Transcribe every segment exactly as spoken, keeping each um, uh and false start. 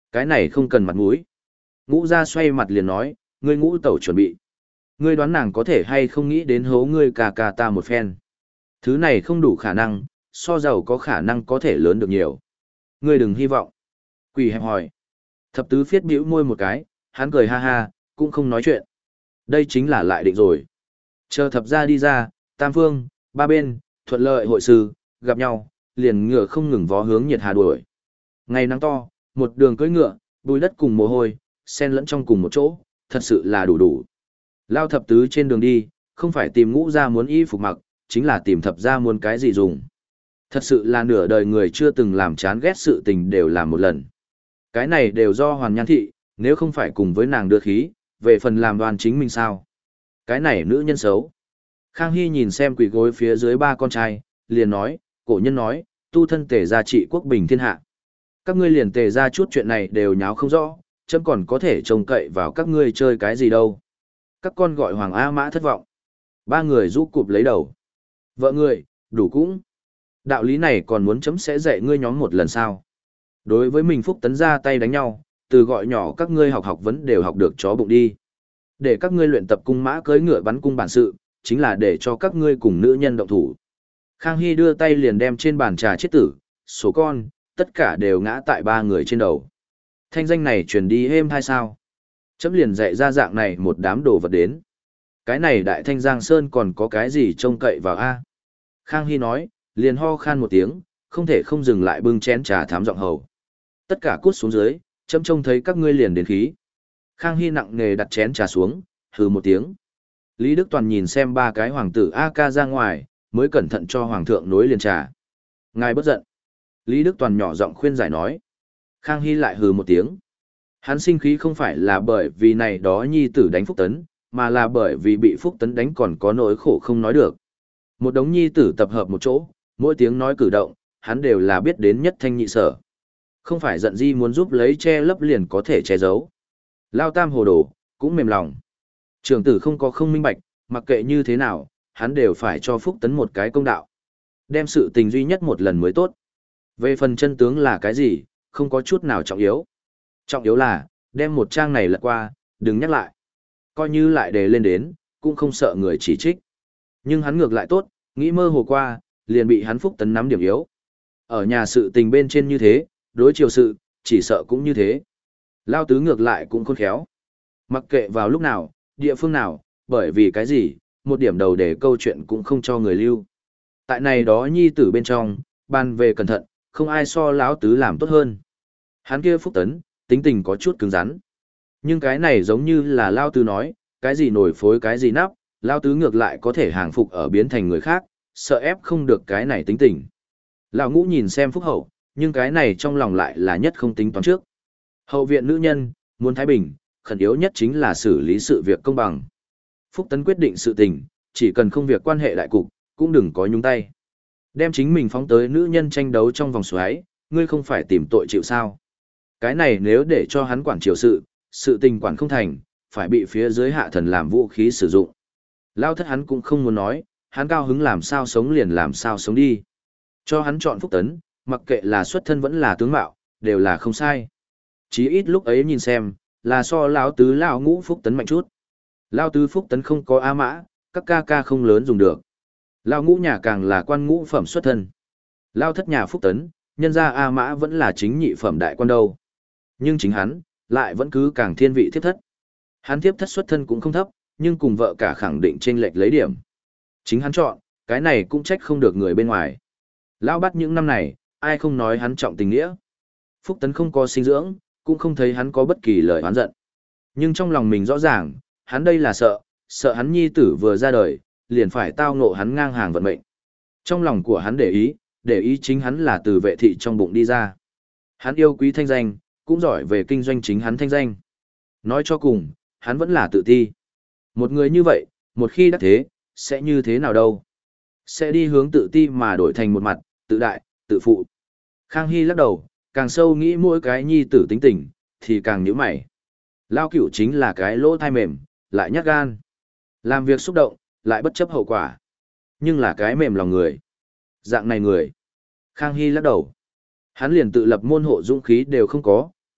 Cái này không cần mặt mũi. Ngũ gia xoay mặt liền nói, ngươi ngũ tẩu chuẩn bị. Ngươi đoán nàng có thể hay không nghĩ đến hố ngươi cà cà ta một phen. Thứ này không đủ khả năng, so giàu có khả năng có thể lớn được nhiều. Ngươi đừng hy vọng. Quỷ hẹp hỏi. Thập tứ phiết bĩu môi một cái, hắn cười ha ha, cũng không nói chuyện. Đây chính là lại định rồi. Chờ thập gia đi ra, tam phương, ba bên, thuận lợi hội sư, gặp nhau, liền ngựa không ngừng vó hướng nhiệt hà đuổi. Ngày nắng to, một đường cưỡi ngựa, bùi đất cùng mồ hôi, xen lẫn trong cùng một chỗ, thật sự là đủ đủ. Lao thập tứ trên đường đi, không phải tìm ngũ gia muốn y phục mặc, chính là tìm thập gia muốn cái gì dùng. Thật sự là nửa đời người chưa từng làm chán ghét sự tình đều làm một lần. Cái này đều do Hoàn Nhan Thị, nếu không phải cùng với nàng đưa khí, về phần làm đoàn chính mình sao. Cái này nữ nhân xấu. Khang Hy nhìn xem quỷ gối phía dưới ba con trai, liền nói, cổ nhân nói, tu thân tề gia trị quốc bình thiên hạ. Các ngươi liền tề ra chút chuyện này đều nháo không rõ, chấm còn có thể trông cậy vào các ngươi chơi cái gì đâu. Các con gọi Hoàng A Mã thất vọng. Ba người rũ cụp lấy đầu. Vợ người, đủ cũng. Đạo lý này còn muốn chấm sẽ dạy ngươi nhóm một lần sao. Đối với mình Phúc Tấn ra tay đánh nhau, từ gọi nhỏ các ngươi học học vẫn đều học được chó bụng đi. Để các ngươi luyện tập cung mã cưỡi ngựa bắn cung bản sự, chính là để cho các ngươi cùng nữ nhân động thủ. Khang Hy đưa tay liền đem trên bàn trà chết tử, số con, tất cả đều ngã tại ba người trên đầu. Thanh danh này truyền đi êm hay sao? Chấm liền dạy ra dạng này một đám đồ vật đến. Cái này đại thanh Giang Sơn còn có cái gì trông cậy vào a? Khang Hy nói, liền ho khan một tiếng, không thể không dừng lại bưng chén trà thám giọng hầu. Tất cả cút xuống dưới, chấm trông thấy các ngươi liền đến khí. Khang Hy nặng nề đặt chén trà xuống, hừ một tiếng. Lý Đức Toàn nhìn xem ba cái hoàng tử A ca ra ngoài, mới cẩn thận cho hoàng thượng nối liền trà. Ngài bất giận. Lý Đức Toàn nhỏ giọng khuyên giải nói. Khang Hy lại hừ một tiếng. Hắn sinh khí không phải là bởi vì này đó nhi tử đánh Phúc Tấn, mà là bởi vì bị Phúc Tấn đánh còn có nỗi khổ không nói được. Một đống nhi tử tập hợp một chỗ, mỗi tiếng nói cử động, hắn đều là biết đến nhất thanh nhị sở. Không phải giận di muốn giúp lấy che lấp liền có thể che giấu. Lao tam hồ đồ, cũng mềm lòng. Trường tử không có không minh bạch, mặc kệ như thế nào, hắn đều phải cho Phúc Tấn một cái công đạo. Đem sự tình duy nhất một lần mới tốt. Về phần chân tướng là cái gì, không có chút nào trọng yếu. Trọng yếu là, đem một trang này lật qua, đừng nhắc lại. Coi như lại đề lên đến, cũng không sợ người chỉ trích. Nhưng hắn ngược lại tốt, nghĩ mơ hồ qua, liền bị hắn Phúc Tấn nắm điểm yếu. Ở nhà sự tình bên trên như thế, đối chiều sự, chỉ sợ cũng như thế. Lao tứ ngược lại cũng khôn khéo. Mặc kệ vào lúc nào, địa phương nào, bởi vì cái gì, một điểm đầu để câu chuyện cũng không cho người lưu. Tại này đó nhi tử bên trong, bàn về cẩn thận, không ai so lão tứ làm tốt hơn. Hắn kia Phúc Tấn, tính tình có chút cứng rắn. Nhưng cái này giống như là Lao tứ nói, cái gì nổi phối cái gì nắp, Lao tứ ngược lại có thể hàng phục ở biến thành người khác, sợ ép không được cái này tính tình. Lão ngũ nhìn xem Phúc Hậu, nhưng cái này trong lòng lại là nhất không tính toán trước. Hậu viện nữ nhân, muốn thái bình, khẩn yếu nhất chính là xử lý sự việc công bằng. Phúc Tấn quyết định sự tình, chỉ cần không việc quan hệ đại cục, cũng đừng có nhúng tay. Đem chính mình phóng tới nữ nhân tranh đấu trong vòng xoáy, ngươi không phải tìm tội chịu sao. Cái này nếu để cho hắn quản triều sự, sự tình quản không thành, phải bị phía dưới hạ thần làm vũ khí sử dụng. Lao thất hắn cũng không muốn nói, hắn cao hứng làm sao sống liền làm sao sống đi. Cho hắn chọn Phúc Tấn, mặc kệ là xuất thân vẫn là tướng mạo, đều là không sai. Chí ít lúc ấy nhìn xem, là so lão tứ lão ngũ Phúc Tấn mạnh chút. Lao tứ Phúc Tấn không có A Mã, các ca ca không lớn dùng được. Lao ngũ nhà càng là quan ngũ phẩm xuất thân. Lao thất nhà Phúc Tấn, nhân ra A Mã vẫn là chính nhị phẩm đại quan đâu. Nhưng chính hắn, lại vẫn cứ càng thiên vị thiếp thất. Hắn thiếp thất xuất thân cũng không thấp, nhưng cùng vợ cả khẳng định chênh lệch lấy điểm. Chính hắn chọn, cái này cũng trách không được người bên ngoài. Lão bắt những năm này, ai không nói hắn trọng tình nghĩa. Phúc Tấn không có sinh dưỡng, cũng không thấy hắn có bất kỳ lời oán giận. Nhưng trong lòng mình rõ ràng, hắn đây là sợ, sợ hắn nhi tử vừa ra đời, liền phải tao ngộ hắn ngang hàng vận mệnh. Trong lòng của hắn để ý, để ý chính hắn là từ vệ thị trong bụng đi ra. Hắn yêu quý thanh danh, cũng giỏi về kinh doanh chính hắn thanh danh. Nói cho cùng, hắn vẫn là tự ti. Một người như vậy, một khi đắc thế, sẽ như thế nào đâu? Sẽ đi hướng tự ti mà đổi thành một mặt, tự đại, tự phụ. Khang Hy lắc đầu, càng sâu nghĩ mỗi cái nhi tử tính tình, thì càng nhíu mày. Lao Cửu chính là cái lỗ thai mềm, lại nhát gan. Làm việc xúc động, lại bất chấp hậu quả. Nhưng là cái mềm lòng người. Dạng này người. Khang Hy lắc đầu. Hắn liền tự lập môn hộ dũng khí đều không có,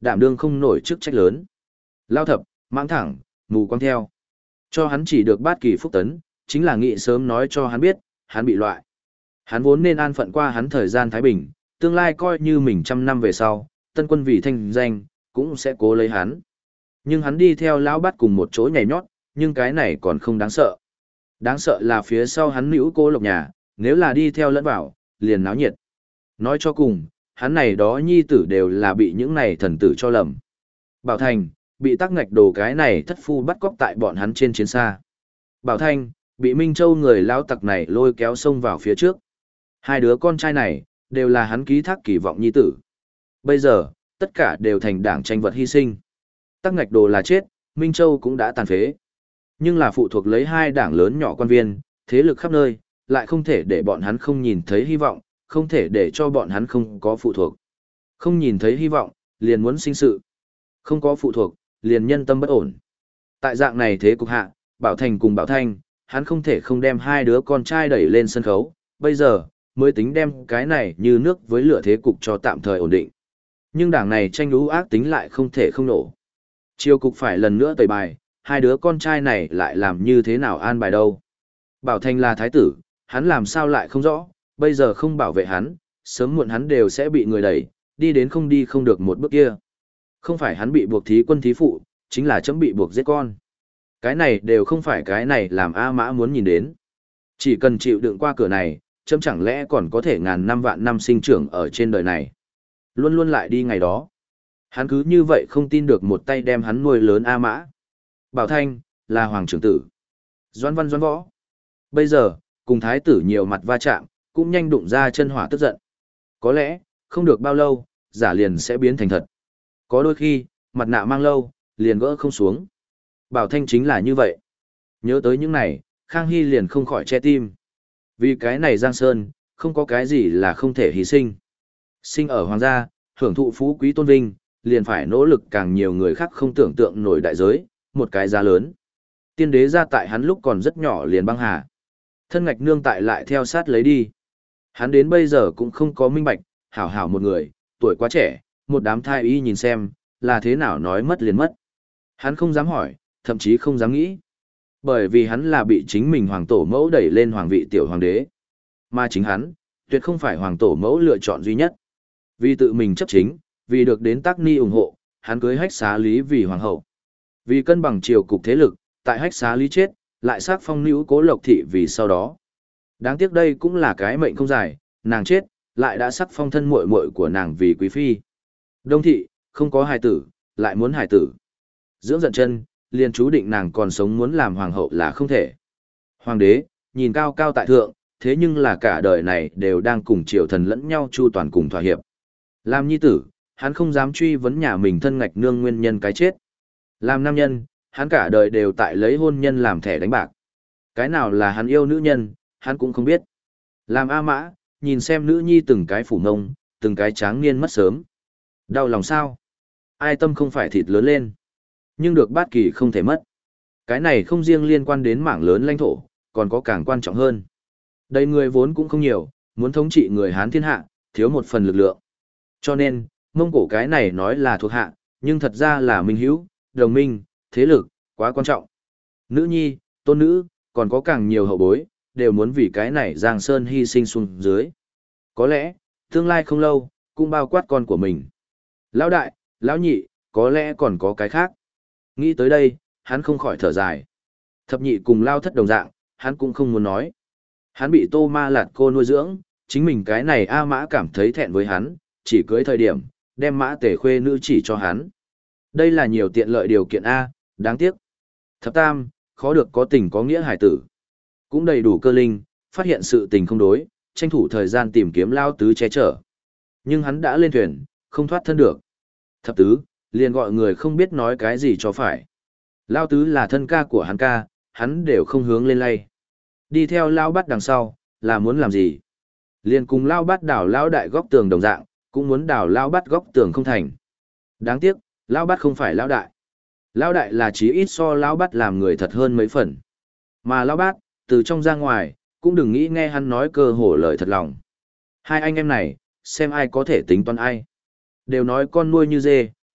đảm đương không nổi chức trách lớn. Lao thập, mãng thẳng, mù quáng theo. Cho hắn chỉ được bát kỳ phúc tấn, chính là nghị sớm nói cho hắn biết, hắn bị loại. Hắn vốn nên an phận qua hắn thời gian thái bình, tương lai coi như mình trăm năm về sau, tân quân vì thanh danh, cũng sẽ cố lấy hắn. Nhưng hắn đi theo lão bát cùng một chỗ nhảy nhót, nhưng cái này còn không đáng sợ. Đáng sợ là phía sau hắn nữ cô lộc nhà, nếu là đi theo lẫn vào, liền náo nhiệt. Nói cho cùng, hắn này đó nhi tử đều là bị những này thần tử cho lầm. Bảo Thành, bị tắc ngạch đồ cái này thất phu bắt cóc tại bọn hắn trên chiến xa. Bảo Thanh, bị Minh Châu người lao tặc này lôi kéo sông vào phía trước. Hai đứa con trai này, đều là hắn ký thác kỳ vọng nhi tử. Bây giờ, tất cả đều thành đảng tranh vật hy sinh. Tắc ngạch đồ là chết, Minh Châu cũng đã tàn phế. Nhưng là phụ thuộc lấy hai đảng lớn nhỏ quan viên, thế lực khắp nơi, lại không thể để bọn hắn không nhìn thấy hy vọng, không thể để cho bọn hắn không có phụ thuộc. Không nhìn thấy hy vọng, liền muốn sinh sự. Không có phụ thuộc, liền nhân tâm bất ổn. Tại dạng này thế cục hạ, Bảo Thành cùng Bảo Thanh, hắn không thể không đem hai đứa con trai đẩy lên sân khấu, bây giờ, mới tính đem cái này như nước với lửa thế cục cho tạm thời ổn định. Nhưng đảng này tranh lũ ác tính lại không thể không nổ. Triều cục phải lần nữa tẩy bài, hai đứa con trai này lại làm như thế nào an bài đâu. Bảo Thanh là thái tử, hắn làm sao lại không rõ, bây giờ không bảo vệ hắn, sớm muộn hắn đều sẽ bị người đẩy, đi đến không đi không được một bước kia. Không phải hắn bị buộc thí quân thí phụ, chính là chấm bị buộc giết con. Cái này đều không phải cái này làm A Mã muốn nhìn đến. Chỉ cần chịu đựng qua cửa này, chấm chẳng lẽ còn có thể ngàn năm vạn năm sinh trưởng ở trên đời này. Luôn luôn lại đi ngày đó. Hắn cứ như vậy không tin được một tay đem hắn nuôi lớn A Mã. Bảo Thanh, là hoàng trưởng tử. Doãn Văn Doãn Võ. Bây giờ, cùng thái tử nhiều mặt va chạm, cũng nhanh đụng ra chân hỏa tức giận. Có lẽ, không được bao lâu, giả liền sẽ biến thành thật. Có đôi khi, mặt nạ mang lâu, liền gỡ không xuống. Bảo Thanh chính là như vậy. Nhớ tới những này, Khang Hy liền không khỏi che tim. Vì cái này Giang Sơn, không có cái gì là không thể hy sinh. Sinh ở hoàng gia, hưởng thụ phú quý tôn vinh, liền phải nỗ lực càng nhiều người khác không tưởng tượng nổi đại giới, một cái giá lớn. Tiên đế ra tại hắn lúc còn rất nhỏ liền băng hà. Thân ngạch nương tại lại theo sát lấy đi. Hắn đến bây giờ cũng không có minh bạch, hảo hảo một người, tuổi quá trẻ, một đám thai y nhìn xem, là thế nào nói mất liền mất. Hắn không dám hỏi, thậm chí không dám nghĩ. Bởi vì hắn là bị chính mình hoàng tổ mẫu đẩy lên hoàng vị tiểu hoàng đế. Mà chính hắn, tuyệt không phải hoàng tổ mẫu lựa chọn duy nhất. Vì tự mình chấp chính, vì được đến Tác Ni ủng hộ, hắn cưới Hách Xá Lý vì hoàng hậu. Vì cân bằng triều cục thế lực, tại Hách Xá Lý chết, lại xác phong nữ Cố Lộc Thị vì sau đó. Đáng tiếc đây cũng là cái mệnh không dài, nàng chết, lại đã sắc phong thân muội muội của nàng vì quý phi. Đông Thị, không có hài tử, lại muốn hài tử. Dưỡng giận chân, liền chú định nàng còn sống muốn làm hoàng hậu là không thể. Hoàng đế, nhìn cao cao tại thượng, thế nhưng là cả đời này đều đang cùng triều thần lẫn nhau chu toàn cùng thỏa hiệp. Làm nhi tử, hắn không dám truy vấn nhà mình thân ngạch nương nguyên nhân cái chết. Làm nam nhân, hắn cả đời đều tại lấy hôn nhân làm thẻ đánh bạc. Cái nào là hắn yêu nữ nhân, hắn cũng không biết. Làm A Mã, nhìn xem nữ nhi từng cái phủ mông, từng cái tráng niên mất sớm. Đau lòng sao? Ai tâm không phải thịt lớn lên. Nhưng được bát kỳ không thể mất. Cái này không riêng liên quan đến mảng lớn lãnh thổ, còn có càng quan trọng hơn. Đây người vốn cũng không nhiều, muốn thống trị người Hán thiên hạ, thiếu một phần lực lượng. Cho nên, Mông Cổ cái này nói là thuộc hạ, nhưng thật ra là minh hữu, đồng minh, thế lực, quá quan trọng. Nữ nhi, tôn nữ, còn có càng nhiều hậu bối, đều muốn vì cái này Giang Sơn hy sinh xuống dưới. Có lẽ, tương lai không lâu, cũng bao quát con của mình. Lão đại, lão nhị, có lẽ còn có cái khác. Nghĩ tới đây, hắn không khỏi thở dài. Thập nhị cùng lao thất đồng dạng, hắn cũng không muốn nói. Hắn bị Tô Ma Lạt cô nuôi dưỡng, chính mình cái này A Mã cảm thấy thẹn với hắn, chỉ cưới thời điểm, đem Mã Tể khuê nữ chỉ cho hắn. Đây là nhiều tiện lợi điều kiện A, đáng tiếc. Thập tam, khó được có tình có nghĩa hải tử. Cũng đầy đủ cơ linh, phát hiện sự tình không đối, tranh thủ thời gian tìm kiếm lao tứ che chở. Nhưng hắn đã lên thuyền, không thoát thân được. Thập tứ, liền gọi người không biết nói cái gì cho phải. Lao tứ là thân ca của hắn ca, hắn đều không hướng lên lay. Đi theo lao bắt đằng sau, là muốn làm gì? Liền cùng lao bắt đảo lao đại góc tường đồng dạng, cũng muốn đảo lao bắt góc tường không thành. Đáng tiếc, lao bắt không phải lao đại. Lao đại là chí ít so lao bắt làm người thật hơn mấy phần. Mà lao bắt, từ trong ra ngoài, cũng đừng nghĩ nghe hắn nói cơ hồ lời thật lòng. Hai anh em này, xem ai có thể tính toán ai. Đều nói con nuôi như dê,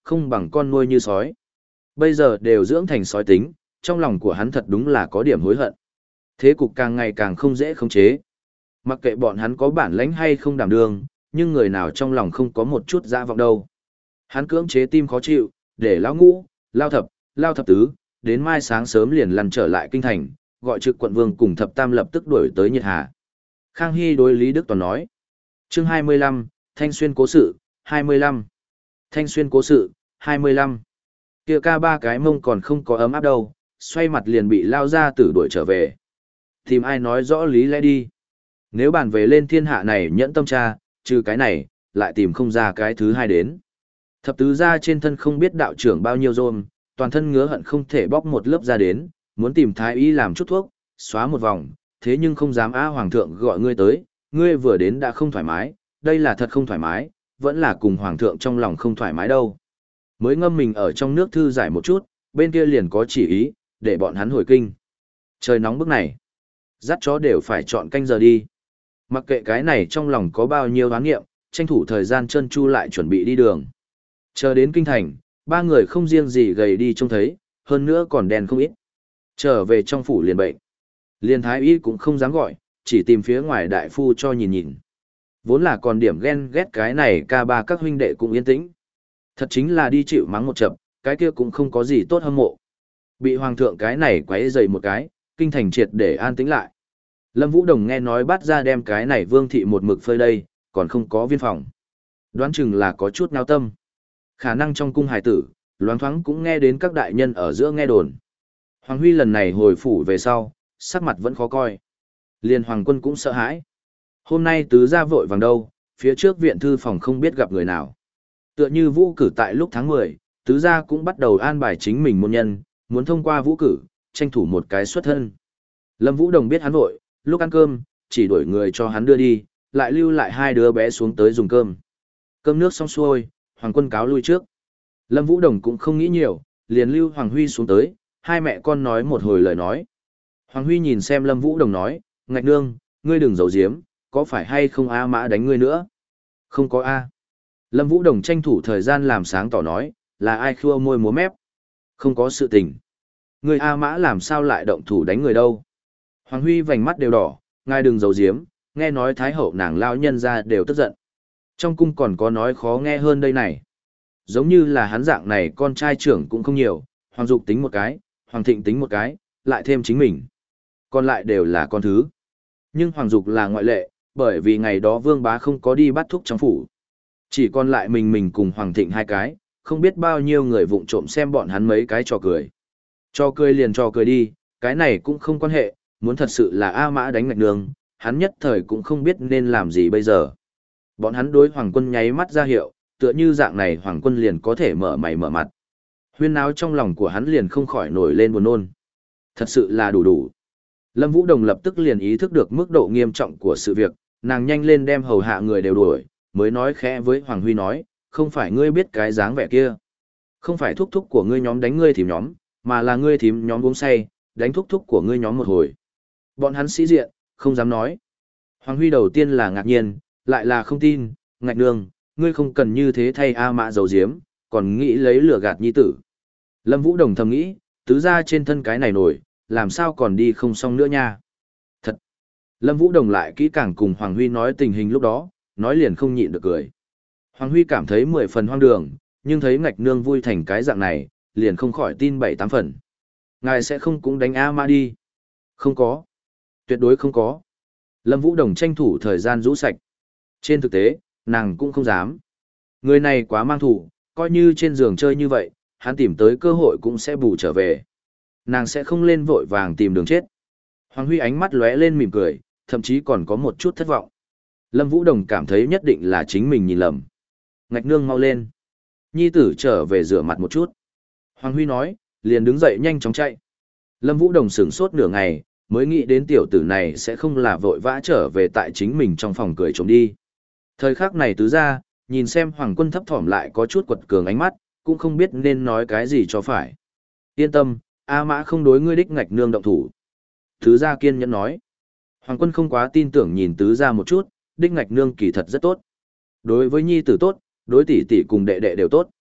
không bằng con nuôi như sói. Bây giờ đều dưỡng thành sói tính, trong lòng của hắn thật đúng là có điểm hối hận. Thế cục càng ngày càng không dễ khống chế. Mặc kệ bọn hắn có bản lãnh hay không đảm đương, nhưng người nào trong lòng không có một chút dã vọng đâu. Hắn cưỡng chế tim khó chịu, để lão ngũ, lao thập, lao thập tứ, đến mai sáng sớm liền lăn trở lại kinh thành, gọi trực quận vương cùng thập tam lập tức đuổi tới Nhiệt Hà. Khang Hy đối Lý Đức Toàn nói. Chương hai mươi lăm, Thanh Xuyên cố sự, hai mươi lăm. Thanh Xuyên cố sự, hai mươi lăm. Kia ca ba cái mông còn không có ấm áp đâu, xoay mặt liền bị lao ra tử đuổi trở về. Tìm ai nói rõ lý lẽ đi. Nếu bàn về lên thiên hạ này nhẫn tâm tra, trừ cái này, lại tìm không ra cái thứ hai đến. Thập tứ ra trên thân không biết đạo trưởng bao nhiêu rôm, toàn thân ngứa hận không thể bóc một lớp ra đến, muốn tìm thái y làm chút thuốc, xóa một vòng, thế nhưng không dám á hoàng thượng gọi ngươi tới, ngươi vừa đến đã không thoải mái, đây là thật không thoải mái, vẫn là cùng hoàng thượng trong lòng không thoải mái đâu. Mới ngâm mình ở trong nước thư giải một chút, bên kia liền có chỉ ý, để bọn hắn hồi kinh. Trời nóng bức này, dắt chó đều phải chọn canh giờ đi. Mặc kệ cái này trong lòng có bao nhiêu đoán nghiệm, tranh thủ thời gian chân chu lại chuẩn bị đi đường. Chờ đến kinh thành, ba người không riêng gì gầy đi trông thấy, hơn nữa còn đen không ít. Trở về trong phủ liền bệnh. Liền thái y cũng không dám gọi, chỉ tìm phía ngoài đại phu cho nhìn nhìn. Vốn là còn điểm ghen ghét cái này ca ba các huynh đệ cũng yên tĩnh. Thật chính là đi chịu mắng một chập, cái kia cũng không có gì tốt hâm mộ. Bị hoàng thượng cái này quấy dày một cái, kinh thành triệt để an tĩnh lại. Lâm Vũ Đồng nghe nói bắt ra đem cái này vương thị một mực phơi đây, còn không có viên phòng. Đoán chừng là có chút nao tâm. Khả năng trong cung hải tử, loáng thoáng cũng nghe đến các đại nhân ở giữa nghe đồn. Hoàng Huy lần này hồi phủ về sau, sắc mặt vẫn khó coi. Liên Hoàng Quân cũng sợ hãi. Hôm nay tứ ra vội vàng đâu, phía trước viện thư phòng không biết gặp người nào. Tựa như vũ cử tại lúc tháng mười, tứ gia cũng bắt đầu an bài chính mình môn nhân, muốn thông qua vũ cử, tranh thủ một cái xuất thân. Lâm Vũ Đồng biết hắn vội, lúc ăn cơm, chỉ đổi người cho hắn đưa đi, lại lưu lại hai đứa bé xuống tới dùng cơm. Cơm nước xong xuôi, Hoàng Quân cáo lui trước. Lâm Vũ Đồng cũng không nghĩ nhiều, liền lưu Hoàng Huy xuống tới, hai mẹ con nói một hồi lời nói. Hoàng Huy nhìn xem Lâm Vũ Đồng nói, ngạch nương, ngươi đừng giấu giếm, có phải hay không A Mã đánh ngươi nữa? Không có A. Lâm Vũ Đồng tranh thủ thời gian làm sáng tỏ nói, là ai khua môi múa mép? Không có sự tình. Người A Mã làm sao lại động thủ đánh người đâu? Hoàng Huy vành mắt đều đỏ, ngài đừng giấu giếm, nghe nói Thái Hậu nàng lao nhân ra đều tức giận. Trong cung còn có nói khó nghe hơn đây này. Giống như là hắn dạng này con trai trưởng cũng không nhiều, Hoàng Dục tính một cái, Hoàng Thịnh tính một cái, lại thêm chính mình. Còn lại đều là con thứ. Nhưng Hoàng Dục là ngoại lệ, bởi vì ngày đó Vương Bá không có đi bắt thúc trong phủ. Chỉ còn lại mình mình cùng Hoàng Thịnh hai cái, không biết bao nhiêu người vụng trộm xem bọn hắn mấy cái trò cười. Trò cười liền trò cười đi, cái này cũng không quan hệ, muốn thật sự là A Mã đánh ngạch nương, hắn nhất thời cũng không biết nên làm gì bây giờ. Bọn hắn đối Hoàng Quân nháy mắt ra hiệu, tựa như dạng này Hoàng Quân liền có thể mở mày mở mặt. Huyên náo trong lòng của hắn liền không khỏi nổi lên buồn nôn. Thật sự là đủ đủ. Lâm Vũ Đồng lập tức liền ý thức được mức độ nghiêm trọng của sự việc, nàng nhanh lên đem hầu hạ người đều đuổi, mới nói khẽ với Hoàng Huy nói, không phải ngươi biết cái dáng vẻ kia. Không phải thúc thúc của ngươi nhóm đánh ngươi thím nhóm, mà là ngươi thím nhóm uống say, đánh thúc thúc của ngươi nhóm một hồi. Bọn hắn sĩ diện, không dám nói. Hoàng Huy đầu tiên là ngạc nhiên, lại là không tin, ngạch nương, ngươi không cần như thế thay A Mã giấu giếm, còn nghĩ lấy lửa gạt nhi tử. Lâm Vũ Đồng thầm nghĩ, tứ ra trên thân cái này nổi, làm sao còn đi không xong nữa nha. Thật. Lâm Vũ Đồng lại kỹ càng cùng Hoàng Huy nói tình hình lúc đó, nói liền không nhịn được cười. Hoàng Huy cảm thấy mười phần hoang đường, nhưng thấy ngạch nương vui thành cái dạng này, liền không khỏi tin bảy tám phần. Ngài sẽ không cũng đánh A Mã đi. Không có. Tuyệt đối không có. Lâm Vũ Đồng tranh thủ thời gian rũ sạch. Trên thực tế, nàng cũng không dám. Người này quá mang thủ, coi như trên giường chơi như vậy, hắn tìm tới cơ hội cũng sẽ bù trở về. Nàng sẽ không lên vội vàng tìm đường chết. Hoàng Huy ánh mắt lóe lên mỉm cười, thậm chí còn có một chút thất vọng. Lâm Vũ Đồng cảm thấy nhất định là chính mình nhìn lầm. Ngạch nương mau lên. Nhi tử trở về rửa mặt một chút. Hoàng Huy nói, liền đứng dậy nhanh chóng chạy. Lâm Vũ Đồng sửng sốt nửa ngày, mới nghĩ đến tiểu tử này sẽ không là vội vã trở về tại chính mình trong phòng cười trộm đi. Thời khắc này tứ ra, nhìn xem Hoàng Quân thấp thỏm lại có chút quật cường ánh mắt, cũng không biết nên nói cái gì cho phải. Yên tâm, A Mã không đối ngươi đích ngạch nương động thủ. Tứ gia kiên nhẫn nói. Hoàng Quân không quá tin tưởng nhìn tứ gia một chút, đích ngạch nương kỳ thật rất tốt. Đối với nhi tử tốt, đối tỷ tỷ cùng đệ đệ đều tốt.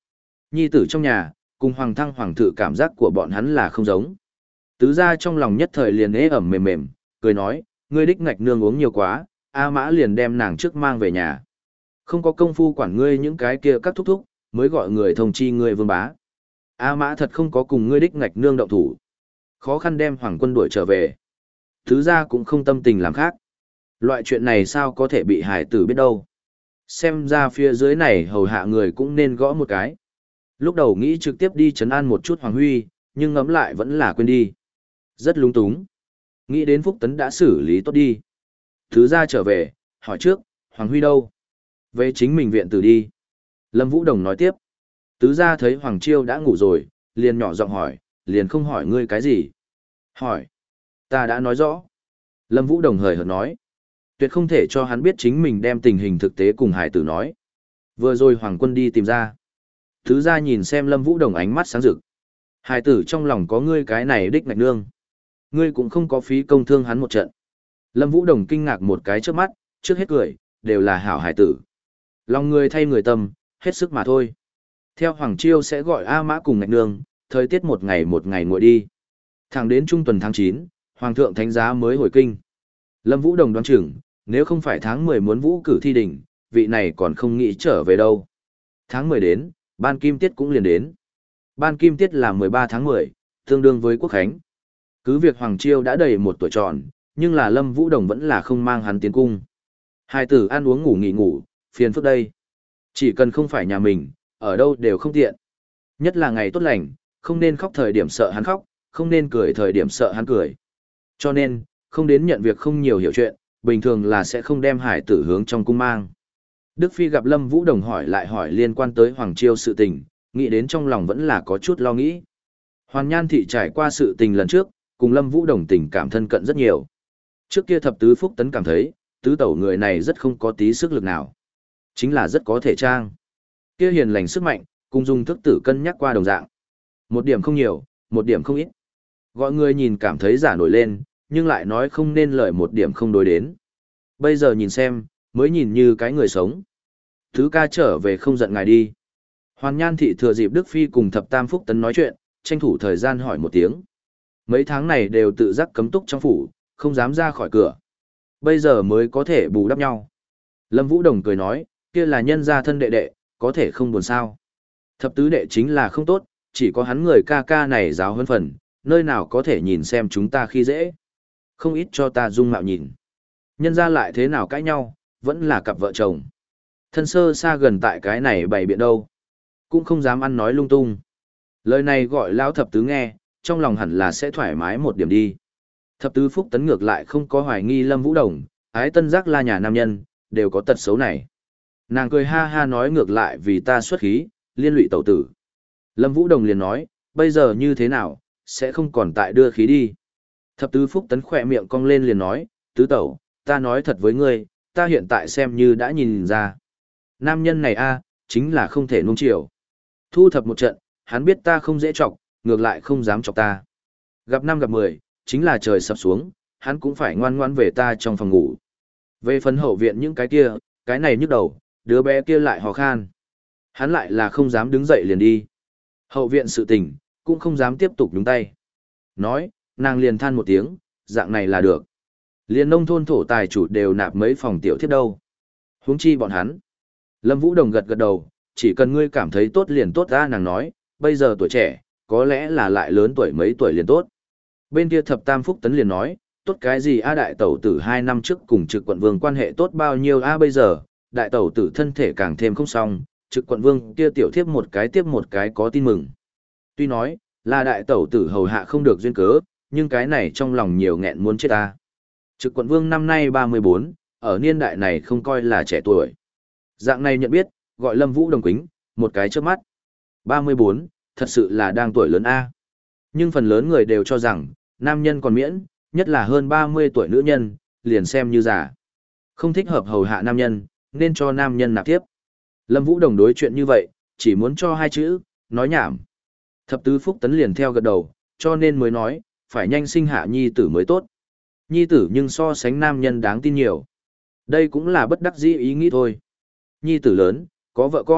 Nhi tử trong nhà, cùng hoàng thăng hoàng thự cảm giác của bọn hắn là không giống. Tứ gia trong lòng nhất thời liền ế ẩm mềm mềm, cười nói, ngươi đích ngạch nương uống nhiều quá, A Mã liền đem nàng trước mang về nhà. Không có công phu quản ngươi những cái kia các thúc thúc, mới gọi người thông chi ngươi vương bá. A Mã thật không có cùng ngươi đích ngạch nương động thủ. Khó khăn đem hoàng quân đuổi trở về. Tứ gia cũng không tâm tình làm khác. Loại chuyện này sao có thể bị hải tử biết đâu. Xem ra phía dưới này hầu hạ người cũng nên gõ một cái. Lúc đầu nghĩ trực tiếp đi trấn an một chút Hoàng Huy, nhưng ngẫm lại vẫn là quên đi. Rất lung túng. Nghĩ đến Phúc Tấn đã xử lý tốt đi. Thứ ra trở về, hỏi trước, Hoàng Huy đâu? Về chính mình viện tử đi. Lâm Vũ Đồng nói tiếp. Tứ ra thấy Hoàng Chiêu đã ngủ rồi, liền nhỏ giọng hỏi, liền không hỏi ngươi cái gì. Hỏi. Ta đã nói rõ. Lâm Vũ Đồng hời hợt nói. Tuyệt không thể cho hắn biết chính mình đem tình hình thực tế cùng hải tử nói. Vừa rồi Hoàng Quân đi tìm ra. Thứ ra nhìn xem Lâm Vũ Đồng ánh mắt sáng rực. Hải tử trong lòng có ngươi cái này đích ngạch nương. Ngươi cũng không có phí công thương hắn một trận. Lâm Vũ Đồng kinh ngạc một cái trước mắt, trước hết cười, đều là hảo hải tử. Lòng người thay người tâm, hết sức mà thôi. Theo Hoàng Chiêu sẽ gọi A Mã cùng ngạch nương, thời tiết một ngày một ngày nguội đi. Thẳng đến trung tuần tháng chín, Hoàng thượng thánh giá mới hồi kinh. Lâm Vũ Đồng đoán chừng, nếu không phải tháng mười muốn vũ cử thi đỉnh, vị này còn không nghĩ trở về đâu. Tháng mười đến, ban kim tiết cũng liền đến. Ban kim tiết là mười ba tháng mười, tương đương với quốc khánh. Cứ việc Hoàng Chiêu đã đầy một tuổi tròn, nhưng là Lâm Vũ Đồng vẫn là không mang hắn tiến cung. Hai tử ăn uống ngủ nghỉ ngủ, phiền phức đây. Chỉ cần không phải nhà mình, ở đâu đều không tiện. Nhất là ngày tốt lành, không nên khóc thời điểm sợ hắn khóc, không nên cười thời điểm sợ hắn cười. Cho nên, không đến nhận việc không nhiều hiểu chuyện, bình thường là sẽ không đem hải tử hướng trong cung mang. Đức Phi gặp Lâm Vũ Đồng hỏi lại hỏi liên quan tới Hoàng Chiêu sự tình, nghĩ đến trong lòng vẫn là có chút lo nghĩ. Hoàn Nhan Thị trải qua sự tình lần trước, cùng Lâm Vũ Đồng tình cảm thân cận rất nhiều. Trước kia thập tứ Phúc Tấn cảm thấy, tứ tẩu người này rất không có tí sức lực nào. Chính là rất có thể trang. Kia hiền lành sức mạnh, cùng dùng thức tử cân nhắc qua đồng dạng. Một điểm không nhiều, một điểm không ít. Gọi người nhìn cảm thấy giả nổi lên, nhưng lại nói không nên lời một điểm không đối đến. Bây giờ nhìn xem, mới nhìn như cái người sống. Thứ ca trở về không giận ngài đi. Hoàn Nhan Thị thừa dịp Đức Phi cùng thập tam Phúc Tấn nói chuyện, tranh thủ thời gian hỏi một tiếng. Mấy tháng này đều tự giác cấm túc trong phủ, không dám ra khỏi cửa. Bây giờ mới có thể bù đắp nhau. Lâm Vũ Đồng cười nói, kia là nhân gia thân đệ đệ, có thể không buồn sao. Thập tứ đệ chính là không tốt, chỉ có hắn người ca ca này giáo hơn phần, nơi nào có thể nhìn xem chúng ta khi dễ. Không ít cho ta dung mạo nhìn. Nhân ra lại thế nào cãi nhau, vẫn là cặp vợ chồng. Thân sơ xa gần tại cái này bày biện đâu. Cũng không dám ăn nói lung tung. Lời này gọi lão thập tứ nghe, trong lòng hẳn là sẽ thoải mái một điểm đi. Thập tứ Phúc Tấn ngược lại không có hoài nghi Lâm Vũ Đồng, ái tân giác la nhà nam nhân, đều có tật xấu này. Nàng cười ha ha nói ngược lại vì ta xuất khí, liên lụy tẩu tử. Lâm Vũ Đồng liền nói, bây giờ như thế nào, sẽ không còn tại đưa khí đi. Thập tứ Phúc Tấn khỏe miệng cong lên liền nói, tứ tẩu, ta nói thật với ngươi, ta hiện tại xem như đã nhìn ra. Nam nhân này a chính là không thể nuông chiều. Thu thập một trận, hắn biết ta không dễ chọc, ngược lại không dám chọc ta. Gặp năm gặp mười, chính là trời sập xuống, hắn cũng phải ngoan ngoãn về ta trong phòng ngủ. Về phần hậu viện những cái kia, cái này nhức đầu, đứa bé kia lại hò khan. Hắn lại là không dám đứng dậy liền đi. Hậu viện sự tình, cũng không dám tiếp tục nhúng tay. Nói, nàng liền than một tiếng, dạng này là được. Liền nông thôn thổ tài chủ đều nạp mấy phòng tiểu thiết đâu. Huống chi bọn hắn. Lâm Vũ Đồng gật gật đầu, chỉ cần ngươi cảm thấy tốt liền tốt ra nàng nói, bây giờ tuổi trẻ, có lẽ là lại lớn tuổi mấy tuổi liền tốt. Bên kia thập tam Phúc Tấn liền nói, tốt cái gì a đại tẩu tử hai năm trước cùng trực quận vương quan hệ tốt bao nhiêu a bây giờ, đại tẩu tử thân thể càng thêm không xong, trực quận vương kia tiểu thiếp một cái tiếp một cái có tin mừng. Tuy nói, là đại tẩu tử hầu hạ không được duyên cớ, nhưng cái này trong lòng nhiều nghẹn muốn chết ta. Trực quận vương năm nay ba mươi bốn, ở niên đại này không coi là trẻ tuổi. Dạng này nhận biết, gọi Lâm Vũ Đồng quính, một cái trước mắt. ba mươi bốn, thật sự là đang tuổi lớn A. Nhưng phần lớn người đều cho rằng, nam nhân còn miễn, nhất là hơn ba mươi tuổi nữ nhân, liền xem như già. Không thích hợp hầu hạ nam nhân, nên cho nam nhân nạp tiếp. Lâm Vũ Đồng đối chuyện như vậy, chỉ muốn cho hai chữ, nói nhảm. Thập tứ Phúc Tấn liền theo gật đầu, cho nên mới nói, phải nhanh sinh hạ nhi tử mới tốt. Nhi tử nhưng so sánh nam nhân đáng tin nhiều. Đây cũng là bất đắc dĩ ý nghĩ thôi. Nhi tử lớn, có vợ con,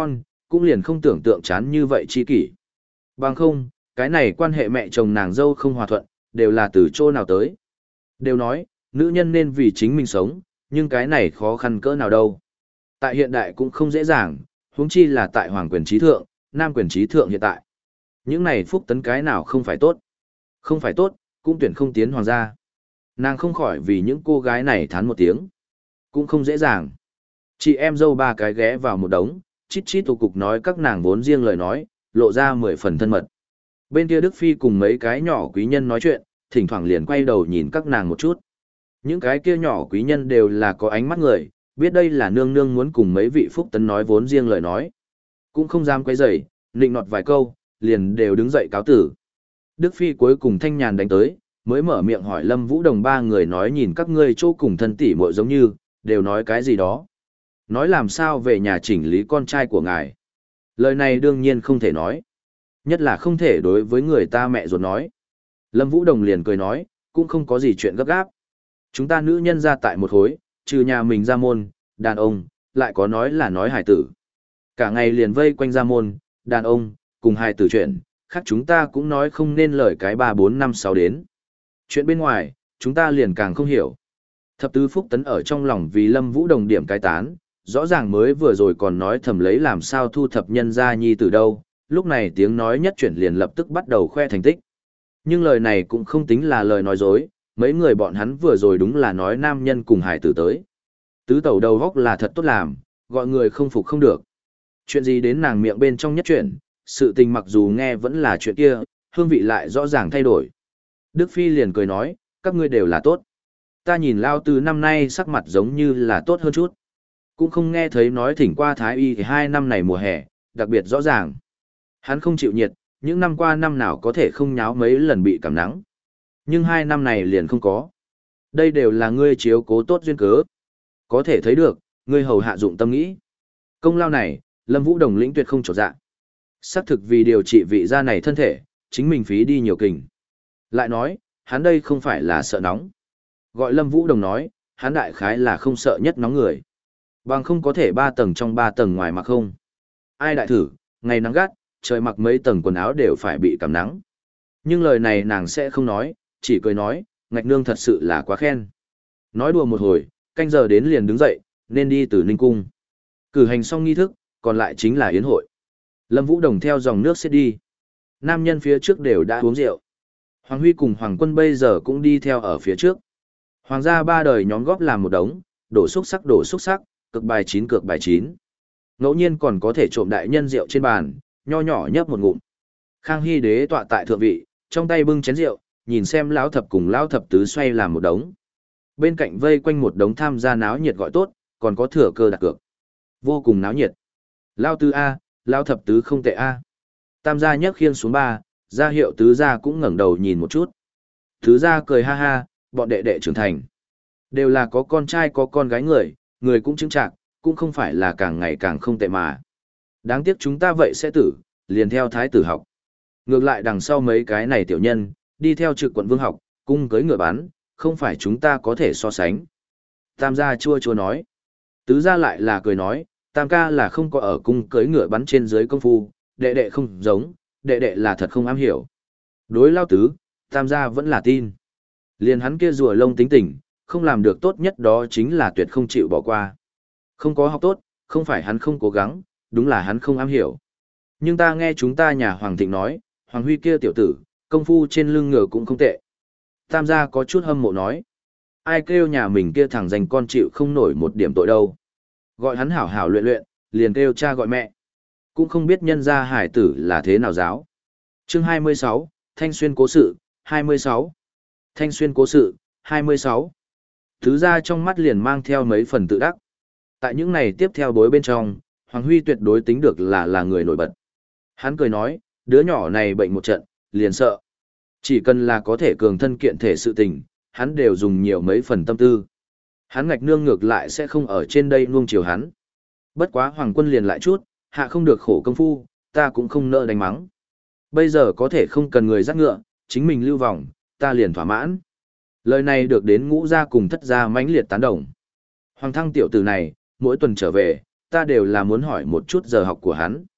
cũng liền không tưởng tượng chán như vậy chi kỷ. Bằng không, cái này quan hệ mẹ chồng nàng dâu không hòa thuận, đều là từ chỗ nào tới. Đều nói, nữ nhân nên vì chính mình sống, nhưng cái này khó khăn cỡ nào đâu. Tại hiện đại cũng không dễ dàng, huống chi là tại hoàng quyền trí thượng, nam quyền trí thượng hiện tại. Những này phúc tấn cái nào không phải tốt. Không phải tốt, cũng tuyển không tiến hoàng gia. Nàng không khỏi vì những cô gái này thán một tiếng. Cũng không dễ dàng. Chị em dâu ba cái ghé vào một đống, chít chít tụ cục nói các nàng vốn riêng lời nói, lộ ra mười phần thân mật. Bên kia Đức Phi cùng mấy cái nhỏ quý nhân nói chuyện, thỉnh thoảng liền quay đầu nhìn các nàng một chút. Những cái kia nhỏ quý nhân đều là có ánh mắt người, biết đây là nương nương muốn cùng mấy vị phúc tấn nói vốn riêng lời nói. Cũng không dám quay rầy, nịnh nọt vài câu, liền đều đứng dậy cáo tử. Đức Phi cuối cùng thanh nhàn đánh tới, mới mở miệng hỏi Lâm Vũ Đồng ba người nói nhìn các ngươi chỗ cùng thân tỷ muội giống như, đều nói cái gì đó. Nói làm sao về nhà chỉnh lý con trai của ngài. Lời này đương nhiên không thể nói. Nhất là không thể đối với người ta mẹ ruột nói. Lâm Vũ Đồng liền cười nói, cũng không có gì chuyện gấp gáp. Chúng ta nữ nhân ra tại một hối, trừ nhà mình ra môn, đàn ông, lại có nói là nói hài tử. Cả ngày liền vây quanh ra môn, đàn ông, cùng hài tử chuyện, khác chúng ta cũng nói không nên lời cái ba bốn năm sáu đến. Chuyện bên ngoài, chúng ta liền càng không hiểu. Thập tứ phúc tấn ở trong lòng vì Lâm Vũ Đồng điểm cai tán, rõ ràng mới vừa rồi còn nói thầm lấy làm sao thu thập nhân gia nhi từ đâu, lúc này tiếng nói nhất chuyển liền lập tức bắt đầu khoe thành tích. Nhưng lời này cũng không tính là lời nói dối, mấy người bọn hắn vừa rồi đúng là nói nam nhân cùng hải tử tới. Tứ tẩu đầu góc là thật tốt làm, gọi người không phục không được. Chuyện gì đến nàng miệng bên trong nhất chuyển, sự tình mặc dù nghe vẫn là chuyện kia, hương vị lại rõ ràng thay đổi. Đức Phi liền cười nói, các ngươi đều là tốt. Ta nhìn lao từ năm nay sắc mặt giống như là tốt hơn chút. Cũng không nghe thấy nói thỉnh qua thái y thì hai năm này mùa hè, đặc biệt rõ ràng. Hắn không chịu nhiệt, những năm qua năm nào có thể không nháo mấy lần bị cảm nắng. Nhưng hai năm này liền không có. Đây đều là ngươi chiếu cố tốt duyên cớ. Có thể thấy được, ngươi hầu hạ dụng tâm nghĩ. Công lao này, Lâm Vũ Đồng lĩnh tuyệt không trột dạ. Xác thực vì điều trị vị gia này thân thể, chính mình phí đi nhiều kình. Lại nói, hắn đây không phải là sợ nóng. Gọi Lâm Vũ Đồng nói, hắn đại khái là không sợ nhất nóng người. Bằng không có thể ba tầng trong ba tầng ngoài mặc không. Ai đại thử, ngày nắng gắt, trời mặc mấy tầng quần áo đều phải bị cảm nắng. Nhưng lời này nàng sẽ không nói, chỉ cười nói, ngạch nương thật sự là quá khen. Nói đùa một hồi, canh giờ đến liền đứng dậy, nên đi từ Ninh Cung. Cử hành xong nghi thức, còn lại chính là yến hội. Lâm Vũ Đồng theo dòng nước sẽ đi. Nam nhân phía trước đều đã uống rượu. Hoàng Huy cùng Hoàng Quân bây giờ cũng đi theo ở phía trước. Hoàng gia ba đời nhóm góp làm một đống, đổ xúc sắc đổ xúc sắc, cực bài chín cực bài chín. Ngẫu nhiên còn có thể trộm đại nhân rượu trên bàn, nho nhỏ nhấp một ngụm. Khang Hy đế tọa tại thượng vị, trong tay bưng chén rượu, nhìn xem lão thập cùng lão thập tứ xoay làm một đống. Bên cạnh vây quanh một đống tham gia náo nhiệt gọi tốt, còn có thừa cơ đặt cược. Vô cùng náo nhiệt. Lão tứ A, lão thập tứ không tệ A. Tam gia nhấc khiên xuống ba, gia hiệu tứ gia cũng ngẩng đầu nhìn một chút. Tứ gia cười ha ha, bọn đệ đệ trưởng thành. Đều là có con trai có con gái người, người cũng chứng trạng, cũng không phải là càng ngày càng không tệ mà. Đáng tiếc chúng ta vậy sẽ tử, liền theo thái tử học. Ngược lại đằng sau mấy cái này tiểu nhân, đi theo trực quận vương học, cung cưới ngựa bắn, không phải chúng ta có thể so sánh. Tam gia chua chua nói. Tứ gia lại là cười nói, tam ca là không có ở cung cưới ngựa bắn trên dưới công phu, đệ đệ không giống, đệ đệ là thật không am hiểu. Đối lao tứ, tam gia vẫn là tin. Liền hắn kia rùa lông tính tình, không làm được tốt nhất đó chính là tuyệt không chịu bỏ qua. Không có học tốt, không phải hắn không cố gắng, đúng là hắn không am hiểu. Nhưng ta nghe chúng ta nhà Hoàng Thịnh nói, Hoàng Huy kia tiểu tử, công phu trên lưng ngựa cũng không tệ. Tam gia có chút hâm mộ nói. Ai kêu nhà mình kia thằng dành con chịu không nổi một điểm tội đâu. Gọi hắn hảo hảo luyện luyện, liền kêu cha gọi mẹ. Cũng không biết nhân gia hải tử là thế nào giáo. Chương hai mươi sáu, Thanh Xuyên cố sự, hai mươi sáu. Thanh Xuyên cố sự, hai mươi sáu. Thứ ra trong mắt liền mang theo mấy phần tự đắc. Tại những này tiếp theo đối bên trong, Hoàng Huy tuyệt đối tính được là là người nổi bật. Hắn cười nói, đứa nhỏ này bệnh một trận, liền sợ. Chỉ cần là có thể cường thân kiện thể sự tình, hắn đều dùng nhiều mấy phần tâm tư. Hắn ngạch nương ngược lại sẽ không ở trên đây nuông chiều hắn. Bất quá Hoàng Quân liền lại chút, hạ không được khổ công phu, ta cũng không nỡ đánh mắng. Bây giờ có thể không cần người dắt ngựa, chính mình lưu vòng, ta liền thỏa mãn. Lời này được đến ngũ gia cùng thất gia mãnh liệt tán đồng. Hoàng Thăng tiểu tử này, mỗi tuần trở về, ta đều là muốn hỏi một chút giờ học của hắn.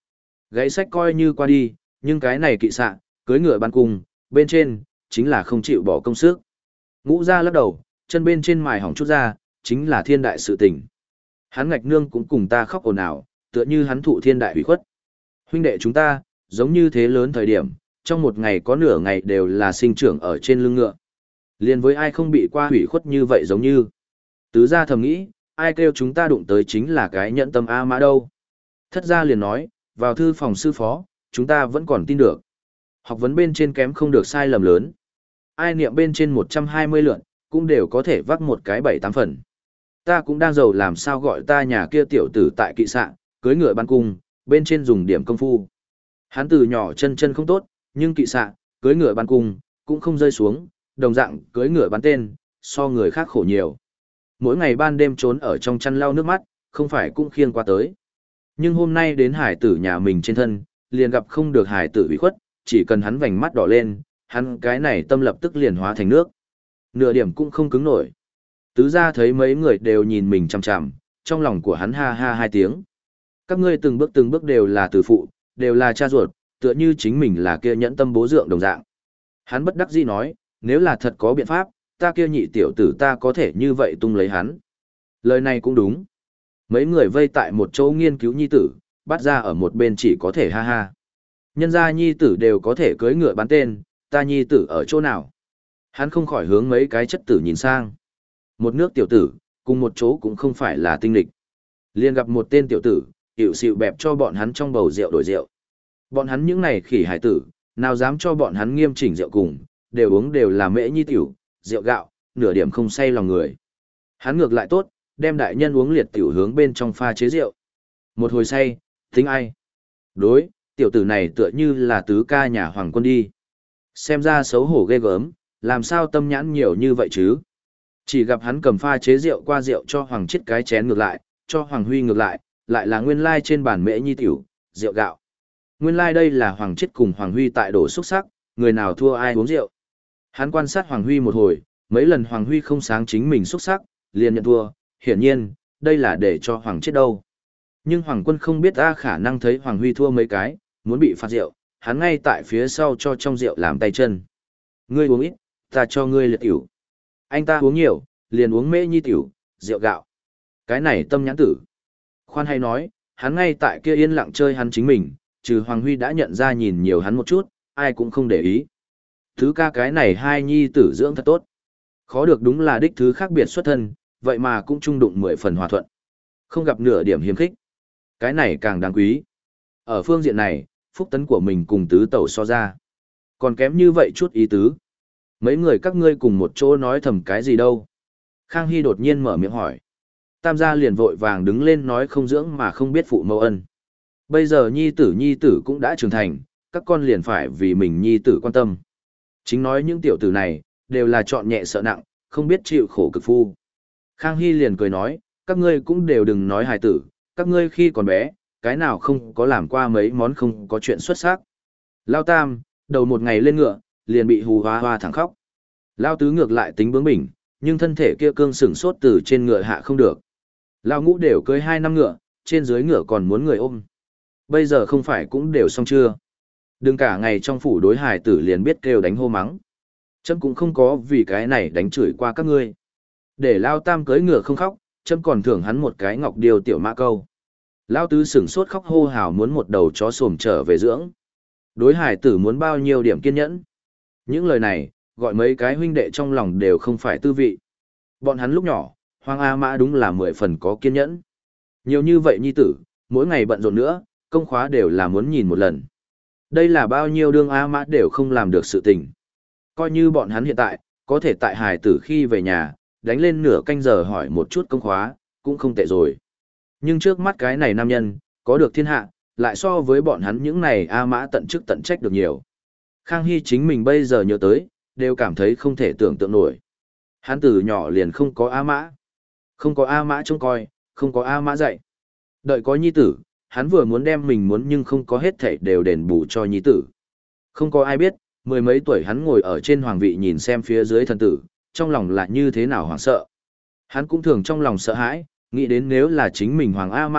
Gãy sách coi như qua đi, nhưng cái này kỵ xạ, cưới ngựa bắn cung, bên trên, chính là không chịu bỏ công sức. Ngũ gia lắc đầu, chân bên trên mài hỏng chút ra, chính là thiên đại sự tình. Hắn ngạch nương cũng cùng ta khóc ồn ào, tựa như hắn thụ thiên đại hủy khuất. Huynh đệ chúng ta, giống như thế lớn thời điểm, trong một ngày có nửa ngày đều là sinh trưởng ở trên lưng ngựa. Liền với ai không bị qua hủy khuất như vậy giống như. Tứ gia thầm nghĩ, ai kêu chúng ta đụng tới chính là cái nhẫn tâm A Mã đâu. Thất gia liền nói, vào thư phòng sư phó, chúng ta vẫn còn tin được. Học vấn bên trên kém không được sai lầm lớn. Ai niệm bên trên một trăm hai mươi lượn, cũng đều có thể vác một cái bảy tám phần. Ta cũng đang giàu làm sao gọi ta nhà kia tiểu tử tại kỵ sạn, cưới ngựa bắn cung, bên trên dùng điểm công phu. Hắn từ nhỏ chân chân không tốt, nhưng kỵ sạn, cưới ngựa bắn cung, cũng không rơi xuống, đồng dạng cưới ngựa bắn tên, so người khác khổ nhiều. Mỗi ngày ban đêm trốn ở trong chăn lau nước mắt, không phải cũng khiêng qua tới. Nhưng hôm nay đến hải tử nhà mình trên thân, liền gặp không được hải tử bị khuất, chỉ cần hắn vành mắt đỏ lên, hắn cái này tâm lập tức liền hóa thành nước. Nửa điểm cũng không cứng nổi. Tứ gia thấy mấy người đều nhìn mình chằm chằm, trong lòng của hắn ha ha hai tiếng. Các ngươi từng bước từng bước đều là từ phụ, đều là cha ruột, tựa như chính mình là kia nhẫn tâm bố dượng đồng dạng. Hắn bất đắc dĩ nói, nếu là thật có biện pháp, ta kia nhị tiểu tử ta có thể như vậy tung lấy hắn. Lời này cũng đúng. Mấy người vây tại một chỗ nghiên cứu nhi tử, bắt ra ở một bên chỉ có thể ha ha. Nhân gia nhi tử đều có thể cưỡi ngựa bắn tên, ta nhi tử ở chỗ nào? Hắn không khỏi hướng mấy cái chất tử nhìn sang. Một nước tiểu tử, cùng một chỗ cũng không phải là tinh lịch. Liền gặp một tên tiểu tử, hiệu xịu bẹp cho bọn hắn trong bầu rượu đổi rượu. Bọn hắn những này khỉ hải tử, nào dám cho bọn hắn nghiêm chỉnh rượu cùng, đều uống đều là mễ nhi tiểu, rượu gạo, nửa điểm không say lòng người. Hắn ngược lại tốt, đem đại nhân uống liệt tiểu hướng bên trong pha chế rượu. Một hồi say, tính ai? Đối, tiểu tử này tựa như là tứ ca nhà hoàng quân đi. Xem ra xấu hổ ghê gớm, làm sao tâm nhãn nhiều như vậy chứ? Chỉ gặp hắn cầm pha chế rượu qua rượu cho hoàng chết cái chén ngược lại, cho hoàng huy ngược lại, lại là nguyên lai trên bàn mễ nhi tiểu, rượu gạo. Nguyên lai đây là hoàng chết cùng hoàng huy tại đổ xúc sắc, người nào thua ai uống rượu. Hắn quan sát hoàng huy một hồi, mấy lần hoàng huy không sáng chính mình xúc sắc, liền nhận thua, hiển nhiên, đây là để cho hoàng chết đâu. Nhưng hoàng quân không biết ra khả năng thấy hoàng huy thua mấy cái, muốn bị phạt rượu, hắn ngay tại phía sau cho trong rượu làm tay chân. Ngươi uống ít, ta cho ngươi liệt tiểu. Anh ta uống nhiều, liền uống mễ nhi tiểu, rượu gạo. Cái này tâm nhãn tử. Khoan hay nói, hắn ngay tại kia yên lặng chơi hắn chính mình, trừ Hoàng Huy đã nhận ra nhìn nhiều hắn một chút, ai cũng không để ý. Thứ ca cái này hai nhi tử dưỡng thật tốt. Khó được đúng là đích thứ khác biệt xuất thân, vậy mà cũng trung đụng mười phần hòa thuận. Không gặp nửa điểm hiếm khích. Cái này càng đáng quý. Ở phương diện này, phúc tấn của mình cùng tứ tẩu so ra. Còn kém như vậy chút ý tứ. Mấy người các ngươi cùng một chỗ nói thầm cái gì đâu. Khang Hy đột nhiên mở miệng hỏi. Tam gia liền vội vàng đứng lên nói không dưỡng mà không biết phụ mẫu ân. Bây giờ nhi tử nhi tử cũng đã trưởng thành, các con liền phải vì mình nhi tử quan tâm. Chính nói những tiểu tử này, đều là chọn nhẹ sợ nặng, không biết chịu khổ cực phu. Khang Hy liền cười nói, các ngươi cũng đều đừng nói hài tử, các ngươi khi còn bé, cái nào không có làm qua mấy món không có chuyện xuất sắc. Lao Tam, đầu một ngày lên ngựa, liền bị hù hoa hoa thẳng khóc. Lao Tứ ngược lại tính bướng bỉnh, nhưng thân thể kia cương sửng sốt từ trên ngựa hạ không được. Lao Ngũ đều cưới hai năm ngựa, trên dưới ngựa còn muốn người ôm. Bây giờ không phải cũng đều xong chưa? Đừng cả ngày trong phủ đối hài tử liền biết kêu đánh hô mắng. Chấm cũng không có vì cái này đánh chửi qua các ngươi. Để Lao Tam cưới ngựa không khóc, chấm còn thưởng hắn một cái ngọc điều tiểu mã câu. Lao Tứ sửng sốt khóc hô hào muốn một đầu chó sồm trở về dưỡng. Đối hài tử muốn bao nhiêu điểm kiên nhẫn. Những lời này, gọi mấy cái huynh đệ trong lòng đều không phải tư vị. Bọn hắn lúc nhỏ, Hoàng A Mã đúng là mười phần có kiên nhẫn. Nhiều như vậy nhi tử, mỗi ngày bận rộn nữa, công khóa đều là muốn nhìn một lần. Đây là bao nhiêu đương A Mã đều không làm được sự tình. Coi như bọn hắn hiện tại, có thể tại hài tử khi về nhà, đánh lên nửa canh giờ hỏi một chút công khóa, cũng không tệ rồi. Nhưng trước mắt cái này nam nhân, có được thiên hạ, lại so với bọn hắn những này A Mã tận chức tận trách được nhiều. Khang Hy chính mình bây giờ nhớ tới, đều cảm thấy không thể tưởng tượng nổi. Hắn từ nhỏ liền không có A Mã. Không có A Mã trông coi, không có A Mã dạy. Đợi có nhi tử, hắn vừa muốn đem mình muốn nhưng không có hết thảy đều đền bù cho nhi tử. Không có ai biết, mười mấy tuổi hắn ngồi ở trên hoàng vị nhìn xem phía dưới thần tử, trong lòng là như thế nào hoảng sợ. Hắn cũng thường trong lòng sợ hãi, nghĩ đến nếu là chính mình Hoàng A Mã tại,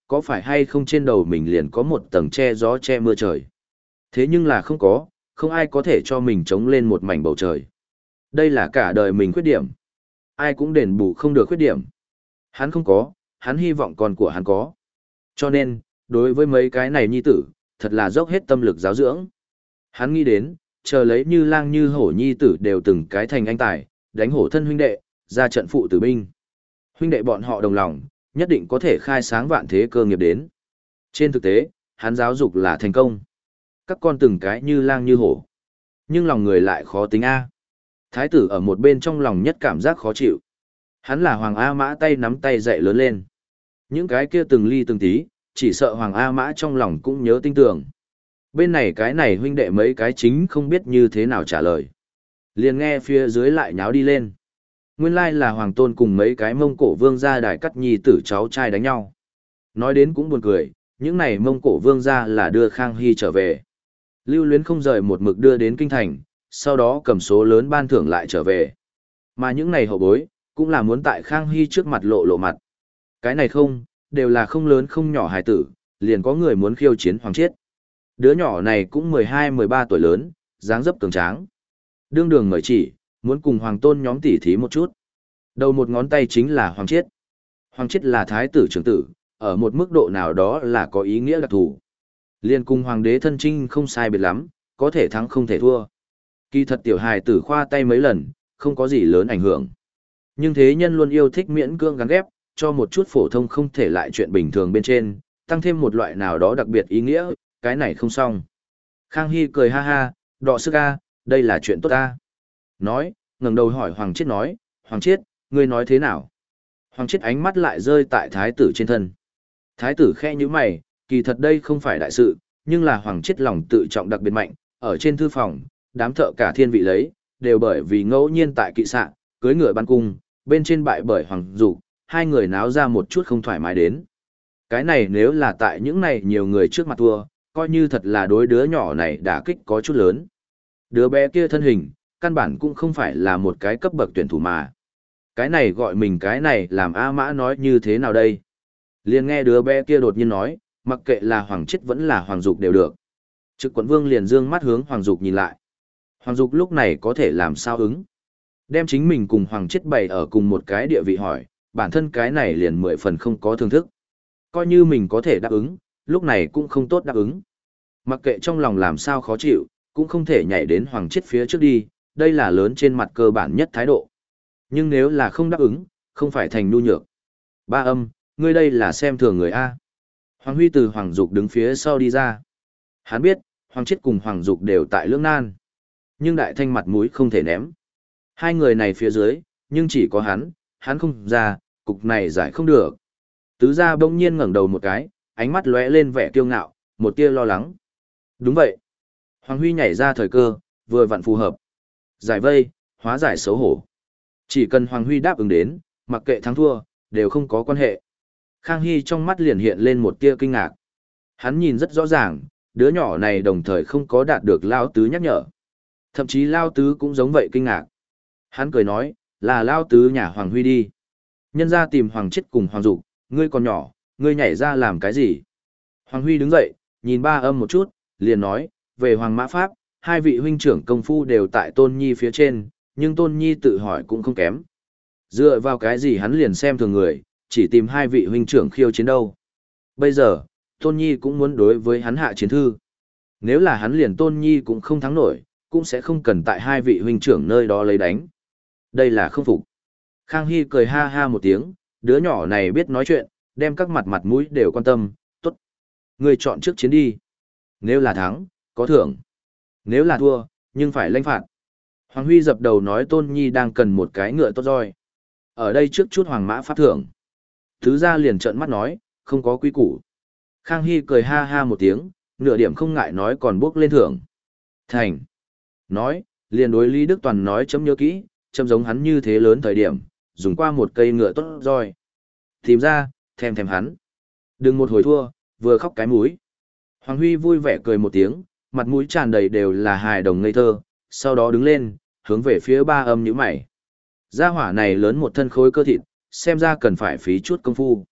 có phải hay không trên đầu mình liền có một tầng che gió che mưa trời. Thế nhưng là không có, không ai có thể cho mình chống lên một mảnh bầu trời. Đây là cả đời mình khuyết điểm. Ai cũng đền bù không được khuyết điểm. Hắn không có, hắn hy vọng con của hắn có. Cho nên, đối với mấy cái này nhi tử, thật là dốc hết tâm lực giáo dưỡng. Hắn nghĩ đến, chờ lấy như lang như hổ nhi tử đều từng cái thành anh tài, đánh hổ thân huynh đệ, ra trận phụ tử binh. Huynh đệ bọn họ đồng lòng, nhất định có thể khai sáng vạn thế cơ nghiệp đến. Trên thực tế, hắn giáo dục là thành công. Các con từng cái như lang như hổ. Nhưng lòng người lại khó tính A. Thái tử ở một bên trong lòng nhất cảm giác khó chịu. Hắn là Hoàng A Mã tay nắm tay dạy lớn lên. Những cái kia từng ly từng tí, chỉ sợ Hoàng A Mã trong lòng cũng nhớ tinh tường. Bên này cái này huynh đệ mấy cái chính không biết như thế nào trả lời. Liền nghe phía dưới lại nháo đi lên. Nguyên lai là Hoàng Tôn cùng mấy cái Mông Cổ vương gia đài cắt nhi tử cháu trai đánh nhau. Nói đến cũng buồn cười, những này Mông Cổ vương gia là đưa Khang Hy trở về. Lưu Luyến không rời một mực đưa đến kinh thành, sau đó cầm số lớn ban thưởng lại trở về. Mà những này hậu bối, cũng là muốn tại Khang Hy trước mặt lộ lộ mặt. Cái này không, đều là không lớn không nhỏ hài tử, liền có người muốn khiêu chiến Hoàng Chiết. Đứa nhỏ này cũng mười hai mười ba tuổi lớn, dáng dấp cường tráng. Đương đường mời chỉ, muốn cùng Hoàng Tôn nhóm tỉ thí một chút. Đầu một ngón tay chính là Hoàng Chiết. Hoàng Chiết là thái tử trưởng tử, ở một mức độ nào đó là có ý nghĩa đặc thù. Liên cùng Hoàng đế thân trinh không sai biệt lắm, có thể thắng không thể thua. Kỳ thật tiểu hài tử khoa tay mấy lần, không có gì lớn ảnh hưởng. Nhưng thế nhân luôn yêu thích miễn cưỡng gắn ghép, cho một chút phổ thông không thể lại chuyện bình thường bên trên, tăng thêm một loại nào đó đặc biệt ý nghĩa, cái này không xong. Khang Hy cười ha ha, đọ sức a, đây là chuyện tốt a. Nói, ngẩng đầu hỏi Hoàng Chiết nói, Hoàng Chiết, ngươi nói thế nào? Hoàng Chiết ánh mắt lại rơi tại thái tử trên thân. Thái tử khẽ nhíu mày, kỳ thật đây không phải đại sự, nhưng là Hoàng Chiết lòng tự trọng đặc biệt mạnh, ở trên thư phòng, đám thợ cả thiên vị lấy, đều bởi vì ngẫu nhiên tại kỵ sạn, cưới ngựa bắn cung, bên trên bại bởi Hoàng Dục, hai người náo ra một chút không thoải mái đến. Cái này nếu là tại những này nhiều người trước mặt thua, coi như thật là đối đứa nhỏ này đả kích có chút lớn. Đứa bé kia thân hình, căn bản cũng không phải là một cái cấp bậc tuyển thủ mà. Cái này gọi mình cái này làm A Mã nói như thế nào đây? Liền nghe đứa bé kia đột nhiên nói, mặc kệ là Hoàng Chiết vẫn là Hoàng Dục đều được. Trực quận vương liền dương mắt hướng Hoàng Dục nhìn lại. Hoàng Dục lúc này có thể làm sao ứng? Đem chính mình cùng Hoàng Chiết bày ở cùng một cái địa vị hỏi, bản thân cái này liền mười phần không có thưởng thức. Coi như mình có thể đáp ứng, lúc này cũng không tốt đáp ứng. Mặc kệ trong lòng làm sao khó chịu, cũng không thể nhảy đến Hoàng Chiết phía trước đi, đây là lớn trên mặt cơ bản nhất thái độ. Nhưng nếu là không đáp ứng, không phải thành nhu nhược. Ba âm, ngươi đây là xem thường người A. Hoàng Huy từ Hoàng Dục đứng phía sau đi ra. Hắn biết, Hoàng Chiết cùng Hoàng Dục đều tại lưỡng nan. Nhưng đại thanh mặt mũi không thể ném. Hai người này phía dưới, nhưng chỉ có hắn, hắn không ra, cục này giải không được. Tứ gia bỗng nhiên ngẩng đầu một cái, ánh mắt lóe lên vẻ kiêu ngạo, một tia lo lắng. Đúng vậy. Hoàng Huy nhảy ra thời cơ, vừa vặn phù hợp. Giải vây, hóa giải xấu hổ. Chỉ cần Hoàng Huy đáp ứng đến, mặc kệ thắng thua, đều không có quan hệ. Khang Hy trong mắt liền hiện lên một tia kinh ngạc. Hắn nhìn rất rõ ràng, đứa nhỏ này đồng thời không có đạt được Lao Tứ nhắc nhở. Thậm chí Lao Tứ cũng giống vậy kinh ngạc. Hắn cười nói, là Lao Tứ nhà Hoàng Huy đi. Nhân ra tìm Hoàng Chiết cùng Hoàng Dục, ngươi còn nhỏ, ngươi nhảy ra làm cái gì? Hoàng Huy đứng dậy, nhìn ba âm một chút, liền nói, về Hoàng Mã Pháp, hai vị huynh trưởng công phu đều tại Tôn Nhi phía trên, nhưng Tôn Nhi tự hỏi cũng không kém. Dựa vào cái gì hắn liền xem thường người, chỉ tìm hai vị huynh trưởng khiêu chiến đâu. Bây giờ, Tôn Nhi cũng muốn đối với hắn hạ chiến thư. Nếu là hắn liền Tôn Nhi cũng không thắng nổi, cũng sẽ không cần tại hai vị huynh trưởng nơi đó lấy đánh. Đây là không phục. Khang Hy cười ha ha một tiếng, đứa nhỏ này biết nói chuyện, đem các mặt mặt mũi đều quan tâm, tốt. Người chọn trước chiến đi. Nếu là thắng, có thưởng. Nếu là thua, nhưng phải lãnh phạt. Hoàng Huy dập đầu nói Tôn Nhi đang cần một cái ngựa tốt roi. Ở đây trước chút Hoàng Mã Pháp thưởng. Thứ ra liền trợn mắt nói, không có quý củ. Khang Hy cười ha ha một tiếng, nửa điểm không ngại nói còn bước lên thưởng. Thành. Nói, liền đối Lý Đức Toàn nói chấm nhớ kỹ, chấm giống hắn như thế lớn thời điểm, dùng qua một cây ngựa tốt roi. Tìm ra, thèm thèm hắn. Đừng một hồi thua, vừa khóc cái mũi. Hoàng Huy vui vẻ cười một tiếng, mặt mũi tràn đầy đều là hài đồng ngây thơ, sau đó đứng lên, hướng về phía ba âm nhíu mày. Gia hỏa này lớn một thân khối cơ thịt, xem ra cần phải phí chút công phu.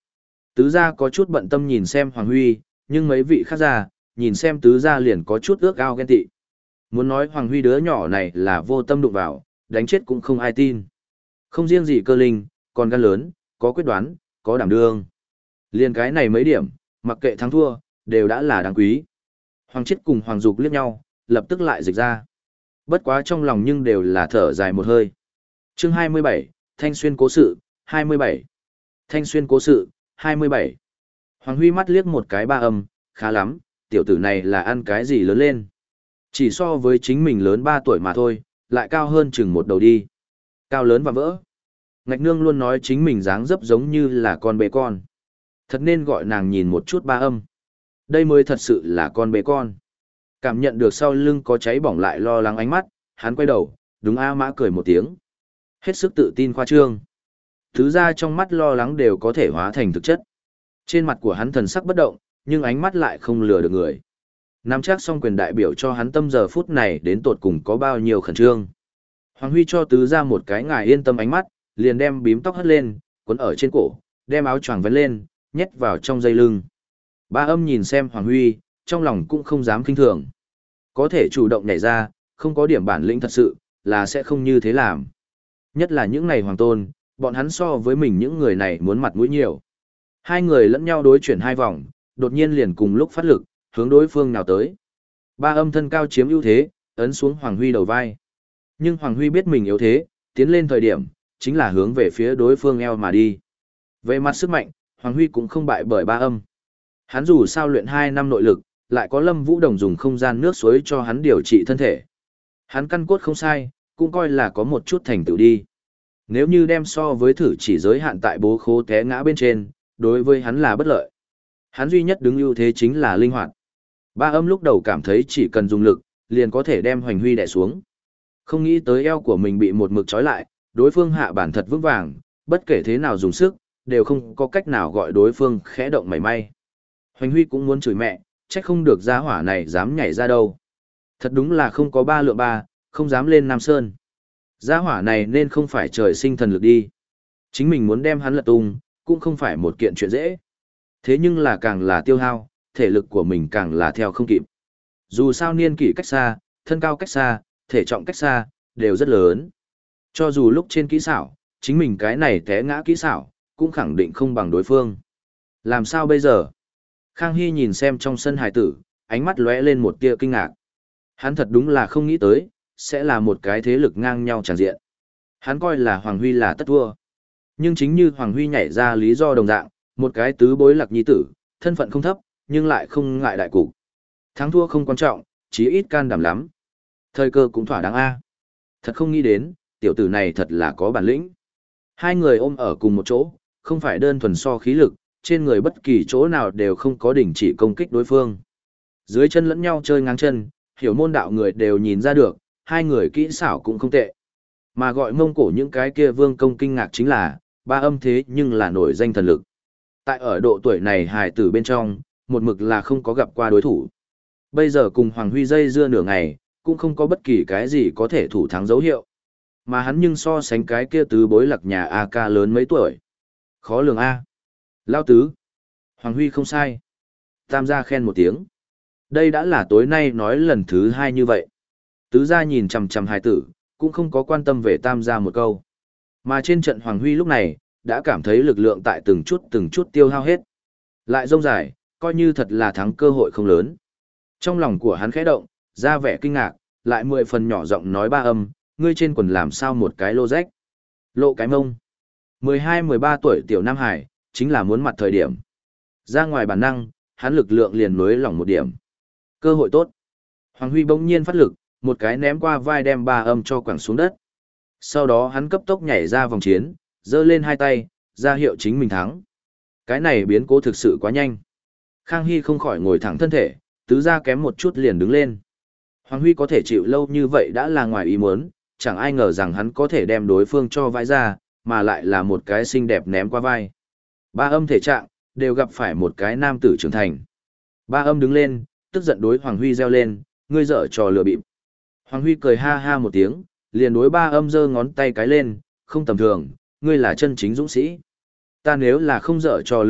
Tứ gia có chút bận tâm nhìn xem Hoàng Huy, nhưng mấy vị khác gia, nhìn xem tứ gia liền có chút ước ao ghen tị. Muốn nói Hoàng Huy đứa nhỏ này là vô tâm đụng vào, đánh chết cũng không ai tin. Không riêng gì cơ linh, còn gan lớn, có quyết đoán, có đảm đương. Liên cái này mấy điểm, mặc kệ thắng thua, đều đã là đáng quý. Hoàng Chiết cùng Hoàng Dục liếc nhau, lập tức lại dịch ra. Bất quá trong lòng nhưng đều là thở dài một hơi. Chương hai mươi bảy, Thanh Xuyên cố sự, hai mươi bảy. Thanh Xuyên cố sự, hai mươi bảy. Hoàng Huy mắt liếc một cái ba âm, khá lắm, tiểu tử này là ăn cái gì lớn lên. Chỉ so với chính mình lớn ba tuổi mà thôi, lại cao hơn chừng một đầu đi. Cao lớn và vỡ. Ngạch nương luôn nói chính mình dáng dấp giống như là con bé con. Thật nên gọi nàng nhìn một chút ba âm. Đây mới thật sự là con bé con. Cảm nhận được sau lưng có cháy bỏng lại lo lắng ánh mắt, hắn quay đầu, đúng A Mã cười một tiếng. Hết sức tự tin khoa trương. Thứ ra trong mắt lo lắng đều có thể hóa thành thực chất. Trên mặt của hắn thần sắc bất động, nhưng ánh mắt lại không lừa được người. Nắm chắc xong quyền đại biểu cho hắn tâm giờ phút này đến tột cùng có bao nhiêu khẩn trương. Hoàng Huy cho tứ ra một cái ngài yên tâm ánh mắt, liền đem bím tóc hất lên, quấn ở trên cổ, đem áo choàng vén lên, nhét vào trong dây lưng. Ba âm nhìn xem Hoàng Huy, trong lòng cũng không dám kinh thường. Có thể chủ động nhảy ra, không có điểm bản lĩnh thật sự, là sẽ không như thế làm. Nhất là những này hoàng tôn, bọn hắn so với mình những người này muốn mặt mũi nhiều. Hai người lẫn nhau đối chuyển hai vòng, đột nhiên liền cùng lúc phát lực, hướng đối phương nào tới. Ba âm thân cao chiếm ưu thế, ấn xuống Hoàng Huy đầu vai. Nhưng Hoàng Huy biết mình yếu thế, tiến lên thời điểm, chính là hướng về phía đối phương eo mà đi. Về mặt sức mạnh, Hoàng Huy cũng không bại bởi ba âm. Hắn dù sao luyện hai năm nội lực, lại có Lâm Vũ Đồng dùng không gian nước suối cho hắn điều trị thân thể. Hắn căn cốt không sai, cũng coi là có một chút thành tựu đi. Nếu như đem so với thử chỉ giới hạn tại bố khố té ngã bên trên, đối với hắn là bất lợi. Hắn duy nhất đứng ưu thế chính là linh hoạt. Ba âm lúc đầu cảm thấy chỉ cần dùng lực, liền có thể đem Hoành Huy đè xuống. Không nghĩ tới eo của mình bị một mực trói lại, đối phương hạ bản thật vững vàng, bất kể thế nào dùng sức, đều không có cách nào gọi đối phương khẽ động mảy may. Hoành Huy cũng muốn chửi mẹ, trách không được gia hỏa này dám nhảy ra đâu. Thật đúng là không có ba lượng ba, không dám lên Nam Sơn. Gia hỏa này nên không phải trời sinh thần lực đi. Chính mình muốn đem hắn lật tung, cũng không phải một kiện chuyện dễ. Thế nhưng là càng là tiêu hao, thể lực của mình càng là theo không kịp. Dù sao niên kỷ cách xa, thân cao cách xa, thể trọng cách xa, đều rất lớn. Cho dù lúc trên kỹ xảo, chính mình cái này té ngã kỹ xảo, cũng khẳng định không bằng đối phương. Làm sao bây giờ? Khang Hy nhìn xem trong sân hài tử, ánh mắt lóe lên một tia kinh ngạc. Hắn thật đúng là không nghĩ tới, sẽ là một cái thế lực ngang nhau tràn diện. Hắn coi là Hoàng Huy là tất thua. Nhưng chính như Hoàng Huy nhảy ra lý do đồng dạng, một cái tứ bối lạc nhi tử, thân phận không thấp, nhưng lại không ngại đại cục. Thắng thua không quan trọng, chí ít can đảm lắm. Thời cơ cũng thỏa đáng a. Thật không nghĩ đến, tiểu tử này thật là có bản lĩnh. Hai người ôm ở cùng một chỗ, không phải đơn thuần so khí lực, trên người bất kỳ chỗ nào đều không có đình chỉ công kích đối phương. Dưới chân lẫn nhau chơi ngang chân, hiểu môn đạo người đều nhìn ra được, hai người kỹ xảo cũng không tệ. Mà gọi Mông Cổ những cái kia vương công kinh ngạc chính là, ba âm thế nhưng là nổi danh thần lực. Tại ở độ tuổi này hài tử bên trong, một mực là không có gặp qua đối thủ. Bây giờ cùng Hoàng Huy dây dưa nửa ngày, cũng không có bất kỳ cái gì có thể thủ thắng dấu hiệu. Mà hắn nhưng so sánh cái kia tứ bối lạc nhà a ca lớn mấy tuổi. Khó lường A. Lao tứ. Hoàng Huy không sai. Tam gia khen một tiếng. Đây đã là tối nay nói lần thứ hai như vậy. Tứ gia nhìn chằm chằm hài tử, cũng không có quan tâm về tam gia một câu. Mà trên trận Hoàng Huy lúc này, đã cảm thấy lực lượng tại từng chút từng chút tiêu hao hết. Lại rông dài, coi như thật là thắng cơ hội không lớn. Trong lòng của hắn khẽ động, ra vẻ kinh ngạc, lại mười phần nhỏ giọng nói ba âm, ngươi trên quần làm sao một cái lô rách. Lộ cái mông. mười hai mười ba tuổi tiểu Nam Hải, chính là muốn mặt thời điểm. Ra ngoài bản năng, hắn lực lượng liền nối lỏng một điểm. Cơ hội tốt. Hoàng Huy bỗng nhiên phát lực, một cái ném qua vai đem ba âm cho quẳng xuống đất. Sau đó hắn cấp tốc nhảy ra vòng chiến, giơ lên hai tay, ra hiệu chính mình thắng. Cái này biến cố thực sự quá nhanh. Khang Hy không khỏi ngồi thẳng thân thể, tứ ra kém một chút liền đứng lên. Hoàng Huy có thể chịu lâu như vậy đã là ngoài ý muốn, chẳng ai ngờ rằng hắn có thể đem đối phương cho vai ra, mà lại là một cái xinh đẹp ném qua vai. Ba âm thể trạng, đều gặp phải một cái nam tử trưởng thành. Ba âm đứng lên, tức giận đối Hoàng Huy reo lên, ngươi dở trò lừa bịp. Hoàng Huy cười ha ha một tiếng, liền đối ba âm giơ ngón tay cái lên, không tầm thường, ngươi là chân chính dũng sĩ. Ta nếu là không dở trò lừa bịp,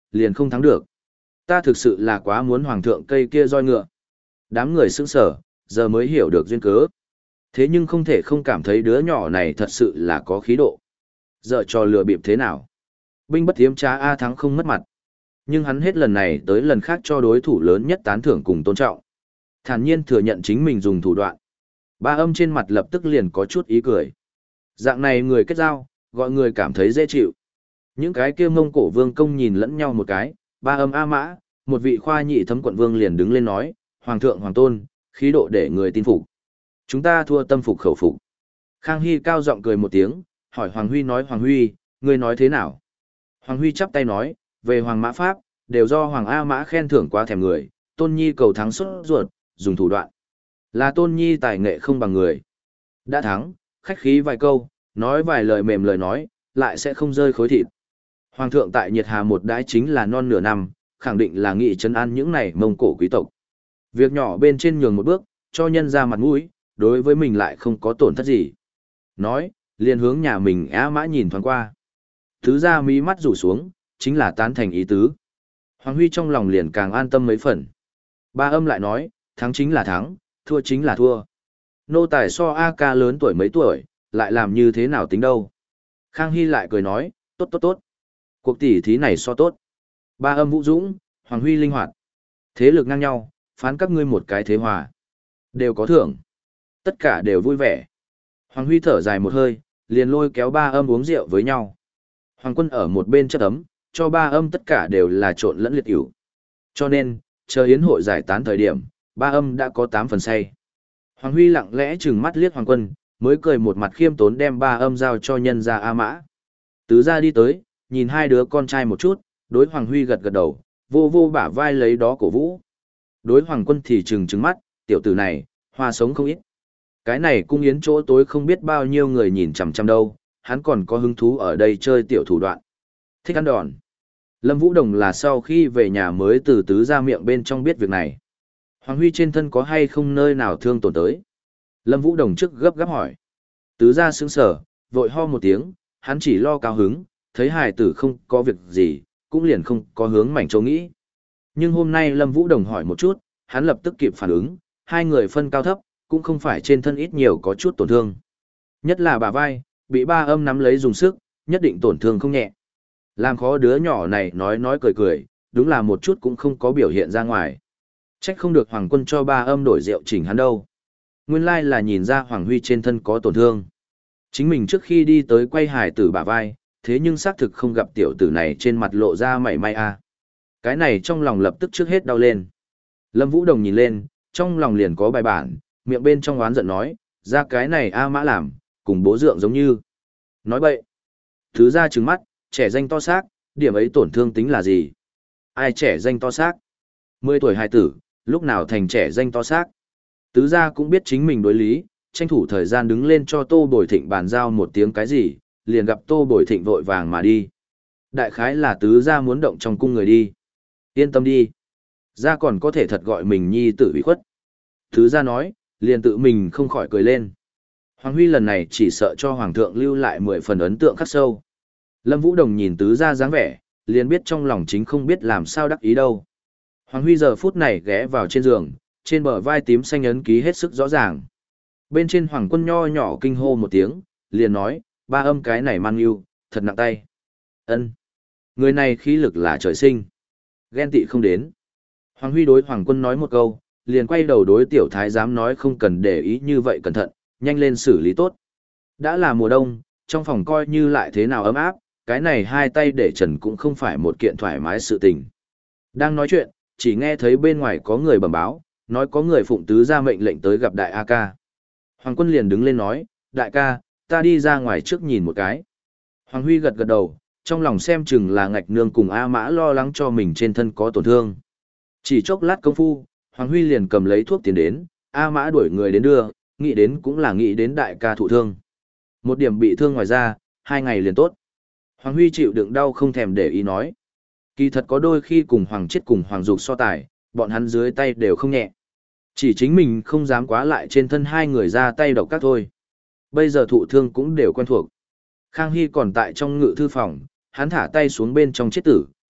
liền không thắng được. Ta thực sự là quá muốn hoàng thượng cây kia roi ngựa. Đám người sững sờ, giờ mới hiểu được duyên cớ. Thế nhưng không thể không cảm thấy đứa nhỏ này thật sự là có khí độ. Giờ trò lừa bịp thế nào? Binh bất tiếm trá A thắng không mất mặt. Nhưng hắn hết lần này tới lần khác cho đối thủ lớn nhất tán thưởng cùng tôn trọng. Thản nhiên thừa nhận chính mình dùng thủ đoạn. Ba âm trên mặt lập tức liền có chút ý cười. Dạng này người kết giao, gọi người cảm thấy dễ chịu. Những cái kia Mông Cổ vương công nhìn lẫn nhau một cái, ba âm A mã, một vị khoa nhị thấm quận vương liền đứng lên nói, Hoàng thượng hoàng tôn, khí độ để người tin phục. Chúng ta thua tâm phục khẩu phục. Khang Hy cao giọng cười một tiếng, hỏi Hoàng Huy nói Hoàng Huy, ngươi nói thế nào? Hoàng Huy chắp tay nói, về Hoàng Mã Pháp, đều do Hoàng A Mã khen thưởng quá thèm người, Tôn Nhi cầu thắng xuất ruột, dùng thủ đoạn. Là Tôn Nhi tài nghệ không bằng người. Đã thắng, khách khí vài câu, nói vài lời mềm lời nói, lại sẽ không rơi khối thịt. Hoàng thượng tại Nhiệt Hà một đái chính là non nửa năm, khẳng định là nghị trấn an những này Mông Cổ quý tộc. Việc nhỏ bên trên nhường một bước, cho nhân ra mặt mũi, đối với mình lại không có tổn thất gì. Nói, liền hướng nhà mình á mã nhìn thoáng qua. Thứ ra mí mắt rủ xuống, chính là tán thành ý tứ. Hoàng Huy trong lòng liền càng an tâm mấy phần. Ba âm lại nói, thắng chính là thắng, thua chính là thua. Nô tài so A ca lớn tuổi mấy tuổi, lại làm như thế nào tính đâu. Khang Hy lại cười nói, tốt tốt tốt. Cuộc tỷ thí này so tốt. Ba âm vũ dũng, Hoàng Huy linh hoạt. Thế lực ngang nhau, phán các ngươi một cái thế hòa. Đều có thưởng. Tất cả đều vui vẻ. Hoàng Huy thở dài một hơi, liền lôi kéo ba âm uống rượu với nhau. Hoàng quân ở một bên chất ấm, cho ba âm tất cả đều là trộn lẫn liệt ỉu. Cho nên, chờ yến hội giải tán thời điểm, ba âm đã có tám phần say. Hoàng Huy lặng lẽ trừng mắt liếc Hoàng quân, mới cười một mặt khiêm tốn đem ba âm giao cho nhân gia A Mã. Tứ gia đi tới, nhìn hai đứa con trai một chút, đối Hoàng Huy gật gật đầu, vô vô bả vai lấy đó cổ vũ. Đối Hoàng quân thì trừng trừng mắt, tiểu tử này, hoa sống không ít. Cái này cung yến chỗ tối không biết bao nhiêu người nhìn chằm chằm đâu, hắn còn có hứng thú ở đây chơi tiểu thủ đoạn. Thích ăn đòn. Lâm Vũ Đồng là sau khi về nhà mới từ tứ ra miệng bên trong biết việc này. Hoàng Huy trên thân có hay không nơi nào thương tổn tới? Lâm Vũ Đồng trước gấp gáp hỏi. Tứ ra sững sở, vội ho một tiếng, hắn chỉ lo cao hứng, thấy hài tử không có việc gì, cũng liền không có hướng mảnh châu nghĩ. Nhưng hôm nay Lâm Vũ Đồng hỏi một chút, hắn lập tức kịp phản ứng, hai người phân cao thấp, cũng không phải trên thân ít nhiều có chút tổn thương. Nhất là bả vai, bị ba âm nắm lấy dùng sức, nhất định tổn thương không nhẹ. Làm khó đứa nhỏ này nói nói cười cười, đúng là một chút cũng không có biểu hiện ra ngoài. Trách không được Hoàng quân cho ba âm đổi rượu chỉnh hắn đâu. Nguyên lai là nhìn ra Hoàng Huy trên thân có tổn thương. Chính mình trước khi đi tới quay hài tử bả vai, thế nhưng xác thực không gặp tiểu tử này trên mặt lộ ra mảy may a. Cái này trong lòng lập tức trước hết đau lên. Lâm Vũ Đồng nhìn lên, trong lòng liền có bài bản, miệng bên trong oán giận nói, ra cái này A Mã làm, cùng bố dượng giống như. Nói bậy. Thứ ra trừng mắt, trẻ danh to xác, điểm ấy tổn thương tính là gì? Ai trẻ danh to xác? Mười tuổi hài tử, lúc nào thành trẻ danh to xác? Tứ gia cũng biết chính mình đối lý, tranh thủ thời gian đứng lên cho Tô Bồi Thịnh bàn giao một tiếng cái gì, liền gặp Tô Bồi Thịnh vội vàng mà đi. Đại khái là tứ gia muốn động trong cung người đi. Yên tâm đi. Gia còn có thể thật gọi mình nhi tử bị khuất. Tứ gia nói, liền tự mình không khỏi cười lên. Hoàng Huy lần này chỉ sợ cho Hoàng thượng lưu lại mười phần ấn tượng khắc sâu. Lâm Vũ Đồng nhìn tứ gia dáng vẻ, liền biết trong lòng chính không biết làm sao đắc ý đâu. Hoàng Huy giờ phút này ghé vào trên giường, trên bờ vai tím xanh ấn ký hết sức rõ ràng. Bên trên Hoàng quân nho nhỏ kinh hô một tiếng, liền nói, ba âm cái này mang yêu, thật nặng tay. Ân, người này khí lực là trời sinh. Ghen tị không đến. Hoàng Huy đối Hoàng quân nói một câu, liền quay đầu đối tiểu thái giám nói không cần để ý như vậy cẩn thận, nhanh lên xử lý tốt. Đã là mùa đông, trong phòng coi như lại thế nào ấm áp, cái này hai tay để trần cũng không phải một kiện thoải mái sự tình. Đang nói chuyện, chỉ nghe thấy bên ngoài có người bẩm báo, nói có người phụng tứ ra mệnh lệnh tới gặp đại A ca. Hoàng quân liền đứng lên nói, đại ca, ta đi ra ngoài trước nhìn một cái. Hoàng Huy gật gật đầu, trong lòng xem chừng là ngạch nương cùng A Mã lo lắng cho mình trên thân có tổn thương. Chỉ chốc lát công phu, Hoàng Huy liền cầm lấy thuốc tiền đến, A Mã đuổi người đến đưa, nghĩ đến cũng là nghĩ đến đại ca thụ thương. Một điểm bị thương ngoài ra, hai ngày liền tốt. Hoàng Huy chịu đựng đau không thèm để ý nói. Kỳ thật có đôi khi cùng Hoàng Chết cùng Hoàng Dục so tài, bọn hắn dưới tay đều không nhẹ. Chỉ chính mình không dám quá lại trên thân hai người ra tay độc các thôi. Bây giờ thụ thương cũng đều quen thuộc. Khang Hy còn tại trong ngự thư phòng, hắn thả tay xuống bên trong chết tử,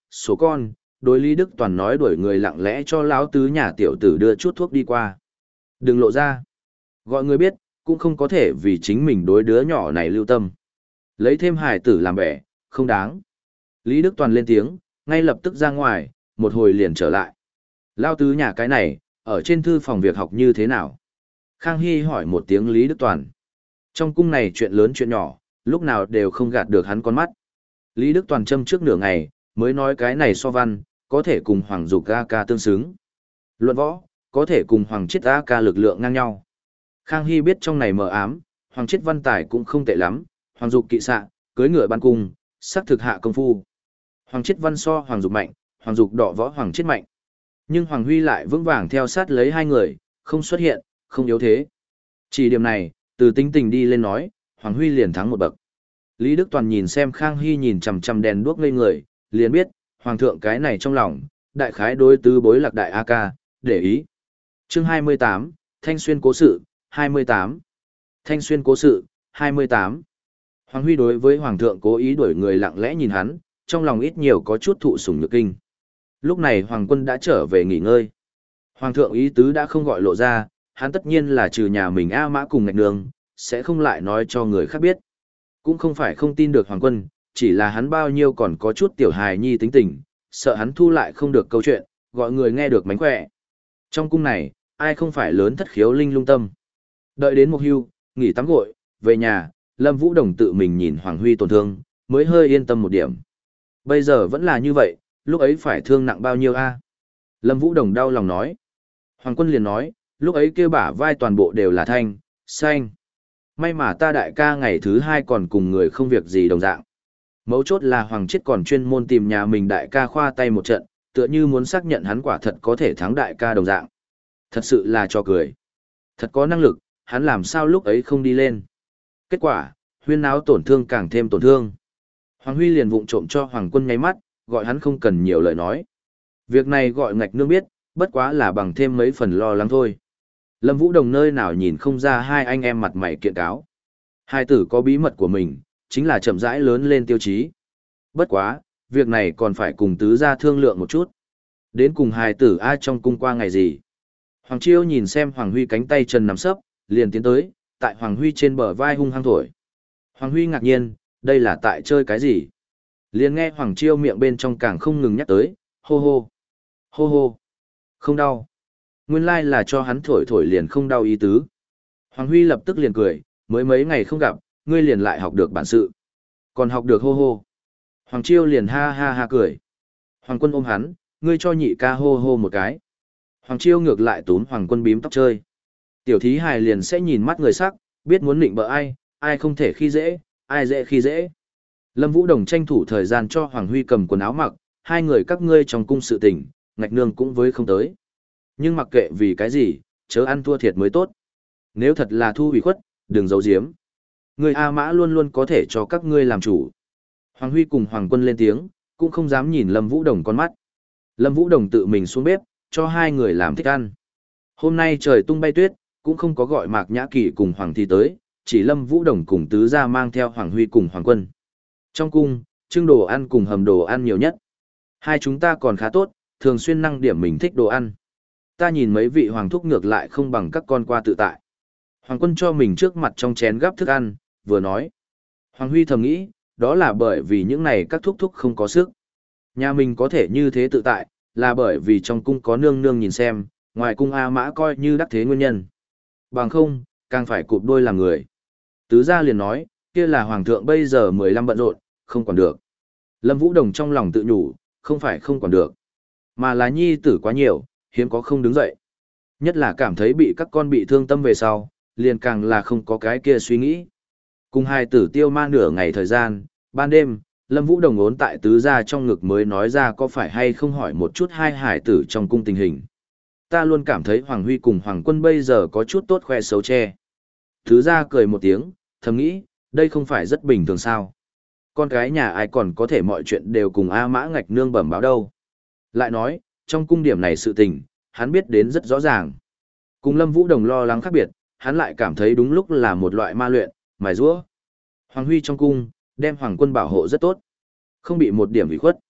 số con, đối Lý Đức Toàn nói đuổi người lặng lẽ cho lão tứ nhà tiểu tử đưa chút thuốc đi qua. Đừng lộ ra. Gọi người biết, cũng không có thể vì chính mình đối đứa nhỏ này lưu tâm. Lấy thêm hài tử làm bẻ, không đáng. Lý Đức Toàn lên tiếng, ngay lập tức ra ngoài, một hồi liền trở lại. Lao tứ nhà cái này, ở trên thư phòng việc học như thế nào? Khang Hy hỏi một tiếng Lý Đức Toàn. Trong cung này chuyện lớn chuyện nhỏ, lúc nào đều không gạt được hắn con mắt. Lý Đức Toàn châm trước nửa ngày, mới nói cái này so văn, có thể cùng Hoàng Dục A ca tương xứng. Luận võ, có thể cùng Hoàng Chiết A ca lực lượng ngang nhau. Khang Hy biết trong này mờ ám, Hoàng Chiết văn tài cũng không tệ lắm, Hoàng Dục kỵ xạ, cưới ngựa ban cung, sắc thực hạ công phu. Hoàng Chiết văn so Hoàng Dục mạnh, Hoàng Dục đọ võ Hoàng Chiết mạnh. Nhưng Hoàng Huy lại vững vàng theo sát lấy hai người, không xuất hiện, không yếu thế. Chỉ điểm này, từ tính tình đi lên nói, Hoàng Huy liền thắng một bậc. Lý Đức Toàn nhìn xem Khang Hy nhìn chằm chằm đèn đuốc ngây người, liền biết, Hoàng thượng cái này trong lòng, đại khái đối tứ bối lạc đại A ca, để ý. Chương hai mươi tám, Thanh Xuyên cố sự, hai mươi tám. Thanh Xuyên cố sự, hai mươi tám. Hoàng Huy đối với Hoàng thượng cố ý đuổi người lặng lẽ nhìn hắn, trong lòng ít nhiều có chút thụ sủng nhược kinh. Lúc này Hoàng quân đã trở về nghỉ ngơi. Hoàng thượng ý tứ đã không gọi lộ ra, hắn tất nhiên là trừ nhà mình A Mã cùng Ngạch Nương, sẽ không lại nói cho người khác biết. Cũng không phải không tin được Hoàng quân, chỉ là hắn bao nhiêu còn có chút tiểu hài nhi tính tình, sợ hắn thu lại không được câu chuyện, gọi người nghe được mánh khỏe. Trong cung này, ai không phải lớn thất khiếu linh lung tâm. Đợi đến một hưu, nghỉ tắm gội, về nhà, Lâm Vũ Đồng tự mình nhìn Hoàng Huy tổn thương, mới hơi yên tâm một điểm. Bây giờ vẫn là như vậy, lúc ấy phải thương nặng bao nhiêu a? Lâm Vũ Đồng đau lòng nói. Hoàng quân liền nói, lúc ấy kêu bả vai toàn bộ đều là thanh, xanh. May mà ta đại ca ngày thứ hai còn cùng người không việc gì đồng dạng. Mấu chốt là Hoàng Chiết còn chuyên môn tìm nhà mình đại ca khoa tay một trận, tựa như muốn xác nhận hắn quả thật có thể thắng đại ca đồng dạng. Thật sự là cho cười. Thật có năng lực, hắn làm sao lúc ấy không đi lên. Kết quả, huyên náo tổn thương càng thêm tổn thương. Hoàng Huy liền vụng trộm cho Hoàng quân nháy mắt, gọi hắn không cần nhiều lời nói. Việc này gọi Ngạch Nương biết, bất quá là bằng thêm mấy phần lo lắng thôi. Lâm Vũ Đồng nơi nào nhìn không ra hai anh em mặt mày kiện cáo. Hai tử có bí mật của mình, chính là chậm rãi lớn lên tiêu chí. Bất quá, việc này còn phải cùng tứ gia thương lượng một chút. Đến cùng hai tử ai trong cung qua ngày gì. Hoàng Chiêu nhìn xem Hoàng Huy cánh tay chân nằm sấp, liền tiến tới, tại Hoàng Huy trên bờ vai hung hăng thổi. Hoàng Huy ngạc nhiên, đây là tại chơi cái gì? Liền nghe Hoàng Chiêu miệng bên trong càng không ngừng nhắc tới, hô hô, hô hô, không đau. Nguyên lai là cho hắn thổi thổi liền không đau ý tứ. Hoàng Huy lập tức liền cười, mới mấy ngày không gặp, ngươi liền lại học được bản sự. Còn học được hô hô. Hoàng Chiêu liền ha ha ha cười. Hoàng quân ôm hắn, ngươi cho nhị ca hô hô một cái. Hoàng Chiêu ngược lại túm Hoàng quân bím tóc chơi. Tiểu thí hài liền sẽ nhìn mắt người sắc, biết muốn định bợ ai, ai không thể khi dễ, ai dễ khi dễ. Lâm Vũ Đồng tranh thủ thời gian cho Hoàng Huy cầm quần áo mặc, hai người các ngươi trong cung sự tình, Ngạch Nương cũng với không tới. Nhưng mặc kệ vì cái gì, chớ ăn thua thiệt mới tốt. Nếu thật là thu hủy khuất, đừng giấu giếm. Người A Mã luôn luôn có thể cho các ngươi làm chủ. Hoàng Huy cùng Hoàng quân lên tiếng, cũng không dám nhìn Lâm Vũ Đồng con mắt. Lâm Vũ Đồng tự mình xuống bếp, cho hai người làm thích ăn. Hôm nay trời tung bay tuyết, cũng không có gọi Mạc Nhã Kỳ cùng Hoàng Thi tới, chỉ Lâm Vũ Đồng cùng tứ gia mang theo Hoàng Huy cùng Hoàng quân. Trong cung, trưng đồ ăn cùng hầm đồ ăn nhiều nhất. Hai chúng ta còn khá tốt, thường xuyên năng điểm mình thích đồ ăn. Ta nhìn mấy vị hoàng thúc ngược lại không bằng các con qua tự tại. Hoàng quân cho mình trước mặt trong chén gắp thức ăn, vừa nói. Hoàng Huy thầm nghĩ, đó là bởi vì những này các thúc thúc không có sức. Nhà mình có thể như thế tự tại, là bởi vì trong cung có nương nương nhìn xem, ngoài cung A Mã coi như đắc thế nguyên nhân. Bằng không, càng phải cụp đôi làm người. Tứ gia liền nói, kia là hoàng thượng bây giờ mười lăm bận rộn, không quản được. Lâm Vũ Đồng trong lòng tự nhủ, không phải không quản được, mà là nhi tử quá nhiều, hiếm có không đứng dậy. Nhất là cảm thấy bị các con bị thương tâm về sau, liền càng là không có cái kia suy nghĩ. Cùng hai tử tiêu ma nửa ngày thời gian, ban đêm, Lâm Vũ Đồng ốn tại tứ gia trong ngực mới nói ra có phải hay không hỏi một chút hai hải tử trong cung tình hình. Ta luôn cảm thấy Hoàng Huy cùng Hoàng quân bây giờ có chút tốt khoe xấu che. Tứ gia cười một tiếng, thầm nghĩ, đây không phải rất bình thường sao. Con gái nhà ai còn có thể mọi chuyện đều cùng A Mã Ngạch Nương bẩm báo đâu. Lại nói, trong cung điểm này sự tình, hắn biết đến rất rõ ràng. Cùng Lâm Vũ Đồng lo lắng khác biệt, hắn lại cảm thấy đúng lúc là một loại ma luyện, mài giũa. Hoàng Huy trong cung, đem Hoàng quân bảo hộ rất tốt. Không bị một điểm ủy khuất.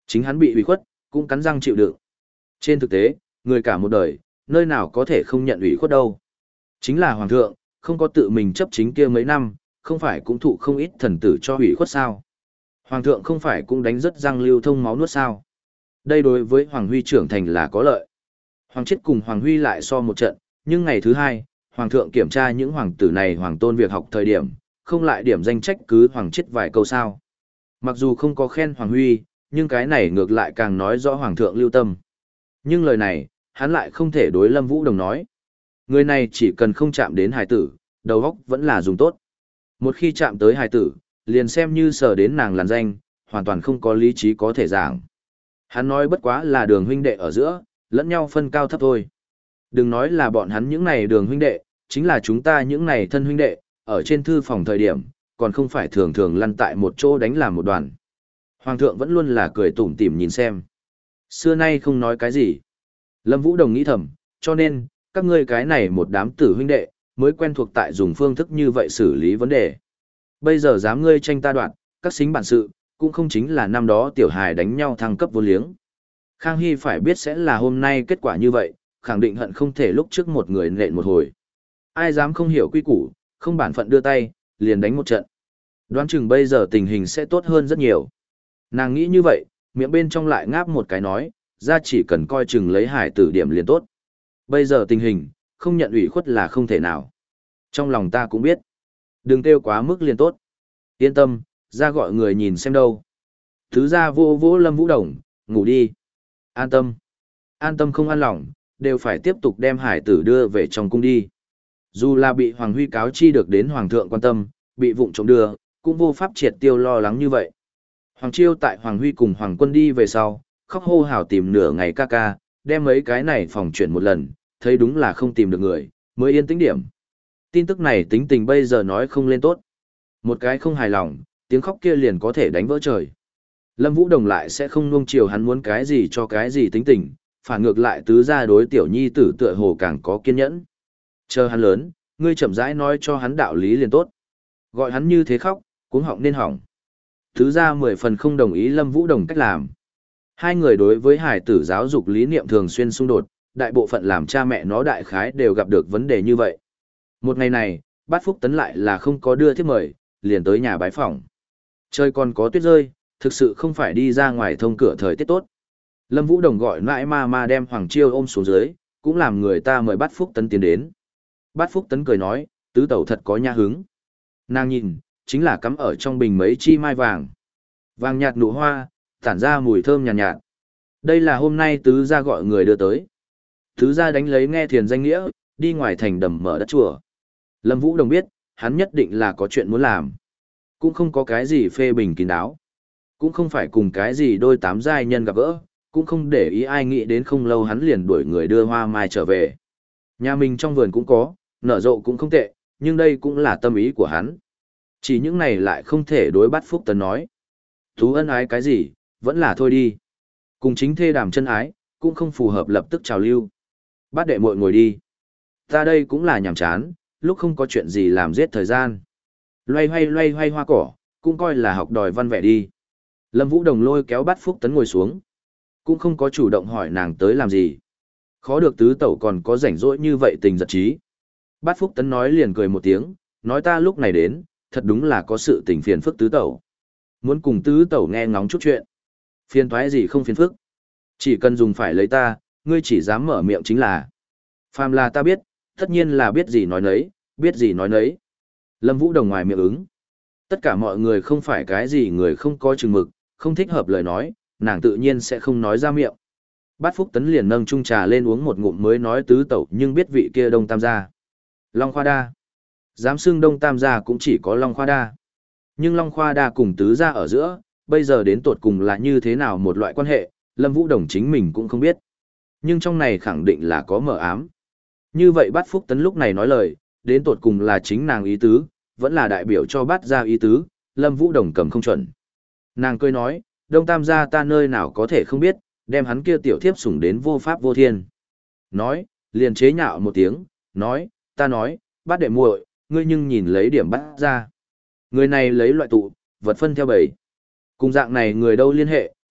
Chính hắn bị ủy khuất, cũng cắn răng chịu đựng. Trên thực tế, người cả một đời, nơi nào có thể không nhận ủy khuất đâu. Chính là hoàng thượng, không có tự mình chấp chính kia mấy năm, không phải cũng thụ không ít thần tử cho ủy khuất sao. Hoàng thượng không phải cũng đánh rất răng lưu thông máu nuốt sao. Đây đối với Hoàng Huy trưởng thành là có lợi. Hoàng chết cùng Hoàng Huy lại so một trận, nhưng ngày thứ hai, Hoàng thượng kiểm tra những hoàng tử này hoàng tôn việc học thời điểm, không lại điểm danh trách cứ Hoàng chết vài câu sao. Mặc dù không có khen Hoàng Huy, nhưng cái này ngược lại càng nói rõ Hoàng thượng lưu tâm. Nhưng lời này, hắn lại không thể đối Lâm Vũ Đồng nói. Người này chỉ cần không chạm đến hài tử, đầu óc vẫn là dùng tốt. Một khi chạm tới hài tử, liền xem như sờ đến nàng làn danh, hoàn toàn không có lý trí có thể giảng. Hắn nói bất quá là đường huynh đệ ở giữa, lẫn nhau phân cao thấp thôi. Đừng nói là bọn hắn những này đường huynh đệ, chính là chúng ta những này thân huynh đệ, ở trên thư phòng thời điểm, còn không phải thường thường lăn tại một chỗ đánh làm một đoàn. Hoàng thượng vẫn luôn là cười tủm tỉm nhìn xem. Xưa nay không nói cái gì. Lâm Vũ Đồng nghĩ thầm, cho nên, các ngươi cái này một đám tử huynh đệ, mới quen thuộc tại dùng phương thức như vậy xử lý vấn đề. Bây giờ dám ngươi tranh ta đoạn, các xính bản sự, cũng không chính là năm đó tiểu hài đánh nhau thăng cấp vô liếng. Khang Hy phải biết sẽ là hôm nay kết quả như vậy, khẳng định hận không thể lúc trước một người nện một hồi. Ai dám không hiểu quy củ, không bản phận đưa tay, liền đánh một trận. Đoán chừng bây giờ tình hình sẽ tốt hơn rất nhiều. Nàng nghĩ như vậy, miệng bên trong lại ngáp một cái nói, ra chỉ cần coi chừng lấy hải tử điểm liền tốt. Bây giờ tình hình, không nhận ủy khuất là không thể nào. Trong lòng ta cũng biết. Đừng kêu quá mức liền tốt. Yên tâm, ra gọi người nhìn xem đâu. Thứ ra vô vô Lâm Vũ Đồng, ngủ đi. An tâm. An tâm không an lòng, đều phải tiếp tục đem hải tử đưa về trong cung đi. Dù là bị Hoàng Huy cáo chi được đến Hoàng thượng quan tâm, bị vụng trộm đưa, cũng vô pháp triệt tiêu lo lắng như vậy. Hoàng Chiêu tại Hoàng Huy cùng Hoàng Quân đi về sau, khóc hô hào tìm nửa ngày ca ca, đem mấy cái này phòng chuyển một lần, thấy đúng là không tìm được người, mới yên tĩnh điểm. Tin tức này tính tình bây giờ nói không lên tốt. Một cái không hài lòng, tiếng khóc kia liền có thể đánh vỡ trời. Lâm Vũ Đồng lại sẽ không nuông chiều hắn muốn cái gì cho cái gì tính tình, phản ngược lại tứ gia đối tiểu nhi tử tựa hồ càng có kiên nhẫn. Chờ hắn lớn, ngươi chậm rãi nói cho hắn đạo lý liền tốt. Gọi hắn như thế khóc, cuống họng nên hỏng. Tứ gia mười phần không đồng ý Lâm Vũ Đồng cách làm. Hai người đối với hải tử giáo dục lý niệm thường xuyên xung đột, đại bộ phận làm cha mẹ nó đại khái đều gặp được vấn đề như vậy. Một ngày này, Bát Phúc Tấn lại là không có đưa thiếp mời, liền tới nhà bái phỏng. Trời còn có tuyết rơi, thực sự không phải đi ra ngoài thông cửa thời tiết tốt. Lâm Vũ Đồng gọi nãi ma ma đem Hoàng Chiêu ôm xuống dưới, cũng làm người ta mời Bát Phúc Tấn tiến đến. Bát Phúc Tấn cười nói, tứ tẩu thật có nha hứng. Nàng nhìn, chính là cắm ở trong bình mấy chi mai vàng. Vàng nhạt nụ hoa, tản ra mùi thơm nhàn nhạt, nhạt. Đây là hôm nay tứ gia gọi người đưa tới. Tứ gia đánh lấy nghe thiền danh nghĩa, đi ngoài thành đầm mở đất chùa. Lâm Vũ Đồng biết, hắn nhất định là có chuyện muốn làm. Cũng không có cái gì phê bình kín đáo. Cũng không phải cùng cái gì đôi tám giai nhân gặp gỡ, cũng không để ý ai nghĩ đến không lâu hắn liền đuổi người đưa hoa mai trở về. Nhà mình trong vườn cũng có, nở rộ cũng không tệ, nhưng đây cũng là tâm ý của hắn. Chỉ những này lại không thể đối Bát Phúc Tấn nói. Thú ân ái cái gì, vẫn là thôi đi. Cùng chính thê đàm chân ái, cũng không phù hợp lập tức trào lưu. Bát đệ muội ngồi đi. Ta đây cũng là nhàm chán, lúc không có chuyện gì làm giết thời gian. Loay hoay loay hoay hoa cỏ, cũng coi là học đòi văn vẻ đi. Lâm Vũ Đồng lôi kéo Bát Phúc Tấn ngồi xuống. Cũng không có chủ động hỏi nàng tới làm gì. Khó được tứ tẩu còn có rảnh rỗi như vậy tình giật trí. Bát Phúc Tấn nói liền cười một tiếng, nói ta lúc này đến, thật đúng là có sự tình phiền phức tứ tẩu. Muốn cùng tứ tẩu nghe ngóng chút chuyện. Phiền toái gì không phiền phức. Chỉ cần dùng phải lấy ta, ngươi chỉ dám mở miệng chính là. Phàm là ta biết, tất nhiên là biết gì nói nấy, biết gì nói nấy. Lâm Vũ Đồng ngoài miệng ứng. Tất cả mọi người không phải cái gì người không có chừng mực, không thích hợp lời nói, nàng tự nhiên sẽ không nói ra miệng. Bát Phúc Tấn liền nâng chung trà lên uống một ngụm mới nói tứ tẩu nhưng biết vị kia Đông Tam gia. Long Khoa Đa. Dám xưng Đông Tam gia cũng chỉ có Long Khoa Đa. Nhưng Long Khoa Đa cùng tứ gia ở giữa, bây giờ đến tột cùng là như thế nào một loại quan hệ, Lâm Vũ Đồng chính mình cũng không biết. Nhưng trong này khẳng định là có mờ ám. Như vậy Bát Phúc Tấn lúc này nói lời, đến tột cùng là chính nàng ý tứ, vẫn là đại biểu cho Bát gia ý tứ, Lâm Vũ Đồng cầm không chuẩn. Nàng cười nói, Đông Tam gia ta nơi nào có thể không biết, đem hắn kia tiểu thiếp sủng đến vô pháp vô thiên. Nói, liền chế nhạo một tiếng, nói, ta nói, Bát đệ muội, ngươi nhưng nhìn lấy điểm Bát gia. Người này lấy loại tụ, vật phân theo bầy. Cùng dạng này người đâu liên hệ,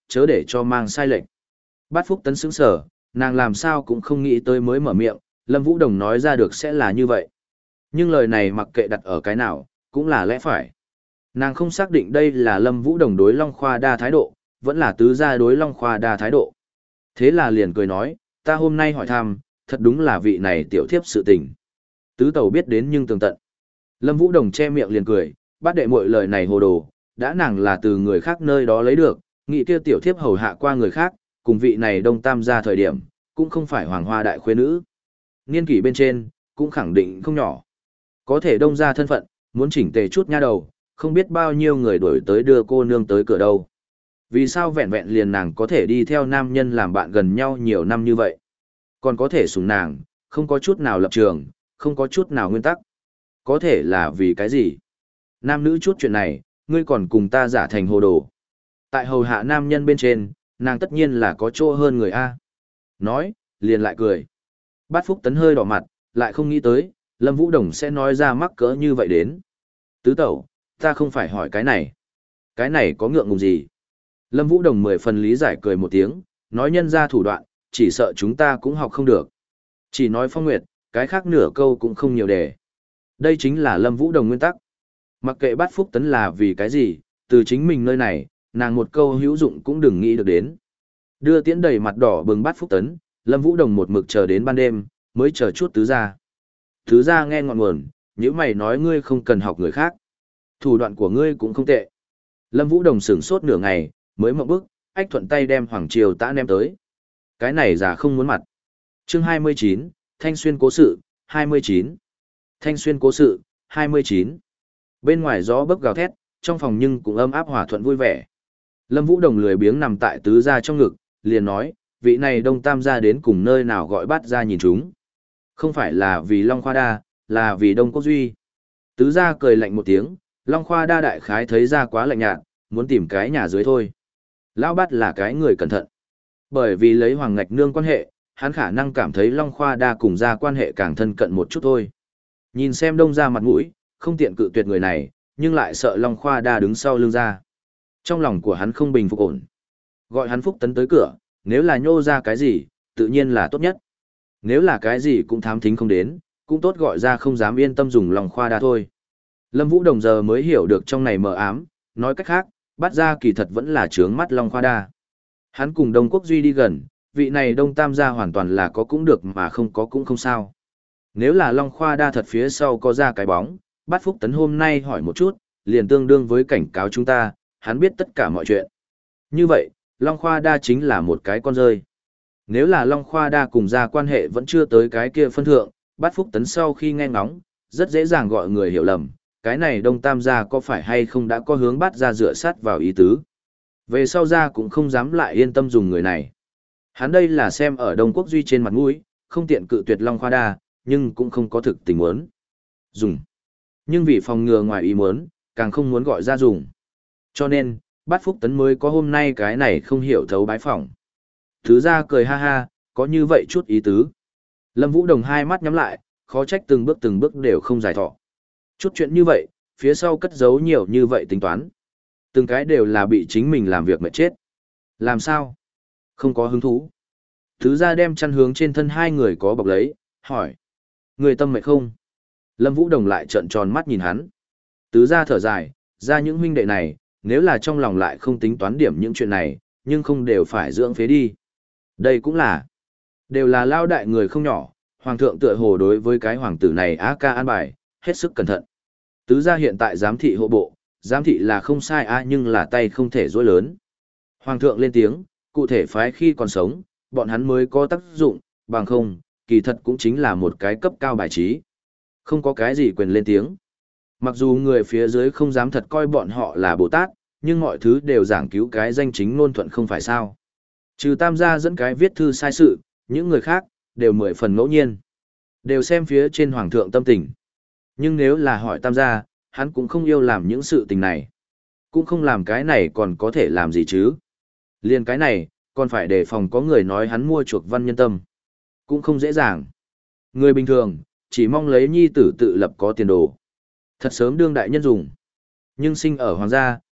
chớ để cho mang sai lệch. Bát Phúc Tấn sững sờ, nàng làm sao cũng không nghĩ tới mới mở miệng, Lâm Vũ Đồng nói ra được sẽ là như vậy. Nhưng lời này mặc kệ đặt ở cái nào, cũng là lẽ phải. Nàng không xác định đây là Lâm Vũ Đồng đối Long Khoa Đa thái độ, vẫn là tứ gia đối Long Khoa Đa thái độ. Thế là liền cười nói, ta hôm nay hỏi thăm, thật đúng là vị này tiểu thiếp sự tình. Tứ tẩu biết đến nhưng tường tận. Lâm Vũ Đồng che miệng liền cười, bát đệ muội lời này hồ đồ, đã nàng là từ người khác nơi đó lấy được, nghĩ kia tiểu thiếp hầu hạ qua người khác, cùng vị này đông tam gia thời điểm, cũng không phải hoàng hoa đại khuê nữ. Niên kỷ bên trên, cũng khẳng định không nhỏ. Có thể đông gia thân phận, muốn chỉnh tề chút nha đầu, không biết bao nhiêu người đuổi tới đưa cô nương tới cửa đâu. Vì sao vẹn vẹn liền nàng có thể đi theo nam nhân làm bạn gần nhau nhiều năm như vậy? Còn có thể sủng nàng, không có chút nào lập trường, không có chút nào nguyên tắc. Có thể là vì cái gì? Nam nữ chút chuyện này, ngươi còn cùng ta giả thành hồ đồ. Tại hầu hạ nam nhân bên trên, nàng tất nhiên là có chỗ hơn người A. Nói, liền lại cười. Bát Phúc Tấn hơi đỏ mặt, lại không nghĩ tới, Lâm Vũ Đồng sẽ nói ra mắc cỡ như vậy đến. Tứ tẩu, ta không phải hỏi cái này. Cái này có ngượng ngùng gì? Lâm Vũ Đồng mười phần lý giải cười một tiếng, nói nhân ra thủ đoạn, chỉ sợ chúng ta cũng học không được. Chỉ nói phong nguyệt, cái khác nửa câu cũng không nhiều đề. Đây chính là Lâm Vũ Đồng nguyên tắc. Mặc kệ Bát Phúc Tấn là vì cái gì, từ chính mình nơi này, nàng một câu hữu dụng cũng đừng nghĩ được đến. Đưa tiễn đầy mặt đỏ bừng Bát Phúc Tấn, Lâm Vũ Đồng một mực chờ đến ban đêm, mới chờ chút tứ gia. Tứ gia nghe ngọn nguồn, nếu mày nói ngươi không cần học người khác. Thủ đoạn của ngươi cũng không tệ. Lâm Vũ Đồng sửng sốt nửa ngày, mới mộng bức, ách thuận tay đem Hoàng Triều Tã ném tới. Cái này già không muốn mặt. Chương hai mươi chín, Thanh Xuyên cố sự, hai mươi chín. Thanh Xuyên cố sự, hai mươi chín. Bên ngoài gió bấc gào thét, trong phòng nhưng cũng ấm áp hòa thuận vui vẻ. Lâm Vũ Đồng lười biếng nằm tại tứ gia trong ngực, liền nói, vị này đông tam gia đến cùng nơi nào gọi bắt ra nhìn chúng. Không phải là vì Long Khoa Đa, là vì Đông Quốc Duy. Tứ gia cười lạnh một tiếng, Long Khoa Đa đại khái thấy ra quá lạnh nhạt, muốn tìm cái nhà dưới thôi. Lão Bát là cái người cẩn thận. Bởi vì lấy Hoàng Ngạch Nương quan hệ, hắn khả năng cảm thấy Long Khoa Đa cùng gia quan hệ càng thân cận một chút thôi. Nhìn xem đông gia mặt mũi, không tiện cự tuyệt người này, nhưng lại sợ Long Khoa Đa đứng sau lưng ra. Trong lòng của hắn không bình phục ổn. Gọi hắn Phúc Tấn tới cửa, nếu là nhô ra cái gì, tự nhiên là tốt nhất. Nếu là cái gì cũng thám thính không đến, cũng tốt gọi ra không dám yên tâm dùng Long Khoa Đa thôi. Lâm Vũ Đồng giờ mới hiểu được trong này mờ ám, nói cách khác, bắt ra kỳ thật vẫn là trướng mắt Long Khoa Đa. Hắn cùng Đông Quốc Duy đi gần, vị này Đông Tam gia hoàn toàn là có cũng được mà không có cũng không sao. Nếu là Long Khoa Đa thật phía sau có ra cái bóng, Bát Phúc Tấn hôm nay hỏi một chút, liền tương đương với cảnh cáo chúng ta, hắn biết tất cả mọi chuyện. Như vậy, Long Khoa Đa chính là một cái con rơi. Nếu là Long Khoa Đa cùng ra quan hệ vẫn chưa tới cái kia phân thượng, Bát Phúc Tấn sau khi nghe ngóng, rất dễ dàng gọi người hiểu lầm, cái này Đông Tam gia có phải hay không đã có hướng Bát gia dựa sát vào ý tứ. Về sau gia cũng không dám lại yên tâm dùng người này. Hắn đây là xem ở Đông Quốc Duy trên mặt mũi, không tiện cự tuyệt Long Khoa Đa, nhưng cũng không có thực tình muốn dùng. Nhưng vì phòng ngừa ngoài ý muốn, càng không muốn gọi ra dùng. Cho nên, Bát Phúc Tấn mới có hôm nay cái này không hiểu thấu bái phỏng. Thứ ra cười ha ha, có như vậy chút ý tứ. Lâm Vũ Đồng hai mắt nhắm lại, khó trách từng bước từng bước đều không giải thọ. Chút chuyện như vậy, phía sau cất giấu nhiều như vậy tính toán. Từng cái đều là bị chính mình làm việc mệt chết. Làm sao? Không có hứng thú. Thứ ra đem chăn hướng trên thân hai người có bọc lấy, hỏi. Người tâm mệt không? Lâm Vũ Đồng lại trợn tròn mắt nhìn hắn. Tứ ra thở dài, ra những huynh đệ này, nếu là trong lòng lại không tính toán điểm những chuyện này, nhưng không đều phải dưỡng phế đi. Đây cũng là, đều là lao đại người không nhỏ, hoàng thượng tựa hồ đối với cái hoàng tử này á ca an bài, hết sức cẩn thận. Tứ gia hiện tại giám thị hộ bộ, giám thị là không sai á nhưng là tay không thể dối lớn. Hoàng thượng lên tiếng, cụ thể phái khi còn sống, bọn hắn mới có tác dụng, bằng không, kỳ thật cũng chính là một cái cấp cao bài trí. Không có cái gì quyền lên tiếng. Mặc dù người phía dưới không dám thật coi bọn họ là Bồ Tát, nhưng mọi thứ đều giảng cứu cái danh chính ngôn thuận không phải sao. Trừ tam gia dẫn cái viết thư sai sự, những người khác, đều mười phần ngẫu nhiên. Đều xem phía trên hoàng thượng tâm tình. Nhưng nếu là hỏi tam gia, hắn cũng không yêu làm những sự tình này. Cũng không làm cái này còn có thể làm gì chứ. Liên cái này, còn phải đề phòng có người nói hắn mua chuộc văn nhân tâm. Cũng không dễ dàng. Người bình thường, chỉ mong lấy nhi tử tự lập có tiền đồ. Thật sớm đương đại nhân dùng. Nhưng sinh ở hoàng gia,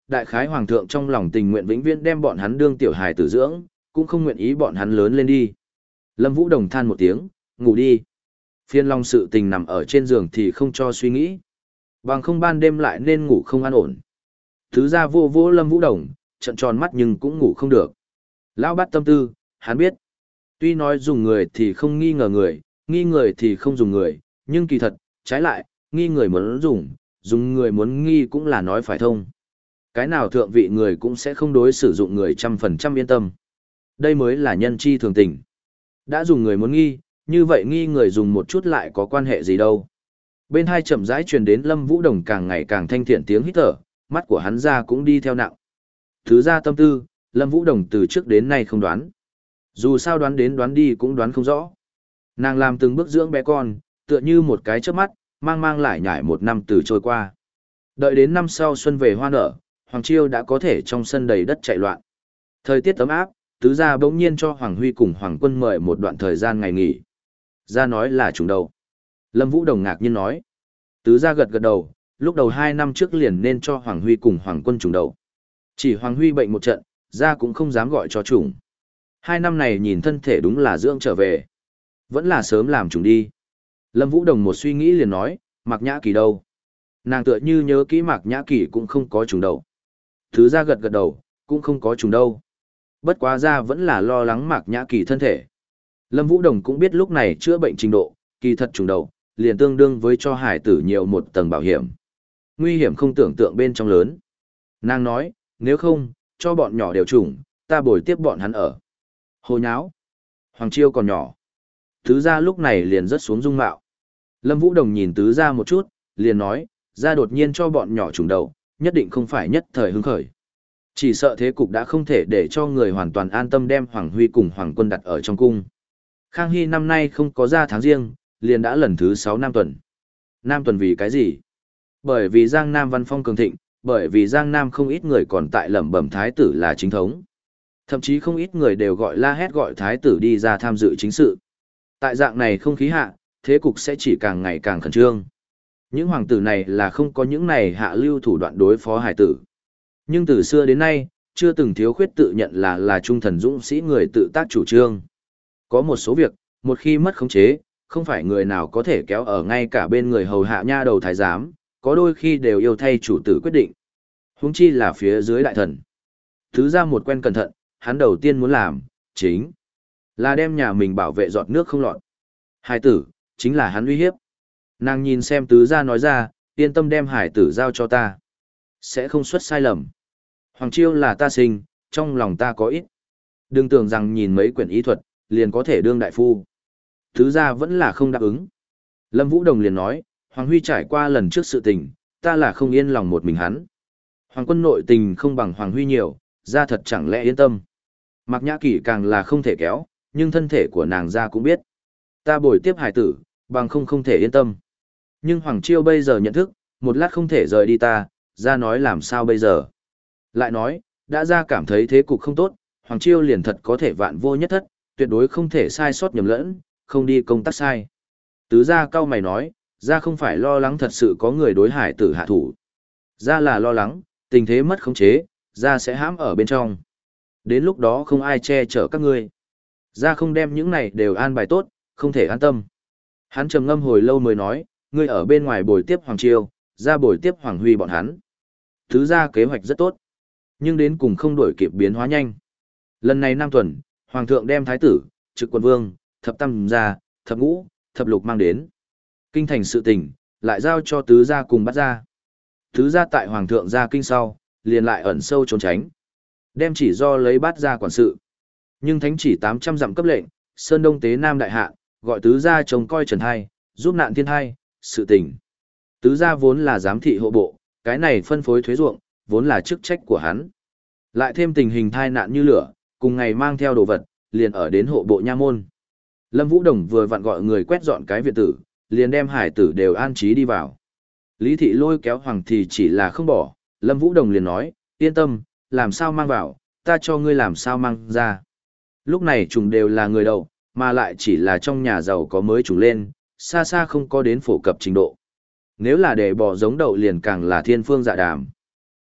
đại khái hoàng thượng trong lòng tình nguyện vĩnh viễn đem bọn hắn đương tiểu hài tử dưỡng, cũng không nguyện ý bọn hắn lớn lên đi. Lâm Vũ Đồng than một tiếng, ngủ đi. Phiên long sự tình nằm ở trên giường thì không cho suy nghĩ. Bằng không ban đêm lại nên ngủ không an ổn. Thứ ra vô vô Lâm Vũ Đồng, trận tròn mắt nhưng cũng ngủ không được. Lão bắt tâm tư, hắn biết. Tuy nói dùng người thì không nghi ngờ người, nghi người thì không dùng người, nhưng kỳ thật, trái lại, nghi người muốn dùng, dùng người muốn nghi cũng là nói phải thông. Cái nào thượng vị người cũng sẽ không đối sử dụng người trăm phần trăm yên tâm. Đây mới là nhân chi thường tình. Đã dùng người muốn nghi, như vậy nghi người dùng một chút lại có quan hệ gì đâu. Bên hai chậm rãi truyền đến Lâm Vũ Đồng càng ngày càng thanh thiện tiếng hít thở, mắt của hắn ra cũng đi theo nặng. Thứ ra tâm tư, Lâm Vũ Đồng từ trước đến nay không đoán. Dù sao đoán đến đoán đi cũng đoán không rõ. Nàng làm từng bước dưỡng bé con, tựa như một cái chớp mắt, mang mang lại nhải một năm từ trôi qua. Đợi đến năm sau xuân về hoa nở, Hoàng Chiêu đã có thể trong sân đầy đất chạy loạn. Thời tiết ấm áp, tứ gia bỗng nhiên cho Hoàng Huy cùng Hoàng Quân mời một đoạn thời gian ngày nghỉ. Gia nói là trùng đầu. Lâm Vũ Đồng ngạc nhiên nói. Tứ gia gật gật đầu, lúc đầu hai năm trước liền nên cho Hoàng Huy cùng Hoàng Quân trùng đầu. Chỉ Hoàng Huy bệnh một trận, gia cũng không dám gọi cho trùng. Hai năm này nhìn thân thể đúng là dưỡng trở về. Vẫn là sớm làm trùng đi. Lâm Vũ Đồng một suy nghĩ liền nói, Mạc Nhã Kỳ đâu? Nàng tựa như nhớ kỹ Mạc Nhã Kỳ cũng không có trùng đầu. Thứ gia gật gật đầu, cũng không có trùng đâu. Bất quá gia vẫn là lo lắng Mạc Nhã Kỳ thân thể. Lâm Vũ Đồng cũng biết lúc này chữa bệnh trình độ, kỳ thật trùng đầu, liền tương đương với cho hải tử nhiều một tầng bảo hiểm. Nguy hiểm không tưởng tượng bên trong lớn. Nàng nói, nếu không, cho bọn nhỏ đều trùng, ta bồi tiếp bọn hắn ở. Hồ nháo. Hoàng Chiêu còn nhỏ. Tứ gia lúc này liền rớt xuống dung mạo. Lâm Vũ Đồng nhìn tứ gia một chút, liền nói, gia đột nhiên cho bọn nhỏ trùng đầu, nhất định không phải nhất thời hứng khởi. Chỉ sợ thế cục đã không thể để cho người hoàn toàn an tâm đem Hoàng Huy cùng Hoàng Quân đặt ở trong cung. Khang Hy năm nay không có ra tháng riêng, liền đã lần thứ sáu Nam tuần. Nam tuần vì cái gì? Bởi vì Giang Nam văn phong cường thịnh, bởi vì Giang Nam không ít người còn tại lẩm bẩm thái tử là chính thống. Thậm chí không ít người đều gọi la hét gọi thái tử đi ra tham dự chính sự. Tại dạng này không khí hạ, thế cục sẽ chỉ càng ngày càng khẩn trương. Những hoàng tử này là không có những này hạ lưu thủ đoạn đối phó hải tử. Nhưng từ xưa đến nay, chưa từng thiếu khuyết tự nhận là là trung thần dũng sĩ người tự tác chủ trương. Có một số việc, một khi mất khống chế, không phải người nào có thể kéo ở ngay cả bên người hầu hạ nha đầu thái giám, có đôi khi đều yêu thay chủ tử quyết định. Huống chi là phía dưới đại thần. Thứ ra một quen cẩn thận, hắn đầu tiên muốn làm, chính là đem nhà mình bảo vệ giọt nước không lọt. Hải tử, chính là hắn uy hiếp. Nàng nhìn xem tứ gia nói ra, yên tâm đem hải tử giao cho ta. Sẽ không xuất sai lầm. Hoàng Chiêu là ta sinh, trong lòng ta có ít. Đừng tưởng rằng nhìn mấy quyển y thuật, liền có thể đương đại phu. Tứ gia vẫn là không đáp ứng. Lâm Vũ Đồng liền nói, Hoàng Huy trải qua lần trước sự tình, ta là không yên lòng một mình hắn. Hoàng Quân nội tình không bằng Hoàng Huy nhiều, gia thật chẳng lẽ yên tâm. Mạc Nhã Kỳ càng là không thể kéo, nhưng thân thể của nàng gia cũng biết. Ta bồi tiếp hải tử, bằng không không thể yên tâm. Nhưng Hoàng Chiêu bây giờ nhận thức, một lát không thể rời đi ta, gia nói làm sao bây giờ. Lại nói, đã gia cảm thấy thế cục không tốt, Hoàng Chiêu liền thật có thể vạn vô nhất thất, tuyệt đối không thể sai sót nhầm lẫn, không đi công tác sai. Tứ gia cao mày nói, gia không phải lo lắng thật sự có người đối hải tử hạ thủ. Gia là lo lắng, tình thế mất khống chế, gia sẽ hãm ở bên trong. Đến lúc đó không ai che chở các ngươi. Gia không đem những này đều an bài tốt, không thể an tâm. Hắn trầm ngâm hồi lâu mới nói, ngươi ở bên ngoài bồi tiếp Hoàng Chiêu, gia bồi tiếp Hoàng Huy bọn hắn. Tứ gia kế hoạch rất tốt, nhưng đến cùng không đổi kịp biến hóa nhanh. Lần này năm tuần, Hoàng thượng đem thái tử, trực quân vương, thập tam gia, thập ngũ, thập lục mang đến. Kinh thành sự tình, lại giao cho tứ gia cùng bắt ra. Tứ gia tại Hoàng thượng ra kinh sau, liền lại ẩn sâu trốn tránh. Đem chỉ do lấy bắt ra quản sự. Nhưng thánh chỉ tám trăm dặm cấp lệnh, Sơn Đông Tế Nam đại hạ, gọi tứ gia trông coi trần hai, giúp nạn thiên hai, sự tình. Tứ gia vốn là giám thị hộ bộ, cái này phân phối thuế ruộng, vốn là chức trách của hắn. Lại thêm tình hình thai nạn như lửa, cùng ngày mang theo đồ vật, liền ở đến hộ bộ nha môn. Lâm Vũ Đồng vừa vặn gọi người quét dọn cái viện tử, liền đem hải tử đều an trí đi vào. Lý thị lôi kéo Hoàng thì chỉ là không bỏ, Lâm Vũ Đồng liền nói, yên tâm, làm sao mang vào, ta cho ngươi làm sao mang ra. Lúc này trùng đều là người đầu, mà lại chỉ là trong nhà giàu có mới trùng lên, xa xa không có đến phổ cập trình độ. Nếu là để bỏ giống đậu liền càng là thiên phương dạ đàm.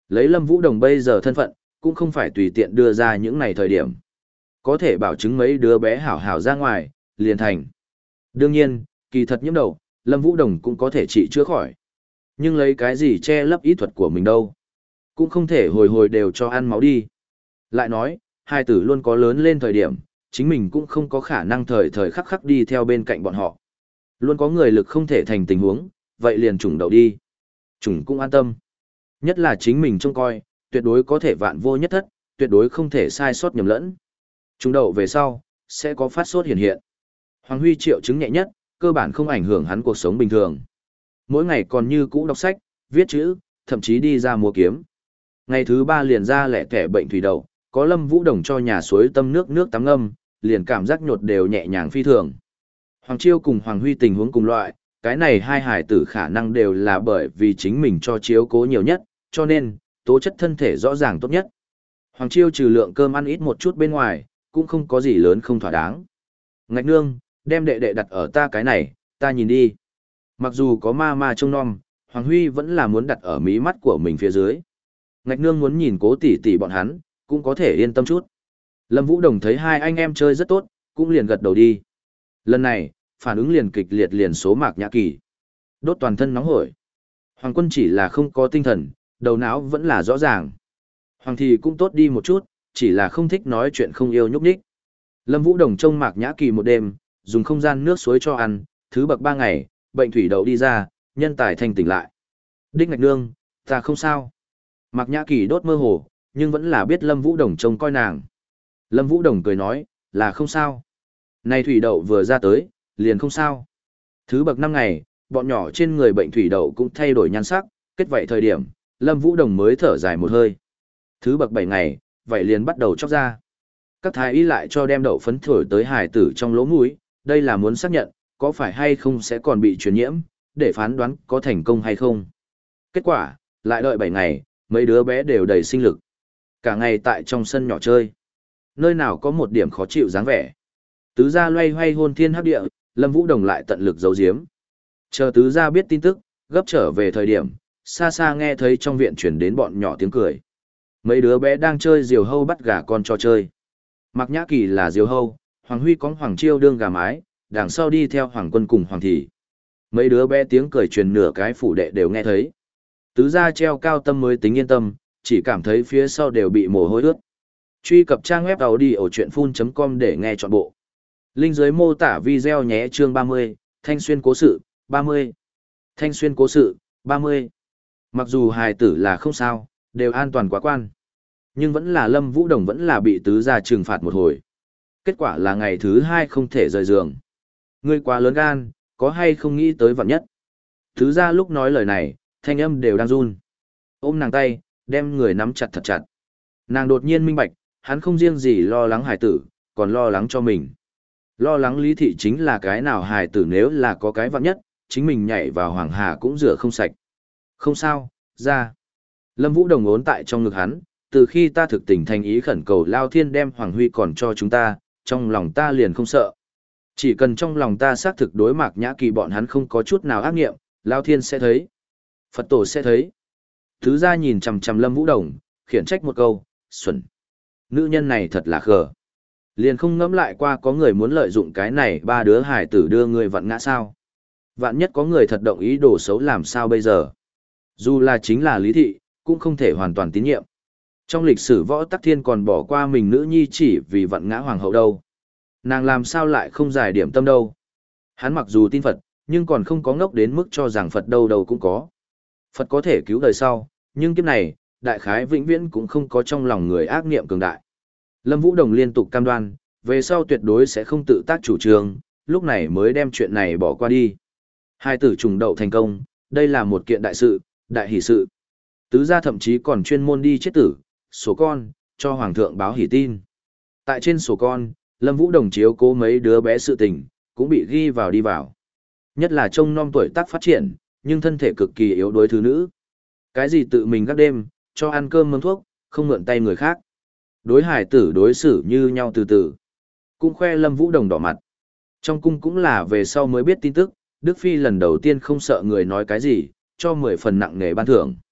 Lấy Lâm Vũ Đồng bây giờ thân phận, cũng không phải tùy tiện đưa ra những này thời điểm. Có thể bảo chứng mấy đứa bé hảo hảo ra ngoài, liền thành. Đương nhiên, kỳ thật nhiễm đậu, Lâm Vũ Đồng cũng có thể trị chữa khỏi. Nhưng lấy cái gì che lấp ý thuật của mình đâu. Cũng không thể hồi hồi đều cho ăn máu đi. Lại nói, hai tử luôn có lớn lên thời điểm, chính mình cũng không có khả năng thời thời khắc khắc đi theo bên cạnh bọn họ. Luôn có người lực không thể thành tình huống, vậy liền trùng đậu đi. Trùng cũng an tâm. Nhất là chính mình trông coi, tuyệt đối có thể vạn vô nhất thất, tuyệt đối không thể sai sót nhầm lẫn. Trùng đậu về sau, sẽ có phát sốt hiện hiện. Hoàng Huy triệu chứng nhẹ nhất, cơ bản không ảnh hưởng hắn cuộc sống bình thường. Mỗi ngày còn như cũ đọc sách, viết chữ, thậm chí đi ra mua kiếm. Ngày thứ ba liền ra lẻ tẻ bệnh thủy đậu, có Lâm Vũ Đồng cho nhà suối tâm nước nước tắm ngâm, liền cảm giác nhột đều nhẹ nhàng phi thường. Hoàng Chiêu cùng Hoàng Huy tình huống cùng loại, cái này hai hải tử khả năng đều là bởi vì chính mình cho chiếu cố nhiều nhất, cho nên, tố chất thân thể rõ ràng tốt nhất. Hoàng Chiêu trừ lượng cơm ăn ít một chút bên ngoài, cũng không có gì lớn không thỏa đáng. Ngạch nương, đem đệ đệ đặt ở ta cái này, ta nhìn đi. Mặc dù có ma ma trông nom, Hoàng Huy vẫn là muốn đặt ở mí mắt của mình phía dưới. Ngạch nương muốn nhìn Cố tỷ tỷ bọn hắn, cũng có thể yên tâm chút. Lâm Vũ Đồng thấy hai anh em chơi rất tốt, cũng liền gật đầu đi. Lần này, phản ứng liền kịch liệt liền số Mạc Nhã Kỳ. Đốt toàn thân nóng hổi. Hoàng Quân chỉ là không có tinh thần, đầu não vẫn là rõ ràng. Hoàng thì cũng tốt đi một chút, chỉ là không thích nói chuyện không yêu nhúc nhích. Lâm Vũ Đồng trông Mạc Nhã Kỳ một đêm, dùng không gian nước suối cho ăn, thứ bậc ba ngày, bệnh thủy đậu đi ra, nhân tài thanh tỉnh lại. Đích Ngạch nương, ta không sao. Mạc Nhã Kỳ đốt mơ hồ, nhưng vẫn là biết Lâm Vũ Đồng trông coi nàng. Lâm Vũ Đồng cười nói, là không sao. Này thủy đậu vừa ra tới, liền không sao. Thứ bậc năm ngày, bọn nhỏ trên người bệnh thủy đậu cũng thay đổi nhan sắc, kết vậy thời điểm, Lâm Vũ Đồng mới thở dài một hơi. Thứ bậc bảy ngày, vậy liền bắt đầu chóc ra. Các thái y lại cho đem đậu phấn thổi tới hài tử trong lỗ mũi, đây là muốn xác nhận, có phải hay không sẽ còn bị truyền nhiễm, để phán đoán có thành công hay không. Kết quả, lại đợi bảy ngày, mấy đứa bé đều đầy sinh lực. Cả ngày tại trong sân nhỏ chơi. Nơi nào có một điểm khó chịu dáng vẻ. Tứ gia loay hoay hôn thiên hấp địa, Lâm Vũ Đồng lại tận lực giấu giếm. Chờ tứ gia biết tin tức, gấp trở về thời điểm, xa xa nghe thấy trong viện chuyển đến bọn nhỏ tiếng cười. Mấy đứa bé đang chơi diều hâu bắt gà con cho chơi. Mạc Nhã Kỳ là diều hâu, Hoàng Huy có Hoàng Chiêu đương gà mái, đằng sau đi theo Hoàng Quân cùng Hoàng Thị. Mấy đứa bé tiếng cười truyền nửa cái phủ đệ đều nghe thấy. Tứ gia treo cao tâm mới tính yên tâm, chỉ cảm thấy phía sau đều bị mồ hôi ướt. Truy cập trang web audiochuyenphun chấm com để nghe trọn bộ. Link dưới mô tả video nhé. Chương ba mươi, Thanh Xuyên cố sự, ba mươi. Thanh Xuyên cố sự, ba mươi. Mặc dù hài tử là không sao, đều an toàn quá quan. Nhưng vẫn là Lâm Vũ Đồng vẫn là bị tứ gia trừng phạt một hồi. Kết quả là ngày thứ hai không thể rời giường. Ngươi quá lớn gan, có hay không nghĩ tới vạn nhất. Tứ gia lúc nói lời này, thanh âm đều đang run. Ôm nàng tay, đem người nắm chặt thật chặt. Nàng đột nhiên minh bạch, hắn không riêng gì lo lắng hài tử, còn lo lắng cho mình. Lo lắng Lý Thị chính là cái nào hài tử nếu là có cái vạn nhất, chính mình nhảy vào hoàng hà cũng rửa không sạch. Không sao, ra. Lâm Vũ Đồng ốn tại trong ngực hắn, từ khi ta thực tình thành ý khẩn cầu Lao Thiên đem Hoàng Huy còn cho chúng ta, trong lòng ta liền không sợ. Chỉ cần trong lòng ta xác thực đối Mạc Nhã Kỳ bọn hắn không có chút nào ác nghiệm, Lao Thiên sẽ thấy. Phật tổ sẽ thấy. Thứ gia nhìn chằm chằm Lâm Vũ Đồng, khiển trách một câu, xuẩn. Nữ nhân này thật là khờ. Liền không ngẫm lại qua có người muốn lợi dụng cái này ba đứa hải tử đưa người vặn ngã sao. Vạn nhất có người thật động ý đồ xấu làm sao bây giờ. Dù là chính là Lý Thị, cũng không thể hoàn toàn tín nhiệm. Trong lịch sử Võ Tắc Thiên còn bỏ qua mình nữ nhi chỉ vì vặn ngã hoàng hậu đâu. Nàng làm sao lại không giải điểm tâm đâu. Hắn mặc dù tin Phật, nhưng còn không có ngốc đến mức cho rằng Phật đâu đâu cũng có. Phật có thể cứu đời sau, nhưng kiếp này, đại khái vĩnh viễn cũng không có trong lòng người ác niệm cường đại. Lâm Vũ Đồng liên tục cam đoan, về sau tuyệt đối sẽ không tự tác chủ trương, lúc này mới đem chuyện này bỏ qua đi. Hai tử trùng đậu thành công, đây là một kiện đại sự, đại hỷ sự. Tứ gia thậm chí còn chuyên môn đi chết tử, số con, cho hoàng thượng báo hỷ tin. Tại trên sổ con, Lâm Vũ Đồng chiếu cố mấy đứa bé sự tình, cũng bị ghi vào đi vào. Nhất là trông nom tuổi tác phát triển, nhưng thân thể cực kỳ yếu đuối thứ nữ. Cái gì tự mình gác đêm, cho ăn cơm mâm thuốc, không mượn tay người khác. Đối hải tử đối xử như nhau từ từ. Cũng khoe Lâm Vũ Đồng đỏ mặt. Trong cung cũng là về sau mới biết tin tức, Đức Phi lần đầu tiên không sợ người nói cái gì, cho mười phần nặng nề ban thưởng.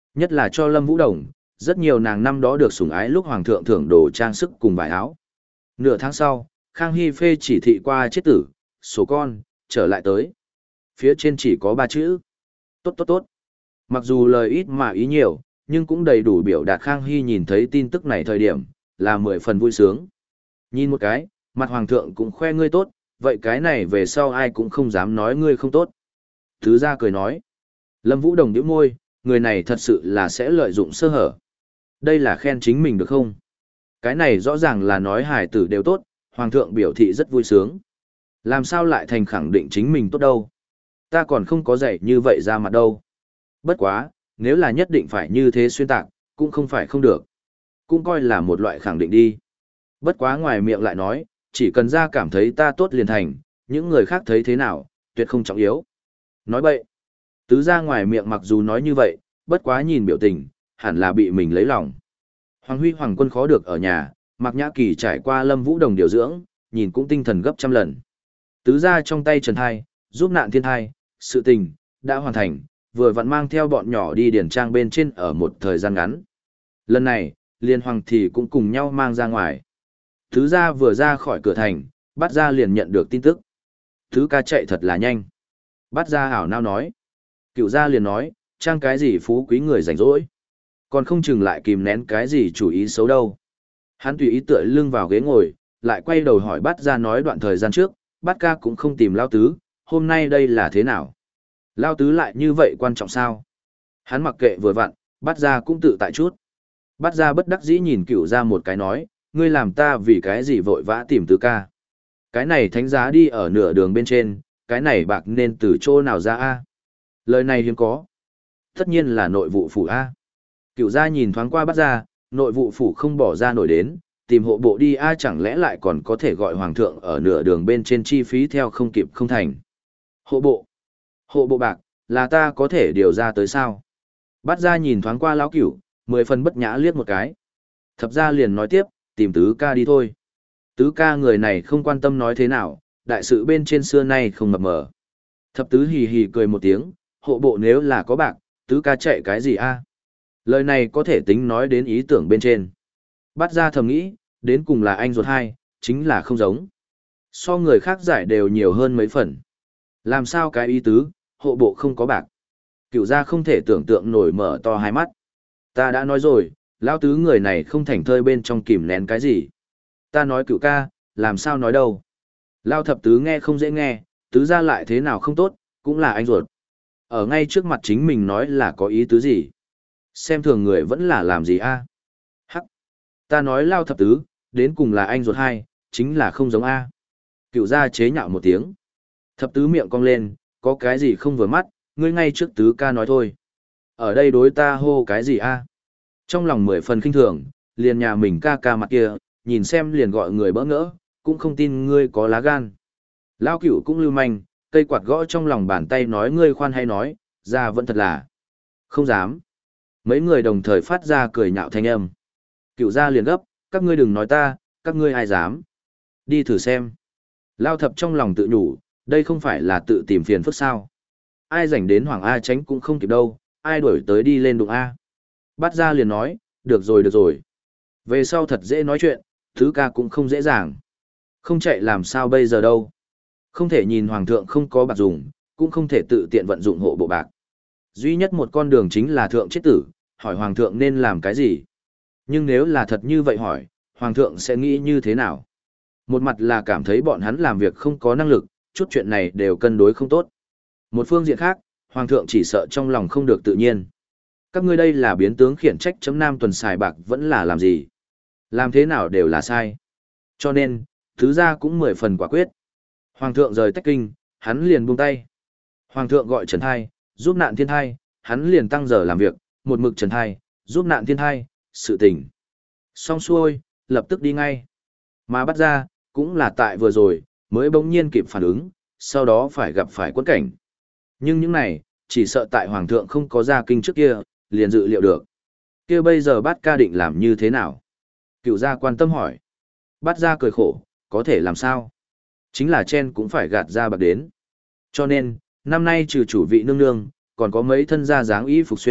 Nhất là cho Lâm Vũ Đồng, rất nhiều nàng năm đó được sủng ái lúc hoàng thượng thưởng đồ trang sức cùng vải áo. Nửa tháng sau, Khang Hy phê chỉ thị qua chết tử, số con, trở lại tới. Phía trên chỉ có ba chữ. Tốt tốt tốt. Mặc dù lời ít mà ý nhiều, nhưng cũng đầy đủ biểu đạt Khang Hy nhìn thấy tin tức này thời điểm, là mười phần vui sướng. Nhìn một cái, mặt hoàng thượng cũng khoe ngươi tốt, vậy cái này về sau ai cũng không dám nói ngươi không tốt. Thứ ra cười nói. Lâm Vũ Đồng nhíu môi, người này thật sự là sẽ lợi dụng sơ hở. Đây là khen chính mình được không? Cái này rõ ràng là nói hài tử đều tốt, hoàng thượng biểu thị rất vui sướng. Làm sao lại thành khẳng định chính mình tốt đâu? Ta còn không có dạy như vậy ra mặt đâu. Bất quá, nếu là nhất định phải như thế xuyên tạc, cũng không phải không được. Cũng coi là một loại khẳng định đi. Bất quá ngoài miệng lại nói, chỉ cần ra cảm thấy ta tốt liền thành, những người khác thấy thế nào, tuyệt không trọng yếu. Nói bậy. Tứ ra ngoài miệng mặc dù nói như vậy, bất quá nhìn biểu tình, hẳn là bị mình lấy lòng. Hoàng Huy Hoàng quân khó được ở nhà, Mạc Nhã Kỳ trải qua Lâm Vũ Đồng điều dưỡng, nhìn cũng tinh thần gấp trăm lần. Tứ ra trong tay Trần Thai, giúp nạn thiên thai, sự tình, đã hoàn thành, vừa vặn mang theo bọn nhỏ đi điển trang bên trên ở một thời gian ngắn. Lần này, Liên Hoàng thì cũng cùng nhau mang ra ngoài. Tứ ra vừa ra khỏi cửa thành, bắt ra liền nhận được tin tức. Tứ ca chạy thật là nhanh. Bắt ra hảo nao nói. Cựu gia liền nói, trang cái gì phú quý người rảnh rỗi. Còn không chừng lại kìm nén cái gì chủ ý xấu đâu. Hắn tùy ý tựa lưng vào ghế ngồi, lại quay đầu hỏi bắt ra nói đoạn thời gian trước, bắt ca cũng không tìm Lao Tứ, hôm nay đây là thế nào? Lao Tứ lại như vậy quan trọng sao? Hắn mặc kệ vừa vặn, bắt ra cũng tự tại chút. Bắt ra bất đắc dĩ nhìn cựu ra một cái nói, ngươi làm ta vì cái gì vội vã tìm Tứ ca. Cái này thánh giá đi ở nửa đường bên trên, cái này bạc nên từ chỗ nào ra a? Lời này hiếm có. Tất nhiên là nội vụ phủ a. Cựu gia nhìn thoáng qua bắt ra, nội vụ phủ không bỏ ra nổi đến, tìm hộ bộ đi a chẳng lẽ lại còn có thể gọi hoàng thượng ở nửa đường bên trên chi phí theo không kịp không thành. Hộ bộ. Hộ bộ bạc, là ta có thể điều ra tới sao? Bắt ra nhìn thoáng qua lão cửu, mười phần bất nhã liếc một cái. Thập ra liền nói tiếp, tìm tứ ca đi thôi. Tứ ca người này không quan tâm nói thế nào, đại sự bên trên xưa nay không mập mờ. Thập tứ hì hì cười một tiếng, hộ bộ nếu là có bạc, tứ ca chạy cái gì a? Lời này có thể tính nói đến ý tưởng bên trên. Bắt ra thầm nghĩ, đến cùng là anh ruột hai, chính là không giống. So người khác giải đều nhiều hơn mấy phần. Làm sao cái ý tứ, hộ bộ không có bạc. Cựu gia không thể tưởng tượng nổi mở to hai mắt. Ta đã nói rồi, lão tứ người này không thành thơi bên trong kìm nén cái gì. Ta nói cựu ca, làm sao nói đâu. Lao thập tứ nghe không dễ nghe, tứ gia lại thế nào không tốt, cũng là anh ruột. Ở ngay trước mặt chính mình nói là có ý tứ gì. Xem thường người vẫn là làm gì a? Hắc. Ta nói Lao thập tứ, đến cùng là anh ruột hai, chính là không giống a. Cựu gia chế nhạo một tiếng. Thập tứ miệng cong lên, có cái gì không vừa mắt, ngươi ngay trước tứ ca nói thôi. Ở đây đối ta hô cái gì a? Trong lòng mười phần khinh thường, liền nhà mình ca ca mặt kia, nhìn xem liền gọi người bỡ ngỡ, cũng không tin ngươi có lá gan. Lao cửu cũng lưu manh, cây quạt gõ trong lòng bàn tay nói ngươi khoan hay nói, ra vẫn thật là. Không dám. Mấy người đồng thời phát ra cười nhạo thanh âm. Cửu ra liền gấp, các ngươi đừng nói ta, các ngươi ai dám. Đi thử xem. Lao thập trong lòng tự nhủ, đây không phải là tự tìm phiền phức sao. Ai rảnh đến Hoàng A tránh cũng không kịp đâu, ai đuổi tới đi lên đụng A. Bắt ra liền nói, được rồi được rồi. Về sau thật dễ nói chuyện, thứ ca cũng không dễ dàng. Không chạy làm sao bây giờ đâu. Không thể nhìn Hoàng thượng không có bạc dùng, cũng không thể tự tiện vận dụng hộ bộ bạc. Duy nhất một con đường chính là thượng chết tử, hỏi Hoàng thượng nên làm cái gì. Nhưng nếu là thật như vậy hỏi, Hoàng thượng sẽ nghĩ như thế nào? Một mặt là cảm thấy bọn hắn làm việc không có năng lực, chút chuyện này đều cân đối không tốt. Một phương diện khác, Hoàng thượng chỉ sợ trong lòng không được tự nhiên. Các ngươi đây là biến tướng khiển trách chấm nam tuần xài bạc vẫn là làm gì? Làm thế nào đều là sai. Cho nên, thứ gia cũng mười phần quả quyết. Hoàng thượng rời tách kinh, hắn liền buông tay. Hoàng thượng gọi Trần Thai, giúp nạn thiên thai, hắn liền tăng giờ làm việc, một mực Trần Thai, giúp nạn thiên thai, sự tình. Xong xuôi, lập tức đi ngay. Mà bắt ra, cũng là tại vừa rồi, mới bỗng nhiên kịp phản ứng, sau đó phải gặp phải quẫn cảnh. Nhưng những này, chỉ sợ tại Hoàng thượng không có ra kinh trước kia, liền dự liệu được. Kia bây giờ bát ca định làm như thế nào? Cựu gia quan tâm hỏi. Bát gia cười khổ, có thể làm sao? Chính là chen cũng phải gạt ra bạc đến. Cho nên, năm nay trừ chủ vị nương nương, còn có mấy thân gia dáng y phục xuyên,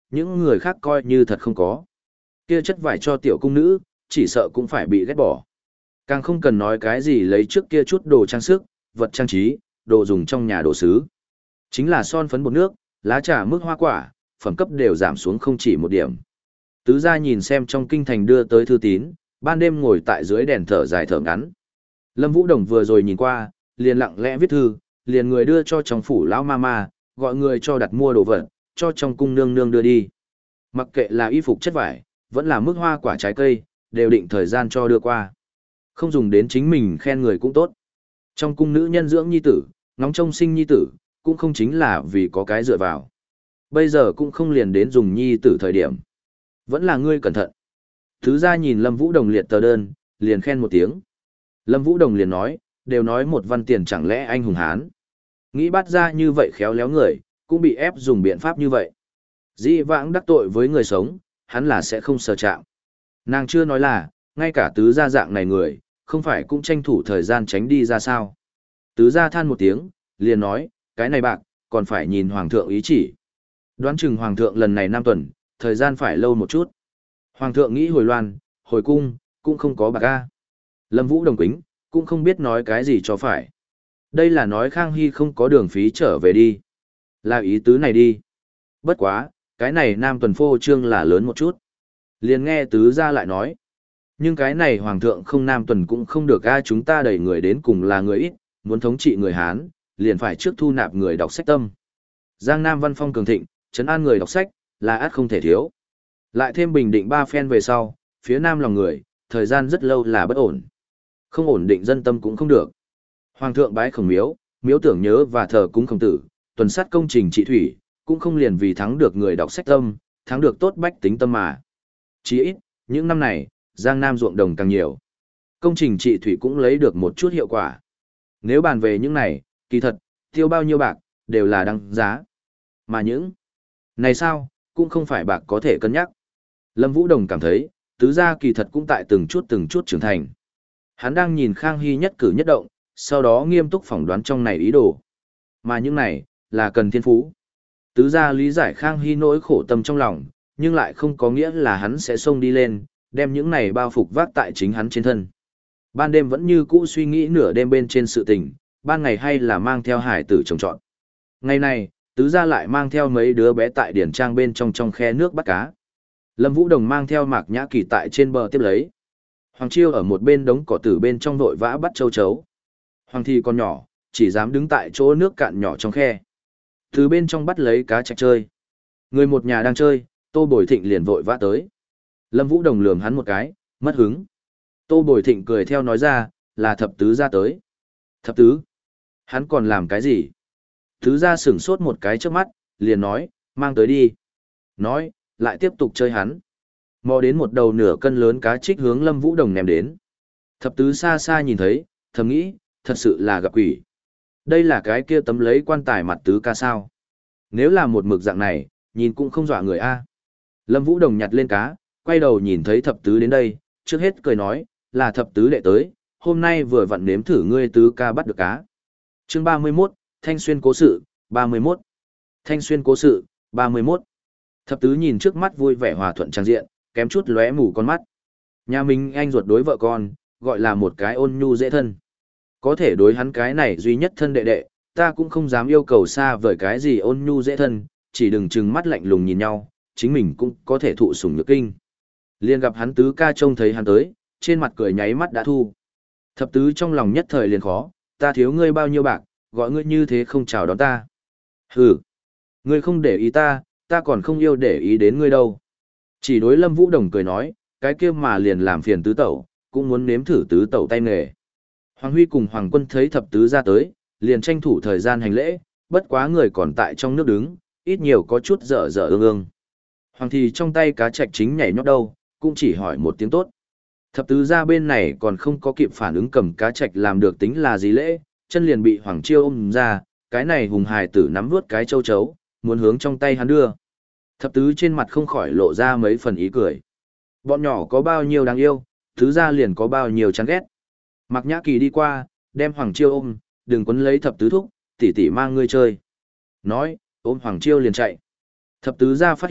những người khác coi như thật không có. Kia chất vải cho tiểu cung nữ, chỉ sợ cũng phải bị ghét bỏ. Càng không cần nói cái gì lấy trước kia chút đồ trang sức, vật trang trí, đồ dùng trong nhà đồ sứ. Chính là son phấn bột nước, lá trà mức hoa quả, phẩm cấp đều giảm xuống không chỉ một điểm. Tứ gia nhìn xem trong kinh thành đưa tới thư tín, ban đêm ngồi tại dưới đèn thở dài thở ngắn. Lâm Vũ Đồng vừa rồi nhìn qua, liền lặng lẽ viết thư, liền người đưa cho trong phủ lão mama, gọi người cho đặt mua đồ vật, cho trong cung nương nương đưa đi. Mặc kệ là y phục chất vải, vẫn là mức hoa quả trái cây, đều định thời gian cho đưa qua. Không dùng đến chính mình khen người cũng tốt. Trong cung nữ nhân dưỡng nhi tử, ngóng trông sinh nhi tử, cũng không chính là vì có cái dựa vào. Bây giờ cũng không liền đến dùng nhi tử thời điểm. Vẫn là ngươi cẩn thận. Thứ ra nhìn Lâm Vũ Đồng liệt tờ đơn, liền khen một tiếng. Lâm Vũ Đồng liền nói, đều nói một văn tiền chẳng lẽ anh hùng hán. Nghĩ bắt ra như vậy khéo léo người, cũng bị ép dùng biện pháp như vậy. Dĩ vãng đắc tội với người sống, hắn là sẽ không sờ chạm. Nàng chưa nói là, ngay cả tứ gia dạng này người, không phải cũng tranh thủ thời gian tránh đi ra sao. Tứ gia than một tiếng, liền nói, cái này bạc, còn phải nhìn hoàng thượng ý chỉ. Đoán chừng hoàng thượng lần này năm tuần, thời gian phải lâu một chút. Hoàng thượng nghĩ hồi loan, hồi cung, cũng không có bạc a. Lâm Vũ Đồng quính, cũng không biết nói cái gì cho phải. Đây là nói Khang Hy không có đường phí trở về đi. Là ý tứ này đi. Bất quá, cái này nam tuần phô trương là lớn một chút. Liền nghe tứ gia lại nói. Nhưng cái này hoàng thượng không nam tuần cũng không được a, chúng ta đẩy người đến cùng là người ít, muốn thống trị người Hán, liền phải trước thu nạp người đọc sách tâm. Giang Nam văn phong cường thịnh, trấn an người đọc sách, là ắt không thể thiếu. Lại thêm bình định ba phen về sau, phía nam lòng người, thời gian rất lâu là bất ổn. Không ổn định dân tâm cũng không được. Hoàng thượng bái khổng miếu, miếu tưởng nhớ và thờ cúng khổng tử, tuần sát công trình trị thủy, cũng không liền vì thắng được người đọc sách tâm, thắng được tốt bách tính tâm mà. Chỉ ít, những năm này, Giang Nam ruộng đồng càng nhiều. Công trình trị thủy cũng lấy được một chút hiệu quả. Nếu bàn về những này, kỳ thật, tiêu bao nhiêu bạc, đều là đăng giá. Mà những này sao, cũng không phải bạc có thể cân nhắc. Lâm Vũ Đồng cảm thấy, tứ gia kỳ thật cũng tại từng chút từng chút trưởng thành. Hắn đang nhìn Khang Hy nhất cử nhất động, sau đó nghiêm túc phỏng đoán trong này ý đồ. Mà những này, là cần thiên phú. Tứ gia lý giải Khang Hy nỗi khổ tâm trong lòng, nhưng lại không có nghĩa là hắn sẽ xông đi lên, đem những này bao phục vác tại chính hắn trên thân. Ban đêm vẫn như cũ suy nghĩ nửa đêm bên trên sự tình, ban ngày hay là mang theo hải tử trồng trọt. Ngày này, tứ gia lại mang theo mấy đứa bé tại điển trang bên trong trong khe nước bắt cá. Lâm Vũ Đồng mang theo Mạc Nhã Kỳ tại trên bờ tiếp lấy. Hoàng Chiêu ở một bên đống cỏ tử bên trong vội vã bắt châu chấu. Hoàng Thi còn nhỏ, chỉ dám đứng tại chỗ nước cạn nhỏ trong khe. Từ bên trong bắt lấy cá trạch chơi. Người một nhà đang chơi, Tô Bồi Thịnh liền vội vã tới. Lâm Vũ Đồng lườm hắn một cái, mất hứng. Tô Bồi Thịnh cười theo nói ra, là thập tứ ra tới. Thập tứ? Hắn còn làm cái gì? Tứ ra sửng sốt một cái trước mắt, liền nói, mang tới đi. Nói, lại tiếp tục chơi hắn. Mò đến một đầu nửa cân lớn cá trích hướng Lâm Vũ Đồng ném đến. Thập tứ xa xa nhìn thấy, thầm nghĩ, thật sự là gặp quỷ. Đây là cái kia tấm lấy quan tài mặt tứ ca sao. Nếu là một mực dạng này, nhìn cũng không dọa người a. Lâm Vũ Đồng nhặt lên cá, quay đầu nhìn thấy thập tứ đến đây, trước hết cười nói, là thập tứ đệ tới, hôm nay vừa vặn nếm thử ngươi tứ ca bắt được cá. Chương ba mươi mốt, Thanh Xuyên cố sự, ba mươi mốt. Thanh Xuyên cố sự, ba mươi mốt. Thập tứ nhìn trước mắt vui vẻ hòa thuận trang diện, kém chút lóe mù con mắt. Nhà mình anh ruột đối vợ con, gọi là một cái ôn nhu dễ thân. Có thể đối hắn cái này duy nhất thân đệ đệ, ta cũng không dám yêu cầu xa vời cái gì ôn nhu dễ thân, chỉ đừng trừng mắt lạnh lùng nhìn nhau, chính mình cũng có thể thụ sủng nhược kinh. Liền gặp hắn tứ ca trông thấy hắn tới, trên mặt cười nháy mắt đã thu. Thập tứ trong lòng nhất thời liền khó, ta thiếu ngươi bao nhiêu bạc, gọi ngươi như thế không chào đón ta. Hừ, ngươi không để ý ta, ta còn không yêu để ý đến ngươi đâu. Chỉ đối Lâm Vũ Đồng cười nói, cái kia mà liền làm phiền tứ tẩu, cũng muốn nếm thử tứ tẩu tay nghề. Hoàng Huy cùng Hoàng Quân thấy thập tứ ra tới, liền tranh thủ thời gian hành lễ, bất quá người còn tại trong nước đứng, ít nhiều có chút dở dở ương ương. Hoàng thì trong tay cá trạch chính nhảy nhót đâu, cũng chỉ hỏi một tiếng tốt. Thập tứ ra bên này còn không có kịp phản ứng cầm cá trạch làm được tính là gì lễ, chân liền bị Hoàng Chiêu ôm ra, cái này hùng hài tử nắm vuốt cái châu chấu, muốn hướng trong tay hắn đưa. Thập tứ trên mặt không khỏi lộ ra mấy phần ý cười. Bọn nhỏ có bao nhiêu đáng yêu, tứ ra liền có bao nhiêu chán ghét. Mạc Nhã Kỳ đi qua, đem Hoàng Chiêu ôm, đừng quấn lấy thập tứ thúc, tỷ tỷ mang ngươi chơi. Nói, ôm Hoàng Chiêu liền chạy. Thập tứ ra phát hiện,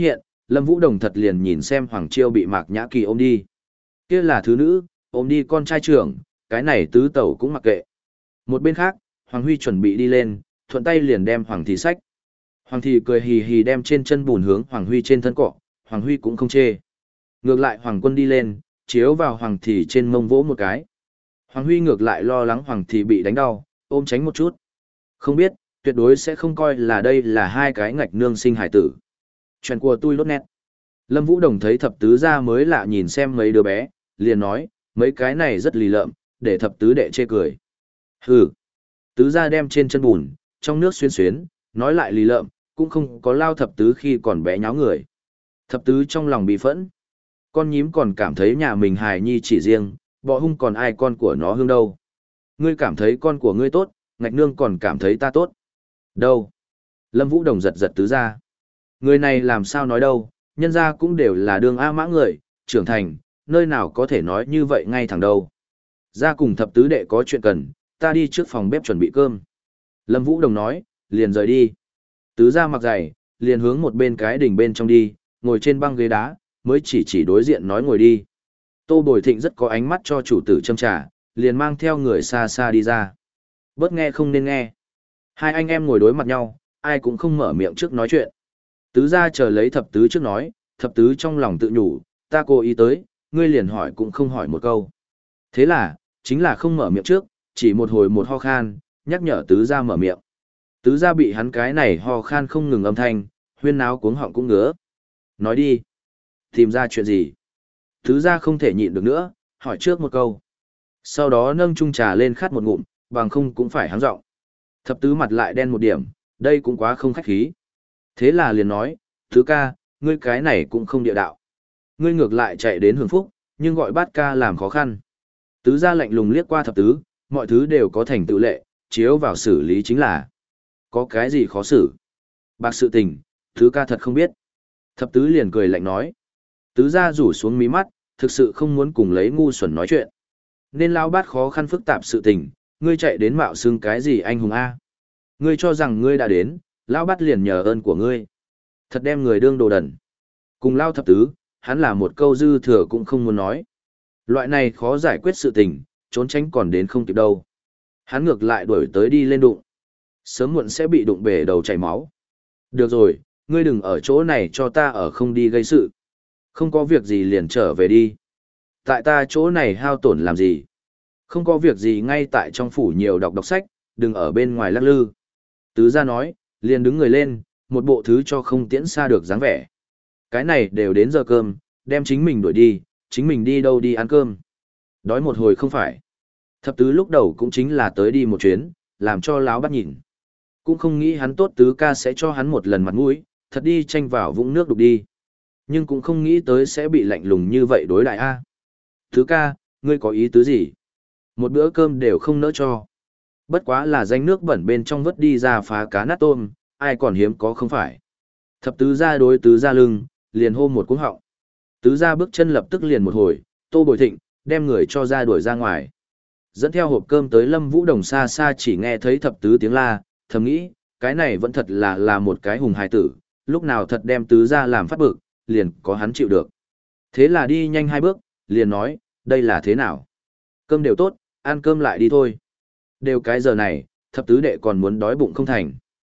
Lâm Vũ Đồng thật liền nhìn xem Hoàng Chiêu bị Mạc Nhã Kỳ ôm đi. Kia là thứ nữ, ôm đi con trai trưởng, cái này tứ tẩu cũng mặc kệ. Một bên khác, Hoàng Huy chuẩn bị đi lên, thuận tay liền đem Hoàng Thị xách. Hoàng Thị cười hì hì đem trên chân bùn hướng Hoàng Huy trên thân cọ, Hoàng Huy cũng không chê. Ngược lại Hoàng Quân đi lên, chiếu vào Hoàng Thị trên mông vỗ một cái. Hoàng Huy ngược lại lo lắng Hoàng Thị bị đánh đau, ôm tránh một chút. Không biết, tuyệt đối sẽ không coi là đây là hai cái ngạch nương sinh hải tử. Chuyện của tôi lốt nét. Lâm Vũ Đồng thấy thập tứ gia mới lạ nhìn xem mấy đứa bé, liền nói, mấy cái này rất lì lợm, để thập tứ đệ chê cười. Hừ. Tứ gia đem trên chân bùn, trong nước xuyên xuyến, nói lại lì lợm, cũng không có lao thập tứ khi còn bé nháo người. Thập tứ trong lòng bị phẫn. Con nhím còn cảm thấy nhà mình hài nhi chỉ riêng, bọ hung còn ai con của nó hương đâu. Ngươi cảm thấy con của ngươi tốt, ngạch nương còn cảm thấy ta tốt. Đâu? Lâm Vũ Đồng giật giật tứ gia. Người này làm sao nói đâu, nhân gia cũng đều là đường A mã người, trưởng thành, nơi nào có thể nói như vậy ngay thẳng đâu. Ra cùng thập tứ đệ có chuyện cần, ta đi trước phòng bếp chuẩn bị cơm. Lâm Vũ Đồng nói, liền rời đi. Tứ gia mặc giày, liền hướng một bên cái đỉnh bên trong đi, ngồi trên băng ghế đá, mới chỉ chỉ đối diện nói ngồi đi. Tô Bồi Thịnh rất có ánh mắt cho chủ tử châm trà, liền mang theo người xa xa đi ra. Bớt nghe không nên nghe. Hai anh em ngồi đối mặt nhau, ai cũng không mở miệng trước nói chuyện. Tứ gia chờ lấy thập tứ trước nói, thập tứ trong lòng tự nhủ, ta cố ý tới, ngươi liền hỏi cũng không hỏi một câu. Thế là, chính là không mở miệng trước, chỉ một hồi một ho khan, nhắc nhở tứ gia mở miệng. Tứ gia bị hắn cái này ho khan không ngừng âm thanh, huyên náo cuống họng cũng ngứa. Nói đi. Tìm ra chuyện gì? Tứ gia không thể nhịn được nữa, hỏi trước một câu. Sau đó nâng chung trà lên khát một ngụm, bằng không cũng phải hắng giọng. Thập tứ mặt lại đen một điểm, đây cũng quá không khách khí. Thế là liền nói, tứ ca, ngươi cái này cũng không địa đạo. Ngươi ngược lại chạy đến hưởng phúc, nhưng gọi bát ca làm khó khăn. Tứ gia lạnh lùng liếc qua thập tứ, mọi thứ đều có thành tựu lệ, chiếu vào xử lý chính là. Có cái gì khó xử? Bạc sự tình, tứ ca thật không biết. Thập tứ liền cười lạnh nói. Tứ gia rủ xuống mí mắt, thực sự không muốn cùng lấy ngu xuẩn nói chuyện. Nên lao bát khó khăn phức tạp sự tình, ngươi chạy đến mạo xưng cái gì anh hùng A. Ngươi cho rằng ngươi đã đến, lao bát liền nhờ ơn của ngươi. Thật đem người đương đồ đần. Cùng lao thập tứ, hắn là một câu dư thừa cũng không muốn nói. Loại này khó giải quyết sự tình, trốn tránh còn đến không kịp đâu. Hắn ngược lại đuổi tới đi lên đụng. Sớm muộn sẽ bị đụng bể đầu chảy máu. Được rồi, ngươi đừng ở chỗ này cho ta ở không đi gây sự. Không có việc gì liền trở về đi. Tại ta chỗ này hao tổn làm gì? Không có việc gì ngay tại trong phủ nhiều đọc đọc sách, đừng ở bên ngoài lắc lư. Tứ gia nói, liền đứng người lên, một bộ thứ cho không tiễn xa được dáng vẻ. Cái này đều đến giờ cơm, đem chính mình đuổi đi, chính mình đi đâu đi ăn cơm. Đói một hồi không phải. Thập tứ lúc đầu cũng chính là tới đi một chuyến, làm cho láo bắt nhìn. Cũng không nghĩ hắn tốt tứ ca sẽ cho hắn một lần mặt mũi, thật đi tranh vào vũng nước đục đi. Nhưng cũng không nghĩ tới sẽ bị lạnh lùng như vậy đối đại a. Tứ ca, ngươi có ý tứ gì? Một bữa cơm đều không nỡ cho. Bất quá là danh nước bẩn bên trong vớt đi ra phá cá nát tôm, ai còn hiếm có không phải. Thập tứ gia đối tứ gia lưng, liền hô một cuống họng. Tứ gia bước chân lập tức liền một hồi, Tô Bồi Thịnh, đem người cho ra đuổi ra ngoài. Dẫn theo hộp cơm tới Lâm Vũ Đồng xa xa chỉ nghe thấy thập tứ tiếng la, thầm nghĩ, cái này vẫn thật là là một cái hùng hài tử, lúc nào thật đem tứ gia làm phát bực, liền có hắn chịu được. Thế là đi nhanh hai bước, liền nói, đây là thế nào? Cơm đều tốt, ăn cơm lại đi thôi. Đều cái giờ này, thập tứ đệ còn muốn đói bụng không thành.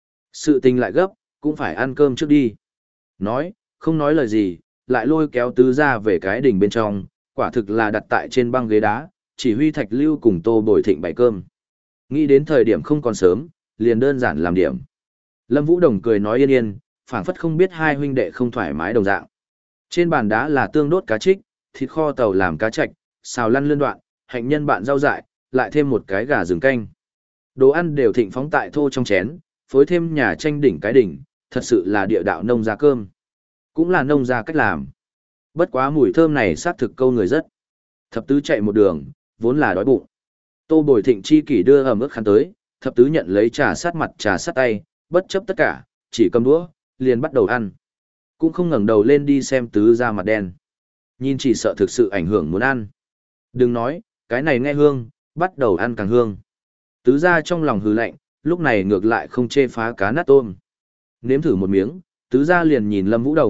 Sự tình lại gấp, cũng phải ăn cơm trước đi. Nói, không nói lời gì, lại lôi kéo tứ gia về cái đỉnh bên trong, quả thực là đặt tại trên băng ghế đá, chỉ huy Thạch Lưu cùng Tô Bồi Thịnh bày cơm. Nghĩ đến thời điểm không còn sớm, liền đơn giản làm điểm. Lâm Vũ Đồng cười nói yên yên, phảng phất không biết hai huynh đệ không thoải mái đồng dạng. Trên bàn đá là tương đốt cá trích, thịt kho tàu làm cá chạch, xào lăn lươn đoạn, hạnh nhân bạn rau dại, lại thêm một cái gà rừng canh. Đồ ăn đều thịnh phóng tại thô trong chén, phối thêm nhà tranh đỉnh cái đỉnh, thật sự là địa đạo nông gia cơm. Cũng là nông gia cách làm. Bất quá mùi thơm này sát thực câu người rất. Thập tứ chạy một đường, vốn là đói bụng. Tô Bồi Thịnh chi kỷ đưa ẩm ướt khăn tới, thập tứ nhận lấy trà sát mặt trà sát tay, bất chấp tất cả, chỉ cầm đũa, liền bắt đầu ăn. Cũng không ngẩng đầu lên đi xem tứ ra mặt đen. Nhìn chỉ sợ thực sự ảnh hưởng muốn ăn. Đừng nói, cái này nghe hương, bắt đầu ăn càng hương. Tứ ra trong lòng hừ lạnh, lúc này ngược lại không chê phá cá nát tôm. Nếm thử một miếng, tứ ra liền nhìn Lâm Vũ Đồng,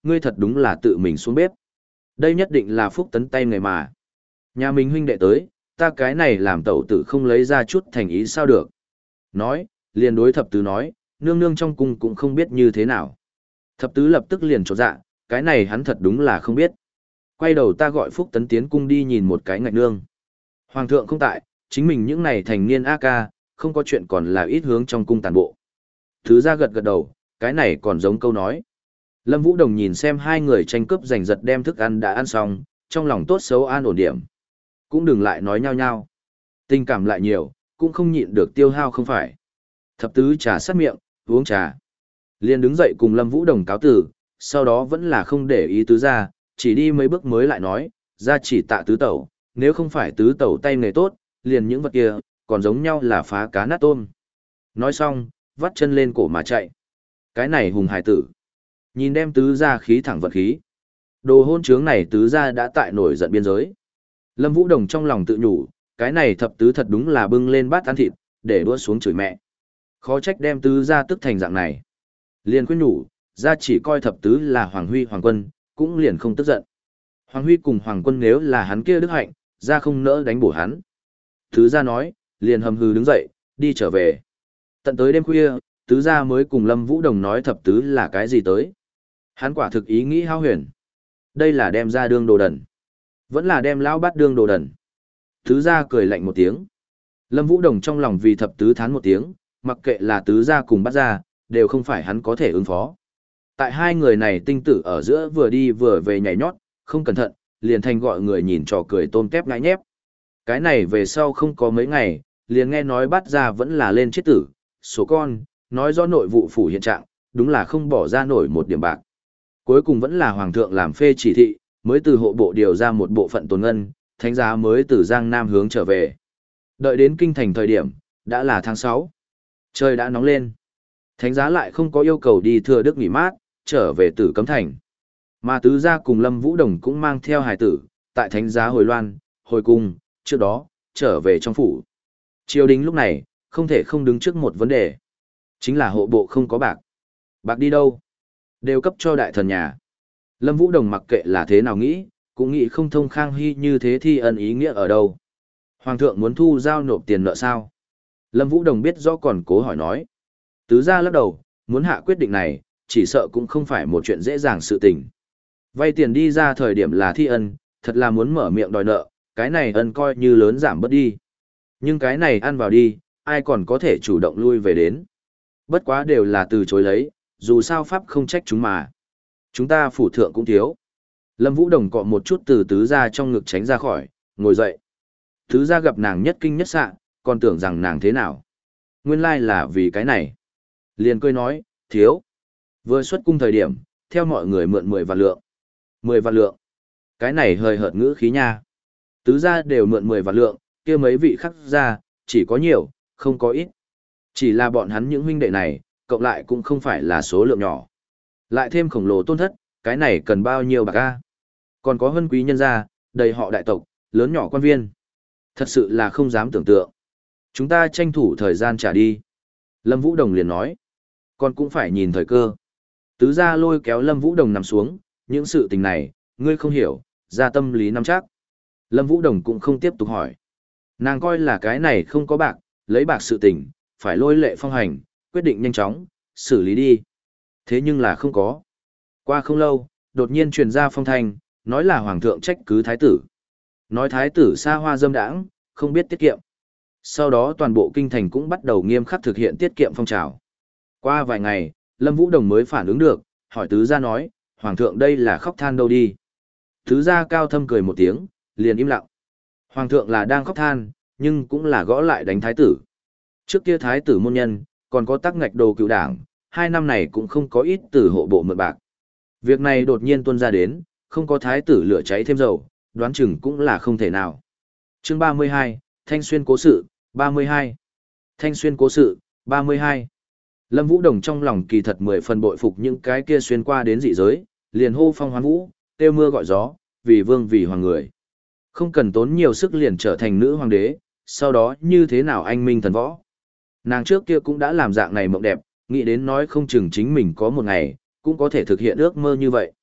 ngươi thật đúng là tự mình xuống bếp. Đây nhất định là phúc tấn tay người mà. Nhà mình huynh đệ tới, ta cái này làm tẩu tử không lấy ra chút thành ý sao được. Nói, liền đối thập tứ nói, nương nương trong cung cũng không biết như thế nào. Thập tứ lập tức liền trột dạ, cái này hắn thật đúng là không biết. Quay đầu ta gọi phúc tấn tiến cung đi nhìn một cái ngạch nương. Hoàng thượng không tại, chính mình những này thành niên A ca, không có chuyện còn là ít hướng trong cung tàn bộ. Thứ ra gật gật đầu, cái này còn giống câu nói. Lâm Vũ Đồng nhìn xem hai người tranh cướp giành giật đem thức ăn đã ăn xong, trong lòng tốt xấu an ổn điểm. Cũng đừng lại nói nhau nhau. Tình cảm lại nhiều, cũng không nhịn được tiêu hao không phải. Thập tứ trà sát miệng, uống trà. Liền đứng dậy cùng Lâm Vũ Đồng cáo tử, sau đó vẫn là không để ý tứ ra, chỉ đi mấy bước mới lại nói, ra chỉ tạ tứ tẩu, nếu không phải tứ tẩu tay nghề tốt, liền những vật kia, còn giống nhau là phá cá nát tôm. Nói xong, vắt chân lên cổ mà chạy. Cái này hùng hải tử. Nhìn đem tứ ra khí thẳng vật khí. Đồ hôn trướng này tứ ra đã tại nổi giận biên giới. Lâm Vũ Đồng trong lòng tự nhủ, cái này thập tứ thật đúng là bưng lên bát ăn thịt, để đua xuống chửi mẹ. Khó trách đem tứ ra tức thành dạng này. Liền khuyên nhủ, ra chỉ coi thập tứ là Hoàng Huy Hoàng Quân, cũng liền không tức giận. Hoàng Huy cùng Hoàng Quân nếu là hắn kia đức hạnh, ra không nỡ đánh bổ hắn. Tứ ra nói, liền hầm hừ đứng dậy, đi trở về. Tận tới đêm khuya, tứ gia mới cùng Lâm Vũ Đồng nói thập tứ là cái gì tới. Hắn quả thực ý nghĩ hao huyền. Đây là đem ra đương đồ đần. Vẫn là đem lão bát đương đồ đần. Tứ gia cười lạnh một tiếng. Lâm Vũ Đồng trong lòng vì thập tứ thán một tiếng, mặc kệ là tứ gia cùng bát gia, đều không phải hắn có thể ứng phó. Tại hai người này tinh tử ở giữa vừa đi vừa về nhảy nhót, không cẩn thận, liền thành gọi người nhìn trò cười tôm tép ngại nhép. Cái này về sau không có mấy ngày, liền nghe nói bát gia vẫn là lên chết tử, số con, nói do nội vụ phủ hiện trạng, đúng là không bỏ ra nổi một điểm bạc. Cuối cùng vẫn là hoàng thượng làm phê chỉ thị, mới từ hộ bộ điều ra một bộ phận tồn ngân, thánh giá mới từ Giang Nam hướng trở về. Đợi đến kinh thành thời điểm, đã là tháng sáu. Trời đã nóng lên. Thánh giá lại không có yêu cầu đi thừa đức nghỉ mát, trở về Tử Cấm Thành. Mà tứ gia cùng Lâm Vũ Đồng cũng mang theo hài tử, tại thánh giá hồi loan, hồi cung, trước đó, trở về trong phủ. Triều đình lúc này, không thể không đứng trước một vấn đề. Chính là hộ bộ không có bạc. Bạc đi đâu? Đều cấp cho đại thần nhà. Lâm Vũ Đồng mặc kệ là thế nào nghĩ, cũng nghĩ không thông Khang Hy như thế thì ân ý nghĩa ở đâu. Hoàng thượng muốn thu giao nộp tiền nợ sao? Lâm Vũ Đồng biết rõ còn cố hỏi nói. Tứ gia lắc đầu, muốn hạ quyết định này, chỉ sợ cũng không phải một chuyện dễ dàng sự tình. Vay tiền đi ra thời điểm là thi ân, thật là muốn mở miệng đòi nợ, cái này ân coi như lớn giảm bớt đi. Nhưng cái này ăn vào đi, ai còn có thể chủ động lui về đến. Bất quá đều là từ chối lấy, dù sao pháp không trách chúng mà. Chúng ta phủ thượng cũng thiếu. Lâm Vũ Đồng cọ một chút từ tứ gia trong ngực tránh ra khỏi, ngồi dậy. Tứ gia gặp nàng nhất kinh nhất xạ, còn tưởng rằng nàng thế nào. Nguyên lai là vì cái này. Liền cười nói, thiếu. Vừa xuất cung thời điểm, theo mọi người mượn mười vạn lượng. Mười vạn lượng. Cái này hơi hợt ngữ khí nha. Tứ gia đều mượn mười vạn lượng, kia mấy vị khác gia, chỉ có nhiều, không có ít. Chỉ là bọn hắn những huynh đệ này, cộng lại cũng không phải là số lượng nhỏ. Lại thêm khổng lồ tôn thất, cái này cần bao nhiêu bạc a? Còn có hân quý nhân gia, đầy họ đại tộc, lớn nhỏ quan viên. Thật sự là không dám tưởng tượng. Chúng ta tranh thủ thời gian trả đi. Lâm Vũ Đồng liền nói. Còn cũng phải nhìn thời cơ. Tứ gia lôi kéo Lâm Vũ Đồng nằm xuống, những sự tình này, ngươi không hiểu, ra tâm lý nắm chắc. Lâm Vũ Đồng cũng không tiếp tục hỏi. Nàng coi là cái này không có bạc, lấy bạc sự tình, phải lôi lệ phong hành, quyết định nhanh chóng, xử lý đi. Thế nhưng là không có. Qua không lâu, đột nhiên truyền ra phong thanh, nói là hoàng thượng trách cứ thái tử. Nói thái tử xa hoa dâm đãng, không biết tiết kiệm. Sau đó toàn bộ kinh thành cũng bắt đầu nghiêm khắc thực hiện tiết kiệm phong trào. Qua vài ngày, Lâm Vũ Đồng mới phản ứng được, hỏi tứ gia nói, hoàng thượng đây là khóc than đâu đi. Tứ gia cao thâm cười một tiếng, liền im lặng. Hoàng thượng là đang khóc than, nhưng cũng là gõ lại đánh thái tử. Trước kia thái tử môn nhân, còn có tắc ngạch đồ cựu đảng, hai năm này cũng không có ít từ hộ bộ mượn bạc. Việc này đột nhiên tuôn ra đến, không có thái tử lửa cháy thêm dầu, đoán chừng cũng là không thể nào. Chương ba mươi hai, Thanh Xuyên cố sự, ba mươi hai. Thanh Xuyên cố sự, ba mươi hai. Lâm Vũ Đồng trong lòng kỳ thật mười phần bội phục những cái kia xuyên qua đến dị giới, liền hô phong hoán vũ, kêu mưa gọi gió, vì vương vì hoàng người. Không cần tốn nhiều sức liền trở thành nữ hoàng đế, sau đó như thế nào anh minh thần võ. Nàng trước kia cũng đã làm dạng này mộng đẹp, nghĩ đến nói không chừng chính mình có một ngày, cũng có thể thực hiện ước mơ như vậy.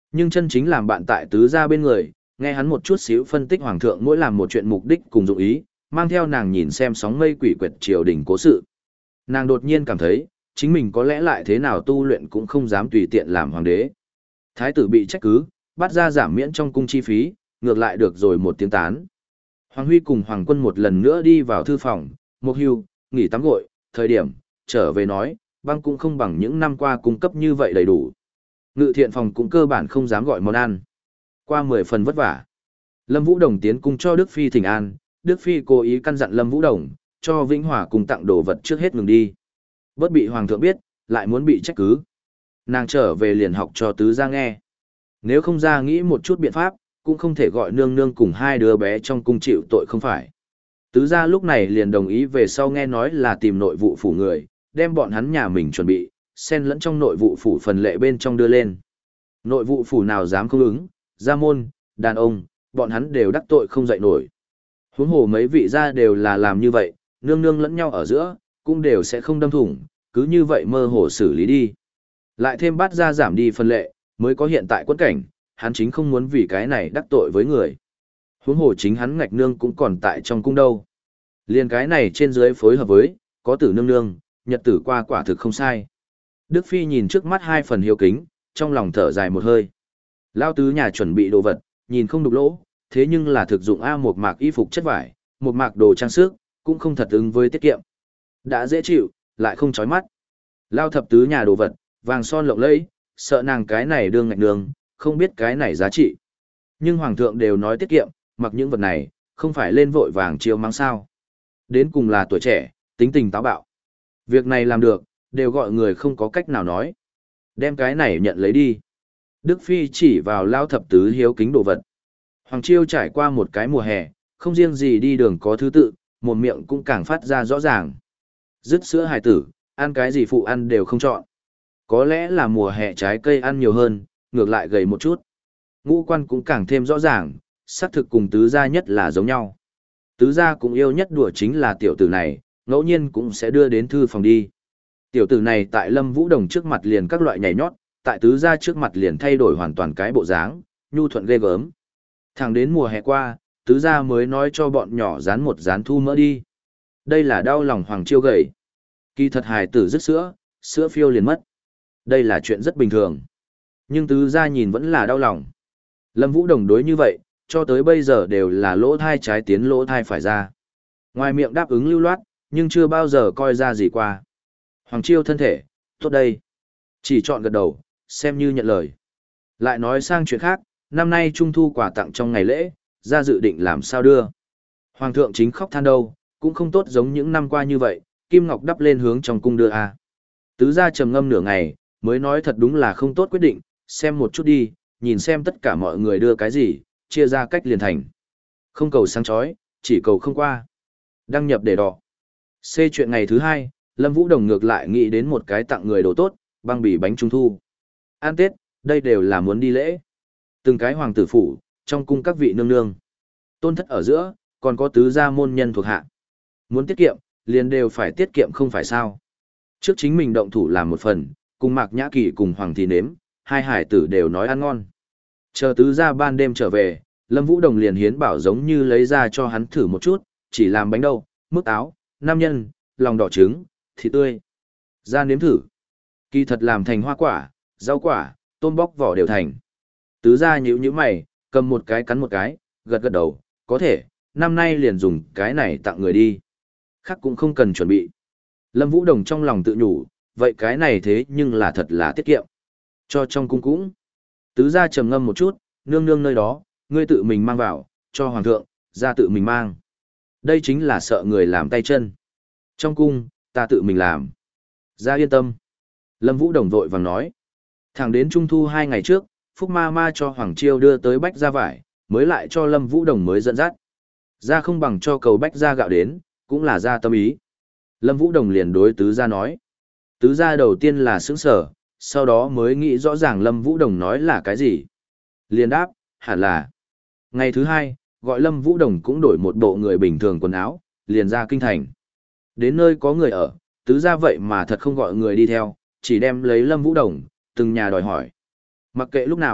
Nhưng chân chính làm bạn tại tứ gia bên người, nghe hắn một chút xíu phân tích hoàng thượng mỗi làm một chuyện mục đích cùng dụng ý, mang theo nàng nhìn xem sóng mây quỷ quyệt triều đình cố sự. Nàng đột nhiên cảm thấy, chính mình có lẽ lại thế nào tu luyện cũng không dám tùy tiện làm hoàng đế. Thái tử bị trách cứ, bắt ra giảm miễn trong cung chi phí, ngược lại được rồi một tiếng tán. Hoàng Huy cùng Hoàng Quân một lần nữa đi vào thư phòng, Mục Hưu, nghỉ tắm gội, thời điểm, trở về nói, băng cũng không bằng những năm qua cung cấp như vậy đầy đủ. Ngự thiện phòng cũng cơ bản không dám gọi món ăn. Qua mười phần vất vả. Lâm Vũ Đồng tiến cung cho Đức Phi thỉnh an, Đức Phi cố ý căn dặn Lâm Vũ Đồng, cho Vĩnh Hòa cùng tặng đồ vật trước hết ngừng đi. Bớt bị Hoàng thượng biết, lại muốn bị trách cứ. Nàng trở về liền học cho tứ gia nghe. Nếu không ra nghĩ một chút biện pháp, cũng không thể gọi nương nương cùng hai đứa bé trong cung chịu tội không phải. Tứ gia lúc này liền đồng ý về sau nghe nói là tìm nội vụ phủ người, đem bọn hắn nhà mình chuẩn bị, xen lẫn trong nội vụ phủ phần lệ bên trong đưa lên. Nội vụ phủ nào dám không ứng, gia môn, đàn ông, bọn hắn đều đắc tội không dậy nổi. Huống hồ mấy vị gia đều là làm như vậy, nương nương lẫn nhau ở giữa, cũng đều sẽ không đâm thủng, cứ như vậy mơ hồ xử lý đi. Lại thêm bát gia giảm đi phần lệ, mới có hiện tại quẫn cảnh, hắn chính không muốn vì cái này đắc tội với người. Huống hồ chính hắn ngạch nương cũng còn tại trong cung đâu. Liên cái này trên dưới phối hợp với, có tử nương nương, nhật tử qua quả thực không sai. Đức Phi nhìn trước mắt hai phần hiếu kính, trong lòng thở dài một hơi. Lao tứ nhà chuẩn bị đồ vật, nhìn không đục lỗ, thế nhưng là thực dụng A một mạc y phục chất vải, một mạc đồ trang sức, cũng không thật ứng với tiết kiệm. Đã dễ chịu, lại không chói mắt. Lao thập tứ nhà đồ vật, vàng son lộng lẫy, sợ nàng cái này đương ngạch nương, không biết cái này giá trị. Nhưng hoàng thượng đều nói tiết kiệm, mặc những vật này, không phải lên vội vàng chiếu mắng sao. Đến cùng là tuổi trẻ, tính tình táo bạo. Việc này làm được, đều gọi người không có cách nào nói. Đem cái này nhận lấy đi. Đức Phi chỉ vào lao thập tứ hiếu kính đồ vật. Hoàng Chiêu trải qua một cái mùa hè, không riêng gì đi đường có thứ tự, một miệng cũng càng phát ra rõ ràng. Dứt sữa hài tử, ăn cái gì phụ ăn đều không chọn. Có lẽ là mùa hè trái cây ăn nhiều hơn, ngược lại gầy một chút. Ngũ quan cũng càng thêm rõ ràng, xác thực cùng tứ gia nhất là giống nhau. Tứ gia cũng yêu nhất đùa chính là tiểu tử này, ngẫu nhiên cũng sẽ đưa đến thư phòng đi. Tiểu tử này tại Lâm Vũ Đồng trước mặt liền các loại nhảy nhót, tại tứ gia trước mặt liền thay đổi hoàn toàn cái bộ dáng, nhu thuận ghê gớm. Thẳng đến mùa hè qua, tứ gia mới nói cho bọn nhỏ dán một dán thu mỡ đi. Đây là đau lòng Hoàng Chiêu gầy. Kỳ thật hài tử dứt sữa, sữa phiêu liền mất. Đây là chuyện rất bình thường. Nhưng tứ gia nhìn vẫn là đau lòng. Lâm Vũ Đồng đối như vậy, cho tới bây giờ đều là lỗ thai trái tiến lỗ thai phải ra. Ngoài miệng đáp ứng lưu loát, nhưng chưa bao giờ coi ra gì qua. Hoàng Chiêu thân thể, tốt đây. Chỉ chọn gật đầu, xem như nhận lời. Lại nói sang chuyện khác, năm nay Trung thu quà tặng trong ngày lễ, ra dự định làm sao đưa. Hoàng thượng chính khóc than đâu, cũng không tốt giống những năm qua như vậy, Kim Ngọc đắp lên hướng trong cung đưa a. Tứ gia trầm ngâm nửa ngày, mới nói thật đúng là không tốt quyết định, xem một chút đi, nhìn xem tất cả mọi người đưa cái gì, chia ra cách liền thành. Không cầu sáng chói, chỉ cầu không qua. Đăng nhập để đỏ. C chuyện ngày thứ hai, Lâm Vũ Đồng ngược lại nghĩ đến một cái tặng người đồ tốt, băng bì bánh trung thu. An Tết, đây đều là muốn đi lễ. Từng cái hoàng tử phủ, trong cung các vị nương nương. Tôn thất ở giữa, còn có tứ gia môn nhân thuộc hạ. Muốn tiết kiệm, liền đều phải tiết kiệm không phải sao. Trước chính mình động thủ làm một phần, cùng Mạc Nhã Kỳ cùng Hoàng Thị Nếm, hai hải tử đều nói ăn ngon. Chờ tứ gia ban đêm trở về, Lâm Vũ Đồng liền hiến bảo giống như lấy ra cho hắn thử một chút, chỉ làm bánh đâu, mức táo, nam nhân, lòng đỏ trứng, thịt tươi. Ra nếm thử. Kỳ thật làm thành hoa quả, rau quả, tôm bóc vỏ đều thành. Tứ gia nhíu nhíu mày, cầm một cái cắn một cái, gật gật đầu, có thể, năm nay liền dùng cái này tặng người đi. Khác cũng không cần chuẩn bị. Lâm Vũ Đồng trong lòng tự nhủ, vậy cái này thế nhưng là thật là tiết kiệm. Cho trong cung cũng. Tứ gia trầm ngâm một chút, nương nương nơi đó, ngươi tự mình mang vào, cho hoàng thượng, ra tự mình mang. Đây chính là sợ người làm tay chân. Trong cung, ta tự mình làm. Ra yên tâm. Lâm Vũ Đồng vội vàng nói. Thẳng đến trung thu hai ngày trước, Phúc Ma Ma cho Hoàng Chiêu đưa tới bách gia vải, mới lại cho Lâm Vũ Đồng mới dẫn dắt. Ra không bằng cho cầu bách gia gạo đến, cũng là ra tâm ý. Lâm Vũ Đồng liền đối tứ gia nói. Tứ gia đầu tiên là sững sở, sau đó mới nghĩ rõ ràng Lâm Vũ Đồng nói là cái gì. Liền đáp, hẳn là. Ngày thứ hai, gọi Lâm Vũ Đồng cũng đổi một bộ người bình thường quần áo, liền ra kinh thành. Đến nơi có người ở, tứ gia vậy mà thật không gọi người đi theo, chỉ đem lấy Lâm Vũ Đồng, từng nhà đòi hỏi. Mặc kệ lúc nào,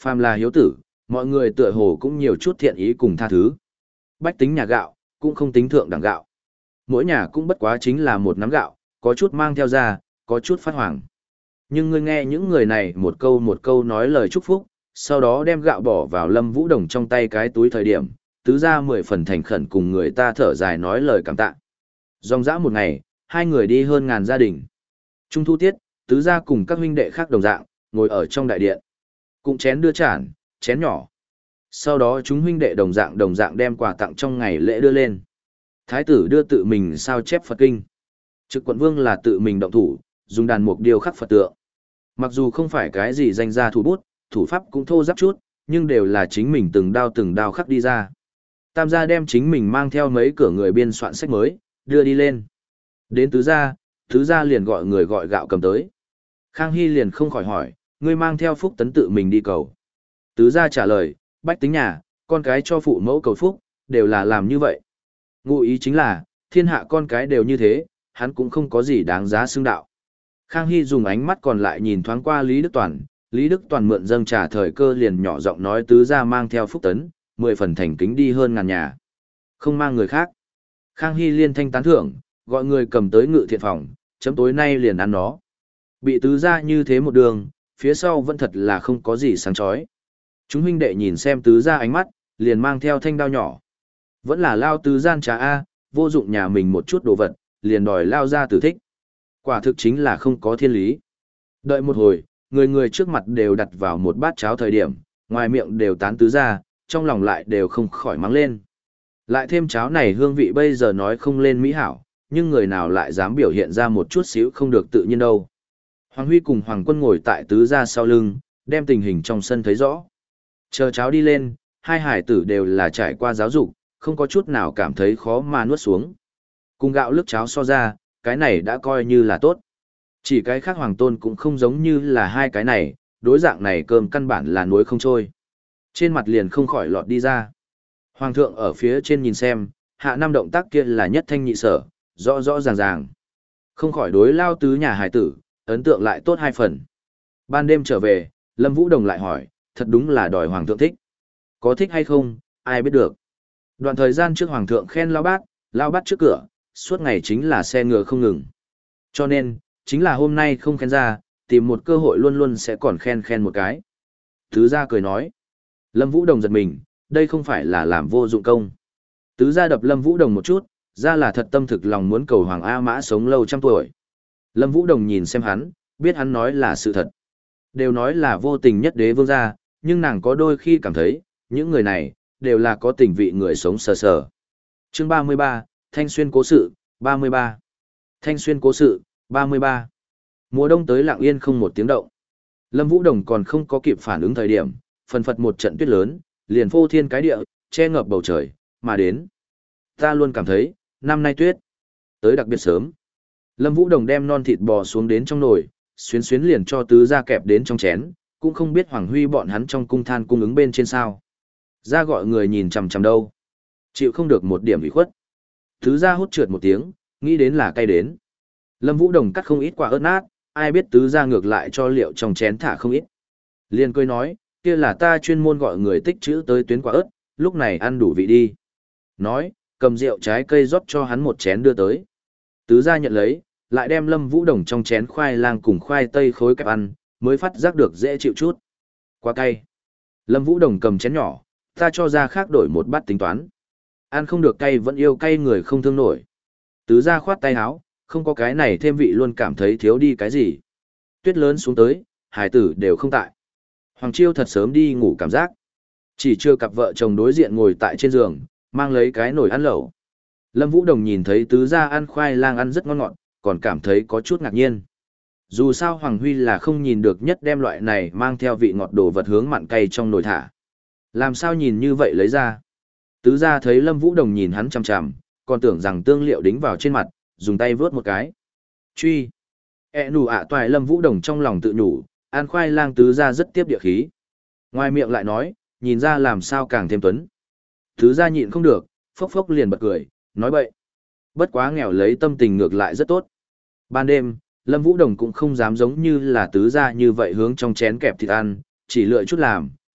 Phàm là hiếu tử, mọi người tựa hồ cũng nhiều chút thiện ý cùng tha thứ. Bách tính nhà gạo, cũng không tính thượng đẳng gạo. Mỗi nhà cũng bất quá chính là một nắm gạo, có chút mang theo ra, có chút phát hoàng. Nhưng ngươi nghe những người này một câu một câu nói lời chúc phúc, sau đó đem gạo bỏ vào Lâm Vũ Đồng trong tay cái túi thời điểm, tứ ra mười phần thành khẩn cùng người ta thở dài nói lời cảm tạ. Dòng dã một ngày, hai người đi hơn ngàn gia đình. Trung thu tiết, tứ ra cùng các huynh đệ khác đồng dạng, ngồi ở trong đại điện. Cũng chén đưa chản, chén nhỏ. Sau đó chúng huynh đệ đồng dạng đồng dạng đem quà tặng trong ngày lễ đưa lên. Thái tử đưa tự mình sao chép Phật kinh. Trực quận vương là tự mình động thủ, dùng đàn mục điêu khắc Phật tượng. Mặc dù không phải cái gì danh gia thủ bút, thủ pháp cũng thô ráp chút, nhưng đều là chính mình từng đao từng đao khắc đi ra. Tam gia đem chính mình mang theo mấy cửa người biên soạn sách mới, đưa đi lên. Đến tứ gia, tứ gia liền gọi người gọi gạo cầm tới. Khang Hy liền không khỏi hỏi, ngươi mang theo phúc tấn tự mình đi cầu. Tứ gia trả lời, bách tính nhà, con cái cho phụ mẫu cầu phúc, đều là làm như vậy. Ngụ ý chính là, thiên hạ con cái đều như thế, hắn cũng không có gì đáng giá xưng đạo. Khang Hy dùng ánh mắt còn lại nhìn thoáng qua Lý Đức Toàn, Lý Đức Toàn mượn dâng trả thời cơ liền nhỏ giọng nói tứ gia mang theo phúc tấn, mười phần thành kính đi hơn ngàn nhà. Không mang người khác. Khang Hy liên thanh tán thưởng, gọi người cầm tới ngự thiện phòng, chấm tối nay liền ăn nó. Bị tứ gia như thế một đường, phía sau vẫn thật là không có gì sáng chói. Chúng huynh đệ nhìn xem tứ gia ánh mắt, liền mang theo thanh đao nhỏ. Vẫn là lao tứ gian trà A, vô dụng nhà mình một chút đồ vật, liền đòi lao ra tử thích. Quả thực chính là không có thiên lý. Đợi một hồi, người người trước mặt đều đặt vào một bát cháo thời điểm, ngoài miệng đều tán tứ gia, trong lòng lại đều không khỏi mắng lên. Lại thêm cháo này hương vị bây giờ nói không lên mỹ hảo, nhưng người nào lại dám biểu hiện ra một chút xíu không được tự nhiên đâu. Hoàng Huy cùng Hoàng Quân ngồi tại tứ gia sau lưng, đem tình hình trong sân thấy rõ. Chờ cháo đi lên, hai hải tử đều là trải qua giáo dục, không có chút nào cảm thấy khó mà nuốt xuống. Cùng gạo lức cháo so ra, cái này đã coi như là tốt. Chỉ cái khác Hoàng Tôn cũng không giống như là hai cái này, đối dạng này cơm căn bản là nuối không trôi. Trên mặt liền không khỏi lọt đi ra. Hoàng thượng ở phía trên nhìn xem, hạ năm động tác kia là nhất thanh nhị sở, rõ rõ ràng ràng. Không khỏi đối lao tứ nhà hải tử, ấn tượng lại tốt hai phần. Ban đêm trở về, Lâm Vũ Đồng lại hỏi, thật đúng là đòi Hoàng thượng thích. Có thích hay không, ai biết được. Đoạn thời gian trước Hoàng thượng khen lao bát, lao bát trước cửa, suốt ngày chính là xe ngựa không ngừng. Cho nên, chính là hôm nay không khen ra, tìm một cơ hội luôn luôn sẽ còn khen khen một cái. Tứ gia cười nói. Lâm Vũ Đồng giật mình, đây không phải là làm vô dụng công. Tứ gia đập Lâm Vũ Đồng một chút, ra là thật tâm thực lòng muốn cầu Hoàng A Mã sống lâu trăm tuổi. Lâm Vũ Đồng nhìn xem hắn, biết hắn nói là sự thật. Đều nói là vô tình nhất đế vương gia, nhưng nàng có đôi khi cảm thấy, những người này, đều là có tình vị người sống sờ sờ. Chương ba mươi ba, Thanh Xuyên cố sự, ba mươi ba. Thanh Xuyên cố sự, ba mươi ba. Mùa đông tới lặng yên không một tiếng động. Lâm Vũ Đồng còn không có kịp phản ứng thời điểm, phần phật một trận tuyết lớn, liền phô thiên cái địa, che ngập bầu trời, mà đến. Ta luôn cảm thấy, năm nay tuyết, tới đặc biệt sớm. Lâm Vũ Đồng đem non thịt bò xuống đến trong nồi, xuyến xuyến liền cho tứ gia kẹp đến trong chén, cũng không biết Hoàng Huy bọn hắn trong cung than cung ứng bên trên sao. Ra gọi người nhìn chằm chằm đâu. Chịu không được một điểm ủy khuất. Tứ gia hút trượt một tiếng, nghĩ đến là cay đến. Lâm Vũ Đồng cắt không ít quả ớt nát, ai biết tứ gia ngược lại cho liệu trong chén thả không ít. Liền cười nói, kia là ta chuyên môn gọi người tích trữ tới tuyến quả ớt, lúc này ăn đủ vị đi. Nói, cầm rượu trái cây rót cho hắn một chén đưa tới. Tứ gia nhận lấy, lại đem Lâm Vũ Đồng trong chén khoai lang cùng khoai tây khối kẹp ăn, mới phát giác được dễ chịu chút. Quá cay. Lâm Vũ Đồng cầm chén nhỏ, ta cho ra khác đổi một bát tính toán. Ăn không được cay vẫn yêu cay người không thương nổi. Tứ gia khoát tay áo, không có cái này thêm vị luôn cảm thấy thiếu đi cái gì. Tuyết lớn xuống tới, hải tử đều không tại. Hoàng Chiêu thật sớm đi ngủ cảm giác. Chỉ chưa cặp vợ chồng đối diện ngồi tại trên giường, mang lấy cái nồi ăn lẩu. Lâm Vũ Đồng nhìn thấy tứ gia ăn khoai lang ăn rất ngon ngọt, còn cảm thấy có chút ngạc nhiên. Dù sao Hoàng Huy là không nhìn được nhất đem loại này mang theo vị ngọt đồ vật hướng mặn cay trong nồi thả. Làm sao nhìn như vậy lấy ra? Tứ gia thấy Lâm Vũ Đồng nhìn hắn chằm chằm, còn tưởng rằng tương liệu đính vào trên mặt, dùng tay vớt một cái. Truy. E nù ạ toại Lâm Vũ Đồng trong lòng tự nhủ, ăn khoai lang tứ gia rất tiếp địa khí. Ngoài miệng lại nói, nhìn ra làm sao càng thêm tuấn. Tứ gia nhịn không được, phốc phốc liền bật cười, nói bậy. Bất quá nghèo lấy tâm tình ngược lại rất tốt. Ban đêm, Lâm Vũ Đồng cũng không dám giống như là tứ gia như vậy hướng trong chén kẹp thịt ăn, chỉ lựa chút làm,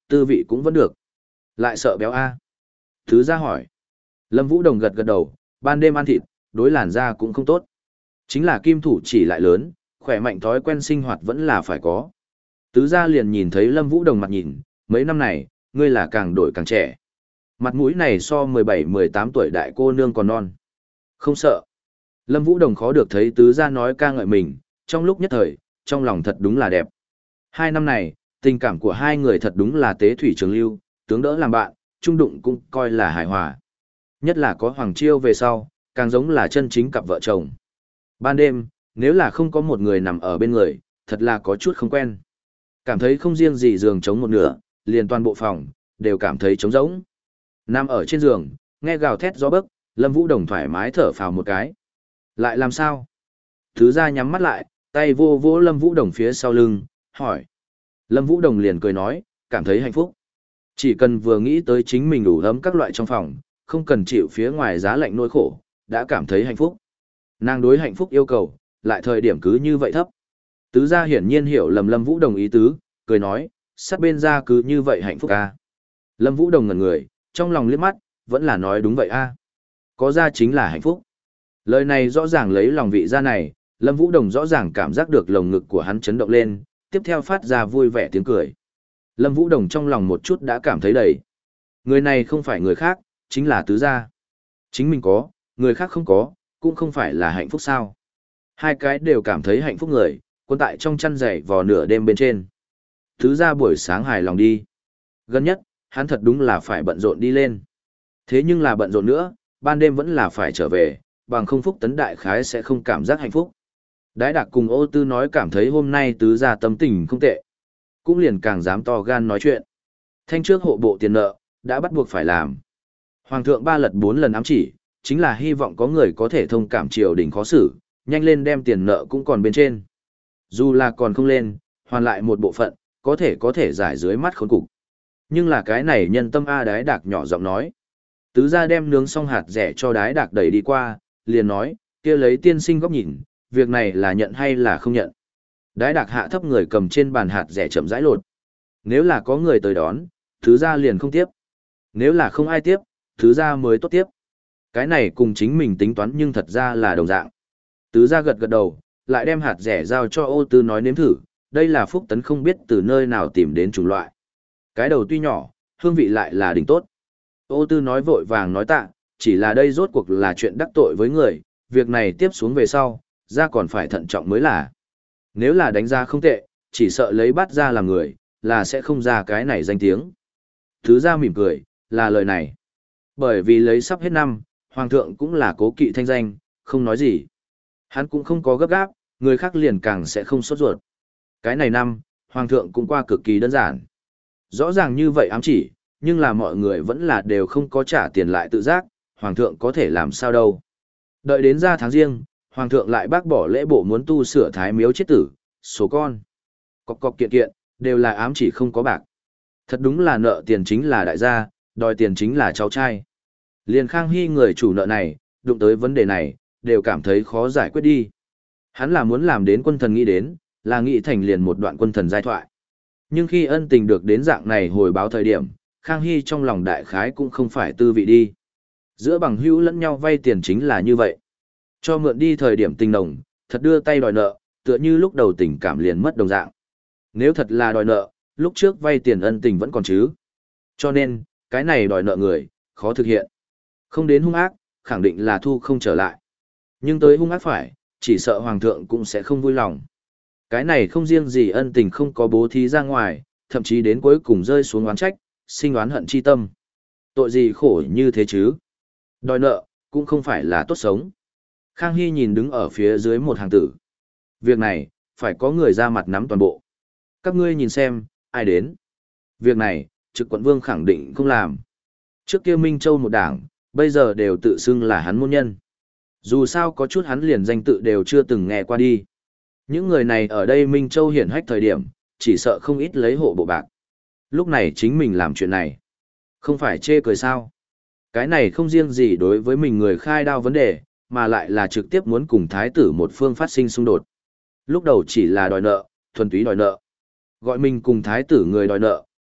tư vị cũng vẫn được. Lại sợ béo a? Tứ gia hỏi. Lâm Vũ Đồng gật gật đầu, ban đêm ăn thịt, đối làn da cũng không tốt. Chính là kim thủ chỉ lại lớn, khỏe mạnh thói quen sinh hoạt vẫn là phải có. Tứ gia liền nhìn thấy Lâm Vũ Đồng mặt nhìn, mấy năm này, ngươi là càng đổi càng trẻ. Mặt mũi này so mười bảy mười tám tuổi đại cô nương còn non. Không sợ. Lâm Vũ Đồng khó được thấy tứ gia nói ca ngợi mình, trong lúc nhất thời, trong lòng thật đúng là đẹp. Hai năm này, tình cảm của hai người thật đúng là tế thủy trường lưu, tướng đỡ làm bạn, trung đụng cũng coi là hài hòa. Nhất là có Hoàng Chiêu về sau, càng giống là chân chính cặp vợ chồng. Ban đêm, nếu là không có một người nằm ở bên người, thật là có chút không quen. Cảm thấy không riêng gì giường trống một nửa, liền toàn bộ phòng, đều cảm thấy trống rỗng. Nằm ở trên giường, nghe gào thét gió bấc, Lâm Vũ Đồng thoải mái thở phào một cái. Lại làm sao? Thứ ra nhắm mắt lại, tay vô vô Lâm Vũ Đồng phía sau lưng, hỏi. Lâm Vũ Đồng liền cười nói, cảm thấy hạnh phúc. Chỉ cần vừa nghĩ tới chính mình đủ ấm các loại trong phòng, không cần chịu phía ngoài giá lạnh nỗi khổ, đã cảm thấy hạnh phúc. Nàng đối hạnh phúc yêu cầu, lại thời điểm cứ như vậy thấp. Tứ gia hiển nhiên hiểu lầm Lâm Vũ Đồng ý tứ, cười nói, sát bên ra cứ như vậy hạnh phúc à. Lâm Vũ Đồng ngẩn người, trong lòng liếc mắt, vẫn là nói đúng vậy a. À. Có ra chính là hạnh phúc. Lời này rõ ràng lấy lòng vị gia này, Lâm Vũ Đồng rõ ràng cảm giác được lồng ngực của hắn chấn động lên, tiếp theo phát ra vui vẻ tiếng cười. Lâm Vũ Đồng trong lòng một chút đã cảm thấy đầy. Người này không phải người khác, chính là tứ gia. Chính mình có, người khác không có, cũng không phải là hạnh phúc sao. Hai cái đều cảm thấy hạnh phúc người, quân tại trong chăn dậy vào nửa đêm bên trên. Tứ gia buổi sáng hài lòng đi. Gần nhất, hắn thật đúng là phải bận rộn đi lên. Thế nhưng là bận rộn nữa, ban đêm vẫn là phải trở về, bằng không Phúc Tấn đại khái sẽ không cảm giác hạnh phúc. Đái Đạc cùng Ô Tư nói cảm thấy hôm nay tứ gia tâm tình không tệ. Cũng liền càng dám to gan nói chuyện. Thanh trước hộ bộ tiền nợ, đã bắt buộc phải làm. Hoàng thượng ba lật bốn lần ám chỉ, chính là hy vọng có người có thể thông cảm triều đình khó xử, nhanh lên đem tiền nợ cũng còn bên trên. Dù là còn không lên, hoàn lại một bộ phận, có thể có thể giải dưới mắt khốn cục. Nhưng là cái này nhân tâm A Đái Đạc nhỏ giọng nói. Tứ gia đem nướng xong hạt rẻ cho Đái Đạc đẩy đi qua, liền nói, kia lấy tiên sinh góc nhìn, việc này là nhận hay là không nhận. Đái Đạc hạ thấp người cầm trên bàn hạt rẻ chậm rãi lột. Nếu là có người tới đón, tứ gia liền không tiếp. Nếu là không ai tiếp, tứ gia mới tốt tiếp. Cái này cùng chính mình tính toán nhưng thật ra là đồng dạng. Tứ gia gật gật đầu, lại đem hạt rẻ giao cho Ô Tư nói nếm thử, đây là Phúc Tấn không biết từ nơi nào tìm đến chủng loại. Cái đầu tuy nhỏ, hương vị lại là đỉnh tốt. Ô Tư nói vội vàng nói tạ, chỉ là đây rốt cuộc là chuyện đắc tội với người, việc này tiếp xuống về sau, ra còn phải thận trọng mới là. Nếu là đánh ra không tệ, chỉ sợ lấy bắt ra làm người, là sẽ không ra cái này danh tiếng. Thứ ra mỉm cười, là lời này. Bởi vì lấy sắp hết năm, Hoàng thượng cũng là cố kỵ thanh danh, không nói gì. Hắn cũng không có gấp gáp, người khác liền càng sẽ không sốt ruột. Cái này năm, Hoàng thượng cũng qua cực kỳ đơn giản. Rõ ràng như vậy ám chỉ, nhưng là mọi người vẫn là đều không có trả tiền lại tự giác, Hoàng thượng có thể làm sao đâu. Đợi đến ra tháng riêng, Hoàng thượng lại bác bỏ lễ bộ muốn tu sửa thái miếu chết tử, số con. Cọc cọc kiện kiện, đều là ám chỉ không có bạc. Thật đúng là nợ tiền chính là đại gia, đòi tiền chính là cháu trai. Liền Khang Hy người chủ nợ này, đụng tới vấn đề này, đều cảm thấy khó giải quyết đi. Hắn là muốn làm đến quân thần nghĩ đến, là nghĩ thành liền một đoạn quân thần giai thoại. Nhưng khi ân tình được đến dạng này hồi báo thời điểm, Khang Hy trong lòng đại khái cũng không phải tư vị đi. Giữa bằng hữu lẫn nhau vay tiền chính là như vậy. Cho mượn đi thời điểm tình nồng, thật đưa tay đòi nợ, tựa như lúc đầu tình cảm liền mất đồng dạng. Nếu thật là đòi nợ, lúc trước vay tiền ân tình vẫn còn chứ. Cho nên, cái này đòi nợ người, khó thực hiện. Không đến hung ác, khẳng định là thu không trở lại. Nhưng tới hung ác phải, chỉ sợ Hoàng thượng cũng sẽ không vui lòng. Cái này không riêng gì ân tình không có bố thí ra ngoài, thậm chí đến cuối cùng rơi xuống oán trách, sinh oán hận chi tâm. Tội gì khổ như thế chứ? Đòi nợ, cũng không phải là tốt sống. Khang Hy nhìn đứng ở phía dưới một hàng tử. Việc này, phải có người ra mặt nắm toàn bộ. Các ngươi nhìn xem, ai đến? Việc này, trực quận vương khẳng định không làm. Trước kia Minh Châu một đảng, bây giờ đều tự xưng là hắn môn nhân. Dù sao có chút hắn liền danh tự đều chưa từng nghe qua đi. Những người này ở đây Minh Châu hiển hách thời điểm, chỉ sợ không ít lấy hộ bộ bạc. Lúc này chính mình làm chuyện này. Không phải chê cười sao. Cái này không riêng gì đối với mình người khai đao vấn đề, mà lại là trực tiếp muốn cùng thái tử một phương phát sinh xung đột. Lúc đầu chỉ là đòi nợ, thuần túy đòi nợ. Gọi mình cùng thái tử người đòi nợ,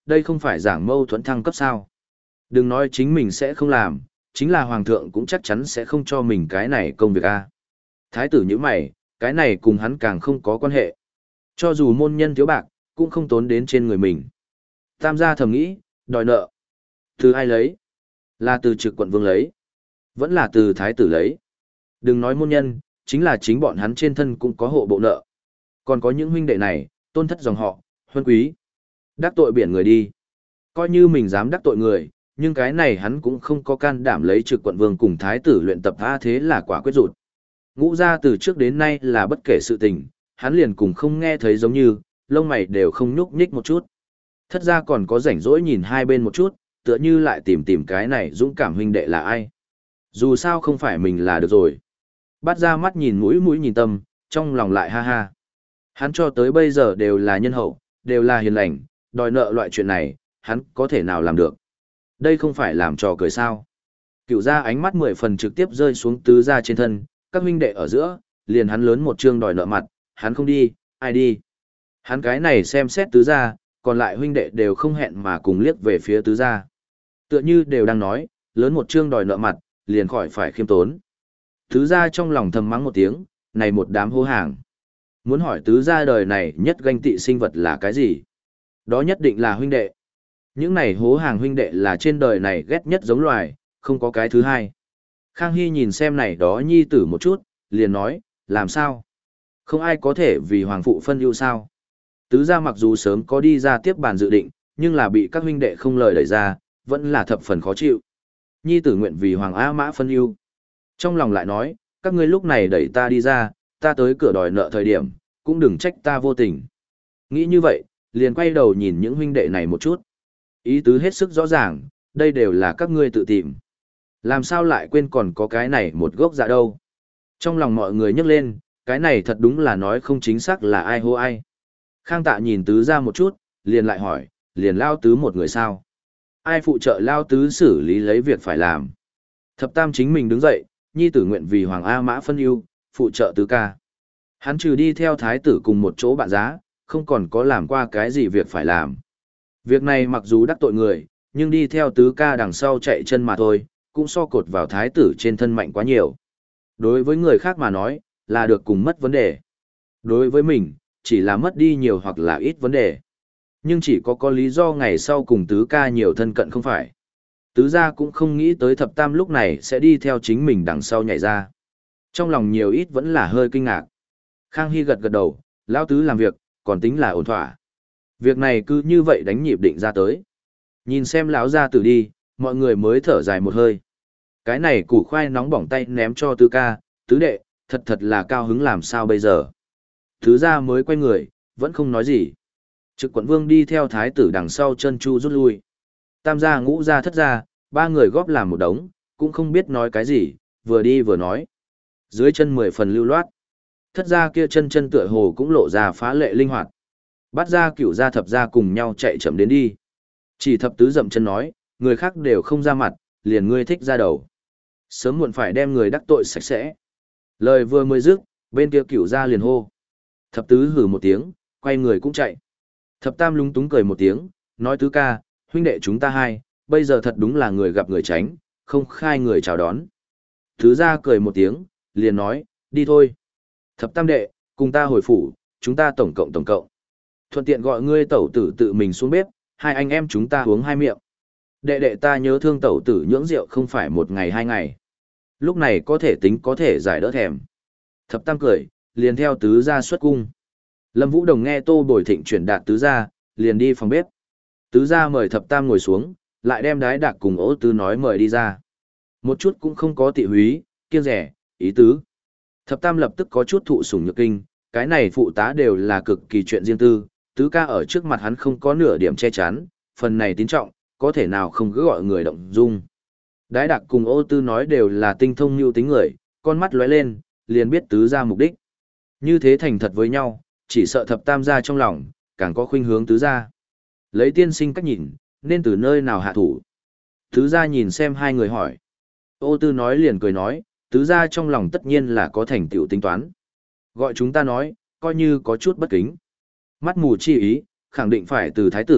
đây không phải giảng mâu thuẫn thăng cấp sao. Đừng nói chính mình sẽ không làm, chính là hoàng thượng cũng chắc chắn sẽ không cho mình cái này công việc a. Thái tử như mày, cái này cùng hắn càng không có quan hệ. Cho dù môn nhân thiếu bạc, cũng không tốn đến trên người mình. Tam gia thầm nghĩ, đòi nợ. Từ ai lấy? Là từ trực quận vương lấy. Vẫn là từ thái tử lấy. Đừng nói môn nhân, chính là chính bọn hắn trên thân cũng có hộ bộ nợ. Còn có những huynh đệ này, tôn thất dòng họ, huân quý. Đắc tội biển người đi. Coi như mình dám đắc tội người, nhưng cái này hắn cũng không có can đảm lấy trực quận vương cùng thái tử luyện tập tha, thế là quả quyết rụt. Ngũ gia từ trước đến nay là bất kể sự tình, hắn liền cùng không nghe thấy giống như, lông mày đều không nhúc nhích một chút. Thất gia còn có rảnh rỗi nhìn hai bên một chút, tựa như lại tìm tìm cái này dũng cảm huynh đệ là ai. Dù sao không phải mình là được rồi. Bắt ra mắt nhìn mũi mũi nhìn tâm, trong lòng lại ha ha. Hắn cho tới bây giờ đều là nhân hậu, đều là hiền lành, đòi nợ loại chuyện này, hắn có thể nào làm được. Đây không phải làm trò cười sao. Cựu gia ánh mắt mười phần trực tiếp rơi xuống tứ gia trên thân, các huynh đệ ở giữa, liền hắn lớn một chương đòi nợ mặt, hắn không đi, ai đi. Hắn cái này xem xét tứ gia, còn lại huynh đệ đều không hẹn mà cùng liếc về phía tứ gia. Tựa như đều đang nói, lớn một chương đòi nợ mặt, liền khỏi phải khiêm tốn. Tứ gia trong lòng thầm mắng một tiếng, này một đám hô hàng. Muốn hỏi tứ gia đời này nhất ganh tị sinh vật là cái gì? Đó nhất định là huynh đệ. Những này hố hàng huynh đệ là trên đời này ghét nhất giống loài, không có cái thứ hai. Khang Hy nhìn xem này đó nhi tử một chút, liền nói, làm sao? Không ai có thể vì hoàng phụ phân ưu sao? Tứ gia mặc dù sớm có đi ra tiếp bàn dự định, nhưng là bị các huynh đệ không lời đẩy ra, vẫn là thập phần khó chịu. Nhi tử nguyện vì hoàng A Mã phân ưu. Trong lòng lại nói, các ngươi lúc này đẩy ta đi ra, ta tới cửa đòi nợ thời điểm, cũng đừng trách ta vô tình. Nghĩ như vậy, liền quay đầu nhìn những huynh đệ này một chút. Ý tứ hết sức rõ ràng, đây đều là các ngươi tự tìm. Làm sao lại quên còn có cái này một gốc dạ đâu. Trong lòng mọi người nhấc lên, cái này thật đúng là nói không chính xác là ai hô ai. Khang Tạ nhìn tứ ra một chút, liền lại hỏi, liền lao tứ một người sao? Ai phụ trợ lao tứ xử lý lấy việc phải làm? Thập tam chính mình đứng dậy, nhi tử nguyện vì Hoàng A Mã phân ưu, phụ trợ tứ ca. Hắn trừ đi theo thái tử cùng một chỗ bạn giá, không còn có làm qua cái gì việc phải làm. Việc này mặc dù đắc tội người, nhưng đi theo tứ ca đằng sau chạy chân mà thôi, cũng so cột vào thái tử trên thân mạnh quá nhiều. Đối với người khác mà nói, là được cùng mất vấn đề. Đối với mình, chỉ là mất đi nhiều hoặc là ít vấn đề. Nhưng chỉ có có lý do ngày sau cùng tứ ca nhiều thân cận không phải. Tứ gia cũng không nghĩ tới thập tam lúc này sẽ đi theo chính mình đằng sau nhảy ra. Trong lòng nhiều ít vẫn là hơi kinh ngạc. Khang Hy gật gật đầu, lão tứ làm việc, còn tính là ổn thỏa. Việc này cứ như vậy đánh nhịp định ra tới. Nhìn xem lão gia tử đi, mọi người mới thở dài một hơi. Cái này củ khoai nóng bỏng tay ném cho tứ ca, tứ đệ, thật thật là cao hứng làm sao bây giờ. Tứ gia mới quay người, vẫn không nói gì. Trực quận vương đi theo thái tử đằng sau chân chu rút lui. Tam gia ngũ gia thất gia, ba người góp làm một đống, cũng không biết nói cái gì, vừa đi vừa nói. Dưới chân mười phần lưu loát. Thất gia kia chân chân tựa hồ cũng lộ ra phá lệ linh hoạt. Bắt gia cửu gia thập gia cùng nhau chạy chậm đến đi. Chỉ thập tứ dậm chân nói, người khác đều không ra mặt, liền ngươi thích ra đầu. Sớm muộn phải đem người đắc tội sạch sẽ. Lời vừa mới dứt, bên kia cửu gia liền hô. Thập tứ hử một tiếng, quay người cũng chạy. Thập tam lúng túng cười một tiếng, nói tứ ca, huynh đệ chúng ta hai, bây giờ thật đúng là người gặp người tránh, không khai người chào đón. Tứ gia cười một tiếng, liền nói, đi thôi. Thập tam đệ, cùng ta hồi phủ, chúng ta tổng cộng tổng cộng. Thuận tiện gọi ngươi tẩu tử tự mình xuống bếp, hai anh em chúng ta uống hai miệng. Đệ đệ ta nhớ thương tẩu tử nhưỡng rượu không phải một ngày hai ngày. Lúc này có thể tính có thể giải đỡ thèm. Thập tam cười, liền theo tứ gia xuất cung. Lâm Vũ Đồng nghe Tô Bồi Thịnh chuyển đạt tứ gia, liền đi phòng bếp. Tứ gia mời thập tam ngồi xuống, lại đem đái đạc cùng ố tứ nói mời đi ra. Một chút cũng không có tị húy, kiêng rẻ, ý tứ. Thập tam lập tức có chút thụ sủng nhược kinh, cái này phụ tá đều là cực kỳ chuyện riêng tư, tứ ca ở trước mặt hắn không có nửa điểm che chắn, phần này tín trọng, có thể nào không cứ gọi người động dung. Đái đạc cùng ô tư nói đều là tinh thông nhu tính người, con mắt lóe lên, liền biết tứ gia mục đích. Như thế thành thật với nhau, chỉ sợ thập tam gia trong lòng, càng có khuynh hướng tứ gia. Lấy tiên sinh cách nhìn, nên từ nơi nào hạ thủ. Tứ gia nhìn xem hai người hỏi. Ô tư nói liền cười nói, tứ gia trong lòng tất nhiên là có thành tựu tính toán. Gọi chúng ta nói, coi như có chút bất kính. Mắt mù chi ý, khẳng định phải từ thái tử,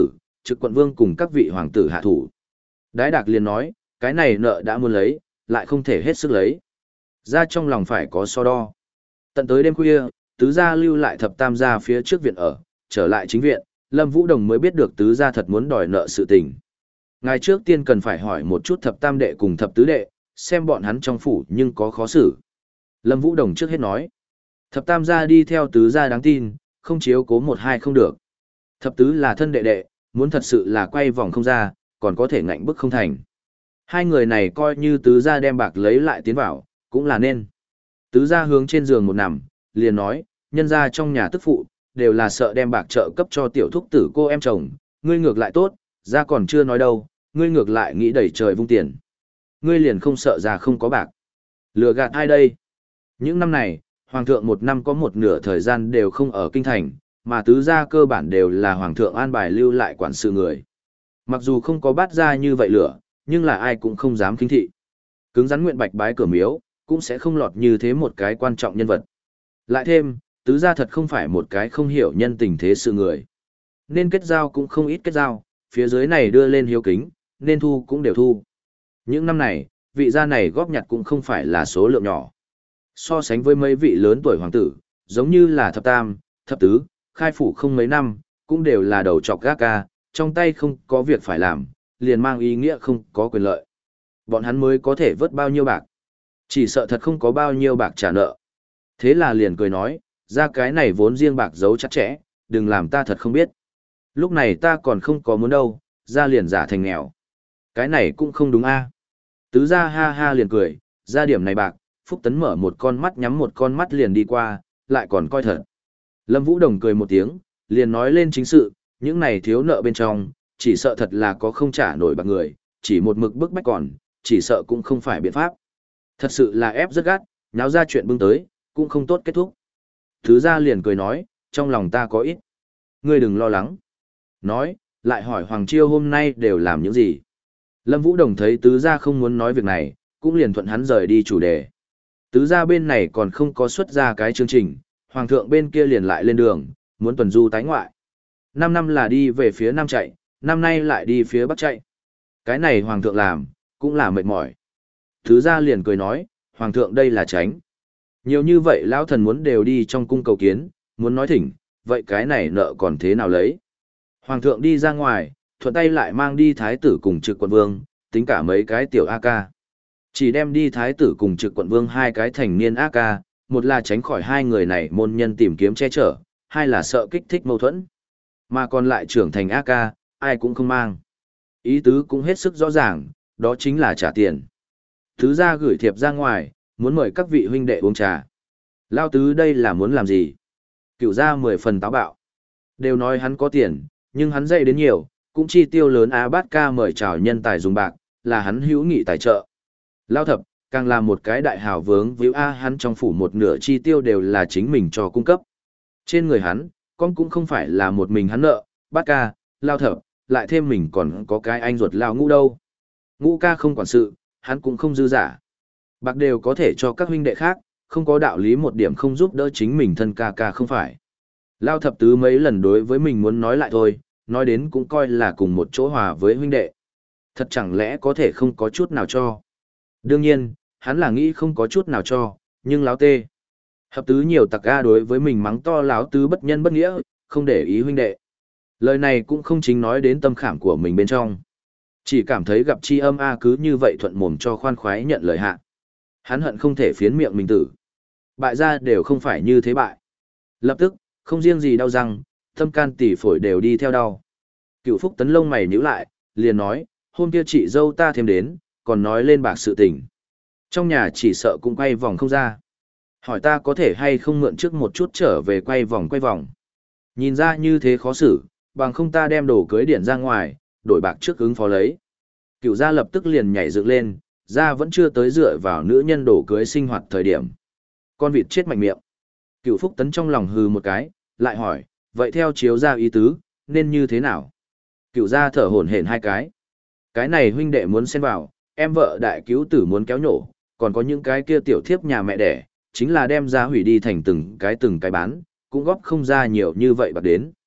Trực quận vương cùng các vị hoàng tử hạ thủ. Đái Đạc liền nói, cái này nợ đã muốn lấy, lại không thể hết sức lấy. Ra trong lòng phải có so đo. Tận tới đêm khuya, tứ gia lưu lại thập tam gia phía trước viện ở, trở lại chính viện, Lâm Vũ Đồng mới biết được tứ gia thật muốn đòi nợ sự tình. Ngài trước tiên cần phải hỏi một chút thập tam đệ cùng thập tứ đệ, xem bọn hắn trong phủ nhưng có khó xử. Lâm Vũ Đồng trước hết nói, thập tam gia đi theo tứ gia đáng tin, không chiếu cố một hai không được. Thập tứ là thân đệ đệ, muốn thật sự là quay vòng không ra, còn có thể ngạnh bức không thành. Hai người này coi như tứ gia đem bạc lấy lại tiến vào, cũng là nên. Tứ gia hướng trên giường một nằm, liền nói, nhân gia trong nhà tức phụ, đều là sợ đem bạc trợ cấp cho tiểu thúc tử cô em chồng, ngươi ngược lại tốt, gia còn chưa nói đâu, ngươi ngược lại nghĩ đẩy trời vung tiền. Ngươi liền không sợ gia không có bạc. Lừa gạt ai đây? Những năm này, hoàng thượng một năm có một nửa thời gian đều không ở kinh thành, mà tứ gia cơ bản đều là hoàng thượng an bài lưu lại quản sự người. Mặc dù không có bát gia như vậy lửa, nhưng là ai cũng không dám kinh thị. Cứng rắn nguyện bạch bái cửa miếu, cũng sẽ không lọt như thế một cái quan trọng nhân vật. Lại thêm, tứ gia thật không phải một cái không hiểu nhân tình thế sự người. Nên kết giao cũng không ít kết giao, phía dưới này đưa lên hiếu kính, nên thu cũng đều thu. Những năm này, vị gia này góp nhặt cũng không phải là số lượng nhỏ. So sánh với mấy vị lớn tuổi hoàng tử, giống như là thập tam, thập tứ, khai phủ không mấy năm, cũng đều là đầu trọc gác ca, trong tay không có việc phải làm, liền mang ý nghĩa không có quyền lợi. Bọn hắn mới có thể vớt bao nhiêu bạc. Chỉ sợ thật không có bao nhiêu bạc trả nợ. Thế là liền cười nói, ra cái này vốn riêng bạc giấu chặt chẽ, đừng làm ta thật không biết. Lúc này ta còn không có muốn đâu, ra liền giả thành nghèo. Cái này cũng không đúng a. Tứ ra ha ha liền cười, ra điểm này bạc, Phúc Tấn mở một con mắt nhắm một con mắt liền đi qua, lại còn coi thật. Lâm Vũ Đồng cười một tiếng, liền nói lên chính sự, những này thiếu nợ bên trong, chỉ sợ thật là có không trả nổi bạc người, chỉ một mực bức bách còn, chỉ sợ cũng không phải biện pháp. Thật sự là ép rất gắt, nháo ra chuyện bưng tới, cũng không tốt kết thúc. Thứ ra liền cười nói, trong lòng ta có ít. Ngươi đừng lo lắng. Nói, lại hỏi Hoàng Chiêu hôm nay đều làm những gì. Lâm Vũ Đồng thấy tứ gia không muốn nói việc này, cũng liền thuận hắn rời đi chủ đề. Tứ gia bên này còn không có xuất ra cái chương trình, Hoàng thượng bên kia liền lại lên đường, muốn tuần du tái ngoại. Năm năm là đi về phía Nam chạy, năm nay lại đi phía Bắc chạy. Cái này Hoàng thượng làm, cũng là mệt mỏi. Tứ gia liền cười nói, Hoàng thượng đây là tránh. Nhiều như vậy lão thần muốn đều đi trong cung cầu kiến, muốn nói thỉnh, vậy cái này nợ còn thế nào lấy. Hoàng thượng đi ra ngoài, thuận tay lại mang đi thái tử cùng trực quận vương, tính cả mấy cái tiểu A ca. Chỉ đem đi thái tử cùng trực quận vương hai cái thành niên A ca, một là tránh khỏi hai người này môn nhân tìm kiếm che chở, hai là sợ kích thích mâu thuẫn. Mà còn lại trưởng thành A ca, ai cũng không mang. Ý tứ cũng hết sức rõ ràng, đó chính là trả tiền. Thứ ra gửi thiệp ra ngoài, muốn mời các vị huynh đệ uống trà. Lao tứ đây là muốn làm gì? Cựu ra mười phần táo bạo. Đều nói hắn có tiền, nhưng hắn dạy đến nhiều, cũng chi tiêu lớn á bát ca mời chào nhân tài dùng bạc, là hắn hữu nghị tài trợ. Lao thập, càng là một cái đại hào vướng víu a hắn trong phủ một nửa chi tiêu đều là chính mình cho cung cấp. Trên người hắn, con cũng không phải là một mình hắn nợ, bát ca, Lao thập, lại thêm mình còn có cái anh ruột Lao ngũ đâu. Ngũ ca không quản sự, hắn cũng không dư giả. Bạc đều có thể cho các huynh đệ khác, không có đạo lý một điểm không giúp đỡ chính mình thân ca ca không phải. Lao thập tứ mấy lần đối với mình muốn nói lại thôi, nói đến cũng coi là cùng một chỗ hòa với huynh đệ. Thật chẳng lẽ có thể không có chút nào cho. Đương nhiên, hắn là nghĩ không có chút nào cho, nhưng láo tê. Hợp tứ nhiều tặc ga đối với mình mắng to láo tứ bất nhân bất nghĩa, không để ý huynh đệ. Lời này cũng không chính nói đến tâm khảm của mình bên trong. Chỉ cảm thấy gặp chi âm A cứ như vậy thuận mồm cho khoan khoái nhận lời hạ. Hắn hận không thể phiến miệng mình tử. Bại ra đều không phải như thế bại. Lập tức, không riêng gì đau răng, tâm can tỉ phổi đều đi theo đau. Cựu Phúc Tấn lông mày nhíu lại, liền nói, hôm kia chị dâu ta thêm đến, còn nói lên bạc sự tình. Trong nhà chỉ sợ cũng quay vòng không ra. Hỏi ta có thể hay không mượn trước một chút trở về quay vòng quay vòng. Nhìn ra như thế khó xử, bằng không ta đem đồ cưới điện ra ngoài, đổi bạc trước ứng phó lấy. Cựu gia lập tức liền nhảy dựng lên, gia vẫn chưa tới dựa vào nữ nhân đồ cưới sinh hoạt thời điểm. Con vịt chết mạnh miệng. Cựu Phúc Tấn trong lòng hừ một cái, lại hỏi, vậy theo chiếu gia ý tứ, nên như thế nào? Cựu gia thở hổn hển hai cái. Cái này huynh đệ muốn xen vào, em vợ đại cứu tử muốn kéo nhổ, còn có những cái kia tiểu thiếp nhà mẹ đẻ, chính là đem ra hủy đi thành từng cái từng cái bán, cũng góp không ra nhiều như vậy bạc đến.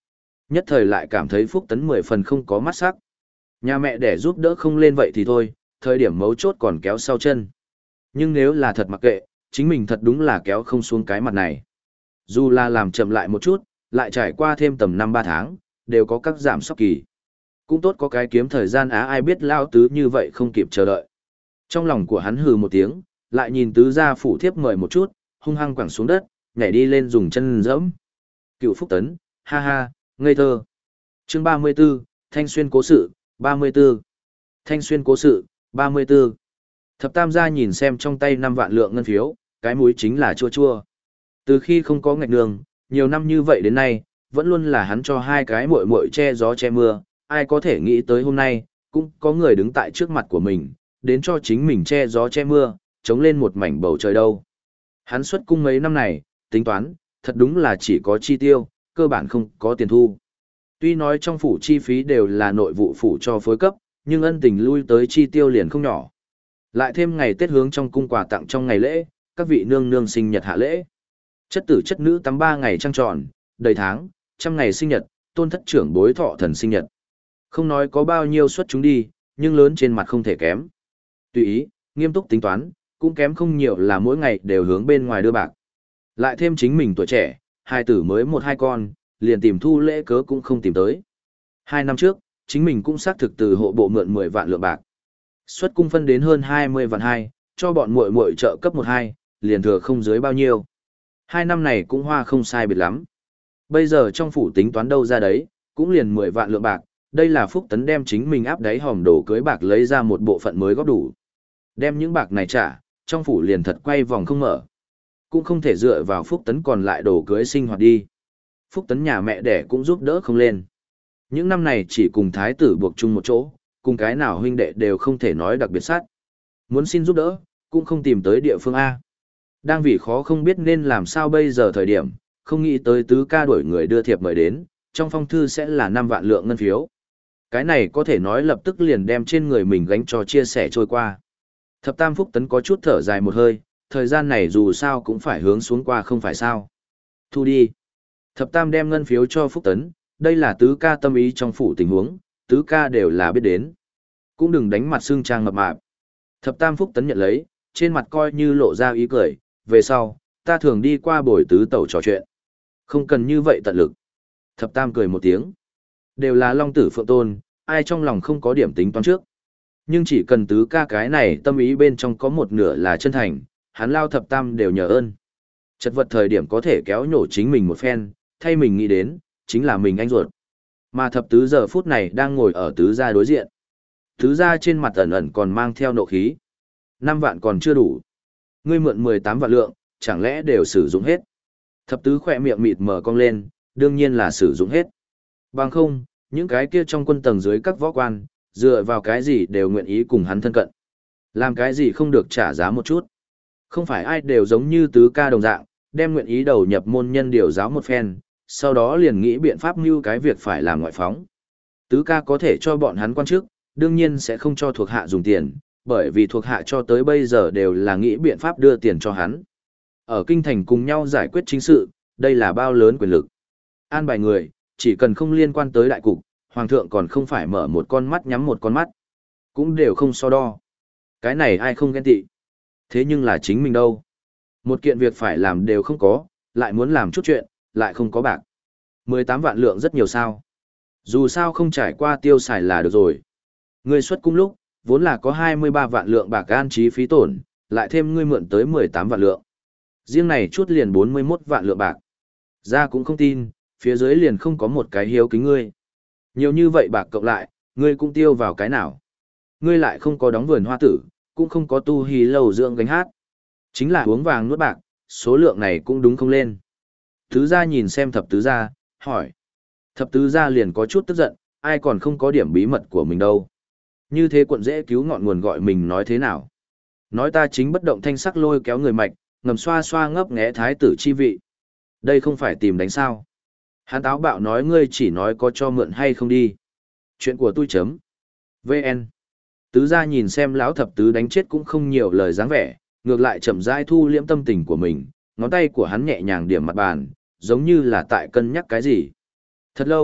Nhất thời lại cảm thấy Phúc Tấn mười phần không có mắt sắc. Nhà mẹ để giúp đỡ không lên vậy thì thôi, thời điểm mấu chốt còn kéo sau chân. Nhưng nếu là thật mặc kệ, chính mình thật đúng là kéo không xuống cái mặt này. Dù là làm chậm lại một chút, lại trải qua thêm tầm năm ba tháng, đều có các giảm sóc kỳ. Cũng tốt có cái kiếm thời gian á, ai biết lao tứ như vậy không kịp chờ đợi. Trong lòng của hắn hừ một tiếng, lại nhìn tứ gia phủ thiếp mời một chút, hung hăng quẳng xuống đất, nhảy đi lên dùng chân dẫm. Cựu Phúc Tấn, ha ha, ngây thơ. Chương ba mươi 34, Thanh Xuyên cố sự, ba mươi 34. Thanh Xuyên cố sự, ba mươi 34. Thập Tam gia nhìn xem trong tay năm vạn lượng ngân phiếu, cái mũi chính là chua chua. Từ khi không có ngạch đường, nhiều năm như vậy đến nay, vẫn luôn là hắn cho hai cái muội muội che gió che mưa, ai có thể nghĩ tới hôm nay, cũng có người đứng tại trước mặt của mình, đến cho chính mình che gió che mưa, chống lên một mảnh bầu trời đâu. Hắn xuất cung mấy năm này, tính toán, thật đúng là chỉ có chi tiêu, cơ bản không có tiền thu. Tuy nói trong phủ chi phí đều là nội vụ phủ cho phối cấp, nhưng ân tình lui tới chi tiêu liền không nhỏ. Lại thêm ngày Tết hướng trong cung quà tặng trong ngày lễ, các vị nương nương sinh nhật hạ lễ. Chất tử chất nữ tắm ba ngày trăng tròn, đầy tháng, trăm ngày sinh nhật, tôn thất trưởng bối thọ thần sinh nhật. Không nói có bao nhiêu suất chúng đi, nhưng lớn trên mặt không thể kém. Tùy ý, nghiêm túc tính toán, cũng kém không nhiều là mỗi ngày đều hướng bên ngoài đưa bạc. Lại thêm chính mình tuổi trẻ, hai tử mới một hai con, liền tìm thu lễ cớ cũng không tìm tới. Hai năm trước, chính mình cũng xác thực từ hộ bộ mượn mười vạn lượng bạc. Xuất cung phân đến hơn hai mươi vạn hai, cho bọn muội muội trợ cấp một hai, liền thừa không dưới bao nhiêu. Hai năm này cũng hoa không sai biệt lắm. Bây giờ trong phủ tính toán đâu ra đấy, cũng liền mười vạn lượng bạc, đây là Phúc Tấn đem chính mình áp đáy hòm đổ cưới bạc lấy ra một bộ phận mới góp đủ. Đem những bạc này trả, trong phủ liền thật quay vòng không mở. Cũng không thể dựa vào Phúc Tấn còn lại đổ cưới sinh hoạt đi. Phúc Tấn nhà mẹ đẻ cũng giúp đỡ không lên. Những năm này chỉ cùng thái tử buộc chung một chỗ, cùng cái nào huynh đệ đều không thể nói đặc biệt sát. Muốn xin giúp đỡ, cũng không tìm tới địa phương A. Đang vì khó không biết nên làm sao bây giờ thời điểm, không nghĩ tới tứ ca đuổi người đưa thiệp mời đến, trong phong thư sẽ là năm vạn lượng ngân phiếu. Cái này có thể nói lập tức liền đem trên người mình gánh cho chia sẻ trôi qua. Thập Tam Phúc Tấn có chút thở dài một hơi, thời gian này dù sao cũng phải hướng xuống qua không phải sao. Thu đi. Thập Tam đem ngân phiếu cho Phúc Tấn, đây là tứ ca tâm ý trong phủ tình huống, tứ ca đều là biết đến. Cũng đừng đánh mặt xương trang mập mạp. Thập Tam Phúc Tấn nhận lấy, trên mặt coi như lộ ra ý cười, về sau, ta thường đi qua bồi tứ tẩu trò chuyện. Không cần như vậy tận lực. Thập Tam cười một tiếng. Đều là long tử phượng tôn, ai trong lòng không có điểm tính toán trước. Nhưng chỉ cần tứ ca cái này tâm ý bên trong có một nửa là chân thành, hắn lao Thập Tam đều nhờ ơn. Chật vật thời điểm có thể kéo nhổ chính mình một phen, thay mình nghĩ đến, chính là mình anh ruột. Mà thập tứ giờ phút này đang ngồi ở tứ gia đối diện. Tứ gia trên mặt ẩn ẩn còn mang theo nộ khí. Năm vạn còn chưa đủ. Ngươi mượn mười tám vạn lượng, chẳng lẽ đều sử dụng hết. Thập tứ khỏe miệng mịt mờ cong lên, đương nhiên là sử dụng hết. Bằng không, những cái kia trong quân tầng dưới các võ quan, dựa vào cái gì đều nguyện ý cùng hắn thân cận. Làm cái gì không được trả giá một chút. Không phải ai đều giống như tứ ca đồng dạng, đem nguyện ý đầu nhập môn nhân điều giáo một phen, sau đó liền nghĩ biện pháp mưu cái việc phải làm ngoại phóng. Tứ ca có thể cho bọn hắn quan chức, đương nhiên sẽ không cho thuộc hạ dùng tiền, bởi vì thuộc hạ cho tới bây giờ đều là nghĩ biện pháp đưa tiền cho hắn. Ở kinh thành cùng nhau giải quyết chính sự, đây là bao lớn quyền lực. An bài người, chỉ cần không liên quan tới đại cục, hoàng thượng còn không phải mở một con mắt nhắm một con mắt. Cũng đều không so đo. Cái này ai không ghen tị. Thế nhưng là chính mình đâu. Một kiện việc phải làm đều không có, lại muốn làm chút chuyện, lại không có bạc. mười tám vạn lượng rất nhiều sao. Dù sao không trải qua tiêu xài là được rồi. Ngươi xuất cung lúc, vốn là có hai mươi ba vạn lượng bạc an trí phí tổn, lại thêm ngươi mượn tới mười tám vạn lượng. Riêng này chút liền bốn mươi mốt vạn lượng bạc. Ra cũng không tin, phía dưới liền không có một cái hiếu kính ngươi. Nhiều như vậy bạc cộng lại, ngươi cũng tiêu vào cái nào. Ngươi lại không có đóng vườn hoa tử, cũng không có tu hí lầu dưỡng gánh hát. Chính là uống vàng nuốt bạc, số lượng này cũng đúng không lên. Tứ gia nhìn xem thập tứ gia, hỏi. Thập tứ gia liền có chút tức giận, ai còn không có điểm bí mật của mình đâu. Như thế quận dễ cứu ngọn nguồn gọi mình nói thế nào. Nói ta chính bất động thanh sắc lôi kéo người mạch, ngầm xoa xoa ngấp nghé thái tử chi vị. Đây không phải tìm đánh sao. Hắn táo bạo nói ngươi chỉ nói có cho mượn hay không đi. Chuyện của tôi chấm. vê en. Tứ gia nhìn xem lão thập tứ đánh chết cũng không nhiều lời dáng vẻ, ngược lại chậm rãi thu liễm tâm tình của mình, ngón tay của hắn nhẹ nhàng điểm mặt bàn, giống như là tại cân nhắc cái gì. Thật lâu,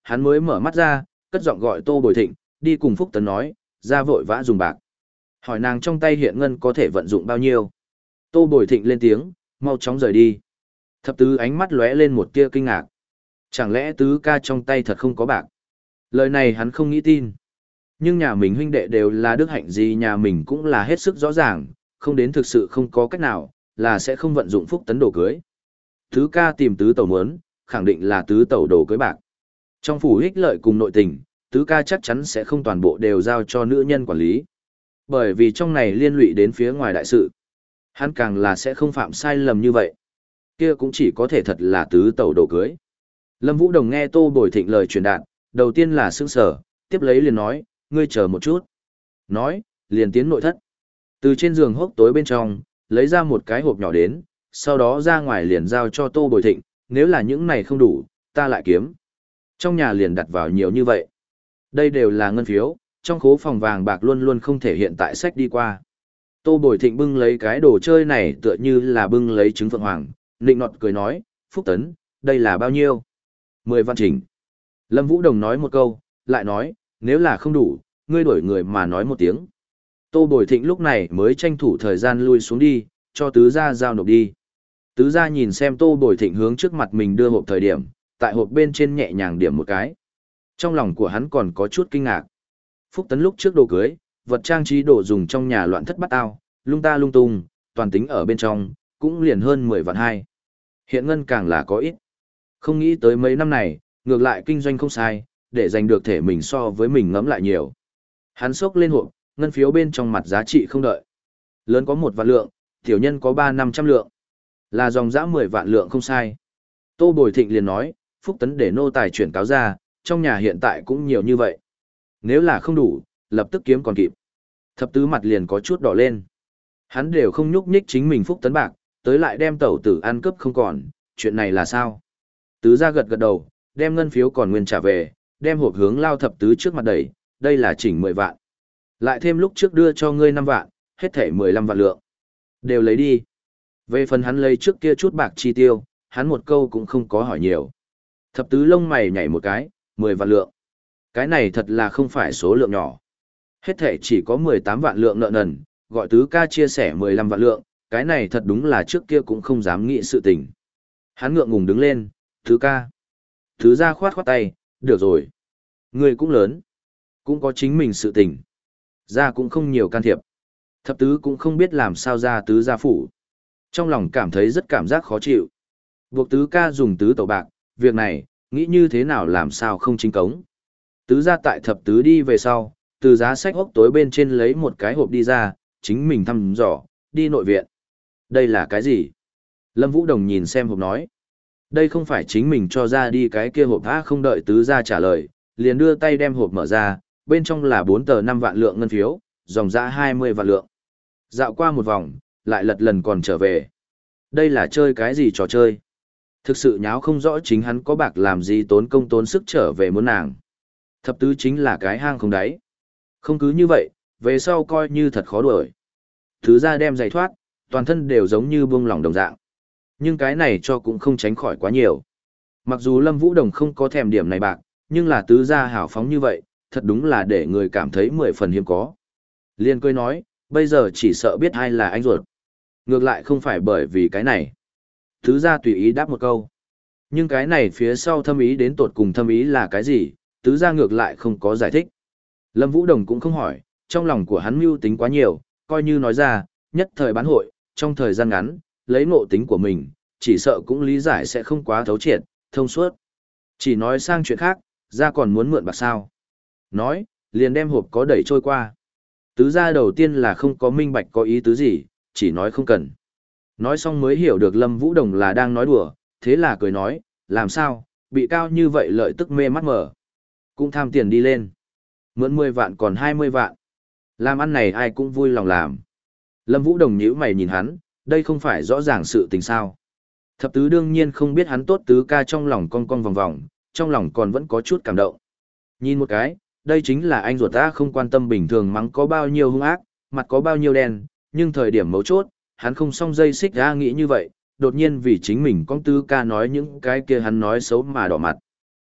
Hắn mới mở mắt ra, cất giọng gọi Tô Bồi Thịnh, đi cùng Phúc Tấn nói, ra vội vã dùng bạc. Hỏi nàng trong tay hiện ngân có thể vận dụng bao nhiêu. Tô Bồi Thịnh lên tiếng, mau chóng rời đi. Thập tứ ánh mắt lóe lên một tia kinh ngạc. Chẳng lẽ tứ ca trong tay thật không có bạc? Lời này hắn không nghĩ tin. Nhưng nhà mình huynh đệ đều là đức hạnh gì nhà mình cũng là hết sức rõ ràng, không đến thực sự không có cách nào, là sẽ không vận dụng Phúc Tấn đồ cưới. Tứ ca tìm tứ tẩu muốn, khẳng định là tứ tẩu đồ cưới bạc. Trong phủ ích lợi cùng nội tình, tứ ca chắc chắn sẽ không toàn bộ đều giao cho nữ nhân quản lý. Bởi vì trong này liên lụy đến phía ngoài đại sự. Hắn càng là sẽ không phạm sai lầm như vậy. Kia cũng chỉ có thể thật là tứ tẩu đồ cưới. Lâm Vũ Đồng nghe Tô Bồi Thịnh lời truyền đạt, đầu tiên là sững sờ, tiếp lấy liền nói, ngươi chờ một chút. Nói, liền tiến nội thất. Từ trên giường hốc tối bên trong, lấy ra một cái hộp nhỏ đến, sau đó ra ngoài liền giao cho Tô Bồi Thịnh, nếu là những này không đủ, ta lại kiếm. Trong nhà liền đặt vào nhiều như vậy. Đây đều là ngân phiếu, trong khố phòng vàng bạc luôn luôn không thể hiện tại sách đi qua. Tô Bồi Thịnh bưng lấy cái đồ chơi này tựa như là bưng lấy trứng phượng hoàng, nịnh nọt cười nói, Phúc Tấn, đây là bao nhiêu? Mười văn chỉnh. Lâm Vũ Đồng nói một câu, lại nói, nếu là không đủ, ngươi đổi người mà nói một tiếng. Tô Bồi Thịnh lúc này mới tranh thủ thời gian lui xuống đi, cho tứ gia giao nộp đi. Tứ gia nhìn xem Tô Bồi Thịnh hướng trước mặt mình đưa hộp thời điểm, tại hộp bên trên nhẹ nhàng điểm một cái. Trong lòng của hắn còn có chút kinh ngạc. Phúc Tấn lúc trước đồ cưới, vật trang trí đồ dùng trong nhà loạn thất bát ao, lung ta lung tung, toàn tính ở bên trong, cũng liền hơn mười vạn hai. Hiện ngân càng là có ít. Không nghĩ tới mấy năm này, ngược lại kinh doanh không sai, để giành được thể mình so với mình ngẫm lại nhiều. Hắn xốc lên hộp, ngân phiếu bên trong mặt giá trị không đợi. Lớn có một vạn lượng, tiểu nhân có ba năm trăm lượng. Là dòng dã mười vạn lượng không sai. Tô Bồi Thịnh liền nói, Phúc Tấn để nô tài chuyển cáo ra, trong nhà hiện tại cũng nhiều như vậy. Nếu là không đủ, lập tức kiếm còn kịp. Thập tứ mặt liền có chút đỏ lên. Hắn đều không nhúc nhích chính mình Phúc Tấn bạc, tới lại đem tẩu tử ăn cướp không còn, chuyện này là sao? Tứ ra gật gật đầu, đem ngân phiếu còn nguyên trả về, đem hộp hướng lao thập tứ trước mặt đẩy, đây là chỉnh mười vạn. Lại thêm lúc trước đưa cho ngươi năm vạn, hết thể mười lăm vạn lượng. Đều lấy đi. Về phần hắn lấy trước kia chút bạc chi tiêu, hắn một câu cũng không có hỏi nhiều. Thập tứ lông mày nhảy một cái, mười vạn lượng. Cái này thật là không phải số lượng nhỏ. Hết thể chỉ có mười tám vạn lượng nợ nần, gọi tứ ca chia sẻ mười lăm vạn lượng, cái này thật đúng là trước kia cũng không dám nghĩ sự tình. Hắn ngượng ngùng đứng lên, tứ ca. Tứ ra khoát khoát tay, được rồi. Người cũng lớn, cũng có chính mình sự tình. Ra cũng không nhiều can thiệp. Thập tứ cũng không biết làm sao ra tứ gia phủ. Trong lòng cảm thấy rất cảm giác khó chịu. Buộc tứ ca dùng tứ tẩu bạc, việc này, nghĩ như thế nào làm sao không chính cống. Tứ ra tại thập tứ đi về sau, từ giá sách ốc tối bên trên lấy một cái hộp đi ra, chính mình thăm dò, đi nội viện. Đây là cái gì? Lâm Vũ Đồng nhìn xem hộp nói. Đây không phải chính mình cho ra đi cái kia hộp á, không đợi tứ ra trả lời, liền đưa tay đem hộp mở ra, bên trong là bốn tờ năm vạn lượng ngân phiếu, dòng ra hai mươi vạn lượng. Dạo qua một vòng, lại lật lần còn trở về. Đây là chơi cái gì trò chơi? Thực sự nháo không rõ chính hắn có bạc làm gì tốn công tốn sức trở về muốn nàng. Thập tứ chính là cái hang không đáy. Không cứ như vậy, về sau coi như thật khó đuổi. Thứ ra đem giày thoát, toàn thân đều giống như buông lỏng đồng dạng. Nhưng cái này cho cũng không tránh khỏi quá nhiều. Mặc dù Lâm Vũ Đồng không có thèm điểm này bạc, nhưng là tứ gia hào phóng như vậy, thật đúng là để người cảm thấy mười phần hiếm có. Liên cười nói, bây giờ chỉ sợ biết ai là anh ruột. Ngược lại không phải bởi vì cái này. Tứ gia tùy ý đáp một câu. Nhưng cái này phía sau thâm ý đến tột cùng thâm ý là cái gì, tứ gia ngược lại không có giải thích. Lâm Vũ Đồng cũng không hỏi, trong lòng của hắn mưu tính quá nhiều, coi như nói ra, nhất thời bán hội, trong thời gian ngắn, lấy ngộ tính của mình, chỉ sợ cũng lý giải sẽ không quá thấu triệt, thông suốt. Chỉ nói sang chuyện khác, ra còn muốn mượn bạc sao. Nói, liền đem hộp có đẩy trôi qua. Tứ gia đầu tiên là không có minh bạch có ý tứ gì, chỉ nói không cần. Nói xong mới hiểu được Lâm Vũ Đồng là đang nói đùa, thế là cười nói, làm sao, bị cao như vậy lợi tức mê mắt mở. Cũng tham tiền đi lên. Mượn mười vạn còn hai mươi vạn. Làm ăn này ai cũng vui lòng làm. Lâm Vũ Đồng nhíu mày nhìn hắn, đây không phải rõ ràng sự tình sao. Thập tứ đương nhiên không biết hắn tốt tứ ca trong lòng cong cong vòng vòng, trong lòng còn vẫn có chút cảm động. Nhìn một cái, đây chính là anh ruột ta không quan tâm bình thường mắng có bao nhiêu hung ác, mặt có bao nhiêu đen, nhưng thời điểm mấu chốt, hắn không song dây xích ra nghĩ như vậy, đột nhiên vì chính mình con tứ ca nói những cái kia hắn nói xấu mà đỏ mặt.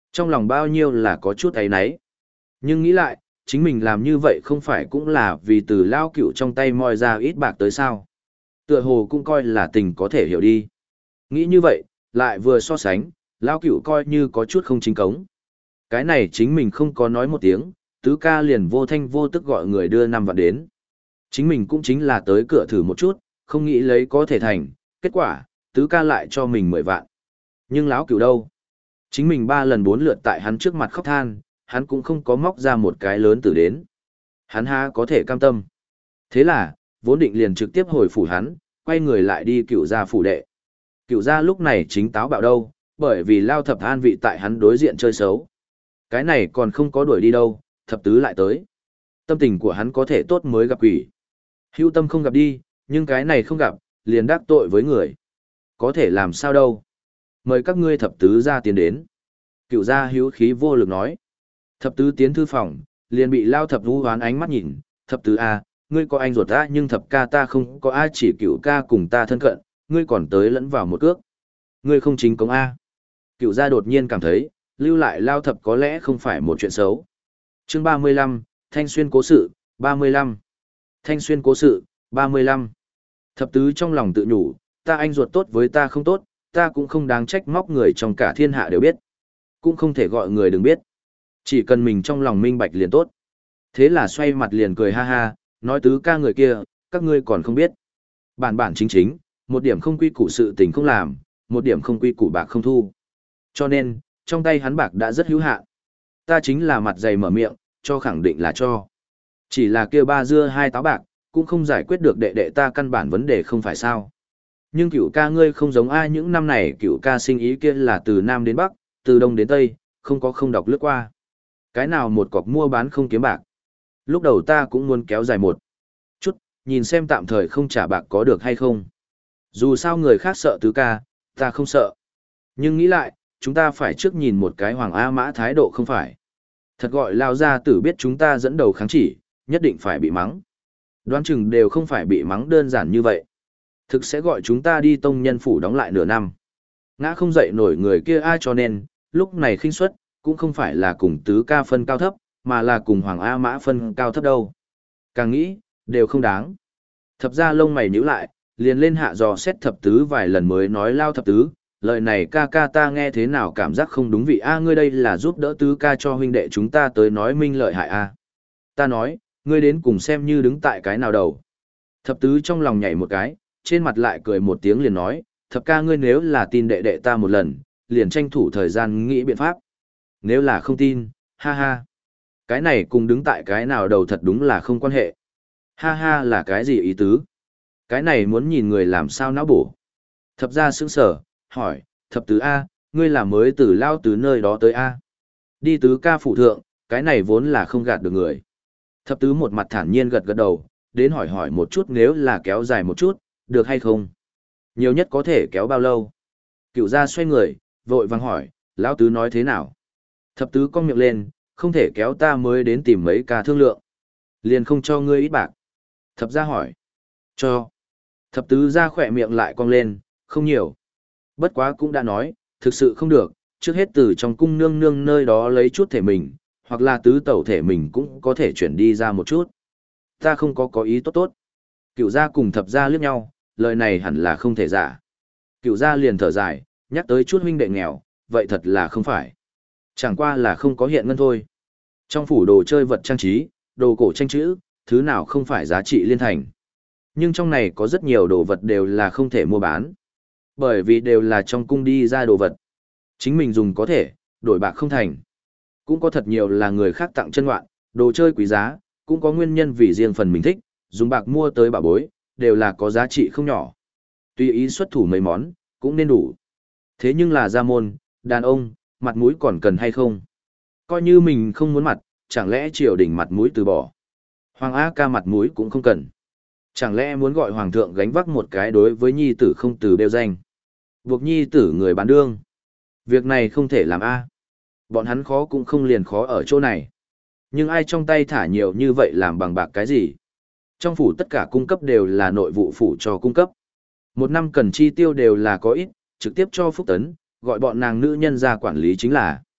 Trong lòng bao nhiêu là có chút ấy náy. Nhưng nghĩ lại, chính mình làm như vậy không phải cũng là vì từ lao cựu trong tay moi ra ít bạc tới sao. Tựa hồ cũng coi là tình có thể hiểu đi. Nghĩ như vậy, lại vừa so sánh, lao cựu coi như có chút không chính cống. Cái này chính mình không có nói một tiếng, tứ ca liền vô thanh vô tức gọi người đưa năm vạn đến. Chính mình cũng chính là tới cửa thử một chút, không nghĩ lấy có thể thành, kết quả, tứ ca lại cho mình mười vạn. Nhưng lão cửu đâu? Chính mình ba lần bốn lượt tại hắn trước mặt khóc than, hắn cũng không có móc ra một cái lớn từ đến. Hắn ha có thể cam tâm. Thế là, vốn định liền trực tiếp hồi phủ hắn, quay người lại đi cửu gia phủ đệ. Cửu gia lúc này chính táo bạo đâu, bởi vì Lao Thập an vị tại hắn đối diện chơi xấu. Cái này còn không có đuổi đi đâu, thập tứ lại tới. Tâm tình của hắn có thể tốt mới gặp quỷ. Hưu tâm không gặp đi, nhưng cái này không gặp, liền đắc tội với người. Có thể làm sao đâu. Mời các ngươi thập tứ ra tiến đến. Cựu gia hữu khí vô lực nói. Thập tứ tiến thư phòng, liền bị Lao Thập Vũ hoán ánh mắt nhìn. Thập tứ A, ngươi có anh ruột ta nhưng thập ca ta không có ai, chỉ cựu ca cùng ta thân cận, ngươi còn tới lẫn vào một cước. Ngươi không chính công A. Cựu gia đột nhiên cảm thấy, lưu lại Lao Thập có lẽ không phải một chuyện xấu. Chương ba mươi lăm, Thanh Xuyên cố sự, ba mươi lăm. Thanh Xuyên cố sự, ba mươi lăm. Thập tứ trong lòng tự nhủ, ta anh ruột tốt với ta không tốt, ta cũng không đáng trách móc người trong cả thiên hạ đều biết. Cũng không thể gọi người đừng biết. Chỉ cần mình trong lòng minh bạch liền tốt. Thế là xoay mặt liền cười ha ha, nói tứ ca người kia, các ngươi còn không biết. Bản bản chính chính, một điểm không quy củ sự tình không làm, một điểm không quy củ bạc không thu. Cho nên, trong tay hắn bạc đã rất hữu hạn. Ta chính là mặt dày mở miệng, cho khẳng định là cho. Chỉ là kia ba dưa hai táo bạc, cũng không giải quyết được đệ đệ ta căn bản vấn đề không phải sao. Nhưng cửu ca ngươi không giống ai, những năm này cửu ca sinh ý kia là từ Nam đến Bắc, từ Đông đến Tây, không có không đọc lướt qua. Cái nào một cọc mua bán không kiếm bạc. Lúc đầu ta cũng muốn kéo dài một chút, nhìn xem tạm thời không trả bạc có được hay không. Dù sao người khác sợ tứ ca, ta không sợ. Nhưng nghĩ lại, chúng ta phải trước nhìn một cái Hoàng A Mã thái độ không phải. Thật gọi Lao gia tử biết chúng ta dẫn đầu kháng chỉ, nhất định phải bị mắng. Đoán chừng đều không phải bị mắng đơn giản như vậy. Thực sẽ gọi chúng ta đi tông nhân phủ đóng lại nửa năm. Ngã không dậy nổi người kia ai, cho nên, lúc này khinh suất, cũng không phải là cùng tứ ca phân cao thấp, mà là cùng Hoàng A Mã phân cao thấp đâu. Càng nghĩ, đều không đáng. Thập ra lông mày nhíu lại, liền lên hạ dò xét thập tứ vài lần mới nói Lao thập tứ, lời này ca ca ta nghe thế nào cảm giác không đúng vị a, ngươi đây là giúp đỡ tứ ca cho huynh đệ chúng ta tới nói minh lợi hại a. Ta nói, ngươi đến cùng xem như đứng tại cái nào đầu. Thập tứ trong lòng nhảy một cái, trên mặt lại cười một tiếng liền nói, thập ca ngươi nếu là tin đệ đệ ta một lần, liền tranh thủ thời gian nghĩ biện pháp. Nếu là không tin, ha ha. Cái này cùng đứng tại cái nào đầu thật đúng là không quan hệ. Ha ha là cái gì ý tứ? Cái này muốn nhìn người làm sao não bổ. Thập ra sững sở, hỏi, thập tứ A, ngươi là mới từ Lao tứ nơi đó tới A. Đi tứ ca phụ thượng, cái này vốn là không gạt được người. Thập tứ một mặt thản nhiên gật gật đầu, đến hỏi hỏi một chút nếu là kéo dài một chút, được hay không? Nhiều nhất có thể kéo bao lâu? Cựu gia xoay người, vội vàng hỏi, Lão tứ nói thế nào? Thập tứ cong miệng lên, không thể kéo ta mới đến tìm mấy ca thương lượng. Liền không cho ngươi ít bạc. Thập gia hỏi. Cho. Thập tứ ra khỏe miệng lại cong lên, không nhiều. Bất quá cũng đã nói, thực sự không được, trước hết từ trong cung nương nương nơi đó lấy chút thể mình, hoặc là tứ tẩu thể mình cũng có thể chuyển đi ra một chút. Ta không có có ý tốt tốt. Cựu gia cùng thập gia liếc nhau, lời này hẳn là không thể giả. Cựu gia liền thở dài, nhắc tới chút huynh đệ nghèo, vậy thật là không phải. Chẳng qua là không có hiện ngân thôi. Trong phủ đồ chơi vật trang trí, đồ cổ tranh chữ, thứ nào không phải giá trị liên thành. Nhưng trong này có rất nhiều đồ vật đều là không thể mua bán. Bởi vì đều là trong cung đi ra đồ vật. Chính mình dùng có thể, đổi bạc không thành. Cũng có thật nhiều là người khác tặng chân ngoạn, đồ chơi quý giá, cũng có nguyên nhân vì riêng phần mình thích, dùng bạc mua tới bảo bối, đều là có giá trị không nhỏ. Tuy ý xuất thủ mấy món, cũng nên đủ. Thế nhưng là gia môn, đàn ông, mặt mũi còn cần hay không? Coi như mình không muốn mặt, chẳng lẽ triều đình mặt mũi từ bỏ? Hoàng A ca mặt mũi cũng không cần. Chẳng lẽ muốn gọi hoàng thượng gánh vác một cái đối với nhi tử không từ đeo danh? Buộc nhi tử người bán đương. Việc này không thể làm A. Bọn hắn khó cũng không liền khó ở chỗ này. Nhưng ai trong tay thả nhiều như vậy làm bằng bạc cái gì? Trong phủ tất cả cung cấp đều là nội vụ phủ cho cung cấp. Một năm cần chi tiêu đều là có ít, trực tiếp cho phúc tấn, gọi bọn nàng nữ nhân ra quản lý chính là.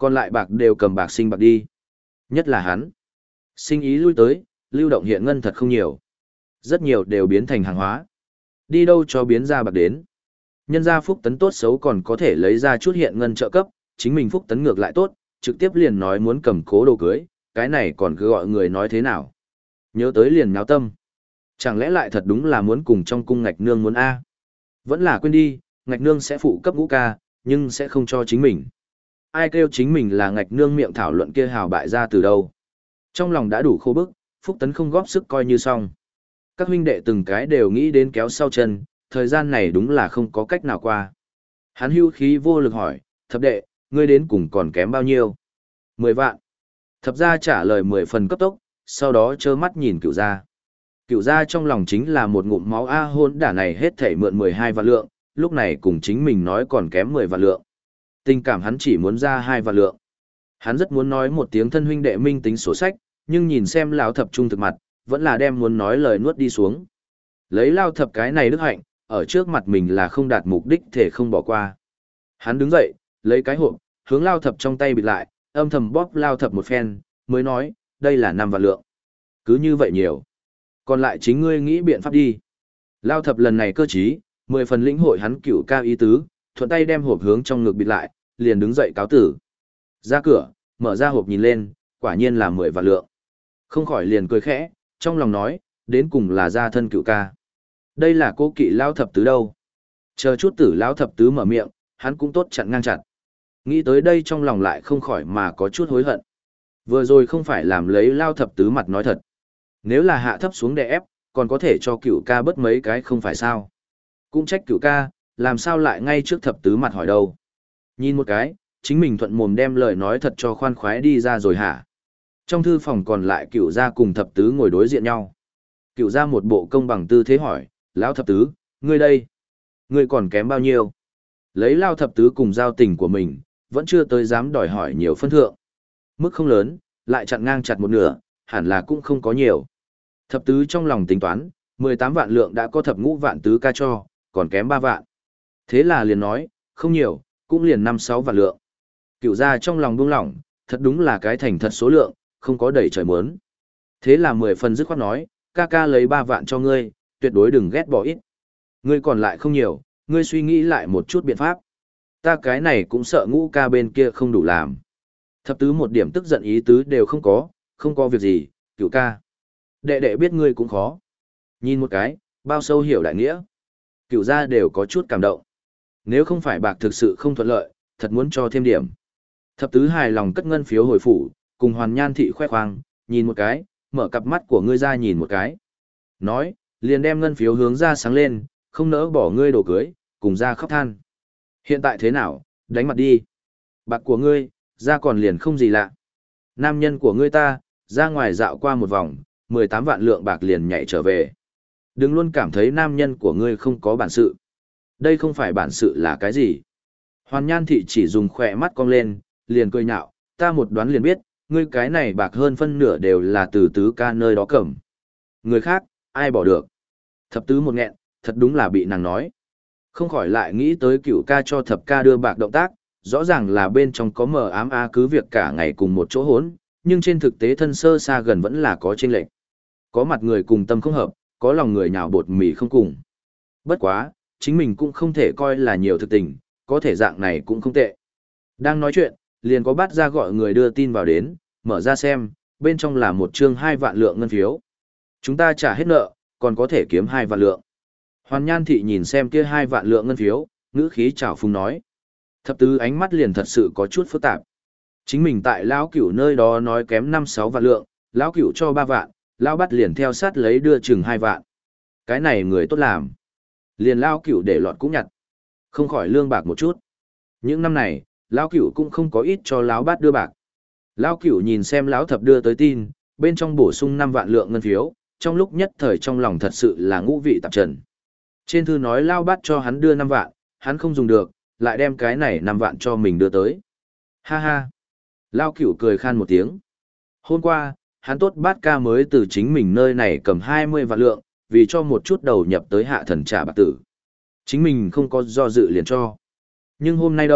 Còn lại bạc đều cầm bạc sinh bạc đi. Nhất là hắn. Sinh ý lui tới, lưu động hiện ngân thật không nhiều. Rất nhiều đều biến thành hàng hóa. Đi đâu cho biến ra bạc đến. Nhân gia Phúc Tấn tốt xấu còn có thể lấy ra chút hiện ngân trợ cấp, chính mình Phúc Tấn ngược lại tốt, trực tiếp liền nói muốn cầm cố đồ cưới, cái này còn cứ gọi người nói thế nào. Nhớ tới liền nháo tâm. Chẳng lẽ lại thật đúng là muốn cùng trong cung ngạch nương muốn A. Vẫn là quên đi, ngạch nương sẽ phụ cấp ngũ ca, nhưng sẽ không cho chính mình. Ai kêu chính mình là ngạch nương miệng thảo luận kia hào bại ra từ đâu. Trong lòng đã đủ khô bức, Phúc Tấn không góp sức coi như xong. Các huynh đệ từng cái đều nghĩ đến kéo sau chân, thời gian này đúng là không có cách nào qua. Hắn hưu khí vô lực hỏi, thập đệ, ngươi đến cùng còn kém bao nhiêu? Mười vạn. Thập gia trả lời mười phần cấp tốc, sau đó trơ mắt nhìn cựu gia. Cựu gia trong lòng chính là một ngụm máu a hôn đả này hết thảy mượn mười hai vạn lượng, lúc này cùng chính mình nói còn kém mười vạn lượng. Tình cảm hắn chỉ muốn ra hai vạn lượng. Hắn rất muốn nói một tiếng thân huynh đệ minh tính sổ sách, nhưng nhìn xem lão thập trung thực mặt, vẫn là đem muốn nói lời nuốt đi xuống. Lấy lao thập cái này đức hạnh, ở trước mặt mình là không đạt mục đích thể không bỏ qua. Hắn đứng dậy, lấy cái hộp, hướng lao thập trong tay bịt lại, âm thầm bóp lao thập một phen, mới nói, đây là năm vạn lượng. Cứ như vậy nhiều. Còn lại chính ngươi nghĩ biện pháp đi. Lao thập lần này cơ trí, mười phần lĩnh hội hắn cửu ca ý tứ, thuận tay đem hộp hướng trong ngực bịt lại, liền đứng dậy cáo tử. Ra cửa, mở ra hộp nhìn lên, quả nhiên là mười vạn lượng. Không khỏi liền cười khẽ, trong lòng nói, đến cùng là gia thân cửu ca. Đây là cô kỵ lao thập tứ đâu. Chờ chút tử lao thập tứ mở miệng, hắn cũng tốt chặn ngang chặt. Nghĩ tới đây trong lòng lại không khỏi mà có chút hối hận. Vừa rồi không phải làm lấy lao thập tứ mặt nói thật. Nếu là hạ thấp xuống đè ép, còn có thể cho cửu ca bớt mấy cái không phải sao. Cũng trách cửu ca, làm sao lại ngay trước thập tứ mặt hỏi đâu. Nhìn một cái, chính mình thuận mồm đem lời nói thật cho khoan khoái đi ra rồi hả. Trong thư phòng còn lại cửu gia cùng thập tứ ngồi đối diện nhau. Cửu gia một bộ công bằng tư thế hỏi, lão thập tứ, ngươi đây, ngươi còn kém bao nhiêu? Lấy lao thập tứ cùng giao tình của mình, vẫn chưa tới dám đòi hỏi nhiều phân thượng. Mức không lớn, lại chặn ngang chặt một nửa, hẳn là cũng không có nhiều. Thập tứ trong lòng tính toán, mười tám vạn lượng đã có thập ngũ vạn tứ ca cho, còn kém ba vạn. Thế là liền nói, không nhiều, cũng liền năm sáu vạn lượng. Cửu gia trong lòng buông lỏng, thật đúng là cái thành thật số lượng, không có đẩy trời muốn. Thế là mười phần dứt khoát nói, ca ca lấy ba vạn cho ngươi, tuyệt đối đừng ghét bỏ ít. Ngươi còn lại không nhiều, ngươi suy nghĩ lại một chút biện pháp. Ta cái này cũng sợ ngũ ca bên kia không đủ làm. Thập tứ một điểm tức giận ý tứ đều không có, không có việc gì, cửu ca. Đệ đệ biết ngươi cũng khó. Nhìn một cái, bao sâu hiểu đại nghĩa. Cửu gia đều có chút cảm động. Nếu không phải bạc thực sự không thuận lợi, thật muốn cho thêm điểm. Thập tứ hài lòng cất ngân phiếu hồi phủ, cùng Hoàn Nhan thị khoe khoang, nhìn một cái, mở cặp mắt của ngươi ra nhìn một cái. Nói, liền đem ngân phiếu hướng ra sáng lên, không nỡ bỏ ngươi đồ cưới, cùng ra khóc than. Hiện tại thế nào, đánh mặt đi. Bạc của ngươi, ra còn liền không gì lạ. Nam nhân của ngươi ta, ra ngoài dạo qua một vòng, mười tám vạn lượng bạc liền nhảy trở về. Đừng luôn cảm thấy nam nhân của ngươi không có bản sự. Đây không phải bản sự là cái gì. Hoàn Nhan thị chỉ dùng khỏe mắt cong lên, liền cười nhạo, ta một đoán liền biết, ngươi cái này bạc hơn phân nửa đều là từ tứ ca nơi đó cầm. Người khác, ai bỏ được. Thập tứ một nghẹn, thật đúng là bị nàng nói. Không khỏi lại nghĩ tới cửu ca cho thập ca đưa bạc động tác, rõ ràng là bên trong có mờ ám a cứ việc cả ngày cùng một chỗ hốn, nhưng trên thực tế thân sơ xa gần vẫn là có chênh lệch. Có mặt người cùng tâm không hợp, có lòng người nhào bột mì không cùng. Bất quá, chính mình cũng không thể coi là nhiều thực tình, có thể dạng này cũng không tệ. Đang nói chuyện, liền có bắt ra gọi người đưa tin vào đến, mở ra xem, bên trong là một chương hai vạn lượng ngân phiếu. Chúng ta trả hết nợ, còn có thể kiếm hai vạn lượng. Hoàn Nhan thị nhìn xem kia hai vạn lượng ngân phiếu, ngữ khí trào phúng nói. Thập tứ ánh mắt liền thật sự có chút phức tạp. Chính mình tại lão cửu nơi đó nói kém năm sáu vạn lượng, lão cửu cho ba vạn, lão bắt liền theo sát lấy đưa chừng hai vạn. Cái này người tốt làm. Liền lão cửu để lọt cũng nhặt. Không khỏi lương bạc một chút. Những năm này, lão cửu cũng không có ít cho lão bát đưa bạc. Lão cửu nhìn xem lão thập đưa tới tin, bên trong bổ sung năm vạn lượng ngân phiếu, trong lúc nhất thời trong lòng thật sự là ngũ vị tạp trần. Trên thư nói lão bát cho hắn đưa năm vạn, hắn không dùng được, lại đem cái này năm vạn cho mình đưa tới. Ha ha. Lão cửu cười khan một tiếng. Hôm qua, hắn tốt bát ca mới từ chính mình nơi này cầm hai mươi vạn lượng, vì cho một chút đầu nhập tới hạ thần trả bạc tử. Chính mình không có do dự liền cho. Nhưng hôm nay đâu,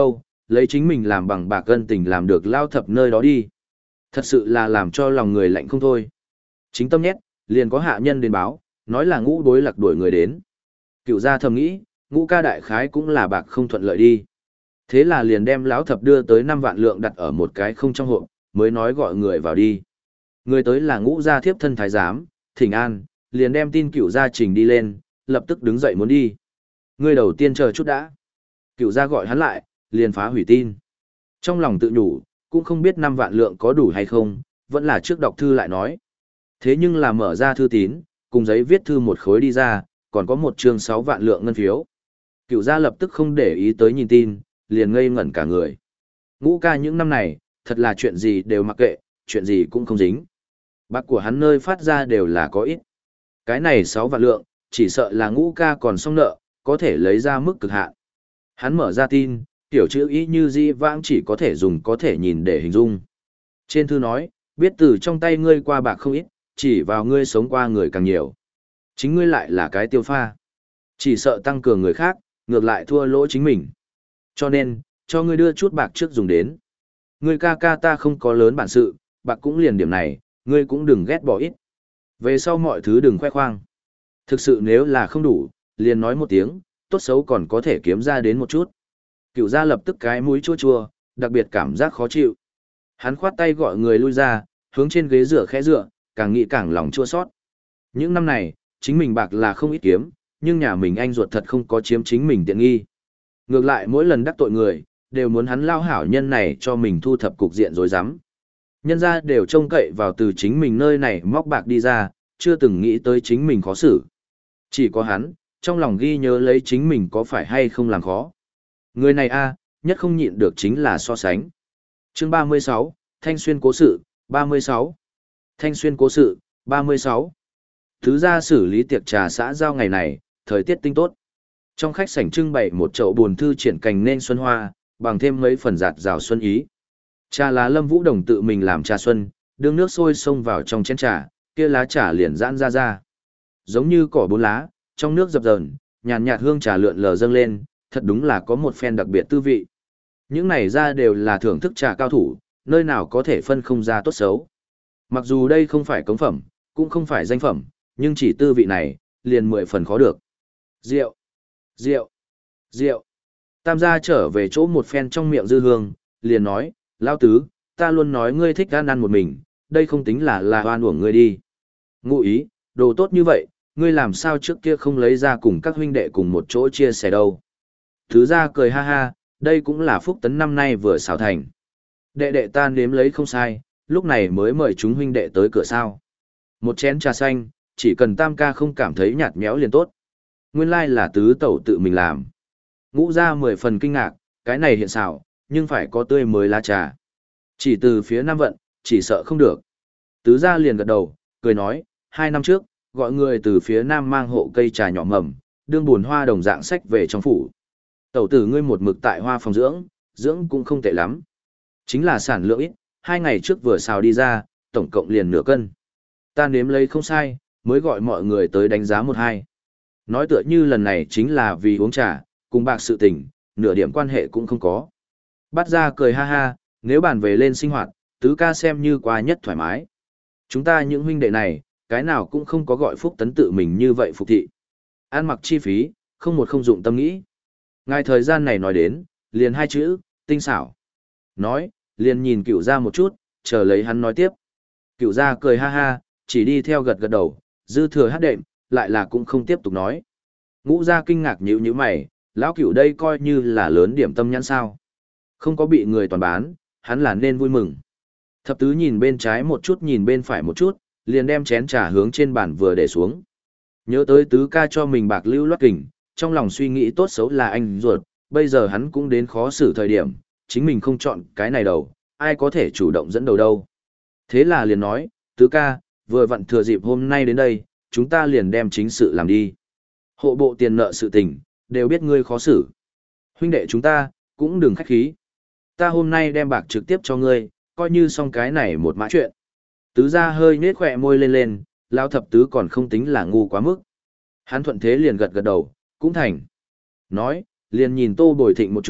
lấy chính mình làm bằng bạc ân tình làm được lao thập nơi đó đi. Thật sự là làm cho lòng người lạnh không thôi. Chính tâm nhét, liền có hạ nhân đến báo, nói là ngũ đối lạc đuổi người đến. Cựu gia thầm nghĩ, ngũ ca đại khái cũng là bạc không thuận lợi đi. Thế là liền đem lão thập đưa tới năm vạn lượng đặt ở một cái không trong hộp, mới nói gọi người vào đi. Người tới là ngũ gia thiếp thân thái giám, thỉnh an, liền đem tin cựu gia trình đi lên, lập tức đứng dậy muốn đi. Người đầu tiên chờ chút đã. Cựu gia gọi hắn lại, liền phá hủy tin. Trong lòng tự nhủ, cũng không biết năm vạn lượng có đủ hay không, vẫn là trước đọc thư lại nói. Thế nhưng là mở ra thư tín, cùng giấy viết thư một khối đi ra, còn có một chương sáu vạn lượng ngân phiếu. Cựu gia lập tức không để ý tới nhìn tin, liền ngây ngẩn cả người. Ngũ ca những năm này, thật là chuyện gì đều mặc kệ, chuyện gì cũng không dính. Bạc của hắn nơi phát ra đều là có ít. Cái này sáu vạn lượng, chỉ sợ là ngũ ca còn xong nợ, có thể lấy ra mức cực hạn. Hắn mở ra tin, tiểu chữ ý như di vãng chỉ có thể dùng có thể nhìn để hình dung. Trên thư nói, biết từ trong tay ngươi qua bạc không ít, chỉ vào ngươi sống qua người càng nhiều. Chính ngươi lại là cái tiêu pha. Chỉ sợ tăng cường người khác, ngược lại thua lỗ chính mình. Cho nên, cho ngươi đưa chút bạc trước dùng đến. Ngươi ca ca ta không có lớn bản sự, bạc cũng liền điểm này, ngươi cũng đừng ghét bỏ ít. Về sau mọi thứ đừng khoe khoang. Thực sự nếu là không đủ, liền nói một tiếng, tốt xấu còn có thể kiếm ra đến một chút. Cựu gia lập tức cái mũi chua chua, đặc biệt cảm giác khó chịu. Hắn khoát tay gọi người lui ra, hướng trên ghế dựa khẽ dựa, càng nghĩ càng lòng chua xót. Những năm này, chính mình bạc là không ít kiếm, nhưng nhà mình anh ruột thật không có chiếm chính mình tiện nghi. Ngược lại mỗi lần đắc tội người, đều muốn hắn lao hảo nhân này cho mình thu thập cục diện rối rắm. Nhân ra đều trông cậy vào từ chính mình nơi này móc bạc đi ra, chưa từng nghĩ tới chính mình khó xử. Chỉ có hắn, trong lòng ghi nhớ lấy chính mình có phải hay không làm khó. Người này a nhất không nhịn được chính là so sánh. Chương ba mươi sáu, Thanh Xuyên cố sự, ba mươi sáu. Thanh Xuyên cố sự, ba mươi sáu. Thứ ra xử lý tiệc trà xã giao ngày này, thời tiết tinh tốt. Trong khách sảnh trưng bày một chậu buồn thư triển cành nên xuân hoa, bằng thêm mấy phần giạt rào xuân ý. Trà lá Lâm Vũ Đồng tự mình làm trà xuân, đương nước sôi xông vào trong chén trà, kia lá trà liền giãn ra ra. Giống như cỏ bốn lá, trong nước dập dờn, nhàn nhạt hương trà lượn lờ dâng lên, thật đúng là có một phen đặc biệt tư vị. Những này ra đều là thưởng thức trà cao thủ, nơi nào có thể phân không ra tốt xấu. Mặc dù đây không phải cống phẩm, cũng không phải danh phẩm, nhưng chỉ tư vị này, liền mười phần khó được. Rượu, rượu, rượu. Tam gia trở về chỗ một phen trong miệng dư hương, liền nói, Lao tứ, ta luôn nói ngươi thích ăn ăn một mình, đây không tính là là oan uổng ngươi đi. Ngụ ý, đồ tốt như vậy, ngươi làm sao trước kia không lấy ra cùng các huynh đệ cùng một chỗ chia sẻ đâu. Thứ gia cười ha ha, đây cũng là phúc tấn năm nay vừa xảo thành. Đệ đệ ta nếm lấy không sai, lúc này mới mời chúng huynh đệ tới cửa sao. Một chén trà xanh, chỉ cần tam ca không cảm thấy nhạt nhẽo liền tốt. Nguyên lai là tứ tẩu tự mình làm. Ngũ ra mười phần kinh ngạc, cái này hiện xảo, nhưng phải có tươi mới lá trà. Chỉ từ phía Nam vận, chỉ sợ không được. Tứ gia liền gật đầu, cười nói, hai năm trước, gọi người từ phía Nam mang hộ cây trà nhỏ mầm, đương buồn hoa đồng dạng sách về trong phủ. Tẩu tử ngươi một mực tại hoa phòng dưỡng, dưỡng cũng không tệ lắm. Chính là sản lượng ít, hai ngày trước vừa xào đi ra, tổng cộng liền nửa cân. Ta nếm lấy không sai, mới gọi mọi người tới đánh giá một hai. Nói tựa như lần này chính là vì uống trà, cùng bạc sự tình, nửa điểm quan hệ cũng không có. Bắt ra cười ha ha, nếu bàn về lên sinh hoạt, tứ ca xem như qua nhất thoải mái. Chúng ta những huynh đệ này, cái nào cũng không có gọi phúc tấn tự mình như vậy phục thị. Ăn mặc chi phí, không một không dụng tâm nghĩ. Ngài thời gian này nói đến, liền hai chữ, tinh xảo. Nói, liền nhìn cựu ra một chút, chờ lấy hắn nói tiếp. Cựu ra cười ha ha, chỉ đi theo gật gật đầu, dư thừa hát đệm, lại là cũng không tiếp tục nói. Ngũ ra kinh ngạc nhíu nhíu mày, lão cựu đây coi như là lớn điểm tâm nhãn sao. Không có bị người toàn bán, hắn là nên vui mừng. Thập tứ nhìn bên trái một chút nhìn bên phải một chút, liền đem chén trà hướng trên bàn vừa để xuống. Nhớ tới tứ ca cho mình bạc lưu loát kình, trong lòng suy nghĩ tốt xấu là anh ruột, bây giờ hắn cũng đến khó xử thời điểm, chính mình không chọn cái này đầu, ai có thể chủ động dẫn đầu đâu. Thế là liền nói, tứ ca, vừa vặn thừa dịp hôm nay đến đây, chúng ta liền đem chính sự làm đi. Hộ bộ tiền nợ sự tình, đều biết ngươi khó xử. Huynh đệ chúng ta, cũng đừng khách khí. Ta hôm nay đem bạc trực tiếp cho ngươi, coi như xong cái này một mã chuyện. Tứ gia hơi nhếch khỏe môi lên lên, lão thập tứ còn không tính là ngu quá mức. Hắn thuận thế liền gật gật đầu, cũng thành. Nói, liền nhìn Tô Bồi Thịnh một chút,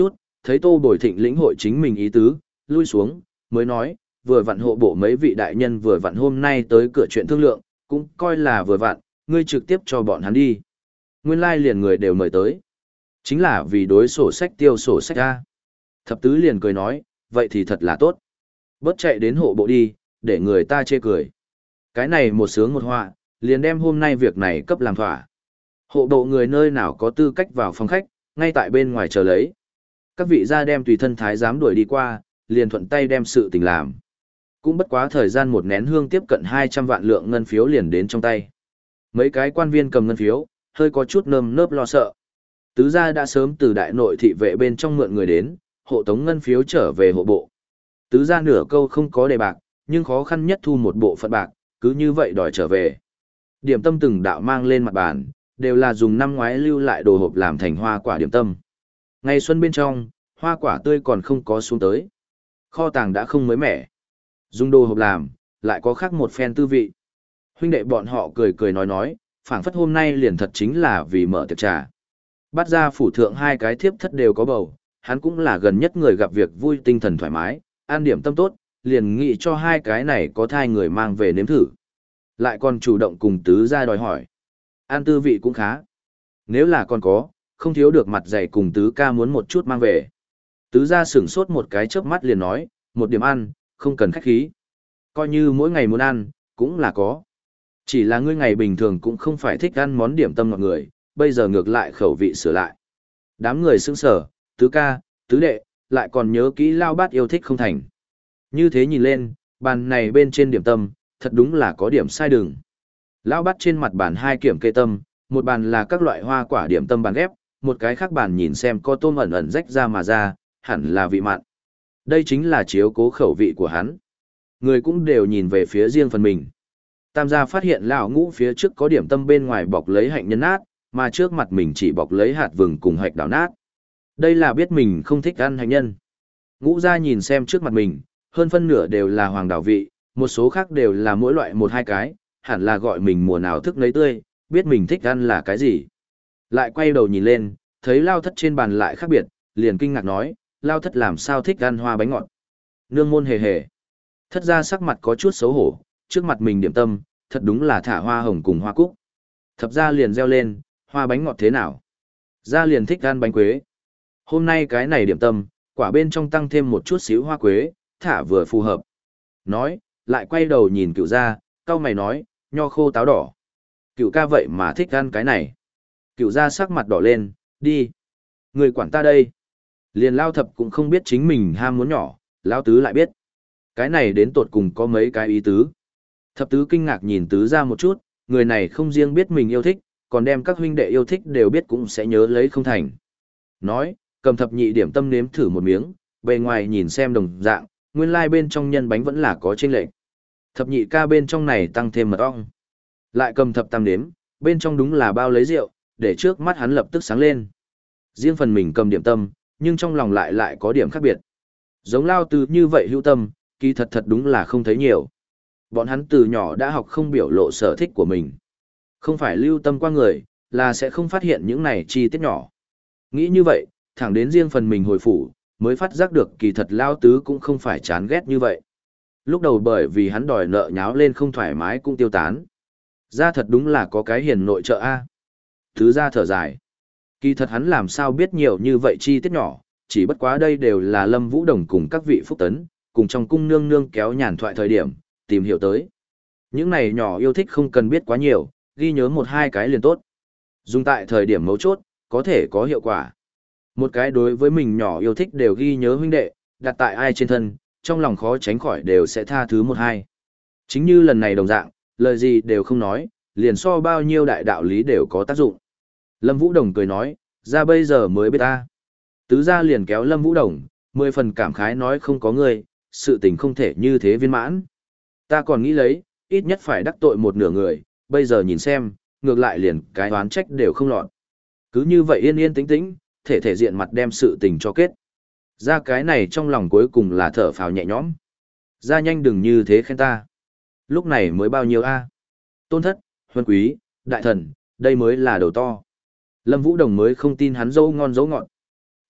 Thấy Tô Bồi Thịnh lĩnh hội chính mình ý tứ, lui xuống, mới nói, vừa vặn hộ bộ mấy vị đại nhân vừa vặn hôm nay tới cửa chuyện thương lượng, cũng coi là vừa vặn, ngươi trực tiếp cho bọn hắn đi. Nguyên lai liền người đều mời tới. Chính là vì đối sổ sách tiêu sổ sách ra. Thập tứ liền cười nói, vậy thì thật là tốt. Bớt chạy đến hộ bộ đi, để người ta chê cười. Cái này một sướng một họa, liền đem hôm nay việc này cấp làm thỏa. Hộ bộ người nơi nào có tư cách vào phòng khách, ngay tại bên ngoài chờ lấy. Các vị gia đem tùy thân thái giám đuổi đi qua, liền thuận tay đem sự tình làm. Cũng bất quá thời gian một nén hương tiếp cận hai trăm vạn lượng ngân phiếu liền đến trong tay. Mấy cái quan viên cầm ngân phiếu, hơi có chút nơm nớp lo sợ. Tứ gia đã sớm từ đại nội thị vệ bên trong mượn người đến, hộ tống ngân phiếu trở về hộ bộ. Tứ gia nửa câu không có đề bạc, nhưng khó khăn nhất thu một bộ phận bạc, cứ như vậy đòi trở về. Điểm tâm từng đạo mang lên mặt bàn, đều là dùng năm ngoái lưu lại đồ hộp làm thành hoa quả điểm tâm. Ngày xuân bên trong, hoa quả tươi còn không có xuống tới. Kho tàng đã không mới mẻ. Dùng đồ hộp làm, lại có khác một phen tư vị. Huynh đệ bọn họ cười cười nói nói, phảng phất hôm nay liền thật chính là vì mở tiệc trà. Bắt ra phủ thượng hai cái thiếp thất đều có bầu, hắn cũng là gần nhất người gặp việc vui tinh thần thoải mái, an điểm tâm tốt, liền nghĩ cho hai cái này có thai người mang về nếm thử. Lại còn chủ động cùng tứ gia đòi hỏi. An tư vị cũng khá. Nếu là còn có, không thiếu được mặt dày cùng tứ ca muốn một chút mang về. Tứ gia sửng sốt một cái chớp mắt liền nói, một điểm ăn, không cần khách khí. Coi như mỗi ngày muốn ăn, cũng là có. Chỉ là ngươi ngày bình thường cũng không phải thích ăn món điểm tâm ngọt người, bây giờ ngược lại khẩu vị sửa lại. Đám người sững sờ, tứ ca, tứ đệ, lại còn nhớ kỹ lao bát yêu thích không thành. Như thế nhìn lên, bàn này bên trên điểm tâm, thật đúng là có điểm sai đường. Lao bát trên mặt bàn hai kiểm kê tâm, một bàn là các loại hoa quả điểm tâm bàn ghép, một cái khác bàn nhìn xem có tôm ẩn ẩn rách ra mà ra, hẳn là vị mặn. Đây chính là chiếu cố khẩu vị của hắn. Người cũng đều nhìn về phía riêng phần mình. Tam gia phát hiện lão ngũ phía trước có điểm tâm bên ngoài bọc lấy hạnh nhân nát, mà trước mặt mình chỉ bọc lấy hạt vừng cùng hạch đào nát. Đây là biết mình không thích ăn hạnh nhân. Ngũ gia nhìn xem trước mặt mình, hơn phân nửa đều là hoàng đào vị, một số khác đều là mỗi loại một hai cái, hẳn là gọi mình mùa nào thức nấy tươi, biết mình thích ăn là cái gì. Lại quay đầu nhìn lên, thấy lao thất trên bàn lại khác biệt, liền kinh ngạc nói, lao thất làm sao thích ăn hoa bánh ngọt. Nương môn hề hề. Thất gia sắc mặt có chút xấu hổ, trước mặt mình điểm tâm, thật đúng là thả hoa hồng cùng hoa cúc. Thập gia liền reo lên, hoa bánh ngọt thế nào? Gia liền thích ăn bánh quế. Hôm nay cái này điểm tâm, quả bên trong tăng thêm một chút xíu hoa quế, thả vừa phù hợp. Nói, lại quay đầu nhìn cựu gia, cau mày nói, nho khô táo đỏ. Cựu ca vậy mà thích ăn cái này. Cựu gia sắc mặt đỏ lên, đi. Người quản ta đây. Liền lao thập cũng không biết chính mình ham muốn nhỏ, lao tứ lại biết. Cái này đến tột cùng có mấy cái ý tứ. Thập tứ kinh ngạc nhìn tứ ra một chút, người này không riêng biết mình yêu thích, còn đem các huynh đệ yêu thích đều biết cũng sẽ nhớ lấy không thành. Nói, cầm thập nhị điểm tâm nếm thử một miếng, bề ngoài nhìn xem đồng dạng, nguyên lai bên trong nhân bánh vẫn là có chênh lệch. Thập nhị ca bên trong này tăng thêm mật ong. Lại cầm thập tam nếm, bên trong đúng là bao lấy rượu, để trước mắt hắn lập tức sáng lên. Riêng phần mình cầm điểm tâm, nhưng trong lòng lại lại có điểm khác biệt. Giống lao tứ như vậy hữu tâm, kỳ thật thật đúng là không thấy nhiều. Bọn hắn từ nhỏ đã học không biểu lộ sở thích của mình. Không phải lưu tâm qua người, là sẽ không phát hiện những này chi tiết nhỏ. Nghĩ như vậy, thẳng đến riêng phần mình hồi phủ, mới phát giác được kỳ thật lao tứ cũng không phải chán ghét như vậy. Lúc đầu bởi vì hắn đòi nợ nháo lên không thoải mái cũng tiêu tán. Ra thật đúng là có cái hiền nội trợ A. Thứ ra thở dài. Kỳ thật hắn làm sao biết nhiều như vậy chi tiết nhỏ, chỉ bất quá đây đều là Lâm Vũ Đồng cùng các vị phúc tấn, cùng trong cung nương nương kéo nhàn thoại thời điểm, tìm hiểu tới. Những này nhỏ yêu thích không cần biết quá nhiều, ghi nhớ một hai cái liền tốt. Dùng tại thời điểm mấu chốt, có thể có hiệu quả. Một cái đối với mình nhỏ yêu thích đều ghi nhớ huynh đệ, đặt tại ai trên thân, trong lòng khó tránh khỏi đều sẽ tha thứ một hai. Chính như lần này đồng dạng, lời gì đều không nói, liền so bao nhiêu đại đạo lý đều có tác dụng. Lâm Vũ Đồng cười nói, ra bây giờ mới biết ta. Tứ gia liền kéo Lâm Vũ Đồng, mười phần cảm khái nói không có người, sự tình không thể như thế viên mãn. Ta còn nghĩ lấy, ít nhất phải đắc tội một nửa người, bây giờ nhìn xem, ngược lại liền cái oán trách đều không lọt. Cứ như vậy yên yên tĩnh tĩnh, thể thể diện mặt đem sự tình cho kết. Ra cái này trong lòng cuối cùng là thở phào nhẹ nhõm. Ra nhanh đừng như thế khen ta. Lúc này mới bao nhiêu a? Tôn thất, huân quý, đại thần, đây mới là đầu to. Lâm Vũ Đồng mới không tin hắn dâu ngon dấu ngọt.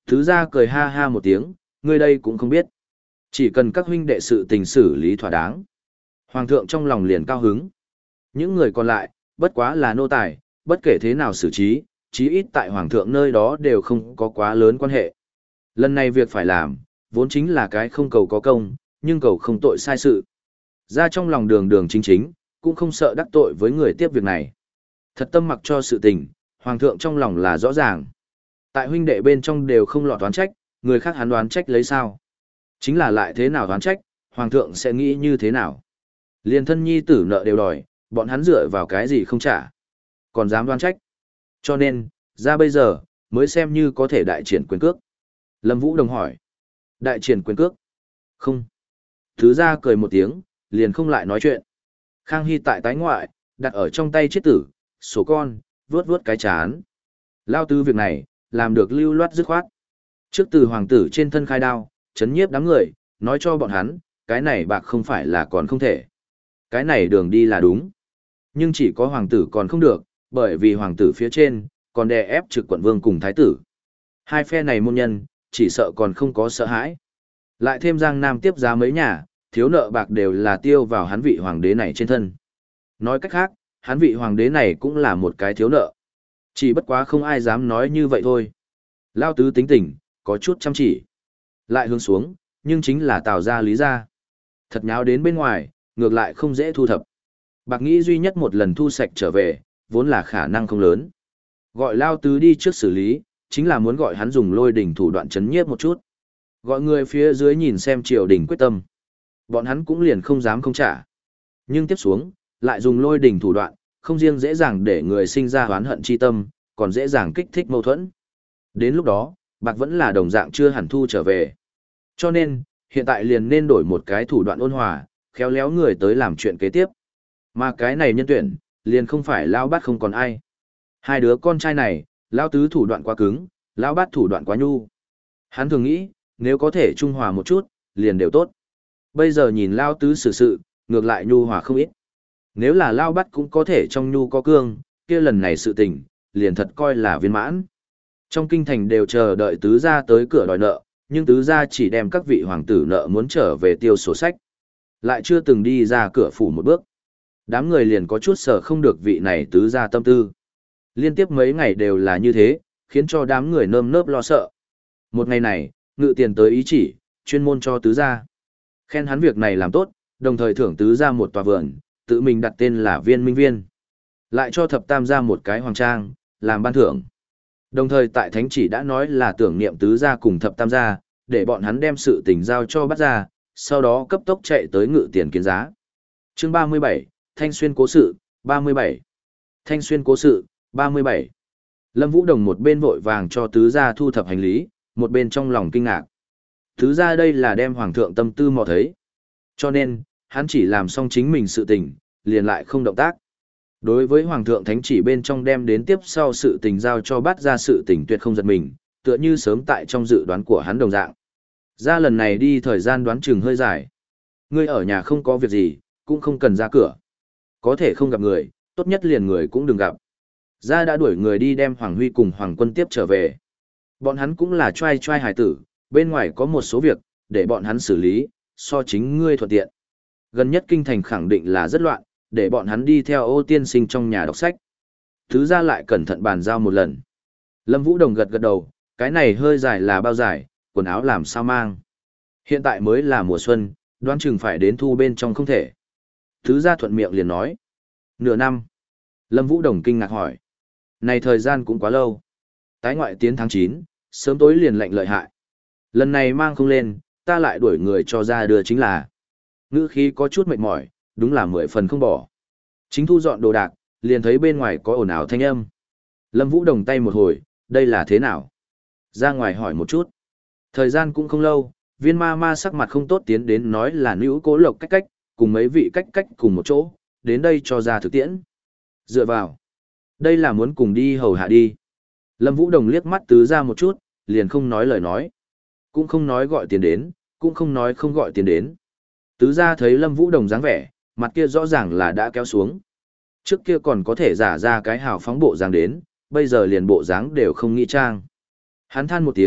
Tứ gia cười ha ha một tiếng, ngươi đây cũng không biết. Chỉ cần các huynh đệ sự tình xử lý thỏa đáng. Hoàng thượng trong lòng liền cao hứng. Những người còn lại, bất quá là nô tài, bất kể thế nào xử trí, chí ít tại hoàng thượng nơi đó đều không có quá lớn quan hệ. Lần này việc phải làm, vốn chính là cái không cầu có công, nhưng cầu không tội sai sự. Ra trong lòng đường đường chính chính, cũng không sợ đắc tội với người tiếp việc này. Thật tâm mặc cho sự tình, hoàng thượng trong lòng là rõ ràng. Tại huynh đệ bên trong đều không lọt đoán trách, người khác hắn đoán trách lấy sao. Chính là lại thế nào đoán trách, hoàng thượng sẽ nghĩ như thế nào. Liền thân nhi tử nợ đều đòi, bọn hắn dựa vào cái gì không trả. Còn dám đoán trách. Cho nên, ra bây giờ, mới xem như có thể đại triển quyền cước. Lâm Vũ Đồng hỏi. Đại triển quyền cước? Không. Thứ ra cười một tiếng, liền không lại nói chuyện. Khang Hy tại tái ngoại, đặt ở trong tay chết tử, sổ con, vuốt vuốt cái chán. Lao tư việc này, làm được lưu loát dứt khoát. Trước từ hoàng tử trên thân khai đao, chấn nhiếp đám người, nói cho bọn hắn, cái này bạc không phải là còn không thể. Cái này đường đi là đúng. Nhưng chỉ có hoàng tử còn không được, bởi vì hoàng tử phía trên, còn đè ép trực quận vương cùng thái tử. Hai phe này môn nhân, chỉ sợ còn không có sợ hãi. Lại thêm Giang Nam tiếp giá mấy nhà, thiếu nợ bạc đều là tiêu vào hắn vị hoàng đế này trên thân. Nói cách khác, hắn vị hoàng đế này cũng là một cái thiếu nợ. Chỉ bất quá không ai dám nói như vậy thôi. Lao tứ tính tình, có chút chăm chỉ. Lại hướng xuống, nhưng chính là Tào gia Lý gia. Thật nháo đến bên ngoài, ngược lại không dễ thu thập. Bạc nghĩ duy nhất một lần thu sạch trở về, vốn là khả năng không lớn. Gọi Lao tứ đi trước xử lý, chính là muốn gọi hắn dùng lôi đỉnh thủ đoạn chấn nhiếp một chút. Gọi người phía dưới nhìn xem triều đình quyết tâm. Bọn hắn cũng liền không dám không trả. Nhưng tiếp xuống, lại dùng lôi đỉnh thủ đoạn, không riêng dễ dàng để người sinh ra oán hận chi tâm, còn dễ dàng kích thích mâu thuẫn. Đến lúc đó, bạc vẫn là đồng dạng chưa hẳn thu trở về. Cho nên, hiện tại liền nên đổi một cái thủ đoạn ôn hòa, khéo léo người tới làm chuyện kế tiếp. Mà cái này nhân tuyển, liền không phải Lao Bát không còn ai. Hai đứa con trai này, Lao Tứ thủ đoạn quá cứng, Lao Bát thủ đoạn quá nhu. Hắn thường nghĩ, nếu có thể trung hòa một chút, liền đều tốt. Bây giờ nhìn Lao Tứ xử sự, ngược lại nhu hòa không ít. Nếu là Lao Bát cũng có thể trong nhu có cương, kia lần này sự tình, liền thật coi là viên mãn. Trong kinh thành đều chờ đợi tứ gia tới cửa đòi nợ, nhưng tứ gia chỉ đem các vị hoàng tử nợ muốn trở về tiêu sổ sách. Lại chưa từng đi ra cửa phủ một bước. Đám người liền có chút sợ không được vị này tứ gia tâm tư. Liên tiếp mấy ngày đều là như thế, khiến cho đám người nơm nớp lo sợ. Một ngày này, ngự tiền tới ý chỉ, chuyên môn cho tứ gia. Khen hắn việc này làm tốt, đồng thời thưởng tứ gia một tòa vườn, tự mình đặt tên là Viên Minh Viên. Lại cho thập tam gia một cái hoàng trang, làm ban thưởng. Đồng thời tại thánh chỉ đã nói là tưởng niệm tứ gia cùng thập tam gia, để bọn hắn đem sự tình giao cho bắt ra, sau đó cấp tốc chạy tới ngự tiền kiến giá. Chương ba mươi bảy, Thanh Xuyên cố sự, ba mươi bảy. Thanh Xuyên cố sự, ba mươi bảy. Lâm Vũ Đồng một bên vội vàng cho tứ gia thu thập hành lý, một bên trong lòng kinh ngạc. Tứ gia đây là đem hoàng thượng tâm tư mò thấy. Cho nên, hắn chỉ làm xong chính mình sự tình, liền lại không động tác. Đối với Hoàng thượng Thánh chỉ bên trong đem đến tiếp sau sự tình giao cho bắt ra sự tình tuyệt không giật mình, tựa như sớm tại trong dự đoán của hắn đồng dạng. Ra lần này đi thời gian đoán chừng hơi dài. Ngươi ở nhà không có việc gì, cũng không cần ra cửa. Có thể không gặp người, tốt nhất liền người cũng đừng gặp. Ra đã đuổi người đi đem Hoàng Huy cùng Hoàng Quân tiếp trở về. Bọn hắn cũng là trai trai hài tử, bên ngoài có một số việc, để bọn hắn xử lý, so chính ngươi thuận tiện. Gần nhất kinh thành khẳng định là rất loạn, để bọn hắn đi theo Ô tiên sinh trong nhà đọc sách. Thứ ra lại cẩn thận bàn giao một lần. Lâm Vũ Đồng gật gật đầu, cái này hơi dài là bao dài, quần áo làm sao mang. Hiện tại mới là mùa xuân, đoán chừng phải đến thu bên trong không thể. Thứ ra thuận miệng liền nói. Nửa năm. Lâm Vũ Đồng kinh ngạc hỏi. Này thời gian cũng quá lâu. Tái ngoại tiến tháng chín, sớm tối liền lệnh lợi hại. Lần này mang không lên, ta lại đuổi người cho ra đưa chính là. Ngữ khí có chút mệt mỏi, đúng là mười phần không bỏ. Chính thu dọn đồ đạc, liền thấy bên ngoài có ồn ào thanh âm. Lâm Vũ Đồng tay một hồi, đây là thế nào? Ra ngoài hỏi một chút. Thời gian cũng không lâu, viên ma ma sắc mặt không tốt tiến đến nói là nữ cố lộc cách cách, cùng mấy vị cách cách cùng một chỗ, đến đây cho ra thực tiễn. Dựa vào. Đây là muốn cùng đi hầu hạ đi. Lâm Vũ Đồng liếc mắt tứ ra một chút, liền không nói lời nói. Cũng không nói gọi tiền đến, cũng không nói không gọi tiền đến. Tứ ra thấy Lâm Vũ Đồng dáng vẻ, mặt kia rõ ràng là đã kéo xuống. Trước kia còn có thể giả ra cái hào phóng bộ dáng đến, bây giờ liền bộ dáng đều không nghĩ trang. Hắn than một tiếng,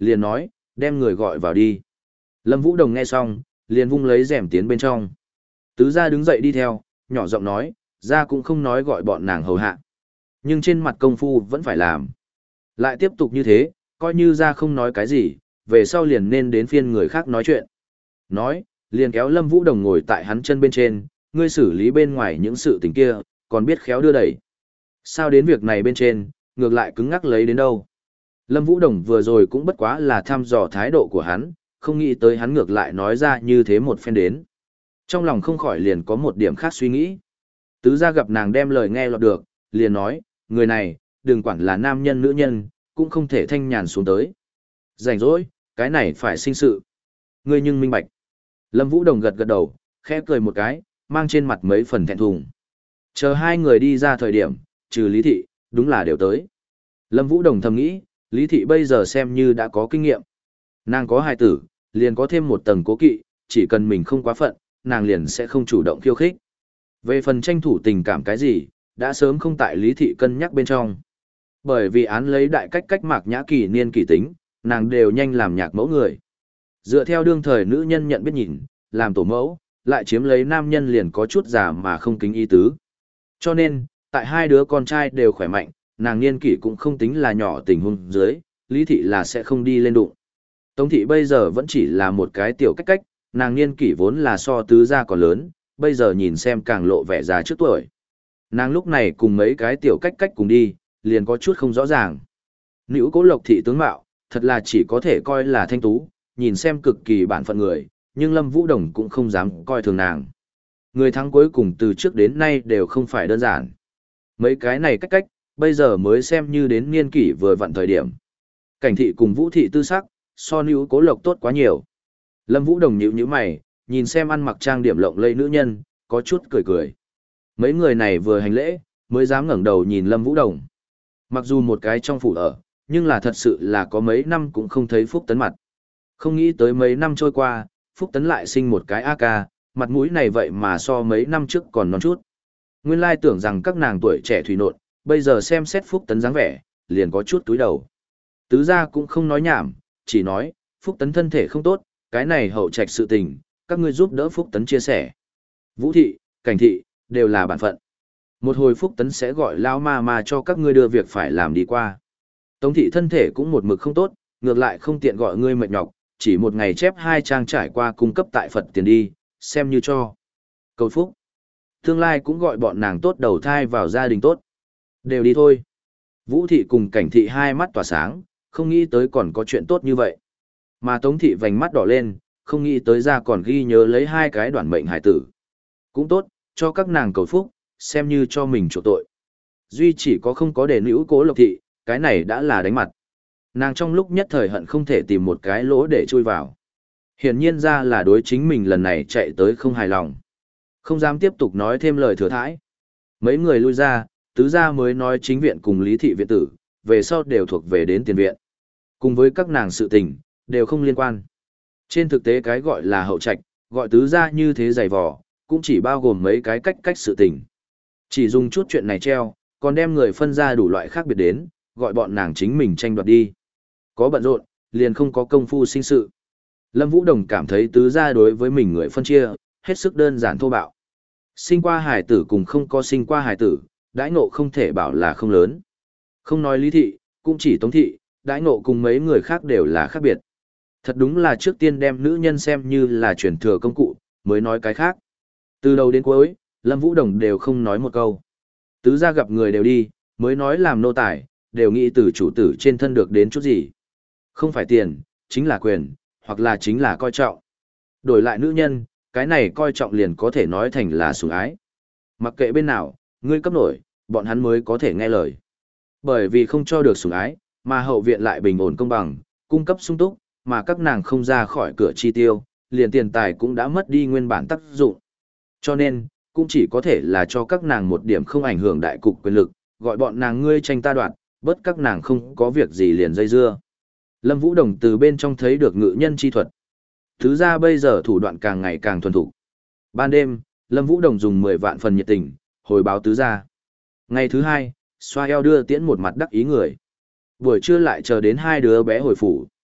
liền nói, đem người gọi vào đi. Lâm Vũ Đồng nghe xong, liền vung lấy rèm tiến bên trong. Tứ gia đứng dậy đi theo, nhỏ giọng nói, gia cũng không nói gọi bọn nàng hầu hạ. Nhưng trên mặt công phu vẫn phải làm. Lại tiếp tục như thế, coi như gia không nói cái gì, về sau liền nên đến phiên người khác nói chuyện. Nói, liền kéo Lâm Vũ Đồng ngồi tại hắn chân bên trên, ngươi xử lý bên ngoài những sự tình kia, còn biết khéo đưa đẩy. Sao đến việc này bên trên, ngược lại cứng ngắc lấy đến đâu. Lâm Vũ Đồng vừa rồi cũng bất quá là thăm dò thái độ của hắn, không nghĩ tới hắn ngược lại nói ra như thế một phen đến. Trong lòng không khỏi liền có một điểm khác suy nghĩ. Tứ gia gặp nàng đem lời nghe lọt được, liền nói, người này, đừng quản là nam nhân nữ nhân, cũng không thể thanh nhàn xuống tới. Rảnh rỗi, cái này phải sinh sự. Ngươi nhưng minh bạch. Lâm Vũ Đồng gật gật đầu, khẽ cười một cái, mang trên mặt mấy phần thẹn thùng. Chờ hai người đi ra thời điểm, trừ Lý Thị, đúng là đều tới. Lâm Vũ Đồng thầm nghĩ, Lý Thị bây giờ xem như đã có kinh nghiệm. Nàng có hài tử, liền có thêm một tầng cố kỵ, chỉ cần mình không quá phận, nàng liền sẽ không chủ động khiêu khích. Về phần tranh thủ tình cảm cái gì, đã sớm không tại Lý Thị cân nhắc bên trong. Bởi vì án lấy đại cách cách Mạc Nhã Kỳ niên kỳ tính, nàng đều nhanh làm nhạc mẫu người. Dựa theo đương thời nữ nhân nhận biết nhìn, làm tổ mẫu, lại chiếm lấy nam nhân liền có chút giả mà không kính ý tứ. Cho nên, tại hai đứa con trai đều khỏe mạnh, nàng niên kỷ cũng không tính là nhỏ tình huống dưới, Lý Thị là sẽ không đi lên đụng. Tống Thị bây giờ vẫn chỉ là một cái tiểu cách cách, nàng niên kỷ vốn là so tứ gia còn lớn, bây giờ nhìn xem càng lộ vẻ già trước tuổi. Nàng lúc này cùng mấy cái tiểu cách cách cùng đi, liền có chút không rõ ràng. Nữ Cố Lộc Thị tướng mạo, thật là chỉ có thể coi là thanh tú, nhìn xem cực kỳ bản phận người, nhưng Lâm Vũ Đồng cũng không dám coi thường nàng. Người thắng cuối cùng từ trước đến nay đều không phải đơn giản. Mấy cái này cách cách, bây giờ mới xem như đến niên kỷ vừa vặn thời điểm. Cảnh Thị cùng Vũ Thị tư sắc, so Nữ Cố Lộc tốt quá nhiều. Lâm Vũ Đồng nhíu nhíu mày, nhìn xem ăn mặc trang điểm lộng lẫy nữ nhân, có chút cười cười. Mấy người này vừa hành lễ, mới dám ngẩng đầu nhìn Lâm Vũ Đồng. Mặc dù một cái trong phủ ở, nhưng là thật sự là có mấy năm cũng không thấy Phúc Tấn mặt. Không nghĩ tới mấy năm trôi qua, Phúc Tấn lại sinh một cái a ca, mặt mũi này vậy mà so mấy năm trước còn non chút. Nguyên lai tưởng rằng các nàng tuổi trẻ thủy nộn, bây giờ xem xét Phúc Tấn dáng vẻ, liền có chút túi đầu. Tứ gia cũng không nói nhảm, chỉ nói, Phúc Tấn thân thể không tốt, cái này hậu trạch sự tình, các ngươi giúp đỡ Phúc Tấn chia sẻ. Vũ Thị, Cảnh Thị, đều là bản phận. Một hồi Phúc Tấn sẽ gọi lão ma ma cho các ngươi đưa việc phải làm đi qua. Tống Thị thân thể cũng một mực không tốt, ngược lại không tiện gọi ngươi mệt nhọc, chỉ một ngày chép hai trang trải qua cung cấp tại Phật tiền đi, xem như cho. Cầu phúc. Tương lai cũng gọi bọn nàng tốt đầu thai vào gia đình tốt. Đều đi thôi. Vũ Thị cùng Cảnh Thị hai mắt tỏa sáng, không nghĩ tới còn có chuyện tốt như vậy. Mà Tống Thị vành mắt đỏ lên, không nghĩ tới ra còn ghi nhớ lấy hai cái đoạn mệnh hải tử. Cũng tốt, cho các nàng cầu phúc, xem như cho mình chỗ tội. Duy chỉ có không có để Nữ Cố Lộc Thị, cái này đã là đánh mặt. Nàng trong lúc nhất thời hận không thể tìm một cái lỗ để chui vào. Hiển nhiên ra là đối chính mình lần này chạy tới không hài lòng. Không dám tiếp tục nói thêm lời thừa thãi. Mấy người lui ra, tứ gia mới nói chính viện cùng Lý Thị viện tử, về sau đều thuộc về đến tiền viện. Cùng với các nàng sự tình, đều không liên quan. Trên thực tế cái gọi là hậu trạch, gọi tứ gia như thế dày vò, cũng chỉ bao gồm mấy cái cách cách sự tình. Chỉ dùng chút chuyện này treo, còn đem người phân ra đủ loại khác biệt đến, gọi bọn nàng chính mình tranh đoạt đi. Có bận rộn, liền không có công phu sinh sự. Lâm Vũ Đồng cảm thấy tứ gia đối với mình người phân chia, hết sức đơn giản thô bạo. Sinh qua hài tử cùng không có sinh qua hài tử, đãi ngộ không thể bảo là không lớn. Không nói Lý Thị, cũng chỉ Tống Thị, đãi ngộ cùng mấy người khác đều là khác biệt. Thật đúng là trước tiên đem nữ nhân xem như là truyền thừa công cụ, mới nói cái khác. Từ đầu đến cuối, Lâm Vũ Đồng đều không nói một câu. Tứ gia gặp người đều đi, mới nói làm nô tài, đều nghĩ từ chủ tử trên thân được đến chút gì. Không phải tiền, chính là quyền, hoặc là chính là coi trọng. Đổi lại nữ nhân, cái này coi trọng liền có thể nói thành là sủng ái. Mặc kệ bên nào, ngươi cấp nổi, bọn hắn mới có thể nghe lời. Bởi vì không cho được sủng ái, mà hậu viện lại bình ổn công bằng, cung cấp sung túc, mà các nàng không ra khỏi cửa chi tiêu, liền tiền tài cũng đã mất đi nguyên bản tác dụng. Cho nên, cũng chỉ có thể là cho các nàng một điểm không ảnh hưởng đại cục quyền lực, gọi bọn nàng ngươi tranh ta đoạt, bớt các nàng không có việc gì liền dây dưa. Lâm Vũ Đồng từ bên trong thấy được ngự nhân chi thuật. Thứ ra bây giờ thủ đoạn càng ngày càng thuần thục. Ban đêm, Lâm Vũ Đồng dùng mười vạn phần nhiệt tình, hồi báo tứ gia. Ngày thứ hai, xoa eo đưa tiễn một mặt đắc ý người. Buổi trưa lại chờ đến hai đứa bé hồi phủ.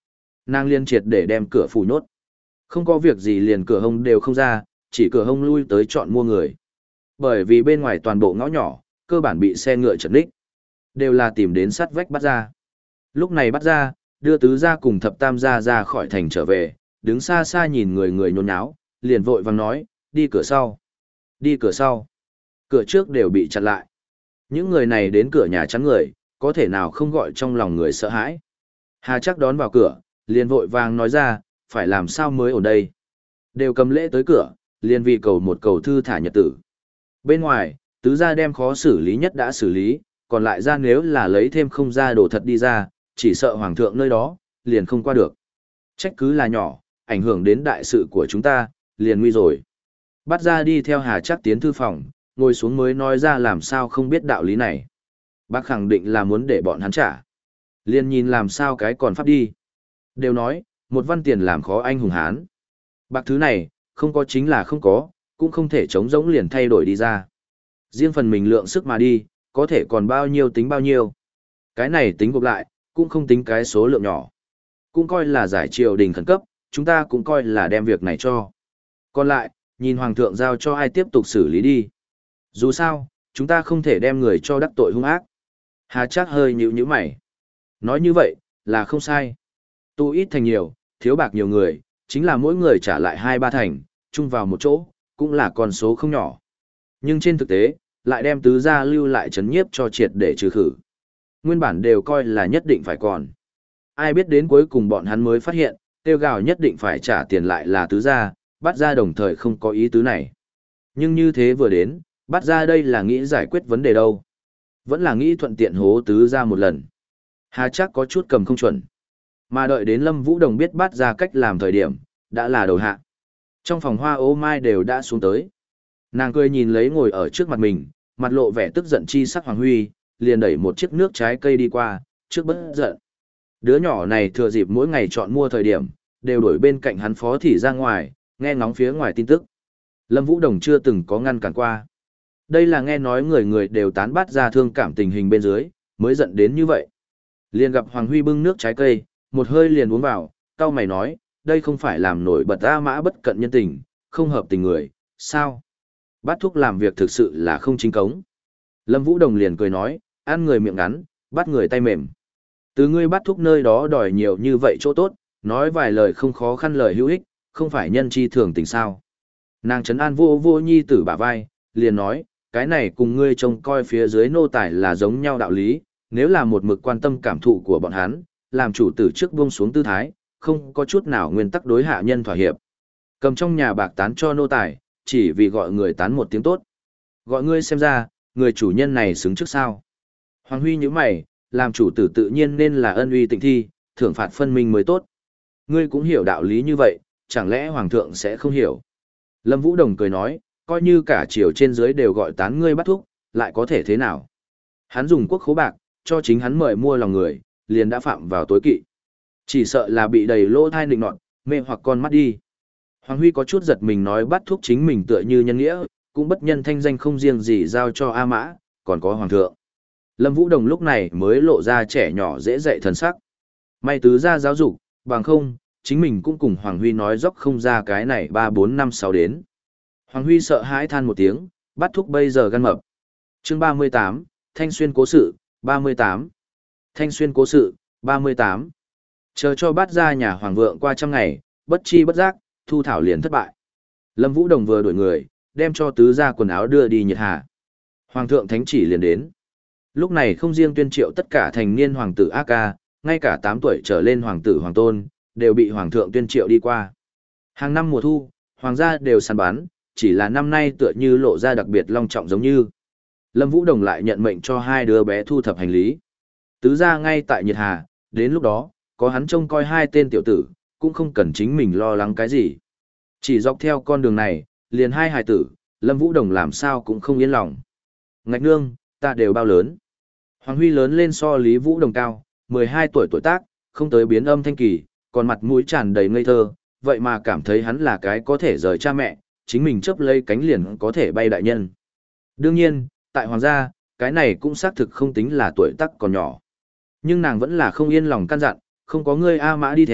Nàng liên triệt để đem cửa phủ nhốt. Không có việc gì liền cửa hông đều không ra, chỉ cửa hông lui tới chọn mua người. Bởi vì bên ngoài toàn bộ ngõ nhỏ, cơ bản bị xe ngựa chật ních. Đều là tìm đến sắt vách bắt ra. Lúc này bắt ra, đưa tứ gia cùng thập tam gia ra khỏi thành trở về, đứng xa xa nhìn người người nhốn nháo, liền vội vàng nói, đi cửa sau. Đi cửa sau. Cửa trước đều bị chặn lại. Những người này đến cửa nhà chắn người, có thể nào không gọi trong lòng người sợ hãi. Hà chắc đón vào cửa, liền vội vàng nói ra, phải làm sao mới ở đây. Đều cầm lễ tới cửa, liền vì cầu một cầu thư thả nhật tử. Bên ngoài, tứ gia đem khó xử lý nhất đã xử lý, còn lại ra nếu là lấy thêm không ra đồ thật đi ra, chỉ sợ hoàng thượng nơi đó, liền không qua được. Trách cứ là nhỏ, ảnh hưởng đến đại sự của chúng ta, liền nguy rồi. Bắt ra đi theo Hà Trác tiến thư phòng, ngồi xuống mới nói ra làm sao không biết đạo lý này. Bác khẳng định là muốn để bọn hắn trả. Liền nhìn làm sao cái còn pháp đi. Đều nói, một văn tiền làm khó anh hùng hán. Bạc thứ này, không có chính là không có, cũng không thể chống rỗng liền thay đổi đi ra. Riêng phần mình lượng sức mà đi, có thể còn bao nhiêu tính bao nhiêu. Cái này tính gộp lại, cũng không tính cái số lượng nhỏ. Cũng coi là giải triều đình khẩn cấp, chúng ta cũng coi là đem việc này cho. Còn lại, nhìn hoàng thượng giao cho ai tiếp tục xử lý đi. Dù sao, chúng ta không thể đem người cho đắc tội hung ác. Hà Trác hơi nhíu nhíu mày. Nói như vậy, là không sai. Tu ít thành nhiều, thiếu bạc nhiều người, chính là mỗi người trả lại hai ba thành, chung vào một chỗ, cũng là con số không nhỏ. Nhưng trên thực tế, lại đem tứ gia lưu lại chấn nhiếp cho triệt để trừ khử. Nguyên bản đều coi là nhất định phải còn. Ai biết đến cuối cùng bọn hắn mới phát hiện, tiêu gào nhất định phải trả tiền lại là tứ gia, bắt ra đồng thời không có ý tứ này. Nhưng như thế vừa đến, bắt ra đây là nghĩ giải quyết vấn đề đâu. Vẫn là nghĩ thuận tiện hố tứ gia một lần. Hà Trác có chút cầm không chuẩn. Mà đợi đến Lâm Vũ Đồng biết bắt ra cách làm thời điểm, đã là đầu hạ. Trong phòng hoa ố mai đều đã xuống tới. Nàng cười nhìn lấy ngồi ở trước mặt mình, mặt lộ vẻ tức giận chi sắc Hoàng Huy, liền đẩy một chiếc nước trái cây đi qua, trước bất giận. Đứa nhỏ này thừa dịp mỗi ngày chọn mua thời điểm, đều đổi bên cạnh hắn phó thì ra ngoài, nghe ngóng phía ngoài tin tức. Lâm Vũ Đồng chưa từng có ngăn cản qua. Đây là nghe nói người người đều tán bát ra thương cảm tình hình bên dưới, mới giận đến như vậy. Liền gặp Hoàng Huy bưng nước trái cây, một hơi liền uống vào, cau mày nói, đây không phải làm nổi bật A Mã bất cận nhân tình, không hợp tình người, sao? Bát thúc làm việc thực sự là không chính cống. Lâm Vũ Đồng liền cười nói, ăn người miệng ngắn, bắt người tay mềm. Từ ngươi bắt thúc nơi đó đòi nhiều như vậy chỗ tốt, nói vài lời không khó khăn lời hữu ích, không phải nhân chi thường tình sao. Nàng trấn an vô vô nhi tử bả vai, liền nói, cái này cùng ngươi trông coi phía dưới nô tài là giống nhau đạo lý, nếu là một mực quan tâm cảm thụ của bọn hắn, làm chủ tử trước buông xuống tư thái, không có chút nào nguyên tắc đối hạ nhân thỏa hiệp. Cầm trong nhà bạc tán cho nô tài, chỉ vì gọi người tán một tiếng tốt. Gọi ngươi xem ra, người chủ nhân này xứng trước sao. Hoàng Huy như mày, làm chủ tử tự nhiên nên là ân uy tịnh thi, thưởng phạt phân minh mới tốt. Ngươi cũng hiểu đạo lý như vậy, chẳng lẽ Hoàng thượng sẽ không hiểu. Lâm Vũ Đồng cười nói, coi như cả triều trên dưới đều gọi tán ngươi bắt thúc, lại có thể thế nào. Hắn dùng quốc khố bạc, cho chính hắn mời mua lòng người, liền đã phạm vào tối kỵ. Chỉ sợ là bị đầy lỗ thai nịnh nọt, mê hoặc con mắt đi. Hoàng Huy có chút giật mình nói bắt thúc chính mình tựa như nhân nghĩa, cũng bất nhân thanh danh không riêng gì giao cho A Mã, còn có Hoàng thượng. Lâm Vũ Đồng lúc này mới lộ ra trẻ nhỏ dễ dạy thần sắc. May tứ ra giáo dục, bằng không, chính mình cũng cùng Hoàng Huy nói dốc không ra cái này ba bốn năm sáu đến. Hoàng Huy sợ hãi than một tiếng, bắt thúc bây giờ gan mập. Chương ba mươi tám, Thanh Xuyên cố sự, ba mươi tám. Thanh Xuyên cố sự, ba mươi tám. Chờ cho bắt ra nhà Hoàng vượng qua trăm ngày, bất chi bất giác, thu thảo liền thất bại. Lâm Vũ Đồng vừa đuổi người, đem cho tứ gia quần áo đưa đi nhiệt hà. Hoàng thượng thánh chỉ liền đến. Lúc này không riêng tuyên triệu tất cả thành niên hoàng tử A Ca, ngay cả tám tuổi trở lên hoàng tử hoàng tôn, đều bị hoàng thượng tuyên triệu đi qua. Hàng năm mùa thu, hoàng gia đều săn bắn, chỉ là năm nay tựa như lộ ra đặc biệt long trọng giống như. Lâm Vũ Đồng lại nhận mệnh cho hai đứa bé thu thập hành lý. Tứ gia ngay tại nhiệt hà, đến lúc đó, có hắn trông coi hai tên tiểu tử, cũng không cần chính mình lo lắng cái gì. Chỉ dọc theo con đường này, liền hai hài tử, Lâm Vũ Đồng làm sao cũng không yên lòng. Ngạch nương, ta đều bao lớn. Hoàng Huy lớn lên so Lý Vũ Đồng cao, mười hai tuổi tuổi tác, không tới biến âm thanh kỳ, còn mặt mũi tràn đầy ngây thơ, vậy mà cảm thấy hắn là cái có thể rời cha mẹ, chính mình chấp lấy cánh liền có thể bay đại nhân. Đương nhiên, tại hoàng gia, cái này cũng xác thực không tính là tuổi tác còn nhỏ. Nhưng nàng vẫn là không yên lòng căn dặn, không có ngươi A Mã đi theo,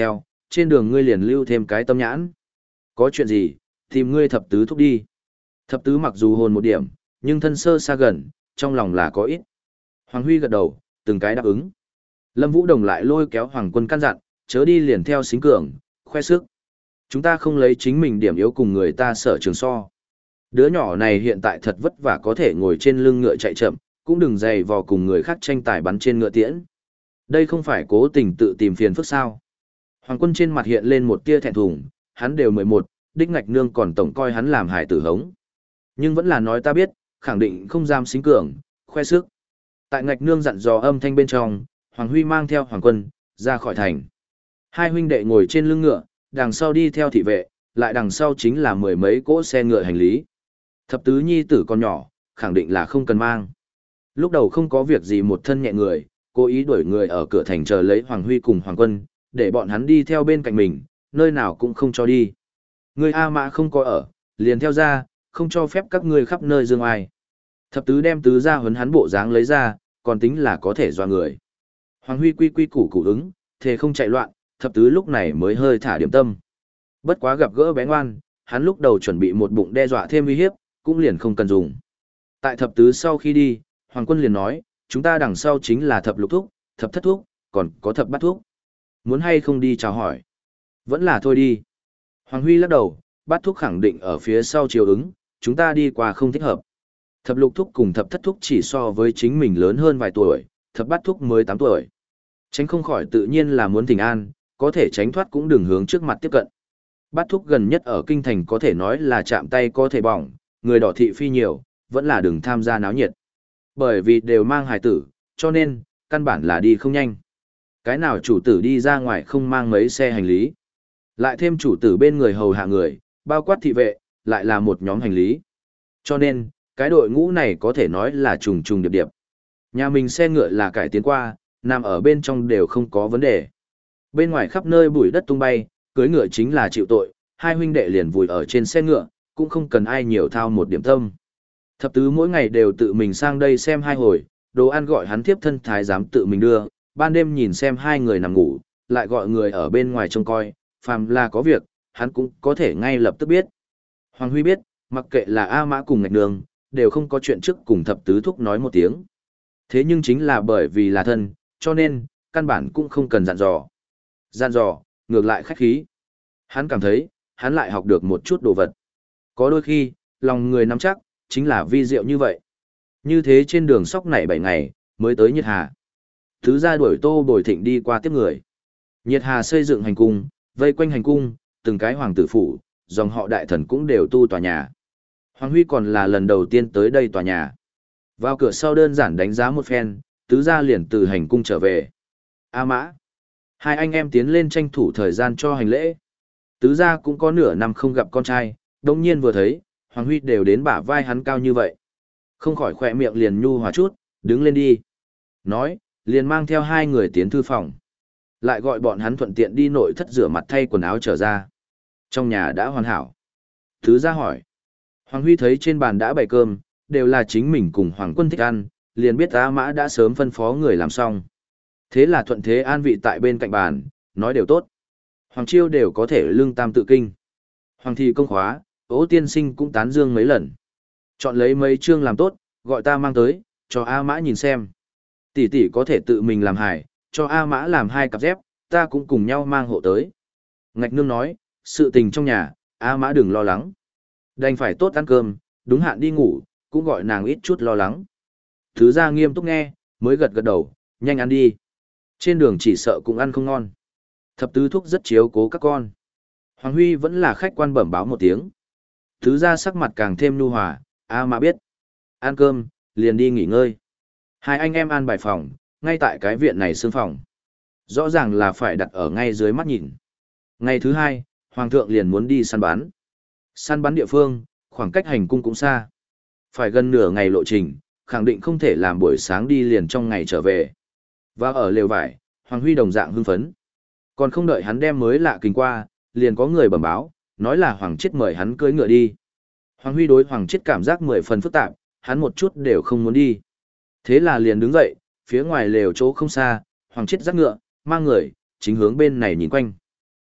trên đường ngươi liền lưu thêm cái tâm nhãn. Có chuyện gì, tìm ngươi thập tứ thúc đi. Thập tứ mặc dù hồn một điểm, nhưng thân sơ xa gần, trong lòng là có ít. Hoàng Huy gật đầu, từng cái đáp ứng. Lâm Vũ Đồng lại lôi kéo Hoàng Quân căn dặn, chớ đi liền theo xính cường, khoe sức. Chúng ta không lấy chính mình điểm yếu cùng người ta sở trường so. Đứa nhỏ này hiện tại thật vất vả có thể ngồi trên lưng ngựa chạy chậm, cũng đừng dày vò cùng người khác tranh tài bắn trên ngựa tiễn. Đây không phải cố tình tự tìm phiền phức sao. Hoàng Quân trên mặt hiện lên một tia thẹn thùng, hắn đều mười một, đích ngạch nương còn tổng coi hắn làm hài tử hống. Nhưng vẫn là nói ta biết, khẳng định không dám xính cường, khoe sức. Tại ngạch nương dặn dò âm thanh bên trong, Hoàng Huy mang theo Hoàng Quân, ra khỏi thành. Hai huynh đệ ngồi trên lưng ngựa, đằng sau đi theo thị vệ, lại đằng sau chính là mười mấy cỗ xe ngựa hành lý. Thập tứ nhi tử con nhỏ, khẳng định là không cần mang. Lúc đầu không có việc gì một thân nhẹ người, cố ý đuổi người ở cửa thành chờ lấy Hoàng Huy cùng Hoàng Quân, để bọn hắn đi theo bên cạnh mình, nơi nào cũng không cho đi. Người A Mã không có ở, liền theo ra, không cho phép các ngươi khắp nơi dương ai. Thập tứ đem tứ ra huấn hắn bộ dáng lấy ra, còn tính là có thể doa người. Hoàng Huy quy quy củ củ ứng, thề không chạy loạn, thập tứ lúc này mới hơi thả điểm tâm. Bất quá gặp gỡ bé ngoan, hắn lúc đầu chuẩn bị một bụng đe dọa thêm uy hiếp, cũng liền không cần dùng. Tại thập tứ sau khi đi, Hoàng Quân liền nói, chúng ta đằng sau chính là thập lục thúc, thập thất thúc, còn có thập bát thúc. Muốn hay không đi chào hỏi? Vẫn là thôi đi. Hoàng Huy lắc đầu, bát thúc khẳng định ở phía sau chiều ứng, chúng ta đi qua không thích hợp. Thập lục thúc cùng thập thất thúc chỉ so với chính mình lớn hơn vài tuổi, thập bát thúc mới tám tuổi. Tránh không khỏi tự nhiên là muốn thỉnh an, có thể tránh thoát cũng đừng hướng trước mặt tiếp cận. Bát thúc gần nhất ở kinh thành có thể nói là chạm tay có thể bỏng, người đỏ thị phi nhiều, vẫn là đừng tham gia náo nhiệt. Bởi vì đều mang hài tử, cho nên, căn bản là đi không nhanh. Cái nào chủ tử đi ra ngoài không mang mấy xe hành lý. Lại thêm chủ tử bên người hầu hạ người, bao quát thị vệ, lại là một nhóm hành lý. Cho nên, cái đội ngũ này có thể nói là trùng trùng điệp điệp. Nhà mình xe ngựa là cải tiến qua, nằm ở bên trong đều không có vấn đề. Bên ngoài khắp nơi bụi đất tung bay, cưới ngựa chính là chịu tội, hai huynh đệ liền vùi ở trên xe ngựa, cũng không cần ai nhiều thao một điểm tâm. Thập tứ mỗi ngày đều tự mình sang đây xem hai hồi, đồ ăn gọi hắn tiếp thân thái giám tự mình đưa, ban đêm nhìn xem hai người nằm ngủ, lại gọi người ở bên ngoài trông coi, phàm là có việc, hắn cũng có thể ngay lập tức biết. Hoàng Huy biết, mặc kệ là A Mã cùng ngạch đường, đều không có chuyện trước cùng thập tứ thúc nói một tiếng. Thế nhưng chính là bởi vì là thân, cho nên, căn bản cũng không cần dặn dò. Dặn dò, ngược lại khách khí. Hắn cảm thấy, hắn lại học được một chút đồ vật. Có đôi khi, lòng người nắm chắc, chính là vi diệu như vậy. Như thế trên đường sóc nảy bảy ngày, mới tới Nhiệt Hà. Thứ ra đuổi Tô Bồi Thịnh đi qua tiếp người. Nhiệt Hà xây dựng hành cung, vây quanh hành cung, từng cái hoàng tử phủ, dòng họ đại thần cũng đều tu tòa nhà. Hoàng Huy còn là lần đầu tiên tới đây tòa nhà. Vào cửa sau đơn giản đánh giá một phen, tứ gia liền từ hành cung trở về. A Mã. Hai anh em tiến lên tranh thủ thời gian cho hành lễ. Tứ gia cũng có nửa năm không gặp con trai, đồng nhiên vừa thấy, Hoàng Huy đều đến bả vai hắn cao như vậy. Không khỏi khỏe miệng liền nhu hòa chút, đứng lên đi. Nói, liền mang theo hai người tiến thư phòng. Lại gọi bọn hắn thuận tiện đi nội thất rửa mặt thay quần áo trở ra. Trong nhà đã hoàn hảo. Tứ gia hỏi. Hoàng Huy thấy trên bàn đã bày cơm, đều là chính mình cùng Hoàng Quân thích ăn, liền biết A Mã đã sớm phân phó người làm xong. Thế là thuận thế an vị tại bên cạnh bàn, nói đều tốt. Hoàng Chiêu đều có thể lương tam tự kinh. Hoàng thị công khóa, Ô tiên sinh cũng tán dương mấy lần. Chọn lấy mấy chương làm tốt, gọi ta mang tới, cho A Mã nhìn xem. Tỷ tỷ có thể tự mình làm hài, cho A Mã làm hai cặp dép, ta cũng cùng nhau mang hộ tới. Ngạch nương nói, sự tình trong nhà, A Mã đừng lo lắng. Đành phải tốt ăn cơm, đúng hạn đi ngủ, cũng gọi nàng ít chút lo lắng. Thứ ra nghiêm túc nghe, mới gật gật đầu, nhanh ăn đi. Trên đường chỉ sợ cũng ăn không ngon. Thập tứ thúc rất chiếu cố các con. Hoàng Huy vẫn là khách quan bẩm báo một tiếng. Thứ ra sắc mặt càng thêm nhu hòa, A Mã biết. Ăn cơm, liền đi nghỉ ngơi. Hai anh em ăn bài phòng, ngay tại cái viện này xương phòng. Rõ ràng là phải đặt ở ngay dưới mắt nhìn. Ngày thứ hai, Hoàng thượng liền muốn đi săn bắn. Săn bắn địa phương, khoảng cách hành cung cũng xa. Phải gần nửa ngày lộ trình, khẳng định không thể làm buổi sáng đi liền trong ngày trở về. Và ở lều vải, Hoàng Huy đồng dạng hưng phấn. Còn không đợi hắn đem mới lạ kinh qua, liền có người bẩm báo, nói là Hoàng Chiết mời hắn cưỡi ngựa đi. Hoàng Huy đối Hoàng Chiết cảm giác mười phần phức tạp, hắn một chút đều không muốn đi. Thế là liền đứng dậy, phía ngoài lều chỗ không xa, Hoàng Chiết dắt ngựa, mang người, chính hướng bên này nhìn quanh.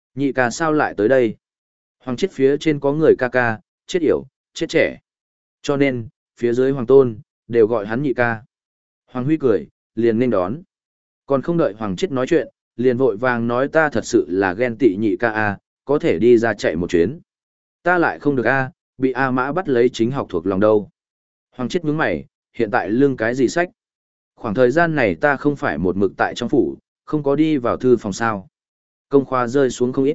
Nhị ca sao lại tới đây? Hoàng chết phía trên có người ca ca, chết yểu, chết trẻ. Cho nên, phía dưới hoàng tôn, đều gọi hắn nhị ca. Hoàng Huy cười, liền nên đón. Còn không đợi Hoàng chết nói chuyện, liền vội vàng nói ta thật sự là ghen tị nhị ca a, có thể đi ra chạy một chuyến. Ta lại không được a, bị A Mã bắt lấy chính học thuộc lòng đâu. Hoàng chết nhướng mày, hiện tại lương cái gì sách? Khoảng thời gian này ta không phải một mực tại trong phủ, không có đi vào thư phòng sao. Công khoa rơi xuống không ít.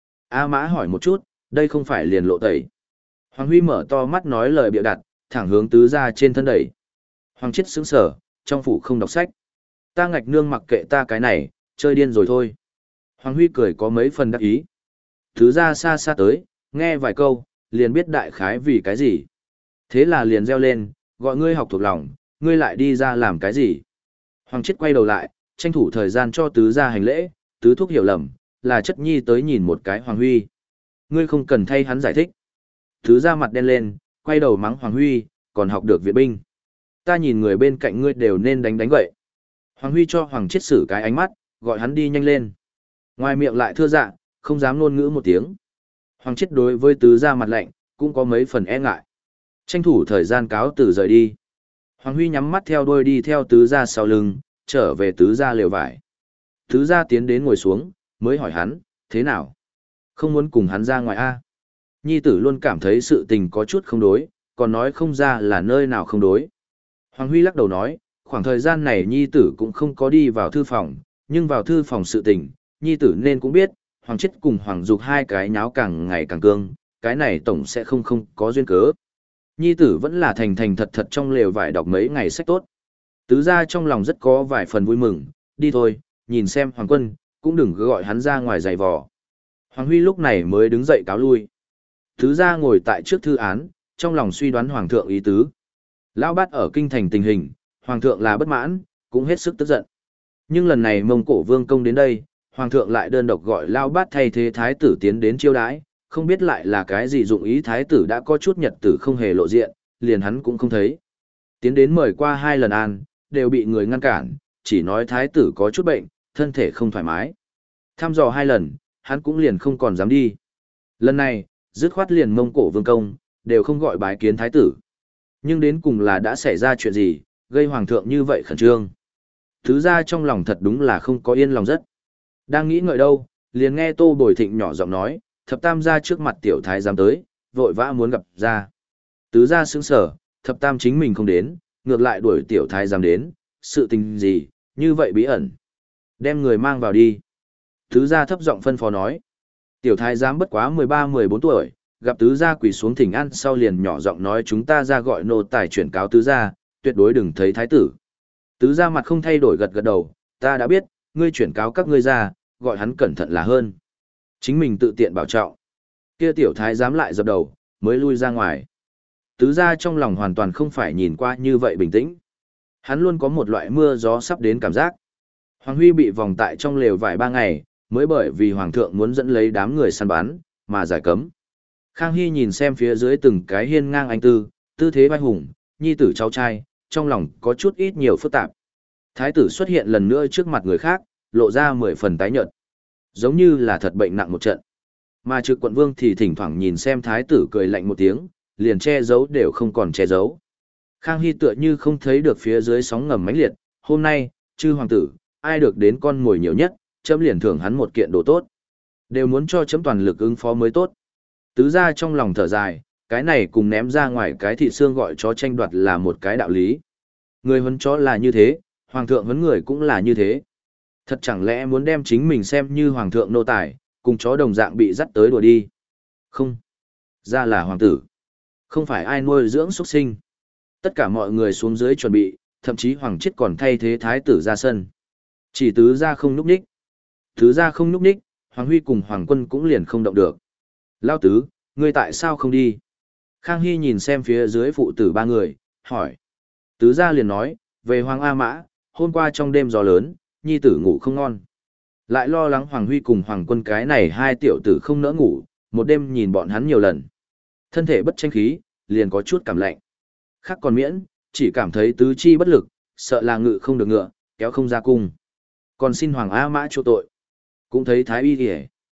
A Mã hỏi một chút, đây không phải liền lộ tẩy. Hoàng Huy mở to mắt nói lời bịa đặt, thẳng hướng tứ gia trên thân đẩy. Hoàng chết sững sở, trong phủ không đọc sách. Ta ngạch nương mặc kệ ta cái này, chơi điên rồi thôi. Hoàng Huy cười có mấy phần đắc ý. Tứ gia xa xa tới, nghe vài câu, liền biết đại khái vì cái gì. Thế là liền reo lên, gọi ngươi học thuộc lòng, ngươi lại đi ra làm cái gì. Hoàng chết quay đầu lại, tranh thủ thời gian cho tứ gia hành lễ, tứ thúc hiểu lầm, là chất nhi tới nhìn một cái Hoàng Huy. Ngươi không cần thay hắn giải thích. Tứ gia mặt đen lên, quay đầu mắng Hoàng Huy, còn học được viện binh. Ta nhìn người bên cạnh ngươi đều nên đánh đánh vậy. Hoàng Huy cho Hoàng chết xử cái ánh mắt, gọi hắn đi nhanh lên. Ngoài miệng lại thưa dạ, không dám ngôn ngữ một tiếng. Hoàng chết đối với tứ gia mặt lạnh, cũng có mấy phần e ngại. Tranh thủ thời gian cáo từ rời đi. Hoàng Huy nhắm mắt theo đuôi đi theo tứ gia sau lưng, trở về tứ gia lều vải. Tứ gia tiến đến ngồi xuống, mới hỏi hắn, thế nào? Không muốn cùng hắn ra ngoài a? Nhi tử luôn cảm thấy sự tình có chút không đối, còn nói không ra là nơi nào không đối. Hoàng Huy lắc đầu nói, khoảng thời gian này nhi tử cũng không có đi vào thư phòng, nhưng vào thư phòng sự tình, nhi tử nên cũng biết, Hoàng chết cùng Hoàng Dục hai cái nháo càng ngày càng cương, cái này tổng sẽ không không có duyên cớ. Nhi tử vẫn là thành thành thật thật trong lều vải đọc mấy ngày sách tốt. Tứ gia trong lòng rất có vài phần vui mừng, đi thôi, nhìn xem Hoàng Quân, cũng đừng cứ gọi hắn ra ngoài giày vò. Hoàng Huy lúc này mới đứng dậy cáo lui. Tứ gia ngồi tại trước thư án, trong lòng suy đoán Hoàng thượng ý tứ. Lão Bát ở kinh thành tình hình, Hoàng thượng là bất mãn, cũng hết sức tức giận. Nhưng lần này Mông Cổ Vương công đến đây, Hoàng thượng lại đơn độc gọi Lão Bát thay thế thái tử tiến đến chiêu đãi, không biết lại là cái gì dụng ý thái tử đã có chút nhật tử không hề lộ diện, liền hắn cũng không thấy. Tiến đến mời qua hai lần an, đều bị người ngăn cản, chỉ nói thái tử có chút bệnh, thân thể không thoải mái. Thăm dò hai lần, hắn cũng liền không còn dám đi. Lần này, dứt khoát liền Mông Cổ Vương công, đều không gọi bái kiến thái tử. Nhưng đến cùng là đã xảy ra chuyện gì, gây hoàng thượng như vậy khẩn trương. Thứ ra trong lòng thật đúng là không có yên lòng rất. Đang nghĩ ngợi đâu, liền nghe Tô Bồi Thịnh nhỏ giọng nói, thập tam ra trước mặt tiểu thái giám tới, vội vã muốn gặp ra. Tứ ra sững sở, thập tam chính mình không đến, ngược lại đuổi tiểu thái giám đến, sự tình gì, như vậy bí ẩn. Đem người mang vào đi. Tứ ra thấp giọng phân phó nói. Tiểu thái giám bất quá mười ba mười bốn tuổi, gặp tứ gia quỳ xuống thỉnh an sau liền nhỏ giọng nói chúng ta ra gọi nô tài chuyển cáo tứ gia, tuyệt đối đừng thấy thái tử. Tứ gia mặt không thay đổi gật gật đầu, ta đã biết, ngươi chuyển cáo các ngươi ra, gọi hắn cẩn thận là hơn. Chính mình tự tiện bảo trọng. Kia tiểu thái giám lại dập đầu, mới lui ra ngoài. Tứ gia trong lòng hoàn toàn không phải nhìn qua như vậy bình tĩnh. Hắn luôn có một loại mưa gió sắp đến cảm giác. Hoàng Huy bị vòng tại trong lều vài ba ngày, mới bởi vì Hoàng thượng muốn dẫn lấy đám người săn bắn, mà giải cấm. Khang Hy nhìn xem phía dưới từng cái hiên ngang anh tư, tư thế vai hùng, nhi tử cháu trai, trong lòng có chút ít nhiều phức tạp. Thái tử xuất hiện lần nữa trước mặt người khác, lộ ra mười phần tái nhợt. Giống như là thật bệnh nặng một trận. Mà trực quận vương thì thỉnh thoảng nhìn xem thái tử cười lạnh một tiếng, liền che giấu đều không còn che giấu. Khang Hy tựa như không thấy được phía dưới sóng ngầm mãnh liệt, hôm nay, chư hoàng tử, ai được đến con mồi nhiều nhất, chấm liền thưởng hắn một kiện đồ tốt. Đều muốn cho chấm toàn lực ứng phó mới tốt. Tứ gia trong lòng thở dài, cái này cùng ném ra ngoài cái thịt xương gọi chó tranh đoạt là một cái đạo lý. Người huấn chó là như thế, hoàng thượng huấn người cũng là như thế. Thật chẳng lẽ muốn đem chính mình xem như hoàng thượng nô tài, cùng chó đồng dạng bị dắt tới đùa đi. Không. Ra là hoàng tử. Không phải ai nuôi dưỡng xuất sinh. Tất cả mọi người xuống dưới chuẩn bị, thậm chí hoàng chết còn thay thế thái tử ra sân. Chỉ tứ gia không núp ních. Tứ gia không núp ních, Hoàng Huy cùng Hoàng Quân cũng liền không động được. Lao tứ, ngươi tại sao không đi? Khang Hy nhìn xem phía dưới phụ tử ba người, hỏi. Tứ gia liền nói, về Hoàng A Mã, hôm qua trong đêm gió lớn, nhi tử ngủ không ngon. Lại lo lắng Hoàng Huy cùng Hoàng Quân cái này hai tiểu tử không nỡ ngủ, một đêm nhìn bọn hắn nhiều lần. Thân thể bất tranh khí, liền có chút cảm lạnh. Khác còn miễn, chỉ cảm thấy tứ chi bất lực, sợ là ngự không được ngựa, kéo không ra cung. Còn xin Hoàng A Mã chỗ tội. Cũng thấy Thái Y kìa.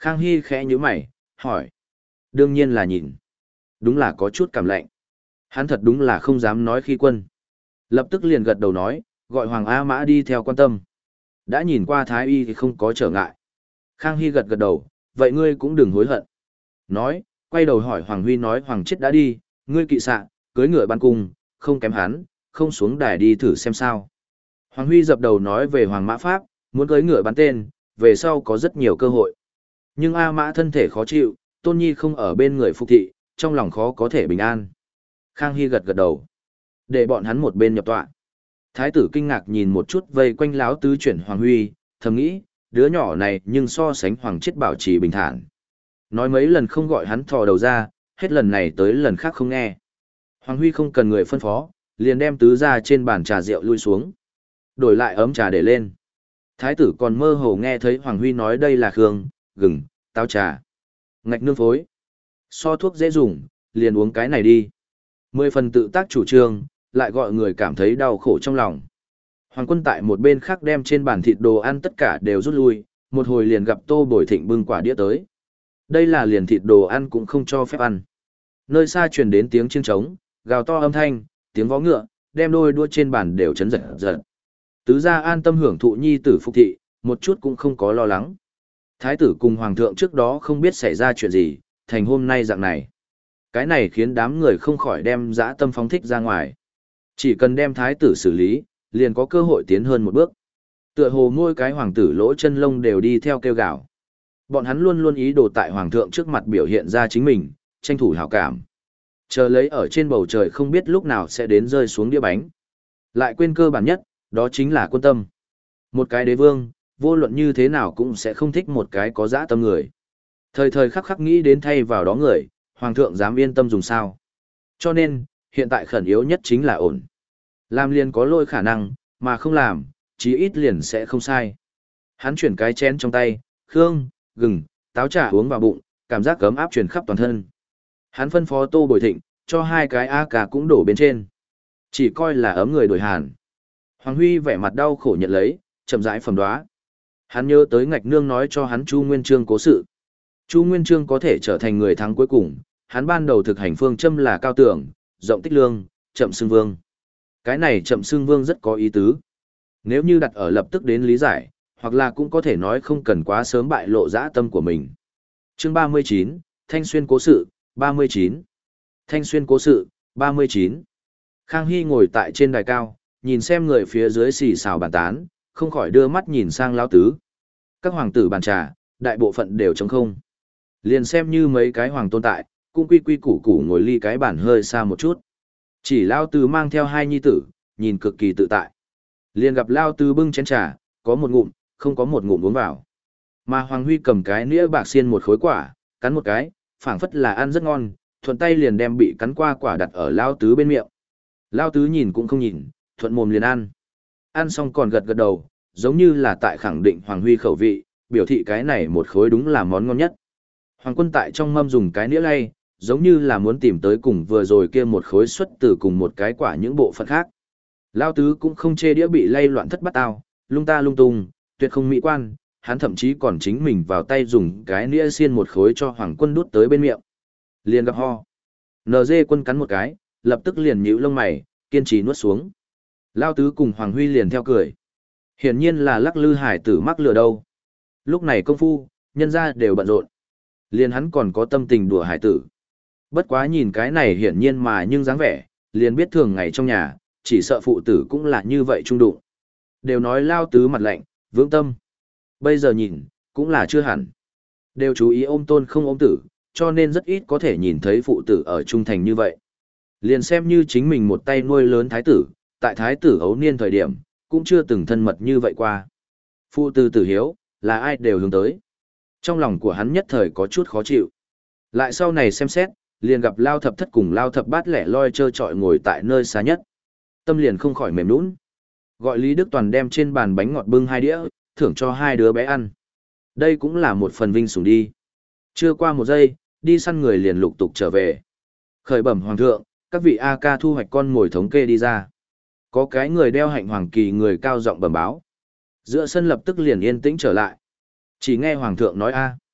Khang Hy khẽ nhíu mày, hỏi. Đương nhiên là nhìn. Đúng là có chút cảm lạnh. Hắn thật đúng là không dám nói khi quân. Lập tức liền gật đầu nói, gọi Hoàng A Mã đi theo quan tâm. Đã nhìn qua Thái Y thì không có trở ngại. Khang Hy gật gật đầu, vậy ngươi cũng đừng hối hận. Nói, quay đầu hỏi Hoàng Huy nói Hoàng chết đã đi, ngươi kỵ xạ, cưới ngựa ban cung, không kém hắn, không xuống đài đi thử xem sao. Hoàng Huy dập đầu nói về Hoàng Mã Pháp, muốn cưới ngựa bắn tên, về sau có rất nhiều cơ hội. Nhưng A Mã thân thể khó chịu, Tôn Nhi không ở bên người phục thị, trong lòng khó có thể bình an. Khang Hy gật gật đầu, để bọn hắn một bên nhập tọa. Thái tử kinh ngạc nhìn một chút vây quanh láo tứ chuyển Hoàng Huy, thầm nghĩ, đứa nhỏ này nhưng so sánh Hoàng chết bảo trì bình thản. Nói mấy lần không gọi hắn thò đầu ra, hết lần này tới lần khác không nghe. Hoàng Huy không cần người phân phó, liền đem tứ ra trên bàn trà rượu lui xuống. Đổi lại ấm trà để lên. Thái tử còn mơ hồ nghe thấy Hoàng Huy nói đây là khương, gừng, táo trà. Ngạch nương phối. So thuốc dễ dùng, liền uống cái này đi. Mười phần tự tác chủ trương, lại gọi người cảm thấy đau khổ trong lòng. Hoàng quân tại một bên khác đem trên bàn thịt đồ ăn tất cả đều rút lui, một hồi liền gặp Tô Bồi Thịnh bưng quả đĩa tới. Đây là liền thịt đồ ăn cũng không cho phép ăn. Nơi xa truyền đến tiếng chiêng trống, gào to âm thanh, tiếng vó ngựa, đem đôi đua trên bàn đều chấn giật giật. Tứ gia an tâm hưởng thụ nhi tử phục thị, một chút cũng không có lo lắng. Thái tử cùng hoàng thượng trước đó không biết xảy ra chuyện gì, thành hôm nay dạng này. Cái này khiến đám người không khỏi đem dã tâm phóng thích ra ngoài. Chỉ cần đem thái tử xử lý, liền có cơ hội tiến hơn một bước. Tựa hồ mỗi cái hoàng tử lỗ chân lông đều đi theo kêu gào. Bọn hắn luôn luôn ý đồ tại hoàng thượng trước mặt biểu hiện ra chính mình, tranh thủ hảo cảm. Chờ lấy ở trên bầu trời không biết lúc nào sẽ đến rơi xuống đĩa bánh. Lại quên cơ bản nhất, đó chính là quân tâm. Một cái đế vương, vô luận như thế nào cũng sẽ không thích một cái có dã tâm người. Thời thời khắc khắc nghĩ đến thay vào đó người, hoàng thượng dám yên tâm dùng sao. Cho nên, hiện tại khẩn yếu nhất chính là ổn. Làm liền có lôi khả năng, mà không làm, chí ít liền sẽ không sai. Hắn chuyển cái chén trong tay, khương, gừng, táo trà uống vào bụng, cảm giác cấm áp truyền khắp toàn thân. Hắn phân phó Tô Bồi Thịnh, cho hai cái a cà cũng đổ bên trên. Chỉ coi là ấm người đổi hàn. Hoàng Huy vẻ mặt đau khổ nhận lấy, chậm rãi phẩm đoá. Hắn nhớ tới ngạch nương nói cho hắn Chu Nguyên Chương cố sự. Chu Nguyên Chương có thể trở thành người thắng cuối cùng, hắn ban đầu thực hành phương châm là cao tưởng, rộng tích lương, chậm xưng vương. Cái này chậm xưng vương rất có ý tứ. Nếu như đặt ở lập tức đến lý giải, hoặc là cũng có thể nói không cần quá sớm bại lộ dã tâm của mình. Chương ba mươi chín, Thanh Xuyên cố sự, ba mươi chín. Thanh Xuyên cố sự, ba mươi chín. Khang Hy ngồi tại trên đài cao, nhìn xem người phía dưới xì xào bàn tán, không khỏi đưa mắt nhìn sang lão tứ. Các hoàng tử bàn trà, đại bộ phận đều trống không. Liền xem như mấy cái hoàng tồn tại, cũng quy quy củ củ ngồi ly cái bàn hơi xa một chút. Chỉ lão tứ mang theo hai nhi tử, nhìn cực kỳ tự tại. Liền gặp lão tứ bưng chén trà, có một ngụm, không có một ngụm uống vào. Mà Hoàng Huy cầm cái nĩa bạc xiên một khối quả, cắn một cái, phảng phất là ăn rất ngon, thuận tay liền đem bị cắn qua quả đặt ở lão tứ bên miệng. Lão tứ nhìn cũng không nhìn, thuận mồm liền ăn. Ăn xong còn gật gật đầu, giống như là tại khẳng định Hoàng Huy khẩu vị, biểu thị cái này một khối đúng là món ngon nhất. Hoàng quân tại trong mâm dùng cái nĩa lay, giống như là muốn tìm tới cùng vừa rồi kia một khối xuất từ cùng một cái quả những bộ phận khác. Lão tứ cũng không chê đĩa bị lay loạn thất bát ao, lung ta lung tung, tuyệt không mỹ quan, hắn thậm chí còn chính mình vào tay dùng cái nĩa xiên một khối cho Hoàng quân đút tới bên miệng. Liền gặp ho. en giê quân cắn một cái, lập tức liền nhíu lông mày, kiên trì nuốt xuống. Lão tứ cùng Hoàng Huy liền theo cười. Hiển nhiên là lắc lư hải tử mắc lừa đâu. Lúc này công phu, nhân ra đều bận rộn. Liền hắn còn có tâm tình đùa hải tử. Bất quá nhìn cái này hiển nhiên mà nhưng dáng vẻ, liền biết thường ngày trong nhà, chỉ sợ phụ tử cũng là như vậy trung đụng. Đều nói Lao tứ mặt lạnh, vững tâm. Bây giờ nhìn, cũng là chưa hẳn. Đều chú ý ôm tôn không ôm tử, cho nên rất ít có thể nhìn thấy phụ tử ở trung thành như vậy. Liền xem như chính mình một tay nuôi lớn thái tử, tại thái tử ấu niên thời điểm, cũng chưa từng thân mật như vậy qua. Phụ tử tử hiếu, là ai đều hướng tới. Trong lòng của hắn nhất thời có chút khó chịu. Lại sau này xem xét, liền gặp Lao thập thất cùng Lao thập bát lẻ loi trơ trọi ngồi tại nơi xa nhất. Tâm liền không khỏi mềm nũng. Gọi Lý Đức Toàn đem trên bàn bánh ngọt bưng hai đĩa, thưởng cho hai đứa bé ăn. Đây cũng là một phần vinh sủng đi. Chưa qua một giây, đi săn người liền lục tục trở về. Khởi bẩm hoàng thượng, các vị A ca thu hoạch con ngồi thống kê đi ra. Có cái người đeo hạnh hoàng kỳ người cao giọng bẩm báo. Giữa sân lập tức liền yên tĩnh trở lại. Chỉ nghe hoàng thượng nói A.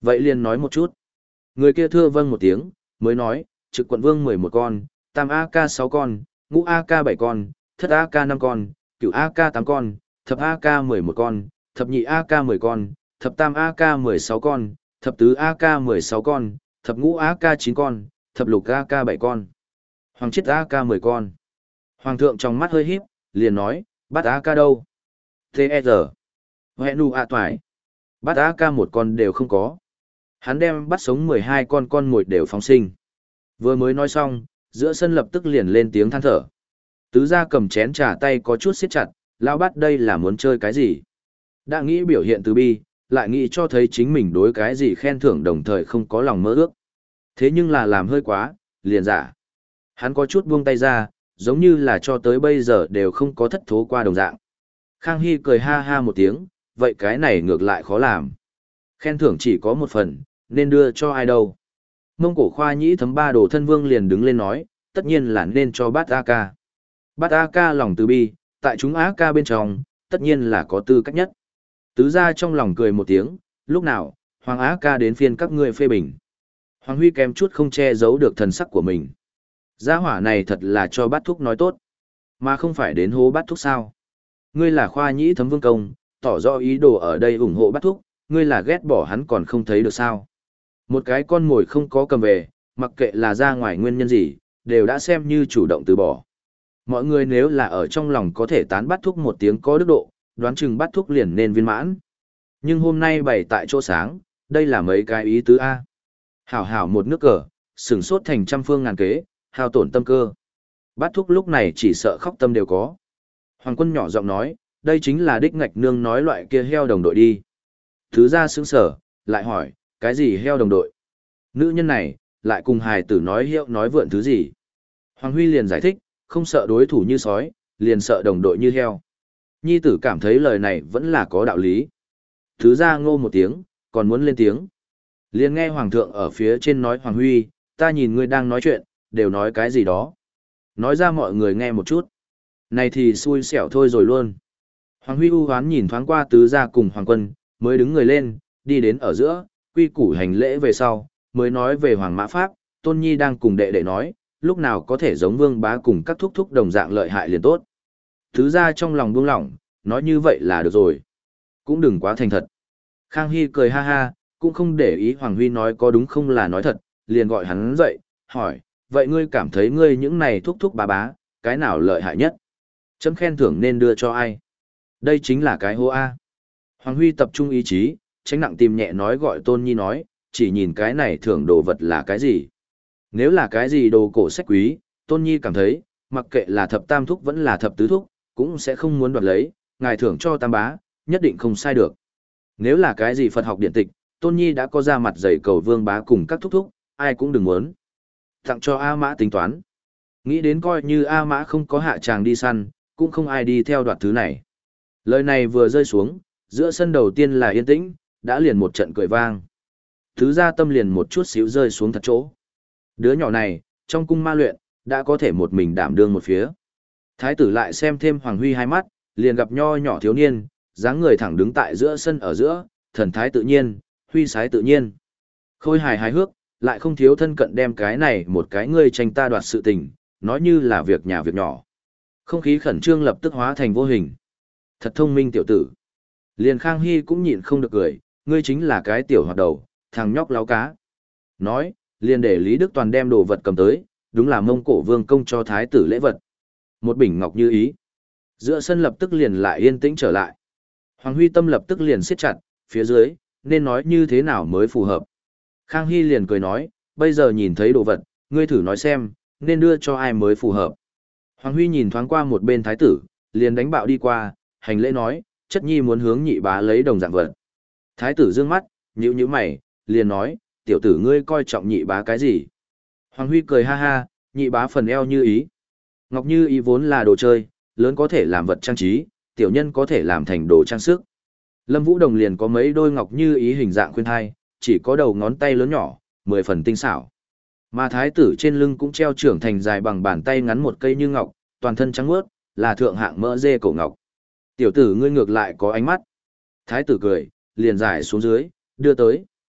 Vậy liền nói một chút. Người kia thưa vâng một tiếng, mới nói, trực quận vương mười một con, tam a ca sáu con, ngũ a ca bảy con, thất a ca năm con, cửu a ca tám con, thập a ca mười một con, thập nhị a ca mười con, thập tam a ca mười sáu con, thập tứ a ca mười sáu con, thập ngũ a ca chín con, thập lục a ca bảy con, hoàng chết a ca mười con. Hoàng thượng trong mắt hơi híp, liền nói, bắt a ca đâu? tê e rờ. Hệ nụ a toại. Bắt a ca một con đều không có. Hắn đem bắt sống mười hai con con mồi đều phóng sinh. Vừa mới nói xong, giữa sân lập tức liền lên tiếng than thở. Tứ gia cầm chén trà tay có chút siết chặt, lão bắt đây là muốn chơi cái gì? Đã nghĩ biểu hiện từ bi, lại nghĩ cho thấy chính mình đối cái gì khen thưởng đồng thời không có lòng mơ ước. Thế nhưng là làm hơi quá, liền giả. Hắn có chút buông tay ra, giống như là cho tới bây giờ đều không có thất thố qua đồng dạng. Khang Hy cười ha ha một tiếng, vậy cái này ngược lại khó làm. Khen thưởng chỉ có một phần, nên đưa cho ai đâu. Mông Cổ Khoa Nhĩ thấm ba đồ thân vương liền đứng lên nói, tất nhiên là nên cho bát A ca. Bát A ca lòng từ bi, tại chúng A ca bên trong, tất nhiên là có tư cách nhất. Tứ gia trong lòng cười một tiếng, lúc nào, Hoàng A ca đến phiên các ngươi phê bình. Hoàng Huy kém chút không che giấu được thần sắc của mình. Gia hỏa này thật là cho bát thúc nói tốt, mà không phải đến hố bát thúc sao. Ngươi là Khoa Nhĩ thấm vương công, tỏ rõ ý đồ ở đây ủng hộ bát thúc, ngươi là ghét bỏ hắn còn không thấy được sao. Một cái con mồi không có cầm về, mặc kệ là ra ngoài nguyên nhân gì, đều đã xem như chủ động từ bỏ. Mọi người nếu là ở trong lòng có thể tán bắt thúc một tiếng có đức độ, đoán chừng bắt thúc liền nên viên mãn. Nhưng hôm nay bày tại chỗ sáng, đây là mấy cái ý tứ A. Hảo hảo một nước cờ, sửng sốt thành trăm phương ngàn kế, hao tổn tâm cơ. Bắt thúc lúc này chỉ sợ khóc tâm đều có. Hoàng Quân nhỏ giọng nói, đây chính là đích ngạch nương nói loại kia heo đồng đội đi. Thứ ra sững sở, lại hỏi, cái gì heo đồng đội? Nữ nhân này, lại cùng hài tử nói hiệu nói vượn thứ gì? Hoàng Huy liền giải thích, không sợ đối thủ như sói, liền sợ đồng đội như heo. Nhi tử cảm thấy lời này vẫn là có đạo lý. Thứ ra ngô một tiếng, còn muốn lên tiếng. Liền nghe Hoàng thượng ở phía trên nói Hoàng Huy, ta nhìn ngươi đang nói chuyện, đều nói cái gì đó. Nói ra mọi người nghe một chút. Này thì xui xẻo thôi rồi luôn. Hoàng Huy u hoán nhìn thoáng qua tứ gia cùng Hoàng Quân, mới đứng người lên, đi đến ở giữa, quy củ hành lễ về sau, mới nói về Hoàng Mã Pháp, Tôn Nhi đang cùng đệ đệ nói, lúc nào có thể giống Vương Bá cùng các thúc thúc đồng dạng lợi hại liền tốt. Thứ ra trong lòng buông lỏng, nói như vậy là được rồi. Cũng đừng quá thành thật. Khang Hy cười ha ha, cũng không để ý Hoàng Huy nói có đúng không là nói thật, liền gọi hắn dậy, hỏi, vậy ngươi cảm thấy ngươi những này thúc thúc bá bá, cái nào lợi hại nhất? Chấm khen thưởng nên đưa cho ai? Đây chính là cái hô A. Hoàng Huy tập trung ý chí, tránh nặng tìm nhẹ nói gọi Tôn Nhi nói, chỉ nhìn cái này thưởng đồ vật là cái gì. Nếu là cái gì đồ cổ sách quý, Tôn Nhi cảm thấy, mặc kệ là thập tam thúc vẫn là thập tứ thúc, cũng sẽ không muốn đoạt lấy, ngài thưởng cho tam bá, nhất định không sai được. Nếu là cái gì Phật học điện tịch, Tôn Nhi đã có ra mặt giày cầu Vương Bá cùng các thúc thúc, ai cũng đừng muốn. Tặng cho A Mã tính toán. Nghĩ đến coi như A Mã không có hạ tràng đi săn, cũng không ai đi theo đoạt thứ này. Lời này vừa rơi xuống, giữa sân đầu tiên là yên tĩnh, đã liền một trận cười vang. Thứ ra tâm liền một chút xíu rơi xuống thật chỗ. Đứa nhỏ này, trong cung ma luyện, đã có thể một mình đảm đương một phía. Thái tử lại xem thêm Hoàng Huy hai mắt, liền gặp nho nhỏ thiếu niên, dáng người thẳng đứng tại giữa sân ở giữa, thần thái tự nhiên, huy sái tự nhiên. Khôi hài hài hước, lại không thiếu thân cận đem cái này một cái ngươi tranh ta đoạt sự tình, nói như là việc nhà việc nhỏ. Không khí khẩn trương lập tức hóa thành vô hình. Thật thông minh tiểu tử. Liền Khang Hy cũng nhịn không được cười, ngươi chính là cái tiểu hoạt đầu, thằng nhóc láo cá. Nói, liền để Lý Đức Toàn đem đồ vật cầm tới, đúng là Mông Cổ Vương công cho thái tử lễ vật. Một bình ngọc như ý. Giữa sân lập tức liền lại yên tĩnh trở lại. Hoàng Huy tâm lập tức liền siết chặt, phía dưới, nên nói như thế nào mới phù hợp. Khang Hy liền cười nói, bây giờ nhìn thấy đồ vật, ngươi thử nói xem, nên đưa cho ai mới phù hợp. Hoàng Huy nhìn thoáng qua một bên thái tử, liền đánh bạo đi qua, hành lễ nói, chất nhi muốn hướng nhị bá lấy đồng dạng vật. Thái tử dương mắt, nhíu nhíu mày, liền nói, tiểu tử ngươi coi trọng nhị bá cái gì? Hoàng Huy cười ha ha, nhị bá phần eo như ý. Ngọc như ý vốn là đồ chơi, lớn có thể làm vật trang trí, tiểu nhân có thể làm thành đồ trang sức. Lâm Vũ Đồng liền có mấy đôi ngọc như ý hình dạng khuyên thai, chỉ có đầu ngón tay lớn nhỏ, mười phần tinh xảo. Mà thái tử trên lưng cũng treo trưởng thành dài bằng bàn tay ngắn một cây như ngọc, toàn thân trắng muốt, là thượng hạng mỡ dê cổ ngọc. Tiểu tử ngươi ngược lại có ánh mắt. Thái tử cười, liền giải xuống dưới, đưa tới.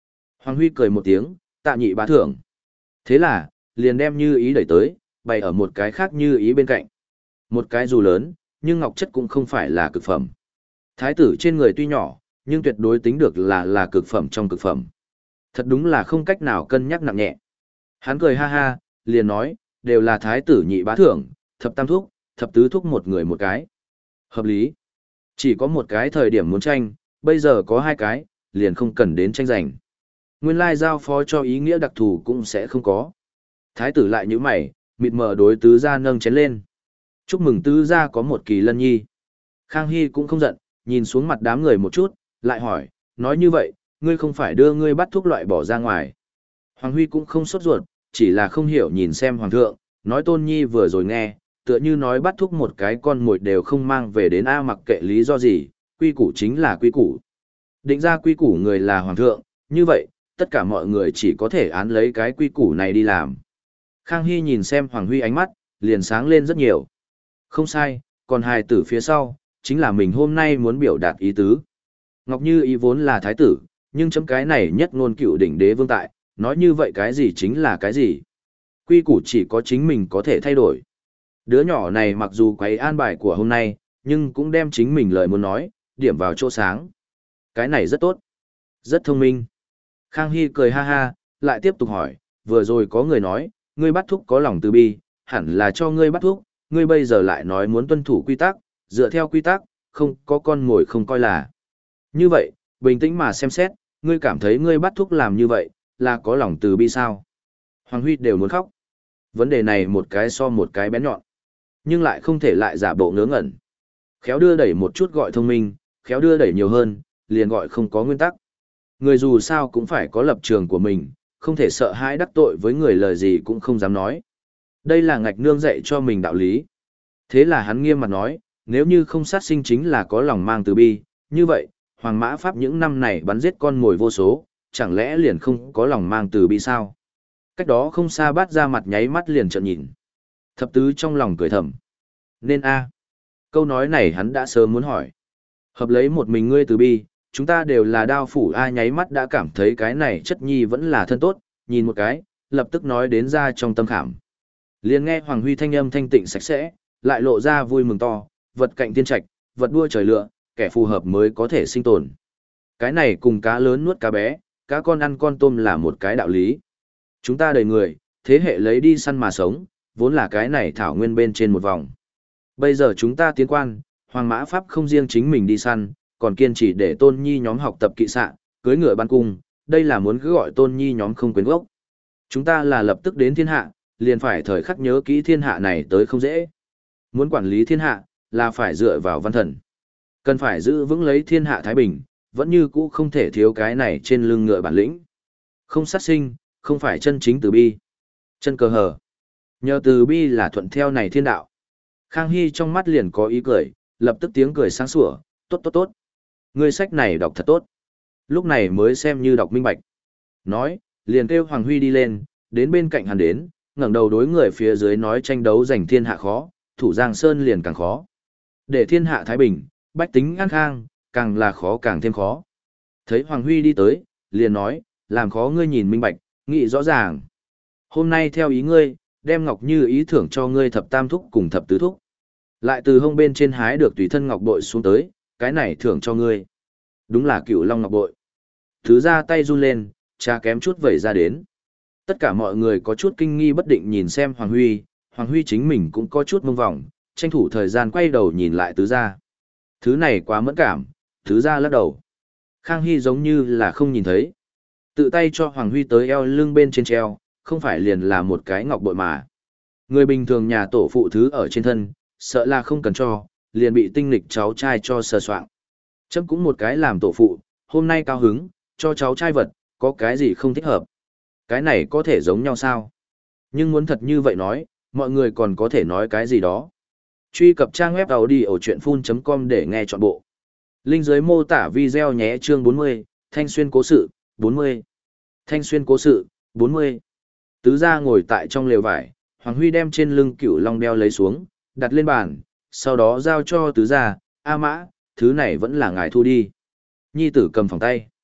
Hoàng Huy cười một tiếng, tạ nhị bá thưởng. Thế là, liền đem như ý đẩy tới, bày ở một cái khác như ý bên cạnh. Một cái dù lớn, nhưng ngọc chất cũng không phải là cực phẩm. Thái tử trên người tuy nhỏ, nhưng tuyệt đối tính được là là cực phẩm trong cực phẩm. Thật đúng là không cách nào cân nhắc nặng nhẹ. Hắn cười ha ha, liền nói, đều là thái tử nhị bá thưởng, thập tam thúc, thập tứ thúc một người một cái. Hợp lý. Chỉ có một cái thời điểm muốn tranh, bây giờ có hai cái, liền không cần đến tranh giành. Nguyên lai giao phó cho ý nghĩa đặc thù cũng sẽ không có. Thái tử lại như mày, mịt mờ đối tứ gia nâng chén lên. Chúc mừng tứ gia có một kỳ lân nhi. Khang Hy cũng không giận, nhìn xuống mặt đám người một chút, lại hỏi, nói như vậy, ngươi không phải đưa ngươi bắt thuốc loại bỏ ra ngoài. Hoàng Huy cũng không sốt ruột, chỉ là không hiểu nhìn xem Hoàng thượng, nói Tôn Nhi vừa rồi nghe, tựa như nói bắt thuốc một cái con mồi đều không mang về đến A mặc kệ lý do gì, quy củ chính là quy củ. Định ra quy củ người là Hoàng thượng, như vậy, tất cả mọi người chỉ có thể án lấy cái quy củ này đi làm. Khang Hy nhìn xem Hoàng Huy ánh mắt, liền sáng lên rất nhiều. Không sai, còn hài tử phía sau, chính là mình hôm nay muốn biểu đạt ý tứ. Ngọc Như ý vốn là thái tử, nhưng chấm cái này nhất ngôn cựu đỉnh đế vương tại, nói như vậy cái gì chính là cái gì. Quy củ chỉ có chính mình có thể thay đổi. Đứa nhỏ này mặc dù quấy an bài của hôm nay, nhưng cũng đem chính mình lời muốn nói, điểm vào chỗ sáng. Cái này rất tốt. Rất thông minh. Khang Hy cười ha ha, lại tiếp tục hỏi, vừa rồi có người nói, ngươi bắt thúc có lòng từ bi, hẳn là cho ngươi bắt thúc, ngươi bây giờ lại nói muốn tuân thủ quy tắc, dựa theo quy tắc, không có con mồi không coi là. Như vậy, bình tĩnh mà xem xét, ngươi cảm thấy ngươi bắt thúc làm như vậy, là có lòng từ bi sao? Hoàng Huy đều muốn khóc. Vấn đề này một cái so một cái bén nhọn, nhưng lại không thể lại giả bộ ngớ ngẩn. Khéo đưa đẩy một chút gọi thông minh, khéo đưa đẩy nhiều hơn, liền gọi không có nguyên tắc. Người dù sao cũng phải có lập trường của mình, không thể sợ hãi đắc tội với người lời gì cũng không dám nói. Đây là ngạch nương dạy cho mình đạo lý. Thế là hắn nghiêm mặt nói, nếu như không sát sinh chính là có lòng mang từ bi, như vậy, Hoàng Mã Pháp những năm này bắn giết con mồi vô số, chẳng lẽ liền không có lòng mang từ bi sao? Cách đó không xa Bát ra mặt nháy mắt liền trợn nhìn. Thập tứ trong lòng cười thầm. Nên a, câu nói này hắn đã sớm muốn hỏi. Hợp lấy một mình ngươi từ bi, chúng ta đều là đao phủ a nháy mắt đã cảm thấy cái này chất nhi vẫn là thân tốt, nhìn một cái, lập tức nói đến ra trong tâm khảm. Liền nghe Hoàng Huy thanh âm thanh tịnh sạch sẽ, lại lộ ra vui mừng to, vật cạnh tiên trạch, vật đua trời lựa, kẻ phù hợp mới có thể sinh tồn. Cái này cùng cá lớn nuốt cá bé, cá con ăn con tôm là một cái đạo lý. Chúng ta đầy người, thế hệ lấy đi săn mà sống, vốn là cái này thảo nguyên bên trên một vòng. Bây giờ chúng ta tiến quan, Hoàng Mã Pháp không riêng chính mình đi săn, còn kiên trì để Tôn Nhi nhóm học tập kỵ xạ, cưới ngựa ban cung, đây là muốn cứ gọi Tôn Nhi nhóm không quyến gốc. Chúng ta là lập tức đến thiên hạ, liền phải thời khắc nhớ kỹ thiên hạ này tới không dễ. Muốn quản lý thiên hạ, là phải dựa vào văn thần. Cần phải giữ vững lấy thiên hạ thái bình, vẫn như cũ không thể thiếu cái này trên lưng ngựa bản lĩnh. Không sát sinh, không phải chân chính từ bi. Chân cờ hờ. Nhờ từ bi là thuận theo này thiên đạo. Khang Hy trong mắt liền có ý cười, lập tức tiếng cười sáng sủa, tốt tốt tốt. Ngươi sách này đọc thật tốt. Lúc này mới xem như đọc minh bạch. Nói, liền kêu Hoàng Huy đi lên, đến bên cạnh hắn đến, ngẩng đầu đối người phía dưới nói tranh đấu giành thiên hạ khó, thủ Giang Sơn liền càng khó. Để thiên hạ thái bình, bách tính an khang, càng là khó càng thêm khó. Thấy Hoàng Huy đi tới, liền nói, làm khó ngươi nhìn minh bạch, nghĩ rõ ràng. Hôm nay theo ý ngươi, đem Ngọc Như ý thưởng cho ngươi thập tam thúc cùng thập tứ thúc. Lại từ hông bên trên hái được tùy thân ngọc bội xuống tới, cái này thưởng cho ngươi. Đúng là Cửu Long ngọc bội. Thứ ra tay run lên, trà kém chút vẩy ra đến. Tất cả mọi người có chút kinh nghi bất định nhìn xem Hoàng Huy, Hoàng Huy chính mình cũng có chút mông vòng, tranh thủ thời gian quay đầu nhìn lại tứ gia. Thứ này quá mẫn cảm, tứ gia lắc đầu. Khang Hy giống như là không nhìn thấy. Tự tay cho Hoàng Huy tới eo lưng bên trên treo, không phải liền là một cái ngọc bội mà. Người bình thường nhà tổ phụ thứ ở trên thân, sợ là không cần cho, liền bị tinh lịch cháu trai cho sờ soạng. Chấm cũng một cái làm tổ phụ, hôm nay cao hứng, cho cháu trai vật, có cái gì không thích hợp. Cái này có thể giống nhau sao? Nhưng muốn thật như vậy nói, mọi người còn có thể nói cái gì đó. Truy cập trang web audiochuyenphun.com để nghe trọn bộ. Link dưới mô tả video nhé. Chương bốn mươi, Thanh Xuyên cố sự, bốn mươi. Thanh Xuyên cố sự, bốn mươi. Tứ gia ngồi tại trong lều vải, Hoàng Huy đem trên lưng Cửu Long đeo lấy xuống, đặt lên bàn, sau đó giao cho tứ gia, A Mã, thứ này vẫn là ngài thu đi. Nhi tử cầm phòng tay.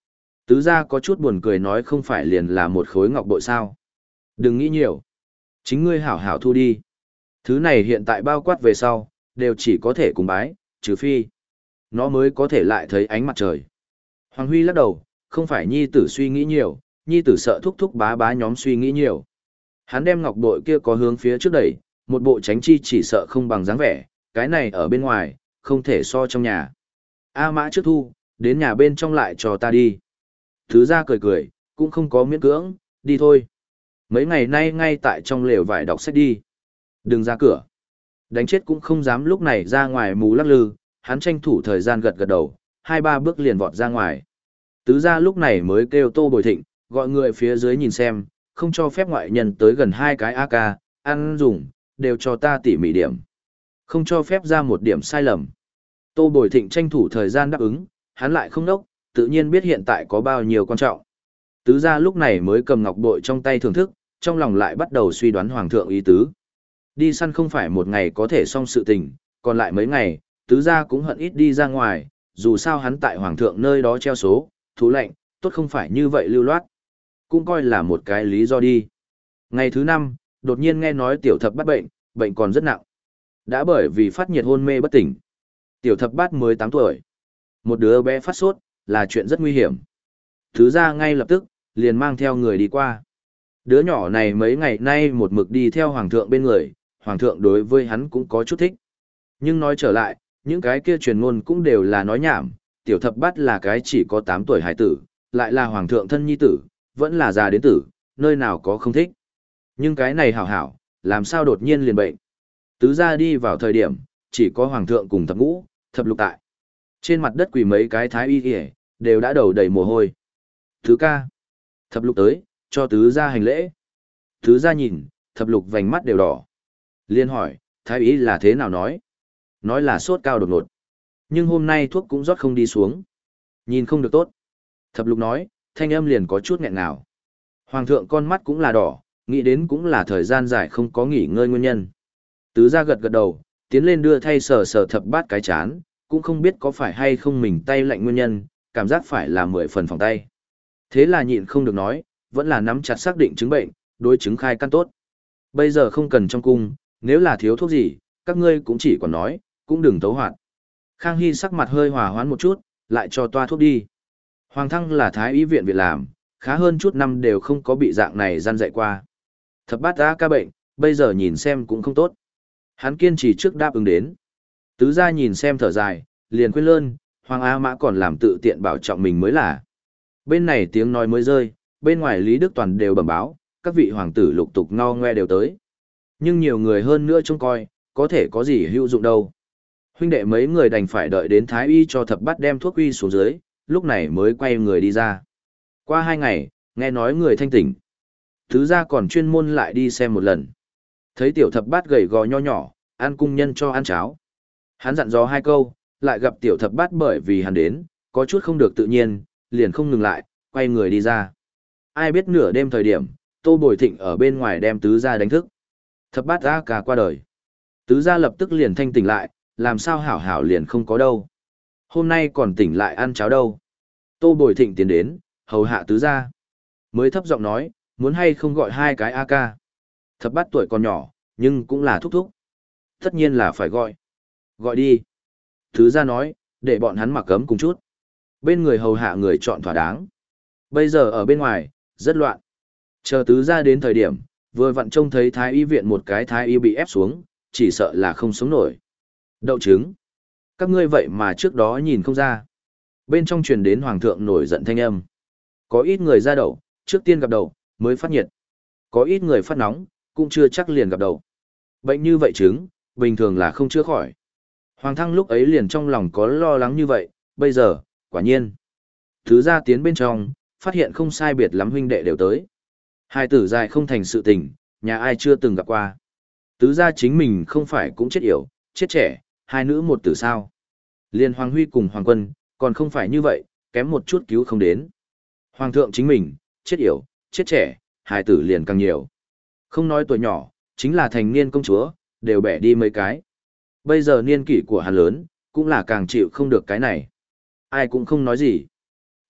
Tứ gia có chút buồn cười nói không phải liền là một khối ngọc bội sao. Đừng nghĩ nhiều. Chính ngươi hảo hảo thu đi. Thứ này hiện tại bao quát về sau, đều chỉ có thể cùng bái, trừ phi. Nó mới có thể lại thấy ánh mặt trời. Hoàng Huy lắc đầu, không phải nhi tử suy nghĩ nhiều, nhi tử sợ thúc thúc bá bá nhóm suy nghĩ nhiều. Hắn đem ngọc bội kia có hướng phía trước đẩy, một bộ tránh chi chỉ sợ không bằng dáng vẻ, cái này ở bên ngoài, không thể so trong nhà. A Mã trước thu, đến nhà bên trong lại cho ta đi. Thứ ra cười cười, cũng không có miễn cưỡng, đi thôi. Mấy ngày nay ngay tại trong lều vải đọc sách đi. Đừng ra cửa. Đánh chết cũng không dám lúc này ra ngoài mù lắc lư, hắn tranh thủ thời gian gật gật đầu, hai ba bước liền vọt ra ngoài. Tứ ra lúc này mới kêu Tô Bồi Thịnh, gọi người phía dưới nhìn xem, không cho phép ngoại nhân tới gần hai cái a ca, ăn dùng, đều cho ta tỉ mỉ điểm. Không cho phép ra một điểm sai lầm. Tô Bồi Thịnh tranh thủ thời gian đáp ứng, hắn lại không đốc, tự nhiên biết hiện tại có bao nhiêu quan trọng. Tứ gia lúc này mới cầm ngọc bội trong tay thưởng thức, trong lòng lại bắt đầu suy đoán hoàng thượng ý tứ. Đi săn không phải một ngày có thể xong sự tình, còn lại mấy ngày, tứ gia cũng hận ít đi ra ngoài, dù sao hắn tại hoàng thượng nơi đó treo số, thú lệnh, tốt không phải như vậy lưu loát. Cũng coi là một cái lý do đi. Ngày thứ năm, đột nhiên nghe nói tiểu thập bắt bệnh, bệnh còn rất nặng. Đã bởi vì phát nhiệt hôn mê bất tỉnh. Tiểu thập bát mới tám tuổi. Một đứa bé phát sốt, là chuyện rất nguy hiểm. Thứ ra ngay lập tức, liền mang theo người đi qua. Đứa nhỏ này mấy ngày nay một mực đi theo hoàng thượng bên người, hoàng thượng đối với hắn cũng có chút thích. Nhưng nói trở lại, những cái kia truyền ngôn cũng đều là nói nhảm, tiểu thập bát là cái chỉ có tám tuổi hải tử, lại là hoàng thượng thân nhi tử, vẫn là già đến tử, nơi nào có không thích. Nhưng cái này hảo hảo, làm sao đột nhiên liền bệnh. Tứ gia đi vào thời điểm, chỉ có hoàng thượng cùng thập ngũ, thập lục tại. Trên mặt đất quỳ mấy cái thái y kìa, đều đã đầu đầy mồ hôi. Thứ ca. Thập lục tới, cho tứ gia hành lễ. Tứ gia nhìn, thập lục vành mắt đều đỏ. Liên hỏi, thái y là thế nào nói? Nói là sốt cao đột ngột. Nhưng hôm nay thuốc cũng rót không đi xuống. Nhìn không được tốt. Thập lục nói, thanh âm liền có chút nghẹn ngào. Hoàng thượng con mắt cũng là đỏ, nghĩ đến cũng là thời gian dài không có nghỉ ngơi nguyên nhân. Tứ gia gật gật đầu, tiến lên đưa thay sờ sờ thập bát cái chán, cũng không biết có phải hay không mình tay lạnh nguyên nhân, cảm giác phải là mười phần phòng tay. Thế là nhịn không được nói, vẫn là nắm chặt xác định chứng bệnh, đối chứng khai căn tốt. Bây giờ không cần trong cung, nếu là thiếu thuốc gì, các ngươi cũng chỉ còn nói, cũng đừng tấu hoạt. Khang Hy sắc mặt hơi hòa hoãn một chút, lại cho toa thuốc đi. Hoàng thăng là thái y viện viện làm, khá hơn chút năm đều không có bị dạng này gian dạy qua. Thập bát đã ca bệnh, bây giờ nhìn xem cũng không tốt. Hắn kiên trì trước đáp ứng đến. Tứ gia nhìn xem thở dài, liền khuyên lơn, Hoàng A Mã còn làm tự tiện bảo trọng mình mới là. Bên này tiếng nói mới rơi, bên ngoài Lý Đức Toàn đều bẩm báo, các vị hoàng tử lục tục ngao ngoe đều tới. Nhưng nhiều người hơn nữa trông coi, có thể có gì hữu dụng đâu. Huynh đệ mấy người đành phải đợi đến thái y cho thập bát đem thuốc uy xuống dưới, lúc này mới quay người đi ra. Qua hai ngày, nghe nói người thanh tỉnh. Tứ gia còn chuyên môn lại đi xem một lần. Thấy tiểu thập bát gầy gò nho nhỏ, ăn cung nhân cho ăn cháo. Hắn dặn dò hai câu, lại gặp tiểu thập bát bởi vì hắn đến, có chút không được tự nhiên, liền không ngừng lại, quay người đi ra. Ai biết nửa đêm thời điểm, Tô Bồi Thịnh ở bên ngoài đem tứ gia đánh thức. Thập bát ra cả qua đời. Tứ gia lập tức liền thanh tỉnh lại, làm sao hảo hảo liền không có đâu. Hôm nay còn tỉnh lại ăn cháo đâu. Tô Bồi Thịnh tiến đến, hầu hạ tứ gia. Mới thấp giọng nói, muốn hay không gọi hai cái a ca. Thập bát tuổi còn nhỏ, nhưng cũng là thúc thúc. Tất nhiên là phải gọi. Gọi đi. Tứ gia nói, để bọn hắn mặc cấm cùng chút. Bên người hầu hạ người chọn thỏa đáng. Bây giờ ở bên ngoài, rất loạn. Chờ tứ gia đến thời điểm, vừa vặn trông thấy thái y viện một cái thái y bị ép xuống, chỉ sợ là không sống nổi. Đậu trứng. Các ngươi vậy mà trước đó nhìn không ra. Bên trong truyền đến hoàng thượng nổi giận thanh âm. Có ít người ra đậu, trước tiên gặp đậu, mới phát nhiệt. Có ít người phát nóng, cũng chưa chắc liền gặp đậu. Bệnh như vậy trứng, bình thường là không chữa khỏi. Hoàng thăng lúc ấy liền trong lòng có lo lắng như vậy, bây giờ, quả nhiên. Thứ ra tiến bên trong, phát hiện không sai biệt lắm huynh đệ đều tới. Hai tử dài không thành sự tình, nhà ai chưa từng gặp qua. Tứ gia chính mình không phải cũng chết yểu, chết trẻ, hai nữ một tử sao. Liên Hoàng Huy cùng Hoàng Quân, còn không phải như vậy, kém một chút cứu không đến. Hoàng thượng chính mình, chết yểu, chết trẻ, hai tử liền càng nhiều. Không nói tuổi nhỏ, chính là thành niên công chúa, đều bẻ đi mấy cái. Bây giờ niên kỷ của hắn lớn, cũng là càng chịu không được cái này. Ai cũng không nói gì.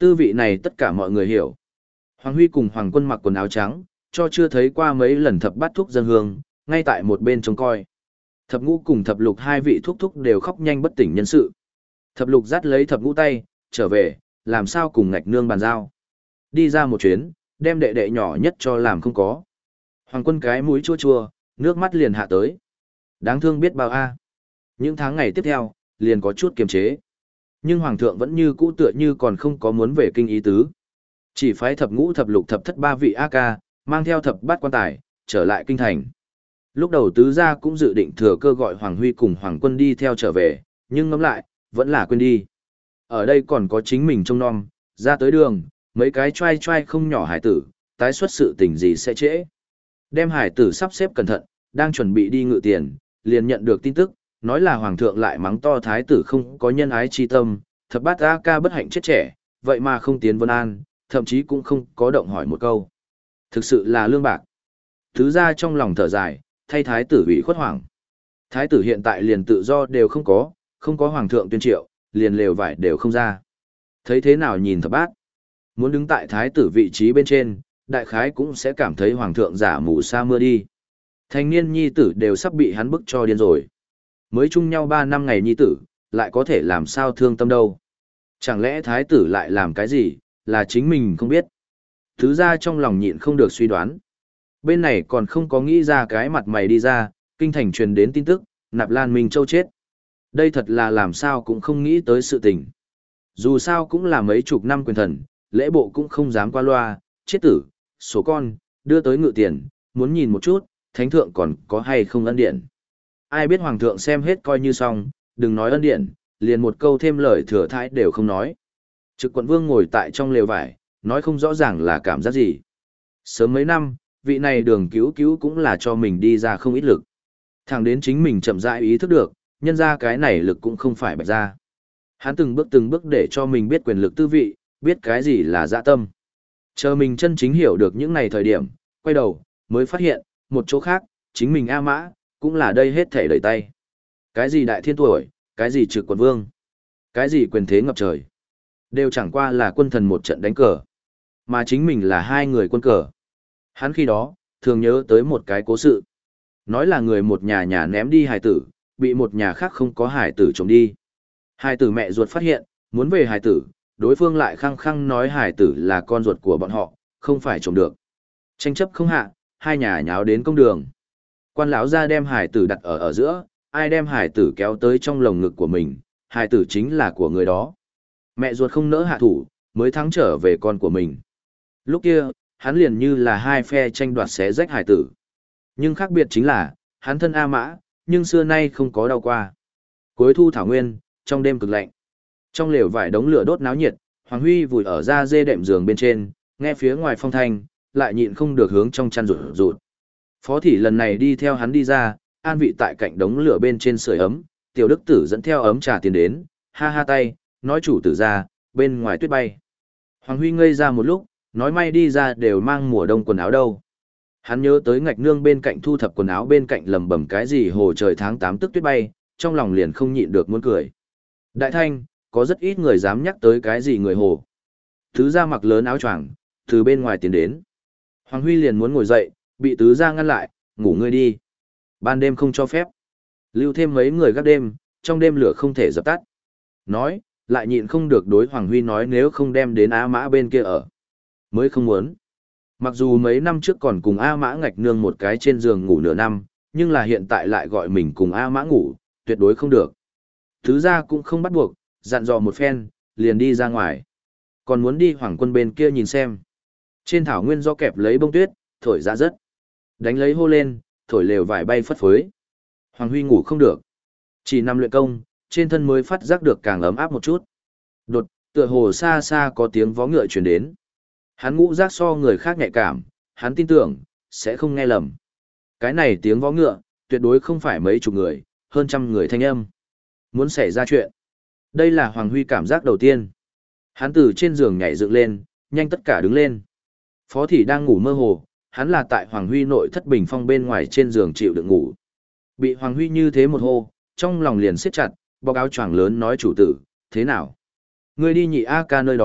Tư vị này tất cả mọi người hiểu. Hoàng Huy cùng Hoàng Quân mặc quần áo trắng, cho chưa thấy qua mấy lần thập bát thúc dân hương, ngay tại một bên trông coi. Thập ngũ cùng thập lục hai vị thúc thúc đều khóc nhanh bất tỉnh nhân sự. Thập lục dắt lấy thập ngũ tay, trở về, làm sao cùng ngạch nương bàn giao. Đi ra một chuyến, đem đệ đệ nhỏ nhất cho làm không có. Hoàng Quân cái mũi chua chua, nước mắt liền hạ tới. Đáng thương biết bao a. Những tháng ngày tiếp theo, liền có chút kiềm chế. Nhưng Hoàng thượng vẫn như cũ tựa như còn không có muốn về kinh ý tứ. Chỉ phái thập ngũ thập lục thập thất ba vị A ca, mang theo thập bát quan tài, trở lại kinh thành. Lúc đầu tứ gia cũng dự định thừa cơ gọi Hoàng Huy cùng Hoàng Quân đi theo trở về, nhưng ngẫm lại, vẫn là quên đi. Ở đây còn có chính mình trông nom, ra tới đường, mấy cái trai trai không nhỏ hải tử, tái xuất sự tình gì sẽ trễ. Đem hải tử sắp xếp cẩn thận, đang chuẩn bị đi ngự tiền, liền nhận được tin tức, nói là Hoàng thượng lại mắng to thái tử không có nhân ái chi tâm, thập bát A ca bất hạnh chết trẻ, vậy mà không tiến vân an, thậm chí cũng không có động hỏi một câu. Thực sự là lương bạc. Thứ ra trong lòng thở dài, thay thái tử ủy khuất hoảng. Thái tử hiện tại liền tự do đều không có, không có hoàng thượng tuyên triệu, liền lều vải đều không ra. Thấy thế nào nhìn thập bát? Muốn đứng tại thái tử vị trí bên trên, đại khái cũng sẽ cảm thấy hoàng thượng giả mù sa mưa đi. Thanh niên nhi tử đều sắp bị hắn bức cho điên rồi. Mới chung nhau ba năm ngày nhi tử, lại có thể làm sao thương tâm đâu. Chẳng lẽ thái tử lại làm cái gì, là chính mình không biết. Thứ ra trong lòng nhịn không được suy đoán. Bên này còn không có nghĩ ra cái mặt mày đi ra, kinh thành truyền đến tin tức, Nạp Lan Minh Châu chết. Đây thật là làm sao cũng không nghĩ tới sự tình. Dù sao cũng là mấy chục năm quyền thần, lễ bộ cũng không dám qua loa, chết tử, số con, đưa tới ngự tiền, muốn nhìn một chút, thánh thượng còn có hay không ân điện. Ai biết hoàng thượng xem hết coi như xong, đừng nói ân điện, liền một câu thêm lời thừa thãi đều không nói. Trực quận vương ngồi tại trong lều vải, nói không rõ ràng là cảm giác gì. Sớm mấy năm, vị này đường cứu cứu cũng là cho mình đi ra không ít lực. Thẳng đến chính mình chậm rãi ý thức được, nhân ra cái này lực cũng không phải bạch ra. Hắn từng bước từng bước để cho mình biết quyền lực tư vị, biết cái gì là dạ tâm. Chờ mình chân chính hiểu được những này thời điểm, quay đầu, mới phát hiện, một chỗ khác, chính mình A Mã, cũng là đây hết thể đẩy tay. Cái gì đại thiên tuổi, cái gì trực quận vương, cái gì quyền thế ngập trời. Đều chẳng qua là quân thần một trận đánh cờ. Mà chính mình là hai người quân cờ. Hắn khi đó, thường nhớ tới một cái cố sự. Nói là người một nhà nhà ném đi hài tử, bị một nhà khác không có hài tử trộm đi. Hài tử mẹ ruột phát hiện, muốn về hài tử, đối phương lại khăng khăng nói hài tử là con ruột của bọn họ, không phải trộm được. Tranh chấp không hạ, hai nhà nháo đến công đường. Quan lão ra đem hài tử đặt ở ở giữa, ai đem hài tử kéo tới trong lồng ngực của mình, hài tử chính là của người đó. Mẹ ruột không nỡ hạ thủ, mới thắng trở về con của mình. Lúc kia, hắn liền như là hai phe tranh đoạt xé rách hải tử. Nhưng khác biệt chính là, hắn thân A Mã, nhưng xưa nay không có đau qua. Cuối thu thảo nguyên, trong đêm cực lạnh. Trong lều vải đống lửa đốt náo nhiệt, Hoàng Huy vùi ở da dê đệm giường bên trên, nghe phía ngoài phong thanh, lại nhịn không được hướng trong chăn rụt rụt. Phó thị lần này đi theo hắn đi ra, an vị tại cạnh đống lửa bên trên sưởi ấm, tiểu đức tử dẫn theo ấm trà tiền đến, ha ha tay, nói chủ tử ra, bên ngoài tuyết bay. Hoàng Huy ngây ra một lúc, nói may đi ra đều mang mùa đông quần áo đâu. Hắn nhớ tới ngạch nương bên cạnh thu thập quần áo bên cạnh lầm bầm cái gì hồ trời tháng tám tức tuyết bay, trong lòng liền không nhịn được muốn cười. Đại thanh, có rất ít người dám nhắc tới cái gì người hồ. Tứ gia mặc lớn áo choàng, từ bên ngoài tiến đến. Hoàng Huy liền muốn ngồi dậy, bị tứ gia ngăn lại, ngủ ngươi đi. Ban đêm không cho phép. Lưu thêm mấy người gác đêm, trong đêm lửa không thể dập tắt. Nói, lại nhịn không được đối Hoàng Huy nói nếu không đem đến A Mã bên kia ở. Mới không muốn. Mặc dù mấy năm trước còn cùng A Mã ngạch nương một cái trên giường ngủ nửa năm, nhưng là hiện tại lại gọi mình cùng A Mã ngủ, tuyệt đối không được. Thứ ra cũng không bắt buộc, dặn dò một phen, liền đi ra ngoài. Còn muốn đi Hoàng Quân bên kia nhìn xem. Trên thảo nguyên do kẹp lấy bông tuyết, thổi ra rất. Đánh lấy hô lên, thổi lều vải bay phất phới. Hoàng Huy ngủ không được. Chỉ nằm luyện công, trên thân mới phát giác được càng ấm áp một chút. Đột, tựa hồ xa xa có tiếng vó ngựa truyền đến. Hắn ngũ giác so người khác nhạy cảm, hắn tin tưởng, sẽ không nghe lầm. Cái này tiếng vó ngựa, tuyệt đối không phải mấy chục người, hơn trăm người thanh âm. Muốn xảy ra chuyện. Đây là Hoàng Huy cảm giác đầu tiên. Hắn từ trên giường nhảy dựng lên, nhanh tất cả đứng lên. Phó thị đang ngủ mơ hồ, hắn là tại Hoàng Huy nội thất bình phong bên ngoài trên giường chịu đựng ngủ. Bị Hoàng Huy như thế một hô, trong lòng liền siết chặt, bọc áo choàng lớn nói chủ tử, thế nào? Ngươi đi nhị A ca nơi đó,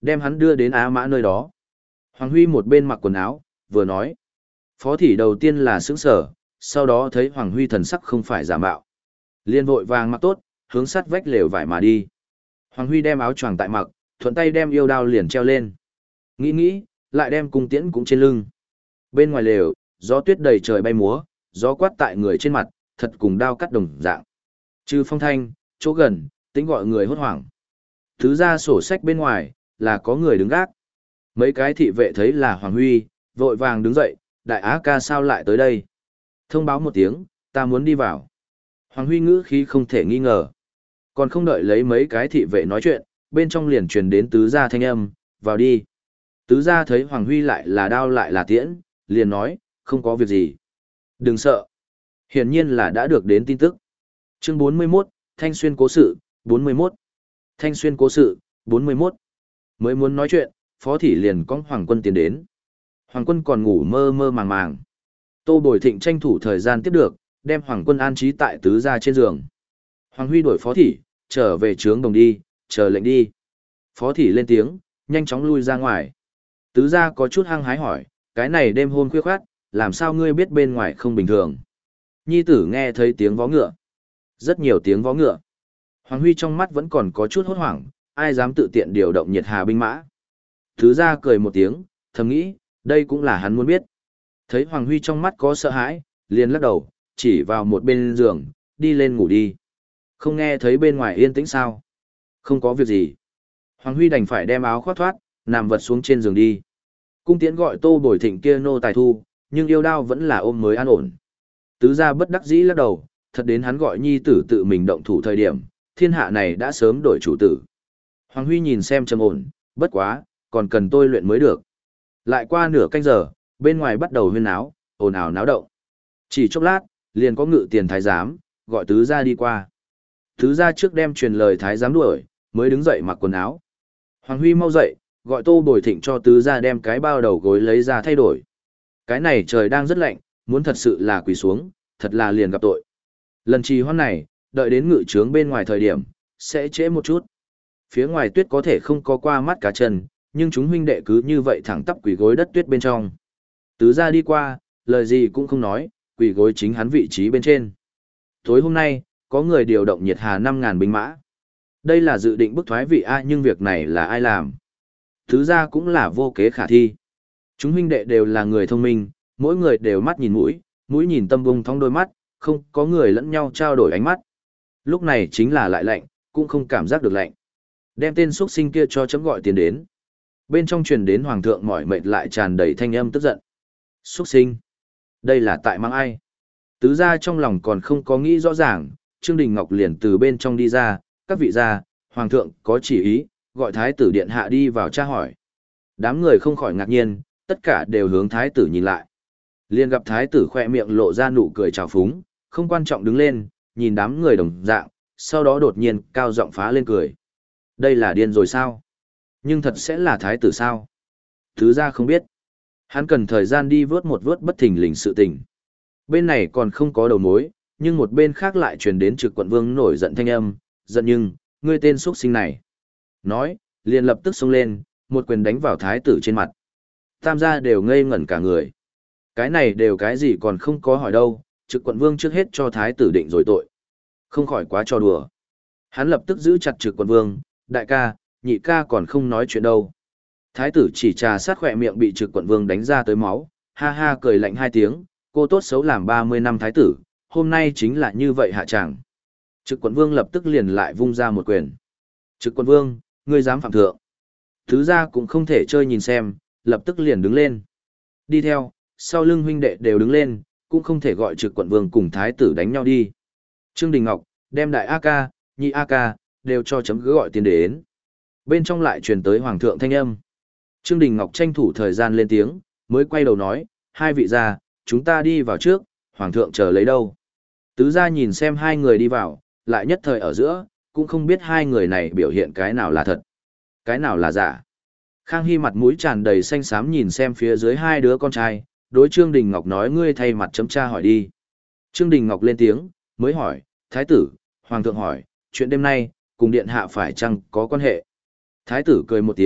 đem hắn đưa đến Á Mã nơi đó. Hoàng Huy một bên mặc quần áo, vừa nói. Phó thị đầu tiên là sững sở, sau đó thấy Hoàng Huy thần sắc không phải giả mạo. Liên vội vàng mặc tốt, hướng sắt vách lều vải mà đi. Hoàng Huy đem áo choàng tại mặc, thuận tay đem yêu đao liền treo lên. Nghĩ nghĩ, lại đem cung tiễn cũng trên lưng. Bên ngoài lều, gió tuyết đầy trời bay múa, gió quát tại người trên mặt, thật cùng đao cắt đồng dạng. Trừ phong thanh, chỗ gần, tính gọi người hốt hoảng. Thứ ra sổ sách bên ngoài, là có người đứng gác. Mấy cái thị vệ thấy là Hoàng Huy, vội vàng đứng dậy, đại á ca sao lại tới đây? Thông báo một tiếng, ta muốn đi vào. Hoàng Huy ngữ khí không thể nghi ngờ. Còn không đợi lấy mấy cái thị vệ nói chuyện, bên trong liền truyền đến tứ gia thanh âm, vào đi. Tứ gia thấy Hoàng Huy lại là đao lại là tiễn, liền nói, không có việc gì. Đừng sợ. Hiển nhiên là đã được đến tin tức. Chương bốn mươi mốt, Thanh Xuyên cố sự, bốn mươi mốt. Thanh Xuyên cố sự, bốn mươi mốt. Mới muốn nói chuyện, Phó Thị liền có Hoàng Quân tiến đến. Hoàng Quân còn ngủ mơ mơ màng màng. Tô Bồi Thịnh tranh thủ thời gian tiếp được, đem Hoàng Quân an trí tại tứ gia trên giường. Hoàng Huy đuổi Phó Thị, trở về trướng đồng đi, chờ lệnh đi. Phó Thị lên tiếng, nhanh chóng lui ra ngoài. Tứ gia có chút hăng hái hỏi, cái này đêm hôm khuya khoát, làm sao ngươi biết bên ngoài không bình thường? Nhi tử nghe thấy tiếng vó ngựa. Rất nhiều tiếng vó ngựa. Hoàng Huy trong mắt vẫn còn có chút hốt hoảng, ai dám tự tiện điều động nhiệt hà binh mã. Tứ gia cười một tiếng, thầm nghĩ, đây cũng là hắn muốn biết. Thấy Hoàng Huy trong mắt có sợ hãi, liền lắc đầu, chỉ vào một bên giường, đi lên ngủ đi. Không nghe thấy bên ngoài yên tĩnh sao? Không có việc gì. Hoàng Huy đành phải đem áo khoác thoát, nằm vật xuống trên giường đi. Cung tiễn gọi Tô Bồi Thịnh kia nô tài thu, nhưng yêu đao vẫn là ôm mới an ổn. Tứ gia bất đắc dĩ lắc đầu, thật đến hắn gọi nhi tử tự mình động thủ thời điểm, thiên hạ này đã sớm đổi chủ tử. Hoàng Huy nhìn xem trầm ổn, bất quá, còn cần tôi luyện mới được. Lại qua nửa canh giờ, bên ngoài bắt đầu huyên náo, ồn ào náo động. Chỉ chốc lát, liền có ngự tiền thái giám, gọi tứ gia đi qua. Tứ gia trước đem truyền lời thái giám đuổi, mới đứng dậy mặc quần áo. Hoàng Huy mau dậy, gọi Tô Bồi Thịnh cho tứ gia đem cái bao đầu gối lấy ra thay đổi. Cái này trời đang rất lạnh, muốn thật sự là quỳ xuống, thật là liền gặp tội. Lần trì hoãn này, đợi đến ngự trướng bên ngoài thời điểm, sẽ trễ một chút. Phía ngoài tuyết có thể không có qua mắt cá chân, nhưng chúng huynh đệ cứ như vậy thẳng tắp quỳ gối đất tuyết bên trong. Tứ gia đi qua, lời gì cũng không nói, quỳ gối chính hắn vị trí bên trên. Tối hôm nay, có người điều động nhiệt hà năm ngàn binh mã. Đây là dự định bức thoái vị A, nhưng việc này là ai làm? Tứ gia cũng là vô kế khả thi. Chúng huynh đệ đều là người thông minh, mỗi người đều mắt nhìn mũi, mũi nhìn tâm bung thong đôi mắt, không có người lẫn nhau trao đổi ánh mắt. Lúc này chính là lại lạnh, cũng không cảm giác được lạnh. Đem tên xuất sinh kia cho chấm gọi tiền đến. Bên trong truyền đến hoàng thượng mỏi mệt lại tràn đầy thanh âm tức giận. Xuất sinh. Đây là tại mang ai? Tứ gia trong lòng còn không có nghĩ rõ ràng, Trương Đình Ngọc liền từ bên trong đi ra, các vị gia, hoàng thượng có chỉ ý, gọi thái tử điện hạ đi vào tra hỏi. Đám người không khỏi ngạc nhiên, tất cả đều hướng thái tử nhìn lại. Liền gặp thái tử khoe miệng lộ ra nụ cười trào phúng, không quan trọng đứng lên, nhìn đám người đồng dạng, sau đó đột nhiên cao giọng phá lên cười. Đây là điên rồi sao? Nhưng thật sẽ là thái tử sao? Thứ ra không biết. Hắn cần thời gian đi vớt một vớt bất thình lình sự tình. Bên này còn không có đầu mối, nhưng một bên khác lại truyền đến Trực Quận Vương nổi giận thanh âm, giận nhưng, ngươi tên xuất sinh này. Nói, liền lập tức xông lên, một quyền đánh vào thái tử trên mặt. Tam gia đều ngây ngẩn cả người. Cái này đều cái gì còn không có hỏi đâu, Trực Quận Vương trước hết cho thái tử định rồi tội. Không khỏi quá cho đùa. Hắn lập tức giữ chặt Trực Quận Vương, đại ca, nhị ca còn không nói chuyện đâu. Thái tử chỉ trà sát khỏe miệng bị Trực Quận Vương đánh ra tới máu, ha ha cười lạnh hai tiếng, cô tốt xấu làm ba mươi năm thái tử, hôm nay chính là như vậy hạ tràng. Trực Quận Vương lập tức liền lại vung ra một quyền. Trực Quận Vương, ngươi dám phạm thượng. Thứ gia cũng không thể chơi nhìn xem, lập tức liền đứng lên. Đi theo, sau lưng huynh đệ đều đứng lên, cũng không thể gọi Trực Quận Vương cùng thái tử đánh nhau đi. Trương Đình Ngọc, đem đại A ca, nhị A ca, đều cho chấm cứ gọi tiền đến. Bên trong lại truyền tới hoàng thượng thanh âm. Trương Đình Ngọc tranh thủ thời gian lên tiếng, mới quay đầu nói, hai vị gia, chúng ta đi vào trước, hoàng thượng chờ lấy đâu. Tứ gia nhìn xem hai người đi vào, lại nhất thời ở giữa, cũng không biết hai người này biểu hiện cái nào là thật, cái nào là giả. Khang Hy mặt mũi tràn đầy xanh xám nhìn xem phía dưới hai đứa con trai, đối Trương Đình Ngọc nói ngươi thay mặt chấm tra hỏi đi. Trương Đình Ngọc lên tiếng, mới hỏi, thái tử, hoàng thượng hỏi, chuyện đêm nay, cùng điện hạ phải chăng có quan hệ. Thái tử cười một tiếng,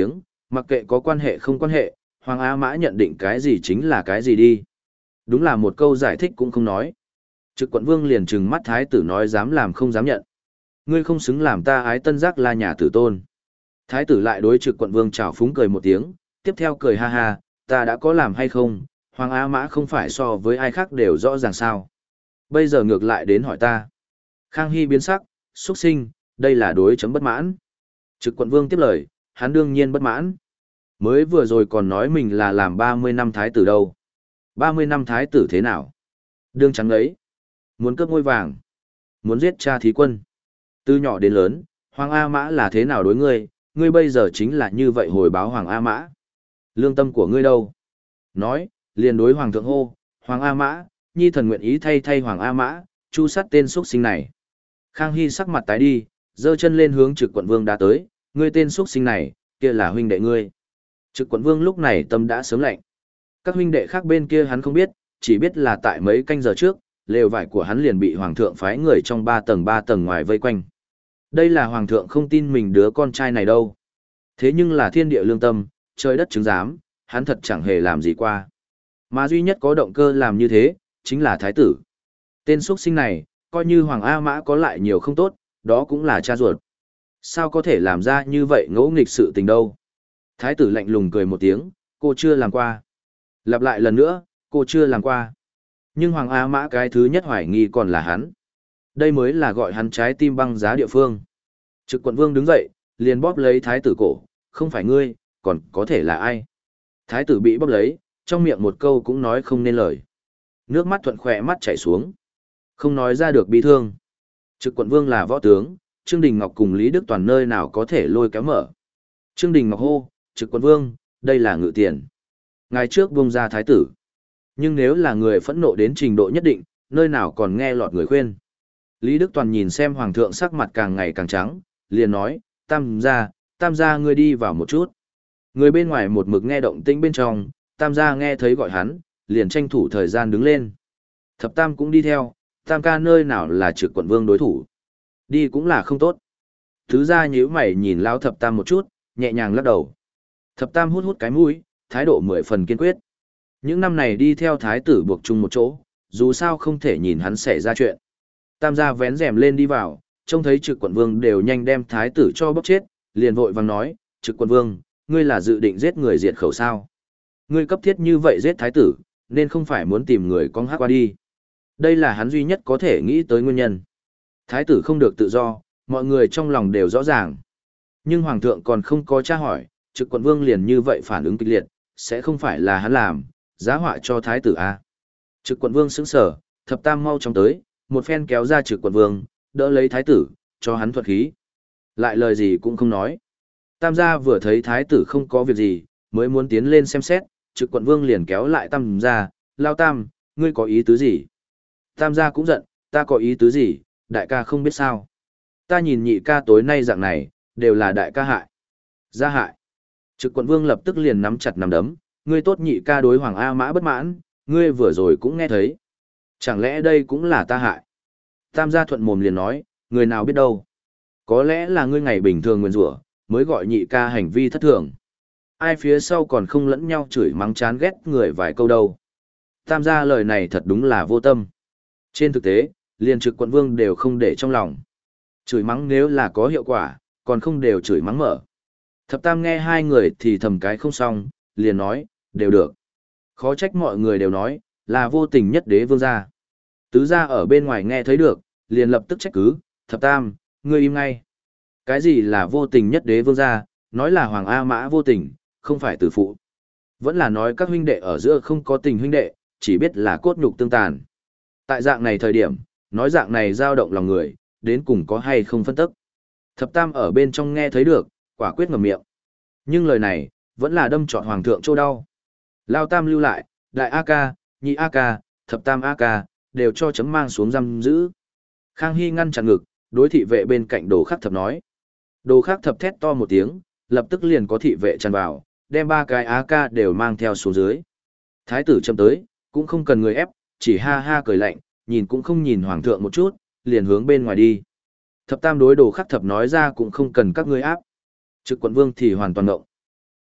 Mặc kệ có quan hệ không quan hệ, Hoàng A Mã nhận định cái gì chính là cái gì đi. Đúng là một câu giải thích cũng không nói. Trực quận vương liền trừng mắt thái tử nói dám làm không dám nhận. Ngươi không xứng làm ta ái tân giác là nhà tử tôn. Thái tử lại đối trực quận vương chào phúng cười một tiếng, tiếp theo cười ha ha, ta đã có làm hay không, Hoàng A Mã không phải so với ai khác đều rõ ràng sao. Bây giờ ngược lại đến hỏi ta. Khang Hy biến sắc, xuất sinh, đây là đối chấm bất mãn. Trực quận vương tiếp lời, hắn đương nhiên bất mãn. Mới vừa rồi còn nói mình là làm ba mươi năm thái tử đâu. ba mươi năm thái tử thế nào? Đương trắng ấy. Muốn cướp ngôi vàng. Muốn giết cha thí quân. Từ nhỏ đến lớn, Hoàng A Mã là thế nào đối ngươi, ngươi bây giờ chính là như vậy hồi báo Hoàng A Mã. Lương tâm của ngươi đâu? Nói, liền đối Hoàng thượng hô, Hoàng A Mã, nhi thần nguyện ý thay thay Hoàng A Mã, chu sát tên xuất sinh này. Khang Hy sắc mặt tái đi, giơ chân lên hướng trực quận vương đã tới, ngươi tên xuất sinh này, kia là huynh đệ ngươi. Trực quận vương lúc này tâm đã sớm lạnh. Các huynh đệ khác bên kia hắn không biết, chỉ biết là tại mấy canh giờ trước, lều vải của hắn liền bị hoàng thượng phái người trong ba tầng ba tầng ngoài vây quanh. Đây là hoàng thượng không tin mình đứa con trai này đâu. Thế nhưng là thiên địa lương tâm, trời đất chứng giám, hắn thật chẳng hề làm gì qua. Mà duy nhất có động cơ làm như thế, chính là thái tử. Tên xuất sinh này, coi như Hoàng A Mã có lại nhiều không tốt, đó cũng là cha ruột. Sao có thể làm ra như vậy ngỗ nghịch sự tình đâu? Thái tử lạnh lùng cười một tiếng, cô chưa làm qua. Lặp lại lần nữa, cô chưa làm qua. Nhưng Hoàng A Mã cái thứ nhất hoài nghi còn là hắn. Đây mới là gọi hắn trái tim băng giá địa phương. Trực quận vương đứng dậy, liền bóp lấy thái tử cổ, không phải ngươi, còn có thể là ai? Thái tử bị bóp lấy, trong miệng một câu cũng nói không nên lời. Nước mắt thuận khỏe mắt chảy xuống. Không nói ra được bi thương. Trực quận vương là võ tướng, Trương Đình Ngọc cùng Lý Đức Toàn nơi nào có thể lôi kéo mở. Trương Đình Ngọc hô, trực quận vương, đây là ngự tiền. Ngày trước buông ra thái tử. Nhưng nếu là người phẫn nộ đến trình độ nhất định, nơi nào còn nghe lọt người khuyên. Lý Đức Toàn nhìn xem hoàng thượng sắc mặt càng ngày càng trắng, liền nói, tam gia, tam gia ngươi đi vào một chút. Người bên ngoài một mực nghe động tĩnh bên trong, tam gia nghe thấy gọi hắn, liền tranh thủ thời gian đứng lên. Thập tam cũng đi theo, tam ca nơi nào là trực quận vương đối thủ. Đi cũng là không tốt. Thứ gia nhíu mày nhìn lao thập tam một chút, nhẹ nhàng lắc đầu. Thập tam hút hút cái mũi, thái độ mười phần kiên quyết. Những năm này đi theo thái tử buộc chung một chỗ, dù sao không thể nhìn hắn xảy ra chuyện. Tam gia vén rèm lên đi vào, trông thấy trực quận vương đều nhanh đem thái tử cho bóc chết, liền vội vàng nói, trực quận vương, ngươi là dự định giết người diệt khẩu sao. Ngươi cấp thiết như vậy giết thái tử, nên không phải muốn tìm người con hát qua đi. Đây là hắn duy nhất có thể nghĩ tới nguyên nhân. Thái tử không được tự do, mọi người trong lòng đều rõ ràng. Nhưng hoàng thượng còn không có tra hỏi, trực quận vương liền như vậy phản ứng kịch liệt, sẽ không phải là hắn làm, giá họa cho thái tử a. Trực quận vương sững sờ, thập tam mau chóng tới, một phen kéo ra trực quận vương, đỡ lấy thái tử, cho hắn thuật khí. Lại lời gì cũng không nói. Tam gia vừa thấy thái tử không có việc gì, mới muốn tiến lên xem xét, trực quận vương liền kéo lại tam gia, lao tam, ngươi có ý tứ gì? Tam gia cũng giận, ta có ý tứ gì, đại ca không biết sao. Ta nhìn nhị ca tối nay dạng này, đều là đại ca hại. Gia hại. Trực quận vương lập tức liền nắm chặt nắm đấm, ngươi tốt nhị ca đối Hoàng A Mã bất mãn, ngươi vừa rồi cũng nghe thấy. Chẳng lẽ đây cũng là ta hại? Tam gia thuận mồm liền nói, người nào biết đâu. Có lẽ là ngươi ngày bình thường nguyền rủa, mới gọi nhị ca hành vi thất thường. Ai phía sau còn không lẫn nhau chửi mắng chán ghét người vài câu đâu. Tam gia lời này thật đúng là vô tâm. Trên thực tế, liền trực quận vương đều không để trong lòng. Chửi mắng nếu là có hiệu quả, còn không đều chửi mắng mở. Thập tam nghe hai người thì thầm cái không xong, liền nói, đều được. Khó trách mọi người đều nói, là vô tình nhất đế vương gia. Tứ gia ở bên ngoài nghe thấy được, liền lập tức trách cứ, thập tam, ngươi im ngay. Cái gì là vô tình nhất đế vương gia, nói là Hoàng A Mã vô tình, không phải tử phụ. Vẫn là nói các huynh đệ ở giữa không có tình huynh đệ, chỉ biết là cốt nhục tương tàn. Tại dạng này thời điểm, nói dạng này dao động lòng người, đến cùng có hay không phân tức. Thập tam ở bên trong nghe thấy được, quả quyết ngậm miệng. Nhưng lời này, vẫn là đâm trọn hoàng thượng chỗ đau. Lao tam lưu lại, đại A ca, nhị A ca, thập tam A ca, đều cho chấm mang xuống giam giữ. Khang Hy ngăn chặn ngực, đối thị vệ bên cạnh đồ khắc thập nói. Đồ khắc thập thét to một tiếng, lập tức liền có thị vệ tràn vào, đem ba cái A ca đều mang theo xuống dưới. Thái tử châm tới, cũng không cần người ép, chỉ ha ha cười lạnh, nhìn cũng không nhìn hoàng thượng một chút, liền hướng bên ngoài đi. Thập tam đối đồ khắc thập nói ra cũng không cần các ngươi áp. Trực quận vương thì hoàn toàn ngộng.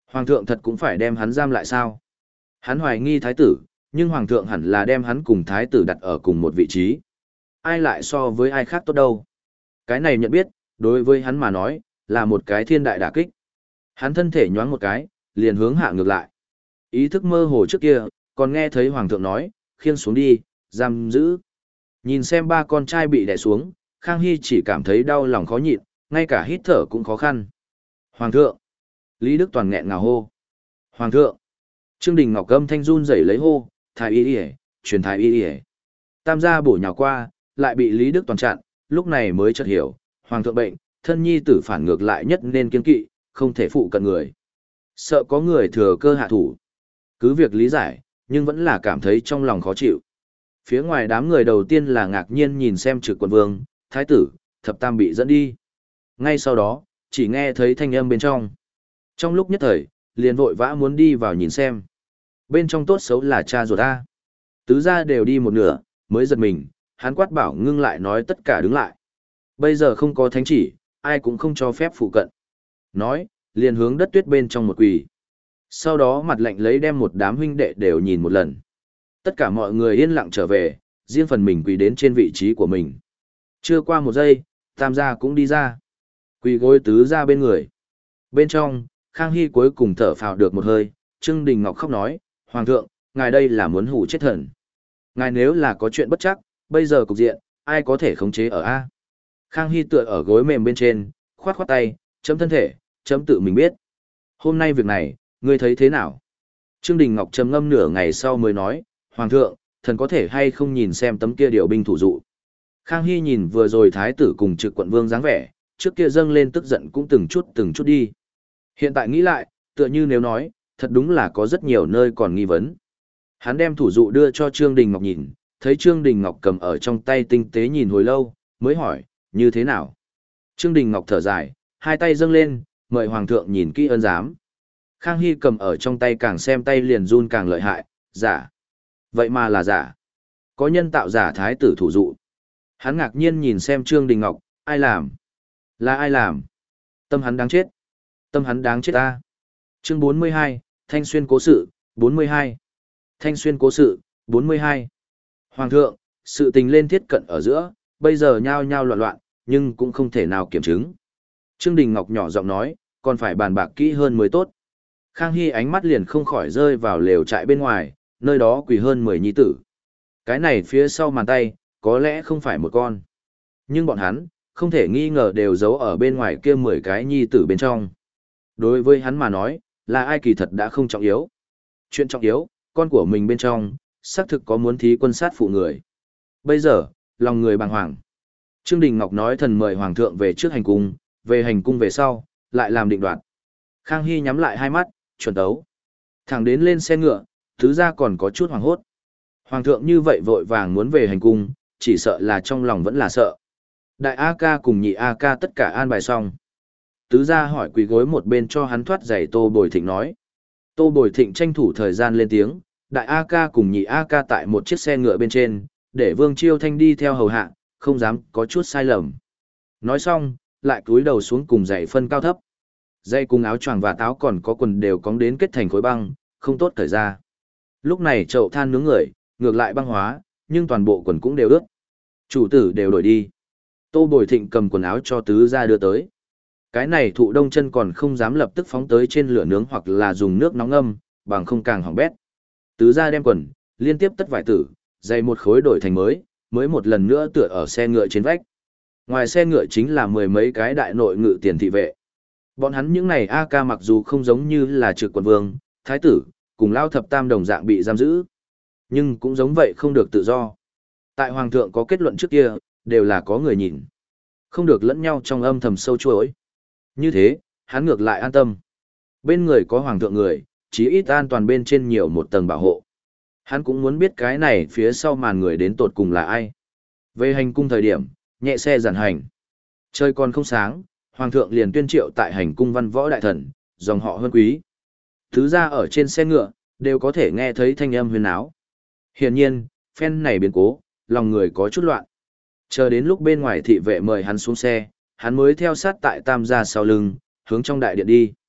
Hoàng thượng thật cũng phải đem hắn giam lại sao? Hắn hoài nghi thái tử, nhưng hoàng thượng hẳn là đem hắn cùng thái tử đặt ở cùng một vị trí. Ai lại so với ai khác tốt đâu? Cái này nhận biết, đối với hắn mà nói, là một cái thiên đại đả kích. Hắn thân thể nhoáng một cái, liền hướng hạ ngược lại. Ý thức mơ hồ trước kia, còn nghe thấy hoàng thượng nói, khiêng xuống đi, giam giữ. Nhìn xem ba con trai bị đè xuống, Khang Hy chỉ cảm thấy đau lòng khó nhịn, ngay cả hít thở cũng khó khăn. Hoàng thượng! Lý Đức Toàn nghẹn ngào hô. Hoàng thượng! Trương Đình Ngọc âm thanh run rẩy lấy hô, thái y y, truyền thái y y. Tam gia bổ nhào qua, lại bị Lý Đức Toàn chặn, lúc này mới chợt hiểu, hoàng thượng bệnh, thân nhi tử phản ngược lại nhất nên kiên kỵ, không thể phụ cận người. Sợ có người thừa cơ hạ thủ. Cứ việc lý giải, nhưng vẫn là cảm thấy trong lòng khó chịu. Phía ngoài đám người đầu tiên là ngạc nhiên nhìn xem Trực Quận Vương, thái tử, thập tam bị dẫn đi. Ngay sau đó, chỉ nghe thấy thanh âm bên trong. Trong lúc nhất thời, liền vội vã muốn đi vào nhìn xem. Bên trong tốt xấu là cha ruột ta. Tứ gia đều đi một nửa, mới giật mình, hắn quát bảo ngưng lại nói tất cả đứng lại. Bây giờ không có thánh chỉ, ai cũng không cho phép phụ cận. Nói, liền hướng đất tuyết bên trong một quỳ. Sau đó mặt lạnh lấy đem một đám huynh đệ đều nhìn một lần. Tất cả mọi người yên lặng trở về, riêng phần mình quỳ đến trên vị trí của mình. Chưa qua một giây, tam gia cũng đi ra. Quỳ gối tứ gia bên người. Bên trong, Khang Hy cuối cùng thở phào được một hơi, Trương Đình Ngọc khóc nói, Hoàng thượng, ngài đây là muốn hủ chết thần. Ngài nếu là có chuyện bất chắc, bây giờ cục diện, ai có thể khống chế ở A. Khang Hy tựa ở gối mềm bên trên, khoát khoát tay, chấm thân thể, chấm tự mình biết. Hôm nay việc này, ngươi thấy thế nào? Trương Đình Ngọc trầm ngâm nửa ngày sau mới nói, Hoàng thượng, thần có thể hay không nhìn xem tấm kia điều binh thủ dụ. Khang Hy nhìn vừa rồi thái tử cùng Trực Quận Vương dáng vẻ, trước kia dâng lên tức giận cũng từng chút từng chút đi. Hiện tại nghĩ lại, tựa như nếu nói, thật đúng là có rất nhiều nơi còn nghi vấn. Hắn đem thủ dụ đưa cho Trương Đình Ngọc nhìn, thấy Trương Đình Ngọc cầm ở trong tay tinh tế nhìn hồi lâu, mới hỏi, như thế nào? Trương Đình Ngọc thở dài, hai tay dâng lên, mời Hoàng thượng nhìn kỹ ơn giám. Khang Hy cầm ở trong tay càng xem tay liền run càng lợi hại, giả. Vậy mà là giả. Có nhân tạo giả thái tử thủ dụ. Hắn ngạc nhiên nhìn xem Trương Đình Ngọc, ai làm? Là ai làm? Tâm hắn đáng chết. Tâm hắn đáng chết ta. Chương bốn mươi hai, Thanh Xuyên cố sự, bốn mươi hai. Thanh Xuyên cố sự, bốn mươi hai. Hoàng thượng, sự tình lên thiết cận ở giữa, bây giờ nhao nhao loạn loạn, nhưng cũng không thể nào kiểm chứng. Trương Đình Ngọc nhỏ giọng nói, còn phải bàn bạc kỹ hơn mới tốt. Khang Hy ánh mắt liền không khỏi rơi vào lều trại bên ngoài, nơi đó quỳ hơn mười nhi tử. Cái này phía sau màn tay, có lẽ không phải một con. Nhưng bọn hắn, không thể nghi ngờ đều giấu ở bên ngoài kia mười cái nhi tử bên trong. Đối với hắn mà nói, là ai kỳ thật đã không trọng yếu. Chuyện trọng yếu, con của mình bên trong, xác thực có muốn thí quân sát phụ người. Bây giờ, lòng người bàng hoàng. Trương Đình Ngọc nói thần mời Hoàng thượng về trước hành cung, về hành cung về sau, lại làm định đoạt. Khang Hy nhắm lại hai mắt, chuẩn tấu. Thẳng đến lên xe ngựa, thứ ra còn có chút hoảng hốt. Hoàng thượng như vậy vội vàng muốn về hành cung, chỉ sợ là trong lòng vẫn là sợ. Đại A ca cùng nhị A ca tất cả an bài xong. Tứ gia hỏi quỳ gối một bên cho hắn thoát giày Tô Bồi Thịnh nói. Tô Bồi Thịnh tranh thủ thời gian lên tiếng, đại A ca cùng nhị A ca tại một chiếc xe ngựa bên trên, để Vương Chiêu Thanh đi theo hầu hạ, không dám có chút sai lầm. Nói xong, lại cúi đầu xuống cùng giày phân cao thấp. Giày cùng áo choàng và táo còn có quần đều cóng đến kết thành khối băng, không tốt cởi ra. Lúc này chậu than nướng người, ngược lại băng hóa, nhưng toàn bộ quần cũng đều ướt. Chủ tử đều đổi đi. Tô Bồi Thịnh cầm quần áo cho tứ gia đưa tới. Cái này thụ đông chân còn không dám lập tức phóng tới trên lửa nướng hoặc là dùng nước nóng ngâm, bằng không càng hỏng bét. Tứ gia đem quần, liên tiếp tất vải tử, dày một khối đổi thành mới, mới một lần nữa tựa ở xe ngựa trên vách. Ngoài xe ngựa chính là mười mấy cái đại nội ngự tiền thị vệ. Bọn hắn những này A ca mặc dù không giống như là Trực Quận Vương, thái tử, cùng lao thập tam đồng dạng bị giam giữ, nhưng cũng giống vậy không được tự do. Tại Hoàng thượng có kết luận trước kia, đều là có người nhìn. Không được lẫn nhau trong âm thầm sâu chuỗi. Như thế, hắn ngược lại an tâm. Bên người có Hoàng thượng người, chí ít an toàn bên trên nhiều một tầng bảo hộ. Hắn cũng muốn biết cái này phía sau màn người đến tột cùng là ai. Về hành cung thời điểm, nhẹ xe giản hành. Trời còn không sáng, Hoàng thượng liền tuyên triệu tại hành cung văn võ đại thần, dòng họ hơn quý. Thứ ra ở trên xe ngựa, đều có thể nghe thấy thanh âm huyền áo. Hiển nhiên, phen này biến cố, lòng người có chút loạn. Chờ đến lúc bên ngoài thị vệ mời hắn xuống xe, hắn mới theo sát tại tam gia sau lưng, hướng trong đại điện đi.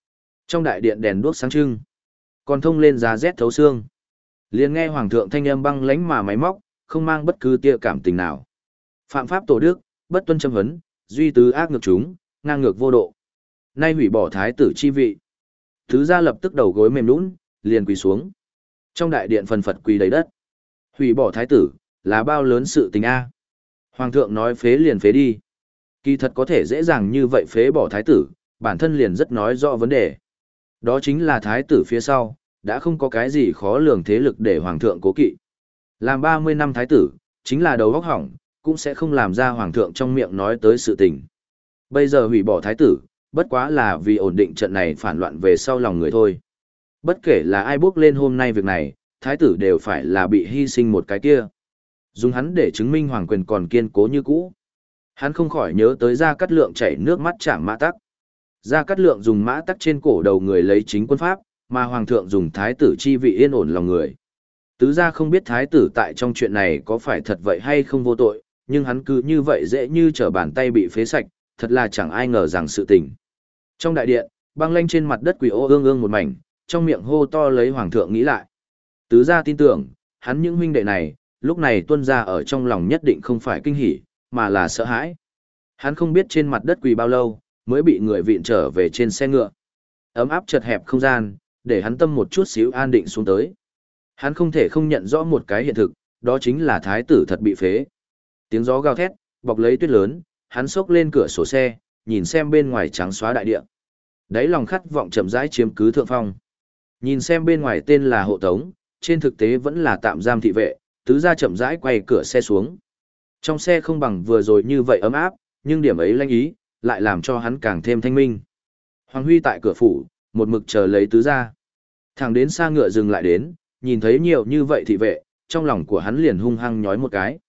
Trong đại điện đèn đuốc sáng trưng, còn thông lên giá rét thấu xương. Liền nghe hoàng thượng thanh âm băng lãnh mà máy móc, không mang bất cứ tia cảm tình nào. Phạm pháp tổ đức, bất tuân châm huấn, duy tứ ác ngược chúng, ngang ngược vô độ. Nay hủy bỏ thái tử chi vị. Thứ gia lập tức đầu gối mềm nhũn, liền quỳ xuống. Trong đại điện phần phật quỳ đầy đất. Hủy bỏ thái tử, là bao lớn sự tình a. Hoàng thượng nói phế liền phế đi. Kỳ thật có thể dễ dàng như vậy phế bỏ thái tử, bản thân liền rất nói rõ vấn đề. Đó chính là thái tử phía sau, đã không có cái gì khó lường thế lực để hoàng thượng cố kỵ. Làm ba mươi năm thái tử, chính là đầu óc hỏng, cũng sẽ không làm ra hoàng thượng trong miệng nói tới sự tình. Bây giờ hủy bỏ thái tử, bất quá là vì ổn định trận này phản loạn về sau lòng người thôi. Bất kể là ai bước lên hôm nay việc này, thái tử đều phải là bị hy sinh một cái kia. Dùng hắn để chứng minh hoàng quyền còn kiên cố như cũ. Hắn không khỏi nhớ tới Gia Cát Lượng chảy nước mắt chạm mã tắc. Gia Cát Lượng dùng mã tắc trên cổ đầu người lấy chính quân pháp, mà hoàng thượng dùng thái tử chi vị yên ổn lòng người. Tứ gia không biết thái tử tại trong chuyện này có phải thật vậy hay không vô tội, nhưng hắn cứ như vậy dễ như trở bàn tay bị phế sạch, thật là chẳng ai ngờ rằng sự tình. Trong đại điện, băng lanh trên mặt đất quỳ ô ương ương một mảnh, trong miệng hô to lấy hoàng thượng nghĩ lại. Tứ gia tin tưởng, hắn những huynh đệ này, lúc này tuân ra ở trong lòng nhất định không phải kinh hỉ, mà là sợ hãi. Hắn không biết trên mặt đất quỳ bao lâu, mới bị người vịn trở về trên xe ngựa. Ấm áp chật hẹp không gian, để hắn tâm một chút xíu an định xuống tới. Hắn không thể không nhận rõ một cái hiện thực, đó chính là thái tử thật bị phế. Tiếng gió gào thét, bọc lấy tuyết lớn, hắn xốc lên cửa sổ xe, nhìn xem bên ngoài trắng xóa đại địa. Đáy lòng khát vọng chậm rãi chiếm cứ thượng phong. Nhìn xem bên ngoài tên là hộ tống, trên thực tế vẫn là tạm giam thị vệ, tứ gia chậm rãi quay cửa xe xuống. Trong xe không bằng vừa rồi như vậy ấm áp, nhưng điểm ấy lanh ý, lại làm cho hắn càng thêm thanh minh. Hoàng Huy tại cửa phủ, một mực chờ lấy tứ gia. Thẳng đến xa ngựa dừng lại đến, nhìn thấy nhiều như vậy thị vệ, trong lòng của hắn liền hung hăng nhói một cái.